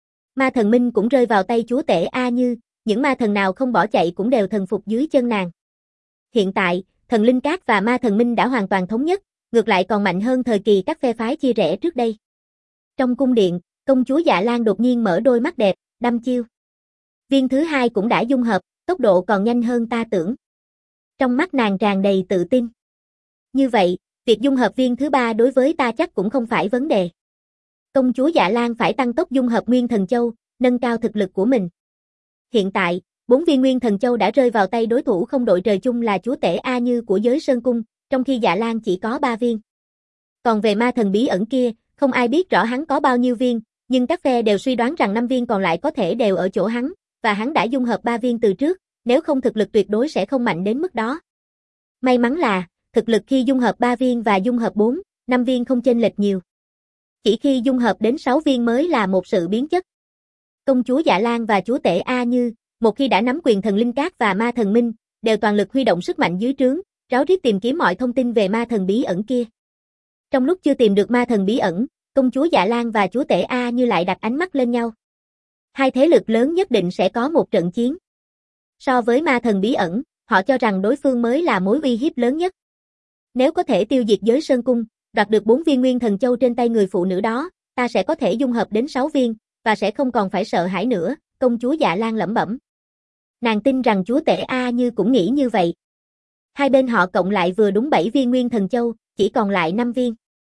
S1: Ma thần minh cũng rơi vào tay chúa tể A Như, những ma thần nào không bỏ chạy cũng đều thần phục dưới chân nàng. Hiện tại, thần linh các và ma thần minh đã hoàn toàn thống nhất, ngược lại còn mạnh hơn thời kỳ các phe phái chia rẽ trước đây. Trong cung điện, công chúa Dạ Lan đột nhiên mở đôi mắt đẹp, đăm chiêu. Viên thứ hai cũng đã dung hợp, tốc độ còn nhanh hơn ta tưởng. Trong mắt nàng tràn đầy tự tin. Như vậy, việc dung hợp viên thứ ba đối với ta chắc cũng không phải vấn đề. Công chúa Dạ Lan phải tăng tốc dung hợp Nguyên Thần Châu, nâng cao thực lực của mình. Hiện tại, bốn viên Nguyên Thần Châu đã rơi vào tay đối thủ không đội trời chung là chúa tể A Như của giới Sơn Cung, trong khi Dạ Lan chỉ có ba viên. Còn về ma thần bí ẩn kia, không ai biết rõ hắn có bao nhiêu viên, nhưng các phe đều suy đoán rằng năm viên còn lại có thể đều ở chỗ hắn, và hắn đã dung hợp ba viên từ trước, nếu không thực lực tuyệt đối sẽ không mạnh đến mức đó. May mắn là, thực lực khi dung hợp ba viên và dung hợp bốn, năm viên không chênh lệch nhiều. Chỉ khi dung hợp đến sáu viên mới là một sự biến chất. Công chúa Dạ Lan và chúa tể A Như, một khi đã nắm quyền thần linh cát và ma thần minh, đều toàn lực huy động sức mạnh dưới trướng, ráo riết tìm kiếm mọi thông tin về ma thần bí ẩn kia. Trong lúc chưa tìm được ma thần bí ẩn, công chúa Dạ Lan và chúa tể A Như lại đặt ánh mắt lên nhau. Hai thế lực lớn nhất định sẽ có một trận chiến. So với ma thần bí ẩn, họ cho rằng đối phương mới là mối uy hiếp lớn nhất. Nếu có thể tiêu diệt giới Sơn Cung, đoạt được bốn viên Nguyên Thần Châu trên tay người phụ nữ đó, ta sẽ có thể dung hợp đến sáu viên, và sẽ không còn phải sợ hãi nữa, công chúa Dạ Lan lẩm bẩm. Nàng tin rằng chúa tể A Như cũng nghĩ như vậy. Hai bên họ cộng lại vừa đúng bảy viên Nguyên Thần Châu, chỉ còn lại năm viên.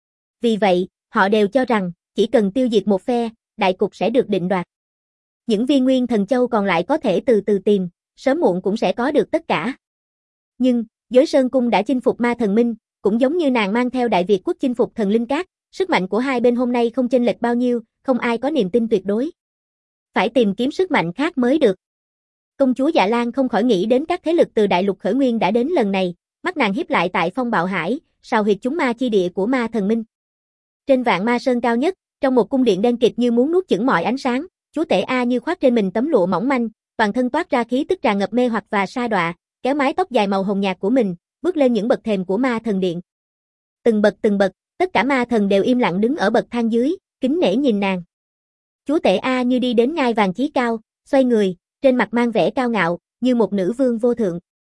S1: Vì vậy, họ đều cho rằng, chỉ cần tiêu diệt một phe, đại cục sẽ được định đoạt. Những viên Nguyên Thần Châu còn lại có thể từ từ tìm, sớm muộn cũng sẽ có được tất cả. Nhưng, giới Sơn Cung đã chinh phục ma thần minh, cũng giống như nàng mang theo Đại Việt quốc chinh phục thần linh cát, sức mạnh của hai bên hôm nay không chênh lệch bao nhiêu, không ai có niềm tin tuyệt đối. Phải tìm kiếm sức mạnh khác mới được. Công chúa Dạ Lan không khỏi nghĩ đến các thế lực từ đại lục khởi nguyên đã đến lần này, mắt nàng híp lại tại Phong Bạo Hải, sào huyệt chúng ma chi địa của ma thần minh. Trên Vạn Ma Sơn cao nhất, trong một cung điện đen kịt như muốn nuốt chửng mọi ánh sáng, chúa tể A Như khoác trên mình tấm lụa mỏng manh, toàn thân toát ra khí tức tràn ngập mê hoặc và sa đọa, kéo mái tóc dài màu hồng nhạt của mình, bước lên những bậc thềm của ma thần điện. Từng bậc từng bậc, tất cả ma thần đều im lặng đứng ở bậc thang dưới, kính nể nhìn nàng. Chúa tể A Như đi đến ngai vàng chí cao, xoay người, trên mặt mang vẻ cao ngạo, như một nữ vương vô thượng.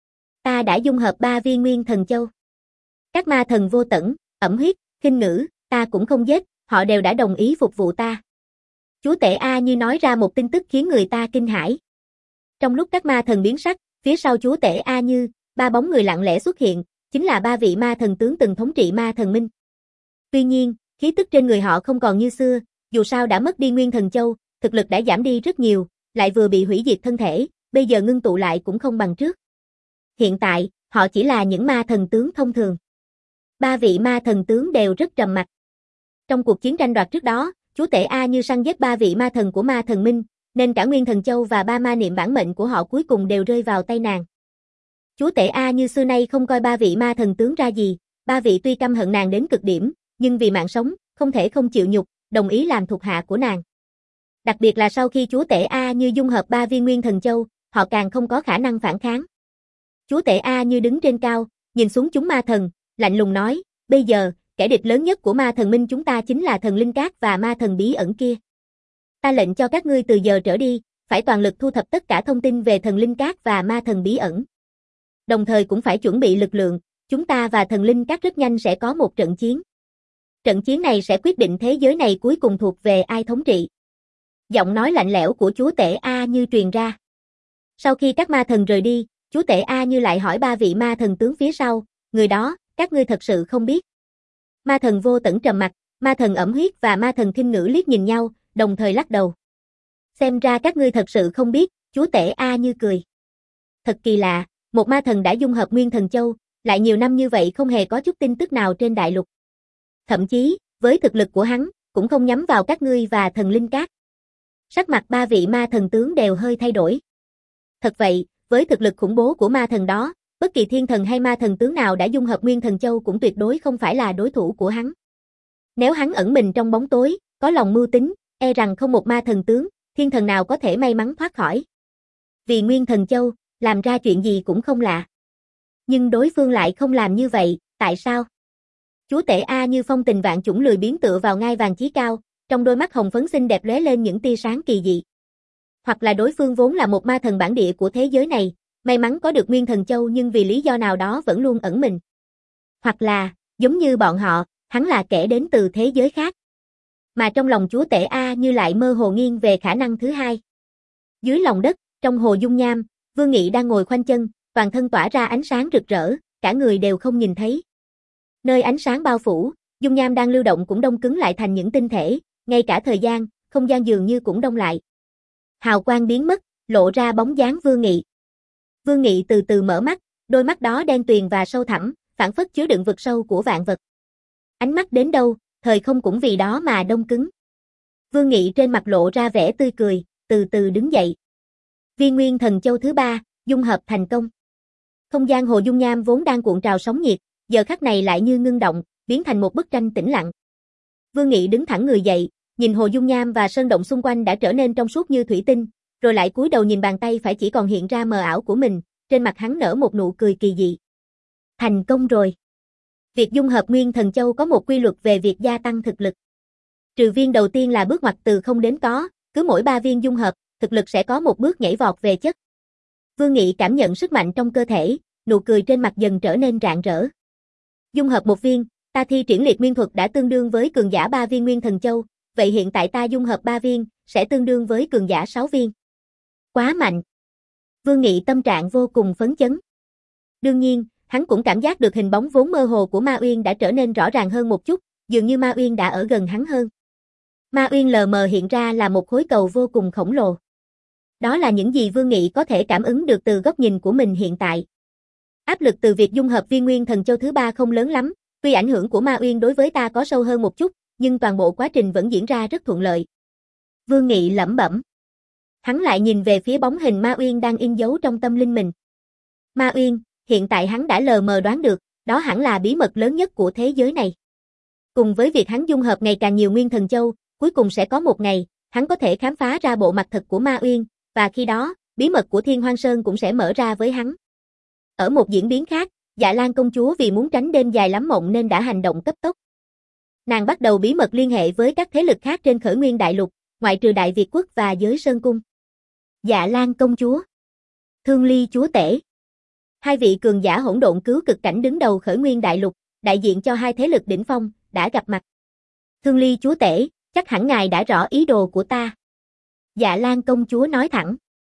S1: Ta đã dung hợp ba viên Nguyên Thần Châu. Các ma thần vô tẫn, ẩm huyết, khinh ngữ, ta cũng không giết, họ đều đã đồng ý phục vụ ta. Chúa tể A Như nói ra một tin tức khiến người ta kinh hãi. Trong lúc các ma thần biến sắc, phía sau chúa tể A Như, ba bóng người lặng lẽ xuất hiện, chính là ba vị ma thần tướng từng thống trị ma thần minh. Tuy nhiên, khí tức trên người họ không còn như xưa, dù sao đã mất đi Nguyên Thần Châu, thực lực đã giảm đi rất nhiều, lại vừa bị hủy diệt thân thể, bây giờ ngưng tụ lại cũng không bằng trước. Hiện tại, họ chỉ là những ma thần tướng thông thường. Ba vị ma thần tướng đều rất trầm mặc. Trong cuộc chiến tranh đoạt trước đó, chúa tể A Như săn giết ba vị ma thần của ma thần minh, nên cả Nguyên Thần Châu và ba ma niệm bản mệnh của họ cuối cùng đều rơi vào tay nàng. Chúa tể A Như xưa nay không coi ba vị ma thần tướng ra gì, ba vị tuy căm hận nàng đến cực điểm, nhưng vì mạng sống, không thể không chịu nhục, đồng ý làm thuộc hạ của nàng. Đặc biệt là sau khi chúa tể A Như dung hợp ba viên Nguyên Thần Châu, họ càng không có khả năng phản kháng. Chúa tể A Như đứng trên cao, nhìn xuống chúng ma thần, lạnh lùng nói, bây giờ, kẻ địch lớn nhất của ma thần minh chúng ta chính là thần linh cát và ma thần bí ẩn kia. Ta lệnh cho các ngươi từ giờ trở đi, phải toàn lực thu thập tất cả thông tin về thần linh cát và ma thần bí ẩn. Đồng thời cũng phải chuẩn bị lực lượng, chúng ta và thần linh cát rất nhanh sẽ có một trận chiến. Trận chiến này sẽ quyết định thế giới này cuối cùng thuộc về ai thống trị. Giọng nói lạnh lẽo của chúa tể A Như truyền ra. Sau khi các ma thần rời đi, chúa tể A Như lại hỏi ba vị ma thần tướng phía sau, người đó, các ngươi thật sự không biết. Ma thần vô tẫn trầm mặt, ma thần ẩm huyết và ma thần khinh ngữ liếc nhìn nhau, đồng thời lắc đầu. Xem ra các ngươi thật sự không biết, chúa tể A Như cười. Thật kỳ lạ, một ma thần đã dung hợp Nguyên Thần Châu, lại nhiều năm như vậy không hề có chút tin tức nào trên đại lục. Thậm chí, với thực lực của hắn, cũng không nhắm vào các ngươi và thần linh cát. Sắc mặt ba vị ma thần tướng đều hơi thay đổi. Thật vậy, với thực lực khủng bố của ma thần đó, bất kỳ thiên thần hay ma thần tướng nào đã dung hợp Nguyên Thần Châu cũng tuyệt đối không phải là đối thủ của hắn. Nếu hắn ẩn mình trong bóng tối, có lòng mưu tính, e rằng không một ma thần tướng, thiên thần nào có thể may mắn thoát khỏi. Vì Nguyên Thần Châu, làm ra chuyện gì cũng không lạ. Nhưng đối phương lại không làm như vậy, tại sao? Chúa tể A Như phong tình vạn chủng lười biếng tựa vào ngai vàng chí cao, trong đôi mắt hồng phấn xinh đẹp lóe lên những tia sáng kỳ dị. Hoặc là đối phương vốn là một ma thần bản địa của thế giới này, may mắn có được Nguyên Thần Châu nhưng vì lý do nào đó vẫn luôn ẩn mình. Hoặc là, giống như bọn họ, hắn là kẻ đến từ thế giới khác. Mà trong lòng chúa tể A Như lại mơ hồ nghiêng về khả năng thứ hai. Dưới lòng đất, trong hồ dung nham, Vương Nghị đang ngồi khoanh chân, toàn thân tỏa ra ánh sáng rực rỡ, cả người đều không nhìn thấy. Nơi ánh sáng bao phủ, dung nham đang lưu động cũng đông cứng lại thành những tinh thể, ngay cả thời gian, không gian dường như cũng đông lại. Hào quang biến mất, lộ ra bóng dáng Vương Nghị. Vương Nghị từ từ mở mắt, đôi mắt đó đen tuyền và sâu thẳm, phảng phất chứa đựng vực sâu của vạn vật. Ánh mắt đến đâu, thời không cũng vì đó mà đông cứng. Vương Nghị trên mặt lộ ra vẻ tươi cười, từ từ đứng dậy. Viên Nguyên Thần Châu thứ ba, dung hợp thành công. Không gian hồ dung nham vốn đang cuộn trào sóng nhiệt, giờ khắc này lại như ngưng động, biến thành một bức tranh tĩnh lặng. Vương Nghị đứng thẳng người dậy, nhìn hồ dung nham và sơn động xung quanh đã trở nên trong suốt như thủy tinh, rồi lại cúi đầu nhìn bàn tay phải chỉ còn hiện ra mờ ảo của mình, trên mặt hắn nở một nụ cười kỳ dị. Thành công rồi. Việc dung hợp Nguyên Thần Châu có một quy luật về việc gia tăng thực lực. Trừ viên đầu tiên là bước ngoặt từ không đến có, cứ mỗi ba viên dung hợp, thực lực sẽ có một bước nhảy vọt về chất. Vương Nghị cảm nhận sức mạnh trong cơ thể, nụ cười trên mặt dần trở nên rạng rỡ. Dung hợp một viên, ta thi triển liệt nguyên thuật đã tương đương với cường giả ba viên Nguyên Thần Châu, vậy hiện tại ta dung hợp ba viên, sẽ tương đương với cường giả sáu viên. Quá mạnh. Vương Nghị tâm trạng vô cùng phấn chấn. Đương nhiên, hắn cũng cảm giác được hình bóng vốn mơ hồ của Ma Uyên đã trở nên rõ ràng hơn một chút, dường như Ma Uyên đã ở gần hắn hơn. Ma Uyên lờ mờ hiện ra là một khối cầu vô cùng khổng lồ. Đó là những gì Vương Nghị có thể cảm ứng được từ góc nhìn của mình hiện tại. Áp lực từ việc dung hợp viên Nguyên Thần Châu thứ ba không lớn lắm, tuy ảnh hưởng của Ma Uyên đối với ta có sâu hơn một chút, nhưng toàn bộ quá trình vẫn diễn ra rất thuận lợi. Vương Nghị lẩm bẩm. Hắn lại nhìn về phía bóng hình Ma Uyên đang in dấu trong tâm linh mình. Ma Uyên, hiện tại hắn đã lờ mờ đoán được, đó hẳn là bí mật lớn nhất của thế giới này. Cùng với việc hắn dung hợp ngày càng nhiều Nguyên Thần Châu, cuối cùng sẽ có một ngày, hắn có thể khám phá ra bộ mặt thật của Ma Uyên, và khi đó, bí mật của Thiên Hoang Sơn cũng sẽ mở ra với hắn. Ở một diễn biến khác, Dạ Lan công chúa vì muốn tránh đêm dài lắm mộng nên đã hành động cấp tốc. Nàng bắt đầu bí mật liên hệ với các thế lực khác trên Khởi Nguyên Đại Lục, ngoại trừ Đại Việt Quốc và Giới Sơn Cung. Dạ Lan công chúa, Thương Ly chúa tể. Hai vị cường giả hỗn độn cứu cực cảnh đứng đầu Khởi Nguyên Đại Lục, đại diện cho hai thế lực đỉnh phong, đã gặp mặt. Thương Ly chúa tể, chắc hẳn ngài đã rõ ý đồ của ta. Dạ Lan công chúa nói thẳng.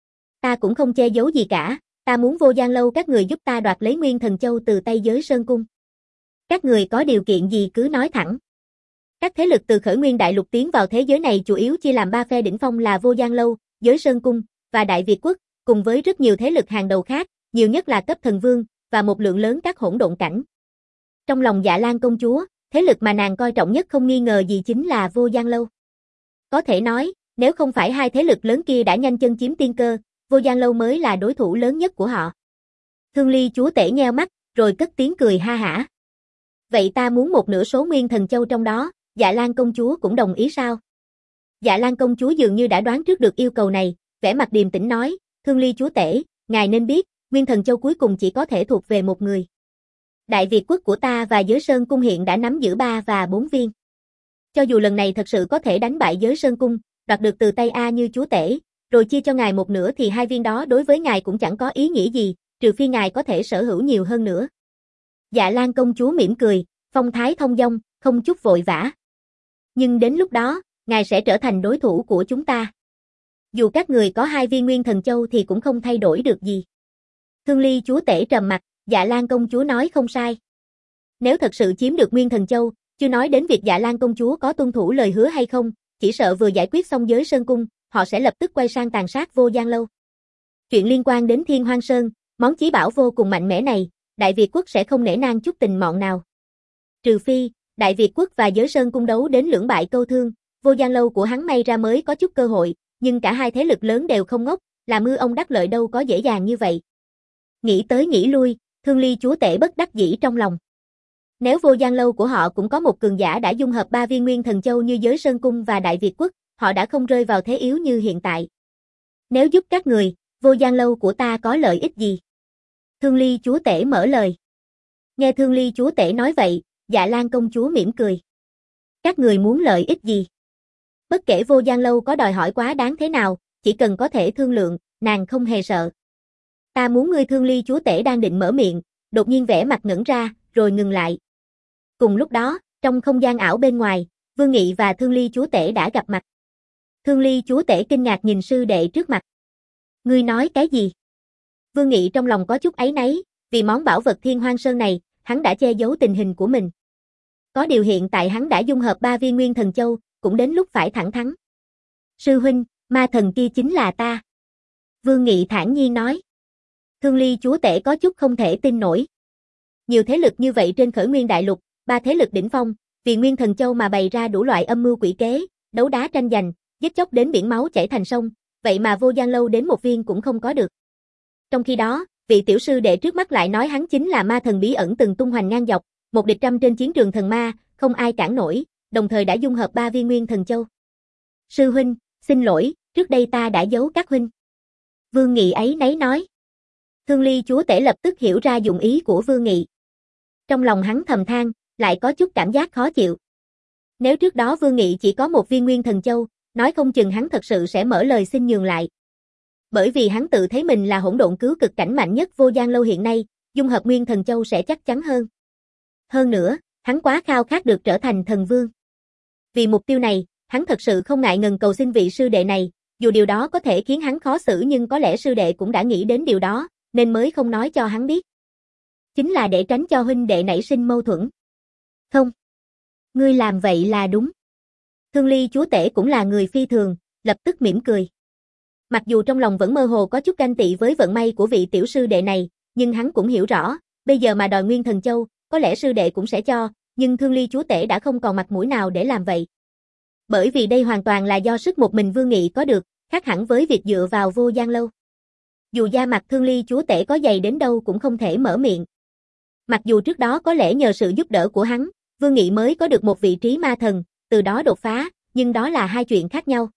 S1: Ta cũng không che giấu gì cả, ta muốn Vô Gian Lâu các người giúp ta đoạt lấy Nguyên Thần Châu từ tay Giới Sơn Cung. Các người có điều kiện gì cứ nói thẳng. Các thế lực từ Khởi Nguyên Đại Lục tiến vào thế giới này chủ yếu chia làm ba phe đỉnh phong là Vô Gian Lâu, Giới Sơn Cung và Đại Việt Quốc, cùng với rất nhiều thế lực hàng đầu khác, nhiều nhất là cấp thần vương và một lượng lớn các hỗn độn cảnh. Trong lòng Dạ Lan công chúa, thế lực mà nàng coi trọng nhất không nghi ngờ gì chính là Vô Gian Lâu. Có thể nói, nếu không phải hai thế lực lớn kia đã nhanh chân chiếm tiên cơ, Vô Gian Lâu mới là đối thủ lớn nhất của họ. Thương Ly chúa tể nheo mắt, rồi cất tiếng cười ha hả. Vậy ta muốn một nửa số Nguyên Thần Châu trong đó, Dạ Lan công chúa cũng đồng ý sao? Dạ Lan công chúa dường như đã đoán trước được yêu cầu này, vẻ mặt điềm tĩnh nói, Thương Ly chúa tể, ngài nên biết, Nguyên Thần Châu cuối cùng chỉ có thể thuộc về một người. Đại Việt Quốc của ta và Giới Sơn Cung hiện đã nắm giữ ba và bốn viên. Cho dù lần này thật sự có thể đánh bại Giới Sơn Cung, đoạt được từ tay A Như chúa tể, rồi chia cho ngài một nửa thì hai viên đó đối với ngài cũng chẳng có ý nghĩa gì, trừ phi ngài có thể sở hữu nhiều hơn nữa. Dạ Lan công chúa mỉm cười, phong thái thông dong, không chút vội vã. Nhưng đến lúc đó, ngài sẽ trở thành đối thủ của chúng ta. Dù các người có hai viên Nguyên Thần Châu thì cũng không thay đổi được gì. Thương Ly chúa tể trầm mặt, Dạ Lan công chúa nói không sai. Nếu thật sự chiếm được Nguyên Thần Châu, chưa nói đến việc Dạ Lan công chúa có tuân thủ lời hứa hay không, chỉ sợ vừa giải quyết xong Giới Sơn Cung, họ sẽ lập tức quay sang tàn sát Vô Gian Lâu. Chuyện liên quan đến Thiên Hoang Sơn, món chí bảo vô cùng mạnh mẽ này, Đại Việt Quốc sẽ không nể nang chút tình mọn nào. Trừ phi, Đại Việt Quốc và Giới Sơn Cung đấu đến lưỡng bại câu thương, Vô Gian Lâu của hắn may ra mới có chút cơ hội, nhưng cả hai thế lực lớn đều không ngốc, là mưa ông đắc lợi đâu có dễ dàng như vậy. Nghĩ tới nghĩ lui, Thương Ly chúa tể bất đắc dĩ trong lòng. Nếu Vô Gian Lâu của họ cũng có một cường giả đã dung hợp ba viên Nguyên Thần Châu như Giới Sơn Cung và Đại Việt Quốc, họ đã không rơi vào thế yếu như hiện tại. Nếu giúp các người, Vô Gian Lâu của ta có lợi ích gì? Thương Ly chúa tể mở lời. Nghe Thương Ly chúa tể nói vậy, Dạ Lan công chúa mỉm cười. Các người muốn lợi ích gì? Bất kể Vô Gian Lâu có đòi hỏi quá đáng thế nào, chỉ cần có thể thương lượng, nàng không hề sợ. Ta muốn ngươi. Thương Ly chúa tể đang định mở miệng, đột nhiên vẻ mặt ngẩn ra, rồi ngừng lại. Cùng lúc đó, trong không gian ảo bên ngoài, Vương Nghị và Thương Ly chúa tể đã gặp mặt. Thương Ly chúa tể kinh ngạc nhìn sư đệ trước mặt. Ngươi nói cái gì? Vương Nghị trong lòng có chút áy náy, vì món bảo vật Thiên Hoang Sơn này, hắn đã che giấu tình hình của mình. Có điều hiện tại hắn đã dung hợp ba viên Nguyên Thần Châu, cũng đến lúc phải thẳng thắn. Sư huynh, ma thần kia chính là ta. Vương Nghị thản nhiên nói. Thương Ly chúa tể có chút không thể tin nổi. Nhiều thế lực như vậy trên khởi nguyên đại lục, ba thế lực đỉnh phong, vì Nguyên Thần Châu mà bày ra đủ loại âm mưu quỷ kế, đấu đá tranh giành, giết chóc đến biển máu chảy thành sông, vậy mà Vô Gian Lâu đến một viên cũng không có được. Trong khi đó, vị tiểu sư đệ trước mắt lại nói hắn chính là ma thần bí ẩn từng tung hoành ngang dọc, một địch trăm trên chiến trường thần ma, không ai cản nổi, đồng thời đã dung hợp ba viên Nguyên Thần Châu. Sư huynh, xin lỗi, trước đây ta đã giấu các huynh. Vương Nghị ấy nấy nói. Thương Ly chúa tể lập tức hiểu ra dụng ý của Vương Nghị. Trong lòng hắn thầm than, lại có chút cảm giác khó chịu. Nếu trước đó Vương Nghị chỉ có một viên Nguyên Thần Châu, nói không chừng hắn thật sự sẽ mở lời xin nhường lại. Bởi vì hắn tự thấy mình là hỗn độn cứu cực cảnh mạnh nhất Vô Gian Lâu hiện nay, dung hợp Nguyên Thần Châu sẽ chắc chắn hơn. Hơn nữa, hắn quá khao khát được trở thành thần vương. Vì mục tiêu này, hắn thật sự không ngại ngần cầu xin vị sư đệ này, dù điều đó có thể khiến hắn khó xử nhưng có lẽ sư đệ cũng đã nghĩ đến điều đó, nên mới không nói cho hắn biết. Chính là để tránh cho huynh đệ nảy sinh mâu thuẫn. Không. Ngươi làm vậy là đúng. Thương Ly chúa tể cũng là người phi thường, lập tức mỉm cười. Mặc dù trong lòng vẫn mơ hồ có chút ganh tị với vận may của vị tiểu sư đệ này, nhưng hắn cũng hiểu rõ, bây giờ mà đòi Nguyên Thần Châu, có lẽ sư đệ cũng sẽ cho, nhưng Thương Ly chúa tể đã không còn mặt mũi nào để làm vậy. Bởi vì đây hoàn toàn là do sức một mình Vương Nghị có được, khác hẳn với việc dựa vào Vô Gian Lâu. Dù da mặt Thương Ly chúa tể có dày đến đâu cũng không thể mở miệng. Mặc dù trước đó có lẽ nhờ sự giúp đỡ của hắn, Vương Nghị mới có được một vị trí ma thần, từ đó đột phá, nhưng đó là hai chuyện khác nhau.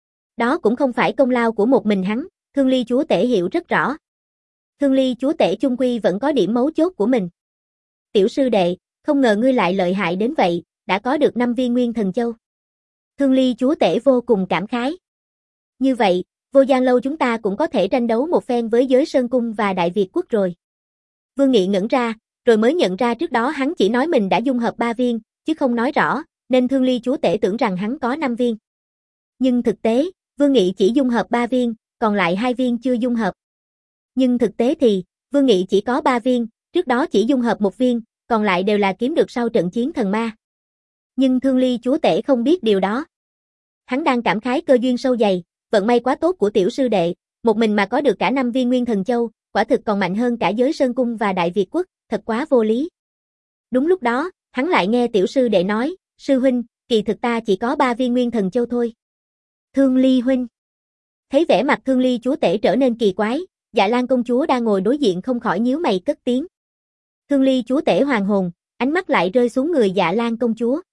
S1: Đó cũng không phải công lao của một mình hắn, Thương Ly chúa tể hiểu rất rõ. Thương Ly chúa tể chung quy vẫn có điểm mấu chốt của mình. Tiểu sư đệ, không ngờ ngươi lại lợi hại đến vậy, đã có được năm viên Nguyên Thần Châu. Thương Ly chúa tể vô cùng cảm khái. Như vậy, Vô Gian Lâu chúng ta cũng có thể tranh đấu một phen với Giới Sơn Cung và Đại Việt Quốc rồi. Vương Nghị ngẩn ra, rồi mới nhận ra trước đó hắn chỉ nói mình đã dung hợp ba viên, chứ không nói rõ, nên Thương Ly chúa tể tưởng rằng hắn có năm viên. Nhưng thực tế, Vương Nghị chỉ dung hợp ba viên, còn lại hai viên chưa dung hợp. Nhưng thực tế thì, Vương Nghị chỉ có ba viên, trước đó chỉ dung hợp một viên, còn lại đều là kiếm được sau trận chiến thần ma. Nhưng Thương Ly chúa tể không biết điều đó. Hắn đang cảm khái cơ duyên sâu dày, vận may quá tốt của tiểu sư đệ, một mình mà có được cả năm viên Nguyên Thần Châu, quả thực còn mạnh hơn cả Giới Sơn Cung và Đại Việt Quốc, thật quá vô lý. Đúng lúc đó, hắn lại nghe tiểu sư đệ nói, sư huynh, kỳ thực ta chỉ có ba viên Nguyên Thần Châu thôi. Thương Ly huynh. Thấy vẻ mặt Thương Ly chúa tể trở nên kỳ quái, Dạ Lan công chúa đang ngồi đối diện không khỏi nhíu mày cất tiếng. Thương Ly chúa tể hoàng hồn, ánh mắt lại rơi xuống người Dạ Lan công chúa.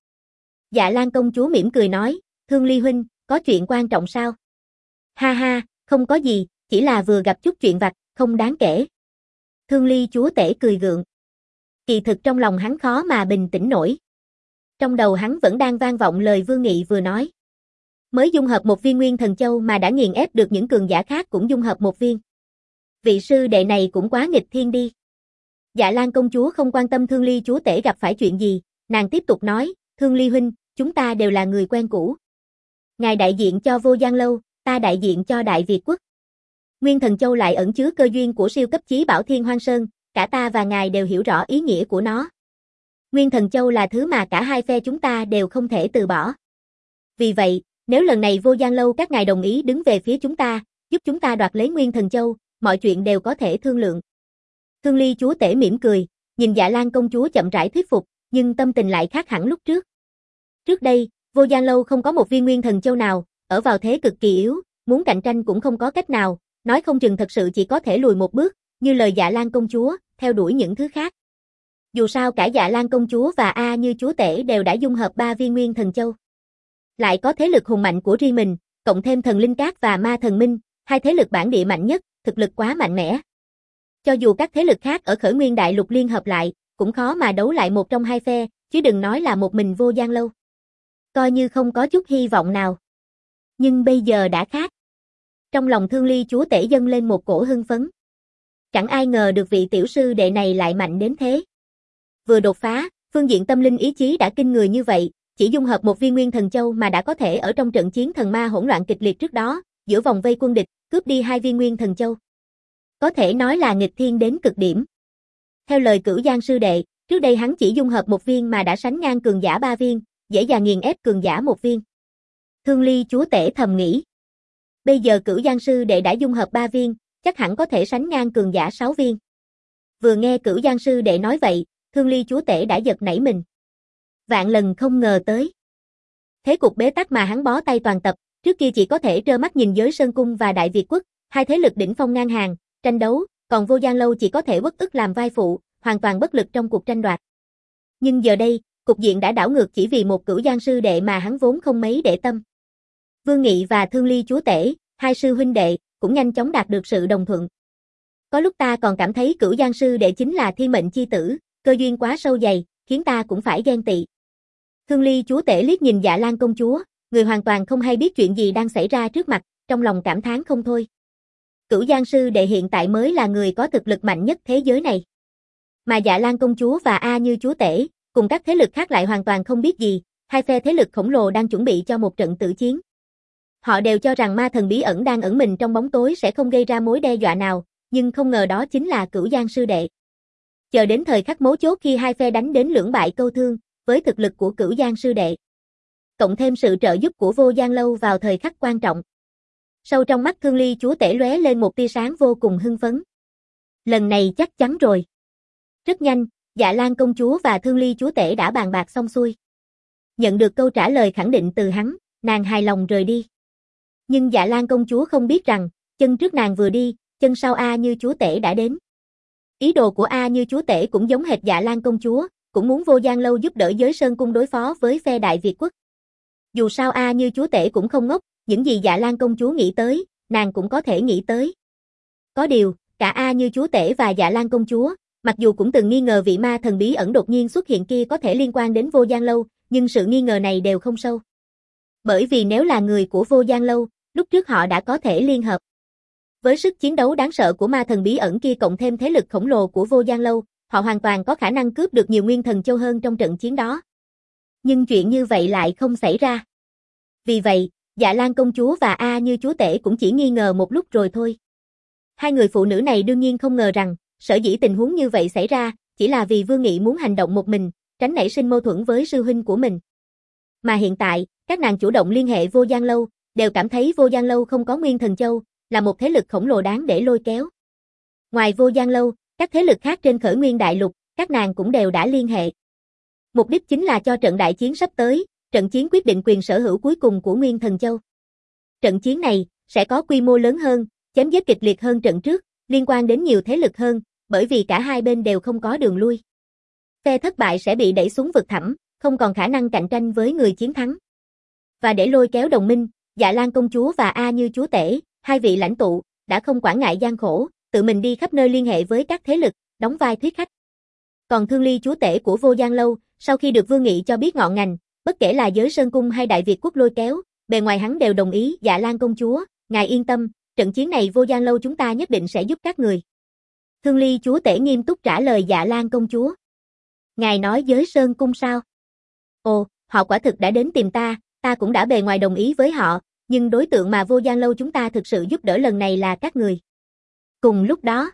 S1: Dạ Lan công chúa mỉm cười nói, Thương Ly huynh, có chuyện quan trọng sao? Ha ha, không có gì, chỉ là vừa gặp chút chuyện vặt, không đáng kể. Thương Ly chúa tể cười gượng. Kỳ thực trong lòng hắn khó mà bình tĩnh nổi. Trong đầu hắn vẫn đang vang vọng lời Vương Nghị vừa nói. Mới dung hợp một viên Nguyên Thần Châu mà đã nghiền ép được những cường giả khác cũng dung hợp một viên. Vị sư đệ này cũng quá nghịch thiên đi. Dạ Lan công chúa không quan tâm Thương Ly chúa tể gặp phải chuyện gì, nàng tiếp tục nói, Thương Ly huynh, chúng ta đều là người quen cũ. Ngài đại diện cho Vô Gian Lâu, ta đại diện cho Đại Việt Quốc. Nguyên Thần Châu lại ẩn chứa cơ duyên của siêu cấp chí bảo Thiên Hoang Sơn, cả ta và ngài đều hiểu rõ ý nghĩa của nó. Nguyên Thần Châu là thứ mà cả hai phe chúng ta đều không thể từ bỏ. Vì vậy, nếu lần này Vô Gian Lâu các ngài đồng ý đứng về phía chúng ta, giúp chúng ta đoạt lấy Nguyên Thần Châu, mọi chuyện đều có thể thương lượng. Thương Ly chúa tể mỉm cười, nhìn Dạ Lan công chúa chậm rãi thuyết phục, nhưng tâm tình lại khác hẳn lúc trước. Trước đây, Vô Gian Lâu không có một viên Nguyên Thần Châu nào, ở vào thế cực kỳ yếu, muốn cạnh tranh cũng không có cách nào, nói không chừng thật sự chỉ có thể lùi một bước, như lời Dạ Lan công chúa, theo đuổi những thứ khác. Dù sao cả Dạ Lan công chúa và A Như chúa tể đều đã dung hợp ba viên Nguyên Thần Châu. Lại có thế lực hùng mạnh của riêng mình, cộng thêm thần linh cát và ma thần minh, hai thế lực bản địa mạnh nhất, thực lực quá mạnh mẽ. Cho dù các thế lực khác ở khởi nguyên đại lục liên hợp lại, cũng khó mà đấu lại một trong hai phe, chứ đừng nói là một mình Vô Gian Lâu. Coi như không có chút hy vọng nào. Nhưng bây giờ đã khác. Trong lòng Thương Ly chúa tể dâng lên một cổ hưng phấn. Chẳng ai ngờ được vị tiểu sư đệ này lại mạnh đến thế. Vừa đột phá, phương diện tâm linh ý chí đã kinh người như vậy, chỉ dung hợp một viên Nguyên Thần Châu mà đã có thể ở trong trận chiến thần ma hỗn loạn kịch liệt trước đó, giữa vòng vây quân địch, cướp đi hai viên Nguyên Thần Châu. Có thể nói là nghịch thiên đến cực điểm. Theo lời Cửu Giang sư đệ, trước đây hắn chỉ dung hợp một viên mà đã sánh ngang cường giả ba viên, dễ dàng nghiền ép cường giả một viên. Thương Ly chúa tể thầm nghĩ. Bây giờ Cửu Giang sư đệ đã dung hợp ba viên, chắc hẳn có thể sánh ngang cường giả sáu viên. Vừa nghe Cửu Giang sư đệ nói vậy, Thương Ly chúa tể đã giật nảy mình. Vạn lần không ngờ tới. Thế cục bế tắc mà hắn bó tay toàn tập, trước kia chỉ có thể trơ mắt nhìn Giới Sơn Cung và Đại Việt Quốc, hai thế lực đỉnh phong ngang hàng, tranh đấu, còn Vô Giang Lâu chỉ có thể uất ức làm vai phụ, hoàn toàn bất lực trong cuộc tranh đoạt. Nhưng giờ đây, cục diện đã đảo ngược chỉ vì một Cửu Giang sư đệ mà hắn vốn không mấy để tâm. Vương Nghị và Thương Ly chúa tể, hai sư huynh đệ, cũng nhanh chóng đạt được sự đồng thuận. Có lúc ta còn cảm thấy Cửu Giang sư đệ chính là thiên mệnh chi tử, cơ duyên quá sâu dày, khiến ta cũng phải ghen tị. Thương Ly chúa tể liếc nhìn Dạ Lan công chúa, người hoàn toàn không hay biết chuyện gì đang xảy ra trước mặt, trong lòng cảm thán không thôi. Cửu Giang sư đệ hiện tại mới là người có thực lực mạnh nhất thế giới này. Mà Dạ Lan công chúa và A Như chúa tể, cùng các thế lực khác lại hoàn toàn không biết gì, hai phe thế lực khổng lồ đang chuẩn bị cho một trận tử chiến. Họ đều cho rằng ma thần bí ẩn đang ẩn mình trong bóng tối sẽ không gây ra mối đe dọa nào, nhưng không ngờ đó chính là Cửu Giang sư đệ. Chờ đến thời khắc mấu chốt khi hai phe đánh đến lưỡng bại câu thương, với thực lực của Cửu Giang sư đệ, cộng thêm sự trợ giúp của Vô Giang Lâu vào thời khắc quan trọng. Sâu trong mắt Thương Ly chúa tể lóe lên một tia sáng vô cùng hưng phấn. Lần này chắc chắn rồi. Rất nhanh, Dạ Lan công chúa và Thương Ly chúa tể đã bàn bạc xong xuôi. Nhận được câu trả lời khẳng định từ hắn, nàng hài lòng rời đi. Nhưng Dạ Lan công chúa không biết rằng, chân trước nàng vừa đi, chân sau A Như chúa tể đã đến. Ý đồ của A Như chúa tể cũng giống hệt Dạ Lan công chúa, cũng muốn Vô Giang Lâu giúp đỡ Giới Sơn Cung đối phó với phe Đại Việt Quốc. Dù sao A Như chúa tể cũng không ngốc, những gì Dạ Lan công chúa nghĩ tới, nàng cũng có thể nghĩ tới. Có điều, cả A Như chúa tể và Dạ Lan công chúa, mặc dù cũng từng nghi ngờ vị ma thần bí ẩn đột nhiên xuất hiện kia có thể liên quan đến Vô Giang Lâu, nhưng sự nghi ngờ này đều không sâu. Bởi vì nếu là người của Vô Giang Lâu, lúc trước họ đã có thể liên hợp. Với sức chiến đấu đáng sợ của ma thần bí ẩn kia cộng thêm thế lực khổng lồ của Vô Giang Lâu, họ hoàn toàn có khả năng cướp được nhiều nguyên thần châu hơn trong trận chiến đó. Nhưng chuyện như vậy lại không xảy ra. Vì vậy, Dạ Lan công chúa và A Như chúa tể cũng chỉ nghi ngờ một lúc rồi thôi. Hai người phụ nữ này đương nhiên không ngờ rằng, sở dĩ tình huống như vậy xảy ra, chỉ là vì Vương Nghị muốn hành động một mình, tránh nảy sinh mâu thuẫn với sư huynh của mình. Mà hiện tại, các nàng chủ động liên hệ Vô Giang Lâu, đều cảm thấy Vô Giang Lâu không có nguyên thần châu, là một thế lực khổng lồ đáng để lôi kéo. Ngoài Vô Giang Lâu, các thế lực khác trên Khởi Nguyên Đại Lục, các nàng cũng đều đã liên hệ. Mục đích chính là cho trận đại chiến sắp tới, trận chiến quyết định quyền sở hữu cuối cùng của Nguyên Thần Châu. Trận chiến này, sẽ có quy mô lớn hơn, chém giết kịch liệt hơn trận trước, liên quan đến nhiều thế lực hơn, bởi vì cả hai bên đều không có đường lui. Phe thất bại sẽ bị đẩy xuống vực thẳm, không còn khả năng cạnh tranh với người chiến thắng. Và để lôi kéo đồng minh, Dạ Lan công chúa và A Như chúa tể, hai vị lãnh tụ, đã không quản ngại gian khổ, tự mình đi khắp nơi liên hệ với các thế lực, đóng vai thuyết khách. Còn Thương Ly chúa tể của Vô Giang Lâu, sau khi được Vương Nghị cho biết ngọn ngành, bất kể là Giới Sơn Cung hay Đại Việt Quốc lôi kéo, bề ngoài hắn đều đồng ý. Dạ Lan công chúa, ngài yên tâm, trận chiến này Vô Giang Lâu chúng ta nhất định sẽ giúp các người. Thương Ly chúa tể nghiêm túc trả lời Dạ Lan công chúa. Ngài nói Giới Sơn Cung sao? Ồ, họ quả thực đã đến tìm ta, ta cũng đã bề ngoài đồng ý với họ, nhưng đối tượng mà Vô Giang Lâu chúng ta thực sự giúp đỡ lần này là các người. Cùng lúc đó,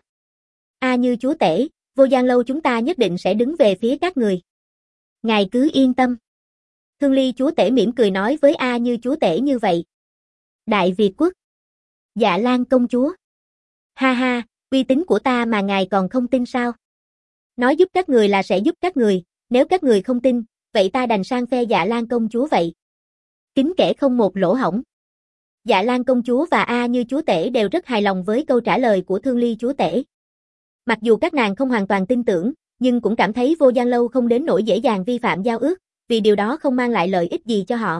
S1: A Như chúa tể, Vô Giang Lâu chúng ta nhất định sẽ đứng về phía các người. Ngài cứ yên tâm. Thương Ly chúa tể mỉm cười nói với A Như chúa tể như vậy. Đại Việt Quốc. Dạ Lan công chúa. Ha ha, uy tín của ta mà ngài còn không tin sao? Nói giúp các người là sẽ giúp các người, nếu các người không tin, vậy ta đành sang phe Dạ Lan công chúa vậy. Kính kẻ không một lỗ hổng. Dạ Lan công chúa và A Như chúa tể đều rất hài lòng với câu trả lời của Thương Ly chúa tể. Mặc dù các nàng không hoàn toàn tin tưởng, nhưng cũng cảm thấy Vô Giang Lâu không đến nỗi dễ dàng vi phạm giao ước, vì điều đó không mang lại lợi ích gì cho họ.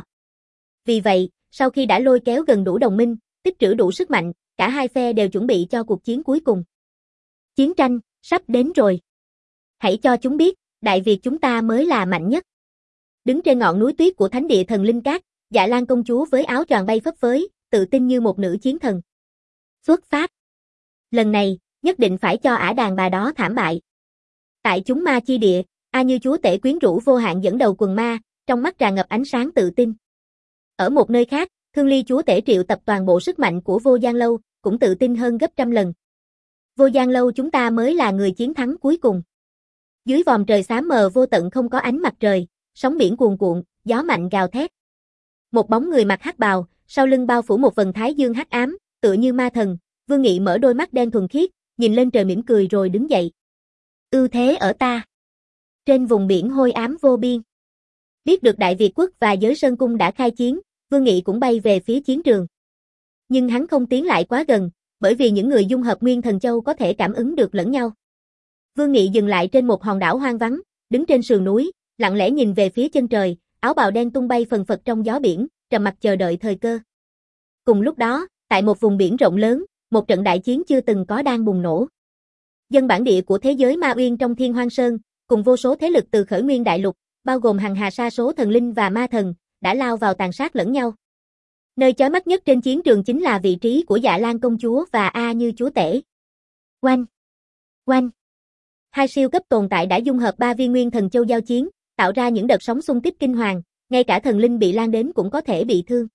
S1: Vì vậy, sau khi đã lôi kéo gần đủ đồng minh, tích trữ đủ sức mạnh, cả hai phe đều chuẩn bị cho cuộc chiến cuối cùng. Chiến tranh, sắp đến rồi. Hãy cho chúng biết, Đại Việt chúng ta mới là mạnh nhất. Đứng trên ngọn núi tuyết của thánh địa thần Linh Cát, Dạ Lan công chúa với áo choàng bay phấp phới, tự tin như một nữ chiến thần. Xuất phát. Lần này, nhất định phải cho ả đàn bà đó thảm bại. Tại chúng ma chi địa, A Như chúa tể quyến rũ vô hạn dẫn đầu quần ma, trong mắt tràn ngập ánh sáng tự tin. Ở một nơi khác, Thương Ly chúa tể triệu tập toàn bộ sức mạnh của Vô Giang Lâu, cũng tự tin hơn gấp trăm lần. Vô Gian Lâu chúng ta mới là người chiến thắng cuối cùng. Dưới vòm trời xám mờ vô tận không có ánh mặt trời, sóng biển cuồn cuộn, gió mạnh gào thét. Một bóng người mặc hắc bào, sau lưng bao phủ một vầng thái dương hắc ám, tựa như ma thần. Vương Nghị mở đôi mắt đen thuần khiết, nhìn lên trời mỉm cười rồi đứng dậy. Ưu thế ở ta. Trên vùng biển hôi ám vô biên. Biết được Đại Việt quốc và Giới Sơn cung đã khai chiến, Vương Nghị cũng bay về phía chiến trường. Nhưng hắn không tiến lại quá gần, bởi vì những người dung hợp Nguyên Thần Châu có thể cảm ứng được lẫn nhau. Vương Nghị dừng lại trên một hòn đảo hoang vắng, đứng trên sườn núi, lặng lẽ nhìn về phía chân trời, áo bào đen tung bay phần phật trong gió biển, trầm mặc chờ đợi thời cơ. Cùng lúc đó, tại một vùng biển rộng lớn, một trận đại chiến chưa từng có đang bùng nổ. Dân bản địa của thế giới Ma Uyên trong Thiên Hoang Sơn, cùng vô số thế lực từ khởi nguyên đại lục, bao gồm hằng hà sa số thần linh và ma thần, đã lao vào tàn sát lẫn nhau. Nơi chói mắt nhất trên chiến trường chính là vị trí của Dạ Lan công chúa và A Như chúa tể. Oanh! Oanh! Hai siêu cấp tồn tại đã dung hợp ba viên Nguyên Thần Châu giao chiến, tạo ra những đợt sóng xung kích kinh hoàng, ngay cả thần linh bị lan đến cũng có thể bị thương.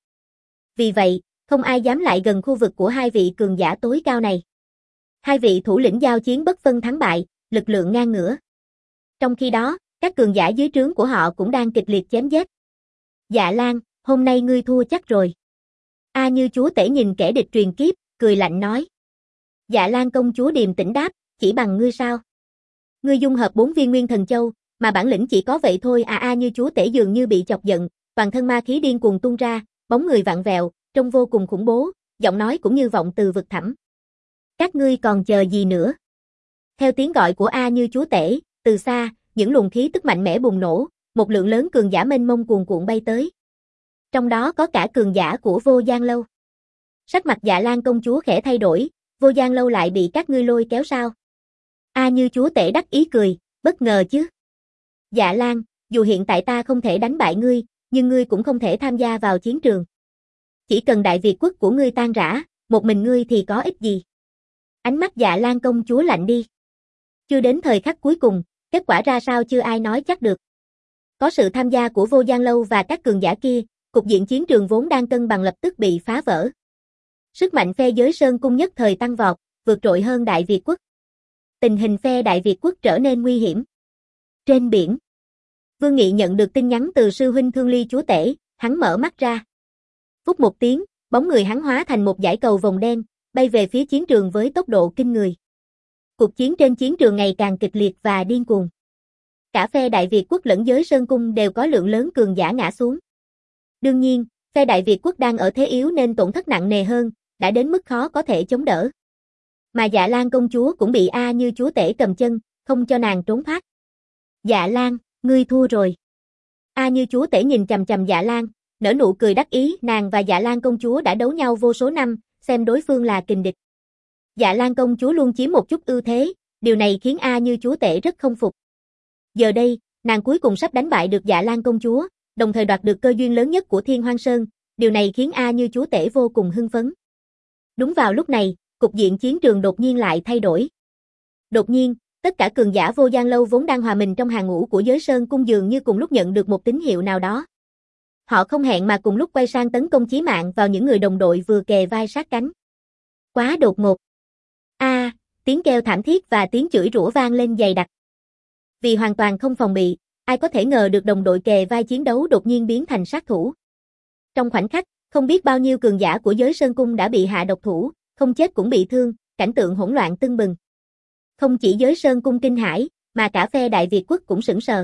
S1: Vì vậy, không ai dám lại gần khu vực của hai vị cường giả tối cao này. Hai vị thủ lĩnh giao chiến bất phân thắng bại, lực lượng ngang ngửa. Trong khi đó, các cường giả dưới trướng của họ cũng đang kịch liệt chém giết. Dạ Lan, hôm nay ngươi thua chắc rồi. A Như chúa tể nhìn kẻ địch truyền kiếp, cười lạnh nói. Dạ Lan công chúa điềm tĩnh đáp, chỉ bằng ngươi sao? Ngươi dung hợp bốn viên Nguyên Thần Châu, mà bản lĩnh chỉ có vậy thôi à. A Như chúa tể dường như bị chọc giận, toàn thân ma khí điên cuồng tuôn ra, bóng người vặn vẹo, trông vô cùng khủng bố, giọng nói cũng như vọng từ vực thẳm. Các ngươi còn chờ gì nữa? Theo tiếng gọi của A Như chúa tể, từ xa, những luồng khí tức mạnh mẽ bùng nổ, một lượng lớn cường giả mênh mông cuồn cuộn bay tới. Trong đó có cả cường giả của Vô Gian Lâu. Sắc mặt Dạ Lan công chúa khẽ thay đổi, Vô Gian Lâu lại bị các ngươi lôi kéo sao? A Như chúa tể đắc ý cười, bất ngờ chứ. Dạ Lan, dù hiện tại ta không thể đánh bại ngươi, nhưng ngươi cũng không thể tham gia vào chiến trường. Chỉ cần Đại Việt quốc của ngươi tan rã, một mình ngươi thì có ích gì? Ánh mắt Dạ Lan công chúa lạnh đi. Chưa đến thời khắc cuối cùng, kết quả ra sao chưa ai nói chắc được. Có sự tham gia của Vô Gian Lâu và các cường giả kia, cục diện chiến trường vốn đang cân bằng lập tức bị phá vỡ. Sức mạnh phe Giới Sơn cung nhất thời tăng vọt, vượt trội hơn Đại Việt quốc. Tình hình phe Đại Việt quốc trở nên nguy hiểm. Trên biển, Vương Nghị nhận được tin nhắn từ sư huynh Thương Ly chúa tể, hắn mở mắt ra. Phút một tiếng, bóng người hắn hóa thành một dải cầu vồng đen, bay về phía chiến trường với tốc độ kinh người. Cuộc chiến trên chiến trường ngày càng kịch liệt và điên cuồng. Cả phe Đại Việt quốc lẫn Giới Sơn cung đều có lượng lớn cường giả ngã xuống. Đương nhiên, phe Đại Việt quốc đang ở thế yếu nên tổn thất nặng nề hơn, đã đến mức khó có thể chống đỡ. Mà Dạ Lan công chúa cũng bị A Như chúa tể cầm chân, không cho nàng trốn thoát. Dạ Lan, ngươi thua rồi. A Như chúa tể nhìn chằm chằm Dạ Lan, nở nụ cười đắc ý, nàng và Dạ Lan công chúa đã đấu nhau vô số năm, xem đối phương là kình địch. Dạ Lan công chúa luôn chiếm một chút ưu thế, điều này khiến A Như chúa tể rất không phục. Giờ đây, nàng cuối cùng sắp đánh bại được Dạ Lan công chúa, đồng thời đoạt được cơ duyên lớn nhất của Thiên Hoang Sơn, điều này khiến A Như chúa tể vô cùng hưng phấn. Đúng vào lúc này, cục diện chiến trường đột nhiên lại thay đổi. Đột nhiên, tất cả cường giả Vô Gian Lâu vốn đang hòa mình trong hàng ngũ của Giới Sơn cung dường như cùng lúc nhận được một tín hiệu nào đó. Họ không hẹn mà cùng lúc quay sang tấn công chí mạng vào những người đồng đội vừa kề vai sát cánh. Quá đột ngột. A, à, tiếng kêu thảm thiết và tiếng chửi rủa vang lên dày đặc. Vì hoàn toàn không phòng bị, ai có thể ngờ được đồng đội kề vai chiến đấu đột nhiên biến thành sát thủ. Trong khoảnh khắc, không biết bao nhiêu cường giả của Giới Sơn cung đã bị hạ độc thủ, không chết cũng bị thương, cảnh tượng hỗn loạn tưng bừng. Không chỉ Giới Sơn cung kinh hãi, mà cả phe Đại Việt quốc cũng sững sờ.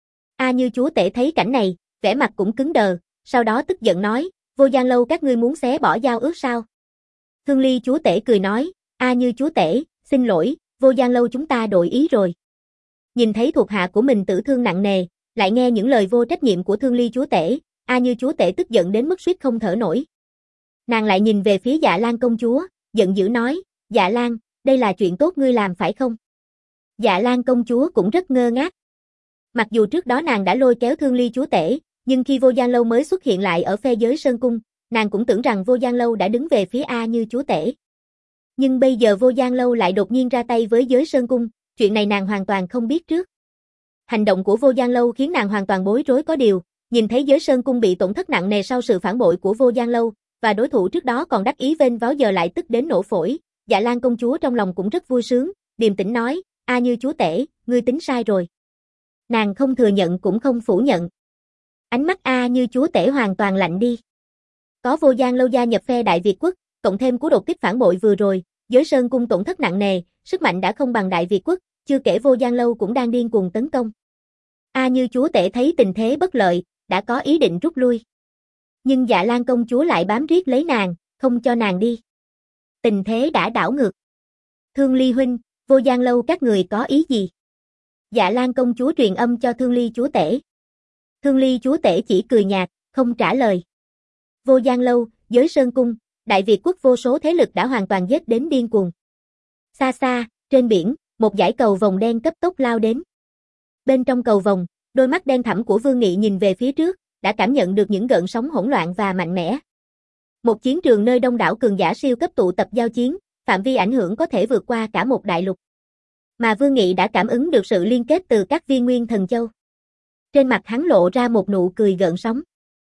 S1: A Như chúa tể thấy cảnh này, vẻ mặt cũng cứng đờ, sau đó tức giận nói, Vô Gian Lâu các ngươi muốn xé bỏ giao ước sao? Thương Ly chúa tể cười nói, A Như chúa tể, xin lỗi, Vô Gian Lâu chúng ta đổi ý rồi. Nhìn thấy thuộc hạ của mình tử thương nặng nề, lại nghe những lời vô trách nhiệm của Thương Ly chúa tể, A Như chúa tể tức giận đến mức suýt không thở nổi. Nàng lại nhìn về phía Dạ Lan công chúa, giận dữ nói, Dạ Lan, đây là chuyện tốt ngươi làm phải không? Dạ Lan công chúa cũng rất ngơ ngác. Mặc dù trước đó nàng đã lôi kéo Thương Ly chúa tể, nhưng khi Vô Gian Lâu mới xuất hiện lại ở phe Giới Sơn cung, nàng cũng tưởng rằng Vô Gian Lâu đã đứng về phía A Như chúa tể. Nhưng bây giờ Vô Gian Lâu lại đột nhiên ra tay với Giới Sơn cung, chuyện này nàng hoàn toàn không biết trước. Hành động của Vô Gian Lâu khiến nàng hoàn toàn bối rối có điều, nhìn thấy Giới Sơn cung bị tổn thất nặng nề sau sự phản bội của Vô Gian Lâu, và đối thủ trước đó còn đắc ý vênh váo giờ lại tức đến nổ phổi, Dạ Lan công chúa trong lòng cũng rất vui sướng, điềm tĩnh nói, A Như chúa tể, ngươi tính sai rồi. Nàng không thừa nhận cũng không phủ nhận. Ánh mắt A Như chúa tể hoàn toàn lạnh đi. Có Vô Giang Lâu gia nhập phe Đại Việt quốc, cộng thêm cú đột kích phản bội vừa rồi, Giới Sơn cung tổn thất nặng nề, sức mạnh đã không bằng Đại Việt quốc, chưa kể Vô Giang Lâu cũng đang điên cuồng tấn công. A Như chúa tể thấy tình thế bất lợi, đã có ý định rút lui. Nhưng Dạ Lan công chúa lại bám riết lấy nàng, không cho nàng đi. Tình thế đã đảo ngược. Thương Ly huynh, Vô Giang Lâu các người có ý gì? Dạ Lan công chúa truyền âm cho Thương Ly chúa tể. Thương Ly chúa tể chỉ cười nhạt, không trả lời. Vô Giang Lâu, Giới Sơn cung, Đại Việt quốc vô số thế lực đã hoàn toàn giết đến điên cuồng. Xa xa, trên biển, một dải cầu vồng đen cấp tốc lao đến. Bên trong cầu vồng, đôi mắt đen thẳm của Vương Nghị nhìn về phía trước, đã cảm nhận được những gợn sóng hỗn loạn và mạnh mẽ. Một chiến trường nơi đông đảo cường giả siêu cấp tụ tập giao chiến, phạm vi ảnh hưởng có thể vượt qua cả một đại lục. Mà Vương Nghị đã cảm ứng được sự liên kết từ các viên nguyên thần châu. Trên mặt hắn lộ ra một nụ cười gợn sóng.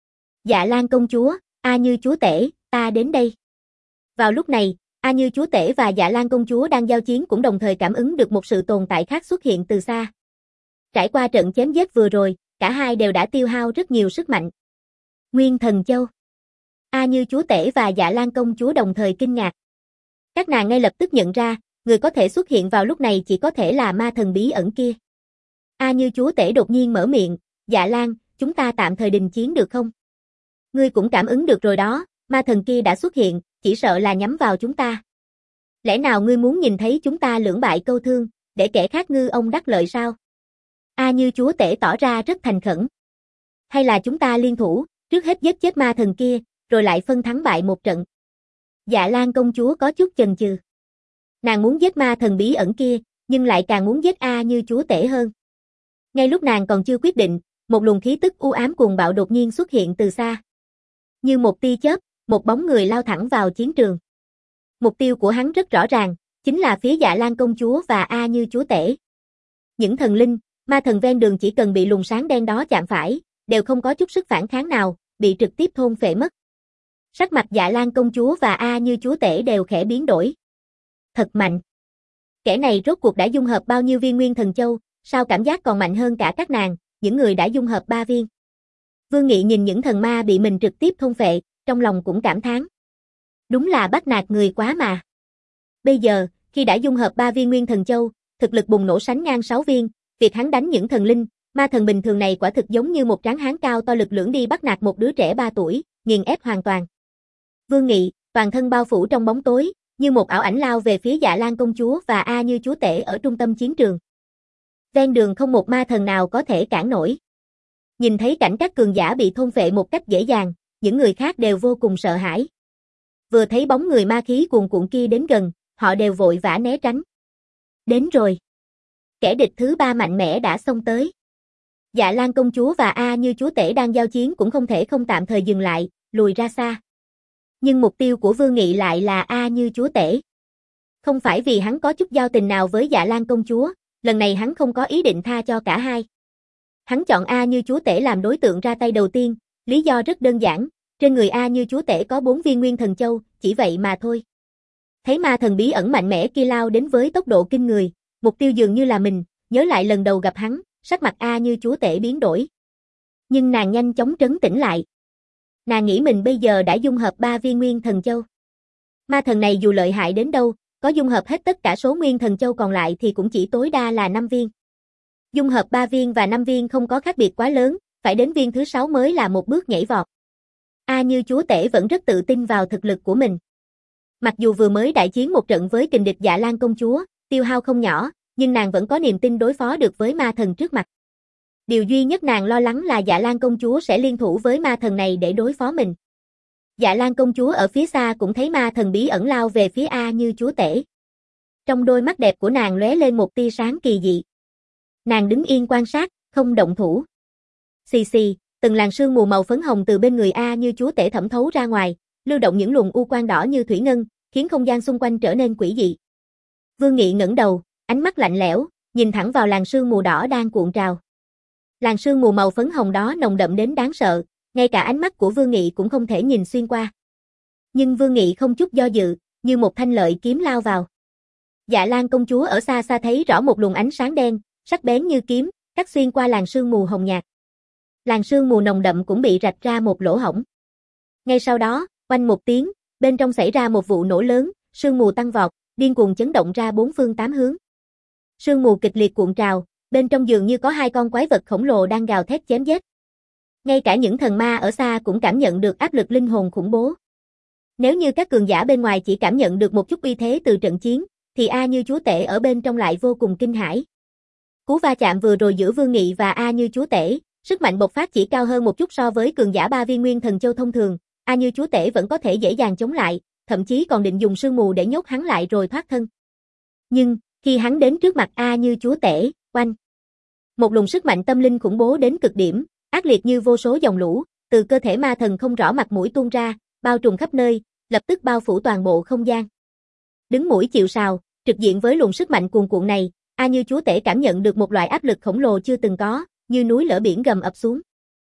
S1: Dạ Lan công chúa, A Như chúa tể, ta đến đây. Vào lúc này, A Như chúa tể và Dạ Lan công chúa đang giao chiến cũng đồng thời cảm ứng được một sự tồn tại khác xuất hiện từ xa. Trải qua trận chém giết vừa rồi, cả hai đều đã tiêu hao rất nhiều sức mạnh. Nguyên thần châu. A Như chúa tể và Dạ Lan công chúa đồng thời kinh ngạc. Các nàng ngay lập tức nhận ra, người có thể xuất hiện vào lúc này chỉ có thể là ma thần bí ẩn kia. A Như chúa tể đột nhiên mở miệng, Dạ Lan, chúng ta tạm thời đình chiến được không? Ngươi cũng cảm ứng được rồi đó, ma thần kia đã xuất hiện, chỉ sợ là nhắm vào chúng ta. Lẽ nào ngươi muốn nhìn thấy chúng ta lưỡng bại câu thương, để kẻ khác ngư ông đắc lợi sao? A Như chúa tể tỏ ra rất thành khẩn. Hay là chúng ta liên thủ, trước hết giết chết ma thần kia, rồi lại phân thắng bại một trận. Dạ Lan công chúa có chút chần chừ. Nàng muốn giết ma thần bí ẩn kia, nhưng lại càng muốn giết A Như chúa tể hơn. Ngay lúc nàng còn chưa quyết định, một luồng khí tức u ám cuồng bạo đột nhiên xuất hiện từ xa. Như một tia chớp, một bóng người lao thẳng vào chiến trường. Mục tiêu của hắn rất rõ ràng, chính là phía Dạ Lan công chúa và A Như chúa tể. Những thần linh, ma thần ven đường chỉ cần bị luồng sáng đen đó chạm phải, đều không có chút sức phản kháng nào, bị trực tiếp thôn phệ mất. Sắc mặt Dạ Lan công chúa và A Như chúa tể đều khẽ biến đổi. Thật mạnh. Kẻ này rốt cuộc đã dung hợp bao nhiêu viên nguyên thần châu, sao cảm giác còn mạnh hơn cả các nàng, những người đã dung hợp ba viên. Vương Nghị nhìn những thần ma bị mình trực tiếp thôn phệ, trong lòng cũng cảm thán. Đúng là bắt nạt người quá mà. Bây giờ, khi đã dung hợp ba viên nguyên thần châu, thực lực bùng nổ sánh ngang sáu viên, việc hắn đánh những thần linh, ma thần bình thường này quả thực giống như một tráng hán cao to lực lưỡng đi bắt nạt một đứa trẻ ba tuổi, nghiền ép hoàn toàn. Vương Nghị, toàn thân bao phủ trong bóng tối, như một ảo ảnh lao về phía Dạ Lan công chúa và A Như chúa tể ở trung tâm chiến trường. Ven đường không một ma thần nào có thể cản nổi. Nhìn thấy cảnh các cường giả bị thôn phệ một cách dễ dàng, những người khác đều vô cùng sợ hãi. Vừa thấy bóng người ma khí cuồn cuộn kia đến gần, họ đều vội vã né tránh. Đến rồi. Kẻ địch thứ ba mạnh mẽ đã xông tới. Dạ Lan công chúa và A Như chúa tể đang giao chiến cũng không thể không tạm thời dừng lại, lùi ra xa. Nhưng mục tiêu của Vương Nghị lại là A Như chúa tể. Không phải vì hắn có chút giao tình nào với Dạ Lan công chúa, lần này hắn không có ý định tha cho cả hai. Hắn chọn A Như chúa tể làm đối tượng ra tay đầu tiên, lý do rất đơn giản, trên người A Như chúa tể có bốn viên nguyên thần châu, chỉ vậy mà thôi. Thấy ma thần bí ẩn mạnh mẽ kia lao đến với tốc độ kinh người, mục tiêu dường như là mình, nhớ lại lần đầu gặp hắn, sắc mặt A Như chúa tể biến đổi. Nhưng nàng nhanh chóng trấn tĩnh lại. Nàng nghĩ mình bây giờ đã dung hợp ba viên nguyên thần châu. Ma thần này dù lợi hại đến đâu, có dung hợp hết tất cả số nguyên thần châu còn lại thì cũng chỉ tối đa là năm viên. Dung hợp ba viên và năm viên không có khác biệt quá lớn, phải đến viên thứ sáu mới là một bước nhảy vọt. A Như chúa tể vẫn rất tự tin vào thực lực của mình. Mặc dù vừa mới đại chiến một trận với kình địch Dạ Lan công chúa, tiêu hao không nhỏ, nhưng nàng vẫn có niềm tin đối phó được với ma thần trước mặt. Điều duy nhất nàng lo lắng là Dạ Lan công chúa sẽ liên thủ với ma thần này để đối phó mình. Dạ Lan công chúa ở phía xa cũng thấy ma thần bí ẩn lao về phía A Như chúa tể. Trong đôi mắt đẹp của nàng lóe lên một tia sáng kỳ dị. Nàng đứng yên quan sát, không động thủ. Xì xì, từng làn sương mù màu phấn hồng từ bên người A Như chúa tể thẩm thấu ra ngoài, lưu động những luồng u quang đỏ như thủy ngân, khiến không gian xung quanh trở nên quỷ dị. Vương Nghị ngẩng đầu, ánh mắt lạnh lẽo, nhìn thẳng vào làn sương mù đỏ đang cuộn trào. Làn sương mù màu phấn hồng đó nồng đậm đến đáng sợ, ngay cả ánh mắt của Vương Nghị cũng không thể nhìn xuyên qua. Nhưng Vương Nghị không chút do dự, như một thanh lợi kiếm lao vào. Dạ Lan công chúa ở xa xa thấy rõ một luồng ánh sáng đen, sắc bén như kiếm, cắt xuyên qua làn sương mù hồng nhạt. Làn sương mù nồng đậm cũng bị rạch ra một lỗ hổng. Ngay sau đó, oanh một tiếng, bên trong xảy ra một vụ nổ lớn, sương mù tăng vọt, điên cuồng chấn động ra bốn phương tám hướng. Sương mù kịch liệt cuộn trào, bên trong dường như có hai con quái vật khổng lồ đang gào thét chém giết. Ngay cả những thần ma ở xa cũng cảm nhận được áp lực linh hồn khủng bố. Nếu như các cường giả bên ngoài chỉ cảm nhận được một chút uy thế từ trận chiến, thì A Như chúa tể ở bên trong lại vô cùng kinh hãi. Cú va chạm vừa rồi giữa Vương Nghị và A Như chúa tể, sức mạnh bộc phát chỉ cao hơn một chút so với cường giả ba viên nguyên thần châu thông thường, A Như chúa tể vẫn có thể dễ dàng chống lại, thậm chí còn định dùng sương mù để nhốt hắn lại rồi thoát thân. Nhưng, khi hắn đến trước mặt A Như chúa tể, oanh. Một luồng sức mạnh tâm linh khủng bố đến cực điểm, ác liệt như vô số dòng lũ, từ cơ thể ma thần không rõ mặt mũi tuôn ra, bao trùm khắp nơi, lập tức bao phủ toàn bộ không gian. Đứng mũi chịu sào, trực diện với luồng sức mạnh cuồn cuộn này, A Như chúa tể cảm nhận được một loại áp lực khổng lồ chưa từng có, như núi lở biển gầm ập xuống.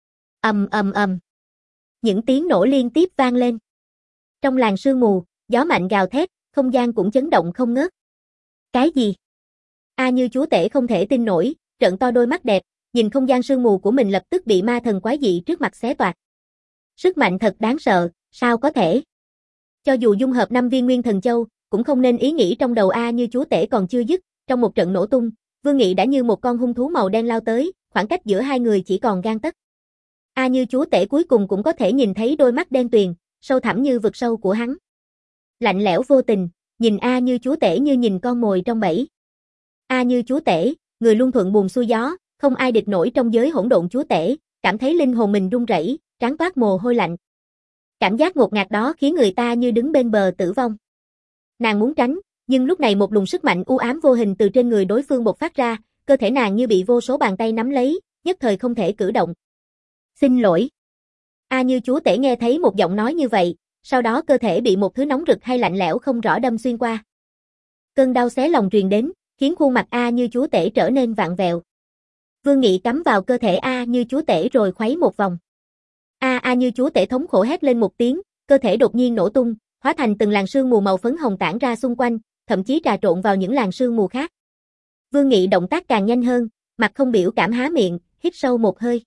S1: Ầm ầm ầm. Những tiếng nổ liên tiếp vang lên. Trong làn sương mù, gió mạnh gào thét, không gian cũng chấn động không ngớt. Cái gì? A Như chúa tể không thể tin nổi, trợn to đôi mắt đẹp, nhìn không gian sương mù của mình lập tức bị ma thần quái dị trước mặt xé toạc. Sức mạnh thật đáng sợ, sao có thể? Cho dù dung hợp năm viên nguyên thần châu, cũng không nên ý nghĩ trong đầu A Như chúa tể còn chưa dứt, trong một trận nổ tung, Vương Nghị đã như một con hung thú màu đen lao tới, khoảng cách giữa hai người chỉ còn gang tấc. A Như chúa tể cuối cùng cũng có thể nhìn thấy đôi mắt đen tuyền, sâu thẳm như vực sâu của hắn. Lạnh lẽo vô tình, nhìn A Như chúa tể như nhìn con mồi trong bẫy. A Như chúa tể, người luôn thuận buồm xuôi gió, không ai địch nổi trong giới hỗn độn chúa tể, cảm thấy linh hồn mình run rẩy, trán toát mồ hôi lạnh. Cảm giác ngột ngạt đó khiến người ta như đứng bên bờ tử vong. Nàng muốn tránh, nhưng lúc này một luồng sức mạnh u ám vô hình từ trên người đối phương bộc phát ra, cơ thể nàng như bị vô số bàn tay nắm lấy, nhất thời không thể cử động. Xin lỗi. A Như chúa tể nghe thấy một giọng nói như vậy, sau đó cơ thể bị một thứ nóng rực hay lạnh lẽo không rõ đâm xuyên qua. Cơn đau xé lòng truyền đến, khiến khuôn mặt A Như chúa tể trở nên vặn vẹo. Vương Nghị cắm vào cơ thể A Như chúa tể rồi khuấy một vòng. A A Như chúa tể thống khổ hét lên một tiếng, cơ thể đột nhiên nổ tung, hóa thành từng làn sương mù màu phấn hồng tản ra xung quanh, thậm chí trà trộn vào những làn sương mù khác. Vương Nghị động tác càng nhanh hơn, mặt không biểu cảm há miệng, hít sâu một hơi.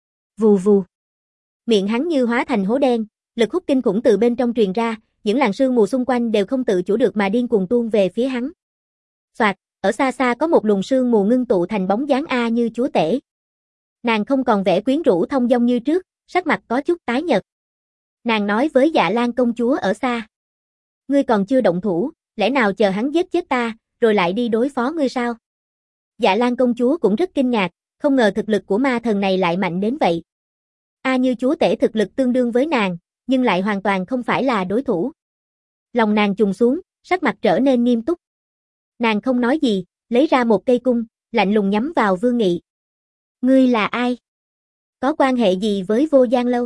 S1: Vù vù. Miệng hắn như hóa thành hố đen, lực hút kinh khủng từ bên trong truyền ra, những làn sương mù xung quanh đều không tự chủ được mà điên cuồng tuôn về phía hắn. Soạt, ở xa xa có một luồng sương mù ngưng tụ thành bóng dáng A Như chúa tể. Nàng không còn vẻ quyến rũ thông dong như trước, sắc mặt có chút tái nhợt. Nàng nói với Dạ Lan công chúa ở xa. Ngươi còn chưa động thủ, lẽ nào chờ hắn giết chết ta, rồi lại đi đối phó ngươi sao? Dạ Lan công chúa cũng rất kinh ngạc, không ngờ thực lực của ma thần này lại mạnh đến vậy. A Như chúa tể thực lực tương đương với nàng, nhưng lại hoàn toàn không phải là đối thủ. Lòng nàng trùng xuống, sắc mặt trở nên nghiêm túc. Nàng không nói gì, lấy ra một cây cung, lạnh lùng nhắm vào Vương Nghị. Ngươi là ai? Có quan hệ gì với Vô Gian Lâu?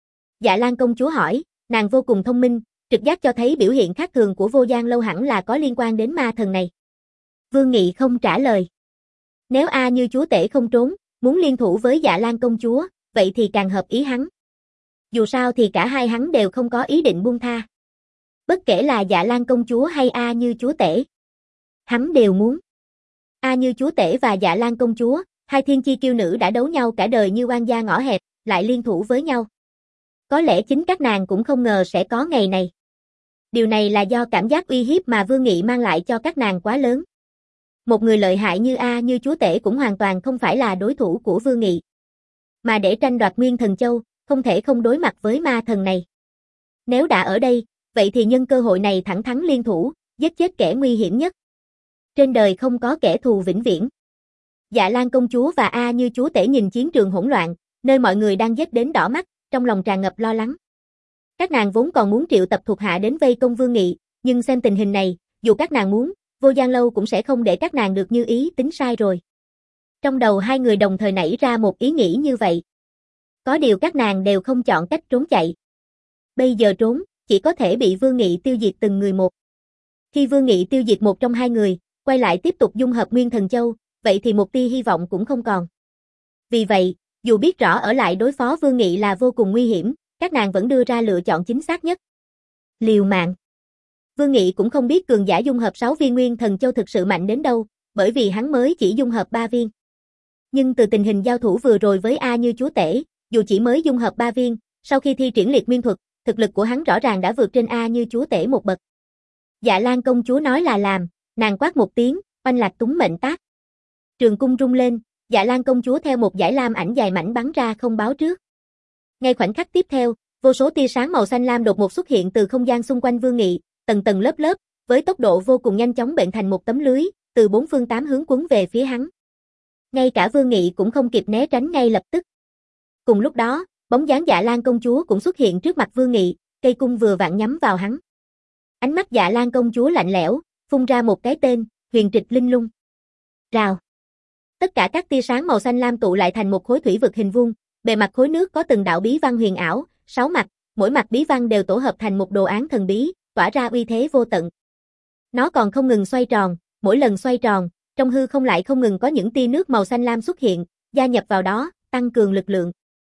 S1: Dạ Lan công chúa hỏi, nàng vô cùng thông minh, trực giác cho thấy biểu hiện khác thường của Vô Gian Lâu hẳn là có liên quan đến ma thần này. Vương Nghị không trả lời. Nếu A Như chúa tể không trốn, muốn liên thủ với Dạ Lan công chúa, vậy thì càng hợp ý hắn. Dù sao thì cả hai hắn đều không có ý định buông tha. Bất kể là Dạ Lan công chúa hay A Như chúa tể, hắn đều muốn. A Như chúa tể và Dạ Lan công chúa, hai thiên chi kiêu nữ đã đấu nhau cả đời như oan gia ngõ hẹp, lại liên thủ với nhau. Có lẽ chính các nàng cũng không ngờ sẽ có ngày này. Điều này là do cảm giác uy hiếp mà Vương Nghị mang lại cho các nàng quá lớn. Một người lợi hại như A Như chúa tể cũng hoàn toàn không phải là đối thủ của Vương Nghị. Mà để tranh đoạt Nguyên Thần Châu, không thể không đối mặt với ma thần này. Nếu đã ở đây, vậy thì nhân cơ hội này thẳng thắn liên thủ, giết chết kẻ nguy hiểm nhất. Trên đời không có kẻ thù vĩnh viễn. Dạ Lan công chúa và A Như chúa tể nhìn chiến trường hỗn loạn, nơi mọi người đang giết đến đỏ mắt, trong lòng tràn ngập lo lắng. Các nàng vốn còn muốn triệu tập thuộc hạ đến vây công Vương Nghị, nhưng xem tình hình này, dù các nàng muốn, Vô Gian Lâu cũng sẽ không để các nàng được như ý, tính sai rồi. Trong đầu hai người đồng thời nảy ra một ý nghĩ như vậy. Có điều các nàng đều không chọn cách trốn chạy. Bây giờ trốn, chỉ có thể bị Vương Nghị tiêu diệt từng người một. Khi Vương Nghị tiêu diệt một trong hai người, quay lại tiếp tục dung hợp Nguyên Thần Châu, vậy thì một tia hy vọng cũng không còn. Vì vậy, dù biết rõ ở lại đối phó Vương Nghị là vô cùng nguy hiểm, các nàng vẫn đưa ra lựa chọn chính xác nhất. Liều mạng. Vương Nghị cũng không biết cường giả dung hợp sáu viên Nguyên Thần Châu thực sự mạnh đến đâu, bởi vì hắn mới chỉ dung hợp ba viên. Nhưng từ tình hình giao thủ vừa rồi với A Như Chúa Tể, dù chỉ mới dung hợp ba viên, sau khi thi triển liệt nguyên thuật, thực lực của hắn rõ ràng đã vượt trên A Như Chúa Tể một bậc. Dạ Lan công chúa nói là làm, nàng quát một tiếng, oanh lạc túng mệnh tác. Trường cung rung lên, Dạ Lan công chúa theo một dải lam ảnh dài mảnh bắn ra không báo trước. Ngay khoảnh khắc tiếp theo, vô số tia sáng màu xanh lam đột ngột xuất hiện từ không gian xung quanh Vương Nghị, tầng tầng lớp lớp, với tốc độ vô cùng nhanh chóng bệnh thành một tấm lưới, từ bốn phương tám hướng quấn về phía hắn. Ngay cả Vương Nghị cũng không kịp né tránh ngay lập tức. Cùng lúc đó, bóng dáng Dạ Lan công chúa cũng xuất hiện trước mặt Vương Nghị, cây cung vừa vặn nhắm vào hắn. Ánh mắt Dạ Lan công chúa lạnh lẽo, phun ra một cái tên, Huyền Trịch Linh Lung. Rào. Tất cả các tia sáng màu xanh lam tụ lại thành một khối thủy vực hình vuông, bề mặt khối nước có từng đạo bí văn huyền ảo, sáu mặt, mỗi mặt bí văn đều tổ hợp thành một đồ án thần bí, tỏa ra uy thế vô tận. Nó còn không ngừng xoay tròn, mỗi lần xoay tròn, trong hư không lại không ngừng có những tia nước màu xanh lam xuất hiện, gia nhập vào đó, tăng cường lực lượng.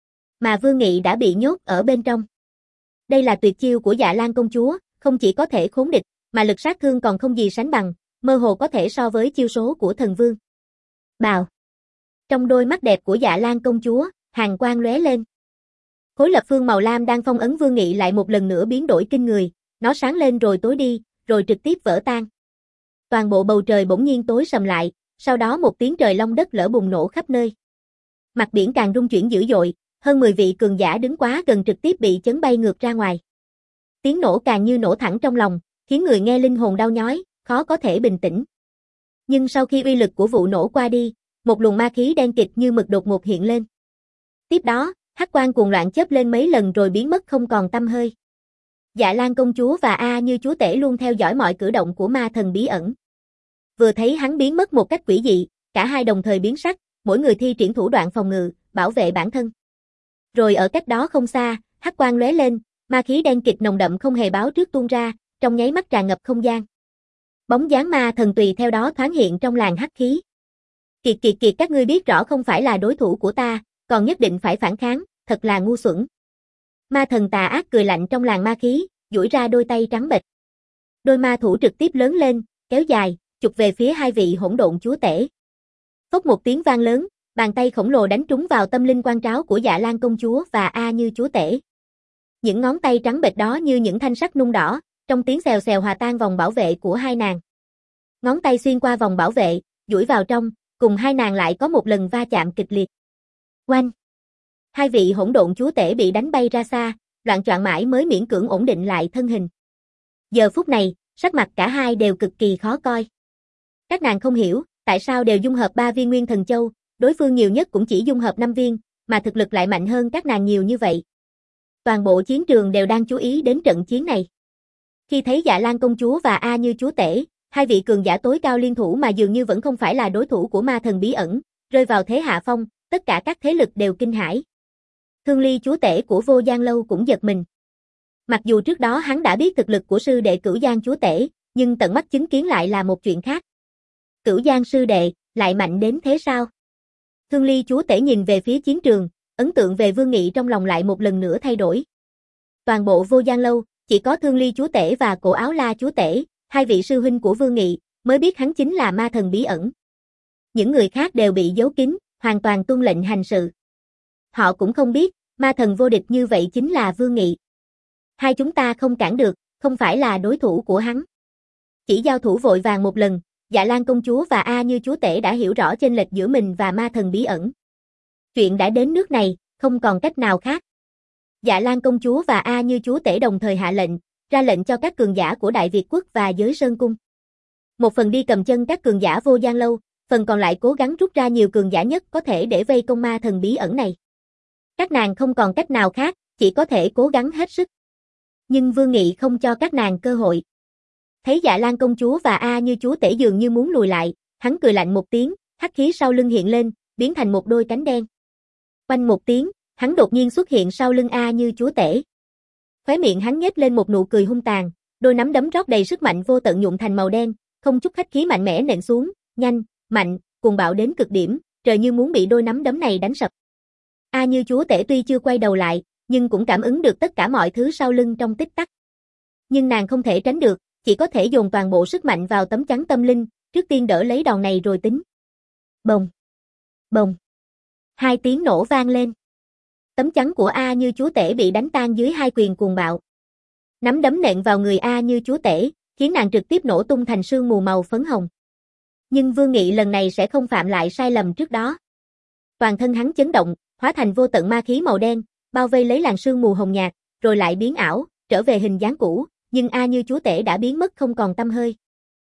S1: Mà Vương Nghị đã bị nhốt ở bên trong. Đây là tuyệt chiêu của Dạ Lan công chúa, không chỉ có thể khốn địch, mà lực sát thương còn không gì sánh bằng, mơ hồ có thể so với chiêu số của thần vương. Bào. Trong đôi mắt đẹp của Dạ Lan công chúa, hàn quang lóe lên. Khối lập phương màu lam đang phong ấn Vương Nghị lại một lần nữa biến đổi kinh người, nó sáng lên rồi tối đi, rồi trực tiếp vỡ tan. Toàn bộ bầu trời bỗng nhiên tối sầm lại, sau đó một tiếng trời long đất lở bùng nổ khắp nơi. Mặt biển càng rung chuyển dữ dội, hơn mười vị cường giả đứng quá gần trực tiếp bị chấn bay ngược ra ngoài. Tiếng nổ càng như nổ thẳng trong lòng, khiến người nghe linh hồn đau nhói, khó có thể bình tĩnh. Nhưng sau khi uy lực của vụ nổ qua đi, một luồng ma khí đen kịt như mực đột ngột hiện lên. Tiếp đó, hắc quang cuồng loạn chớp lên mấy lần rồi biến mất không còn tăm hơi. Dạ Lan công chúa và A Như Chúa Tể luôn theo dõi mọi cử động của ma thần bí ẩn. Vừa thấy hắn biến mất một cách quỷ dị, cả hai đồng thời biến sắc, mỗi người thi triển thủ đoạn phòng ngự, bảo vệ bản thân. Rồi ở cách đó không xa, hắc quang lóe lên, ma khí đen kịt nồng đậm không hề báo trước tuôn ra, trong nháy mắt tràn ngập không gian. Bóng dáng ma thần tùy theo đó thoáng hiện trong làn hắc khí. Kiệt kiệt kiệt các ngươi biết rõ không phải là đối thủ của ta, còn nhất định phải phản kháng, thật là ngu xuẩn. Ma thần tà ác cười lạnh trong làn ma khí, duỗi ra đôi tay trắng bệch. Đôi ma thủ trực tiếp lớn lên, kéo dài, chụp về phía hai vị hỗn độn chúa tể. Phốc một tiếng vang lớn, bàn tay khổng lồ đánh trúng vào tâm linh quan tráo của Dạ Lan công chúa và A Như chúa tể. Những ngón tay trắng bệch đó như những thanh sắt nung đỏ, trong tiếng xèo xèo hòa tan vòng bảo vệ của hai nàng. Ngón tay xuyên qua vòng bảo vệ, duỗi vào trong, cùng hai nàng lại có một lần va chạm kịch liệt. Oanh! Hai vị hỗn độn chúa tể bị đánh bay ra xa, loạng choạng mãi mới miễn cưỡng ổn định lại thân hình. Giờ phút này, sắc mặt cả hai đều cực kỳ khó coi. Các nàng không hiểu, tại sao đều dung hợp ba viên Nguyên Thần Châu, đối phương nhiều nhất cũng chỉ dung hợp năm viên, mà thực lực lại mạnh hơn các nàng nhiều như vậy. Toàn bộ chiến trường đều đang chú ý đến trận chiến này. Khi thấy Dạ Lan công chúa và A Như chúa tể, hai vị cường giả tối cao liên thủ mà dường như vẫn không phải là đối thủ của ma thần bí ẩn, rơi vào thế hạ phong, tất cả các thế lực đều kinh hãi. Thương Ly chúa tể của Vô Gian Lâu cũng giật mình. Mặc dù trước đó hắn đã biết thực lực của sư đệ Cửu Giang chúa tể, nhưng tận mắt chứng kiến lại là một chuyện khác. Cửu Giang sư đệ, lại mạnh đến thế sao? Thương Ly chúa tể nhìn về phía chiến trường, ấn tượng về Vương Nghị trong lòng lại một lần nữa thay đổi. Toàn bộ Vô Gian Lâu, chỉ có Thương Ly chúa tể và Cổ Áo La chúa tể, hai vị sư huynh của Vương Nghị, mới biết hắn chính là ma thần bí ẩn. Những người khác đều bị giấu kín, hoàn toàn tuân lệnh hành sự. Họ cũng không biết, ma thần vô địch như vậy chính là Vương Nghị. Hai chúng ta không cản được, không phải là đối thủ của hắn. Chỉ giao thủ vội vàng một lần, Dạ Lan công chúa và A Như chúa tể đã hiểu rõ chênh lệch giữa mình và ma thần bí ẩn. Chuyện đã đến nước này, không còn cách nào khác. Dạ Lan công chúa và A Như chúa tể đồng thời hạ lệnh, ra lệnh cho các cường giả của Đại Việt quốc và giới Sơn cung. Một phần đi cầm chân các cường giả Vô Gian Lâu, phần còn lại cố gắng rút ra nhiều cường giả nhất có thể để vây công ma thần bí ẩn này. Các nàng không còn cách nào khác, chỉ có thể cố gắng hết sức. Nhưng Vương Nghị không cho các nàng cơ hội. Thấy Dạ Lan công chúa và A Như chúa tể dường như muốn lùi lại, hắn cười lạnh một tiếng, hắc khí sau lưng hiện lên, biến thành một đôi cánh đen. Oanh một tiếng, hắn đột nhiên xuất hiện sau lưng A Như chúa tể. Khóe miệng hắn nhếch lên một nụ cười hung tàn, đôi nắm đấm rót đầy sức mạnh vô tận nhuộm thành màu đen, không chút khách khí mạnh mẽ nện xuống, nhanh, mạnh, cuồng bạo đến cực điểm, trời như muốn bị đôi nắm đấm này đánh sập. A Như chúa tể tuy chưa quay đầu lại, nhưng cũng cảm ứng được tất cả mọi thứ sau lưng trong tích tắc. Nhưng nàng không thể tránh được, chỉ có thể dồn toàn bộ sức mạnh vào tấm chắn tâm linh, trước tiên đỡ lấy đòn này rồi tính. Bồng, bồng. Hai tiếng nổ vang lên. Tấm chắn của A Như Chúa Tể bị đánh tan dưới hai quyền cuồng bạo. Nắm đấm nện vào người A Như Chúa Tể, khiến nàng trực tiếp nổ tung thành sương mù màu phấn hồng. Nhưng Vương Nghị lần này sẽ không phạm lại sai lầm trước đó. Toàn thân hắn chấn động, hóa thành vô tận ma khí màu đen, bao vây lấy làn sương mù hồng nhạt, rồi lại biến ảo, trở về hình dáng cũ, nhưng A Như Chúa Tể đã biến mất không còn tăm hơi.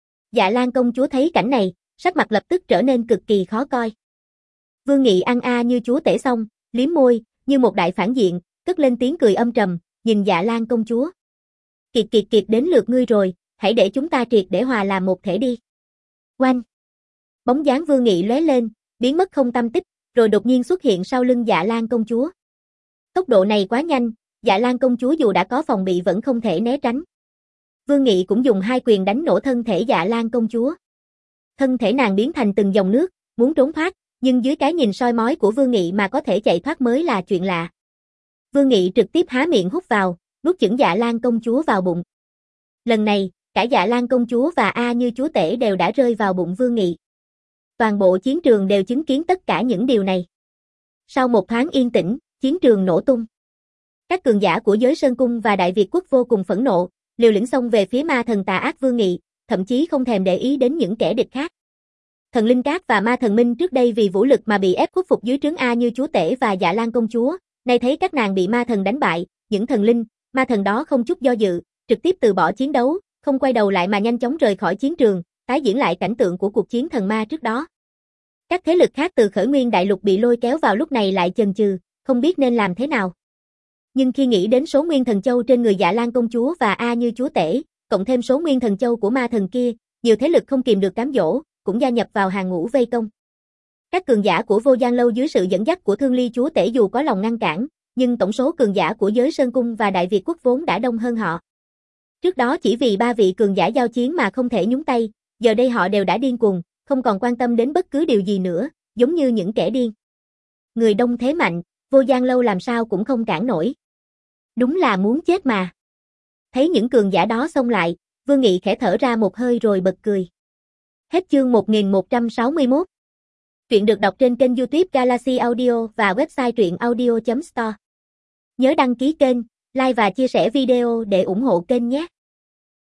S1: Dạ Lan công chúa thấy cảnh này, sắc mặt lập tức trở nên cực kỳ khó coi. Vương Nghị ăn A Như Chúa Tể xong, liếm môi, như một đại phản diện, cất lên tiếng cười âm trầm, nhìn Dạ Lan công chúa. Kiệt kiệt kiệt đến lượt ngươi rồi, hãy để chúng ta triệt để hòa làm một thể đi. Oanh! Bóng dáng Vương Nghị lóe lên, biến mất không tăm tích, rồi đột nhiên xuất hiện sau lưng Dạ Lan công chúa. Tốc độ này quá nhanh, Dạ Lan công chúa dù đã có phòng bị vẫn không thể né tránh. Vương Nghị cũng dùng hai quyền đánh nổ thân thể Dạ Lan công chúa. Thân thể nàng biến thành từng dòng nước, muốn trốn thoát, nhưng dưới cái nhìn soi mói của Vương Nghị mà có thể chạy thoát mới là chuyện lạ. Vương Nghị trực tiếp há miệng hút vào, nuốt chửng Dạ Lan công chúa vào bụng. Lần này, cả Dạ Lan công chúa và A Như Chúa Tể đều đã rơi vào bụng Vương Nghị. Toàn bộ chiến trường đều chứng kiến tất cả những điều này. Sau một thoáng yên tĩnh, chiến trường nổ tung. Các cường giả của giới Sơn Cung và Đại Việt Quốc vô cùng phẫn nộ, liều lĩnh xông về phía ma thần tà ác Vương Nghị, thậm chí không thèm để ý đến những kẻ địch khác. Thần Linh Cát và Ma Thần Minh trước đây vì vũ lực mà bị ép khuất phục dưới trướng A Như Chúa Tể và Dạ Lan công chúa, nay thấy các nàng bị ma thần đánh bại, những thần linh, ma thần đó không chút do dự, trực tiếp từ bỏ chiến đấu, không quay đầu lại mà nhanh chóng rời khỏi chiến trường, tái diễn lại cảnh tượng của cuộc chiến thần ma trước đó. Các thế lực khác từ Khởi Nguyên Đại Lục bị lôi kéo vào lúc này lại chần chừ, không biết nên làm thế nào. Nhưng khi nghĩ đến số Nguyên Thần Châu trên người Dạ Lan công chúa và A Như Chúa Tể, cộng thêm số Nguyên Thần Châu của ma thần kia, nhiều thế lực không kìm được cám dỗ, cũng gia nhập vào hàng ngũ vây công. Các cường giả của Vô Gian Lâu dưới sự dẫn dắt của Thương Ly Chúa Tể dù có lòng ngăn cản, nhưng tổng số cường giả của giới Sơn Cung và Đại Việt Quốc vốn đã đông hơn họ. Trước đó chỉ vì ba vị cường giả giao chiến mà không thể nhúng tay, giờ đây họ đều đã điên cuồng, không còn quan tâm đến bất cứ điều gì nữa, giống như những kẻ điên. Người đông thế mạnh, Vô Gian Lâu làm sao cũng không cản nổi. Đúng là muốn chết mà. Thấy những cường giả đó xông lại, Vương Nghị khẽ thở ra một hơi rồi bật cười. Hết chương một nghìn một trăm sáu mươi mốt. Truyện được đọc trên kênh YouTube Galaxy Audio và website truyện audio chấm store. Nhớ đăng ký kênh, like và chia sẻ video để ủng hộ kênh nhé.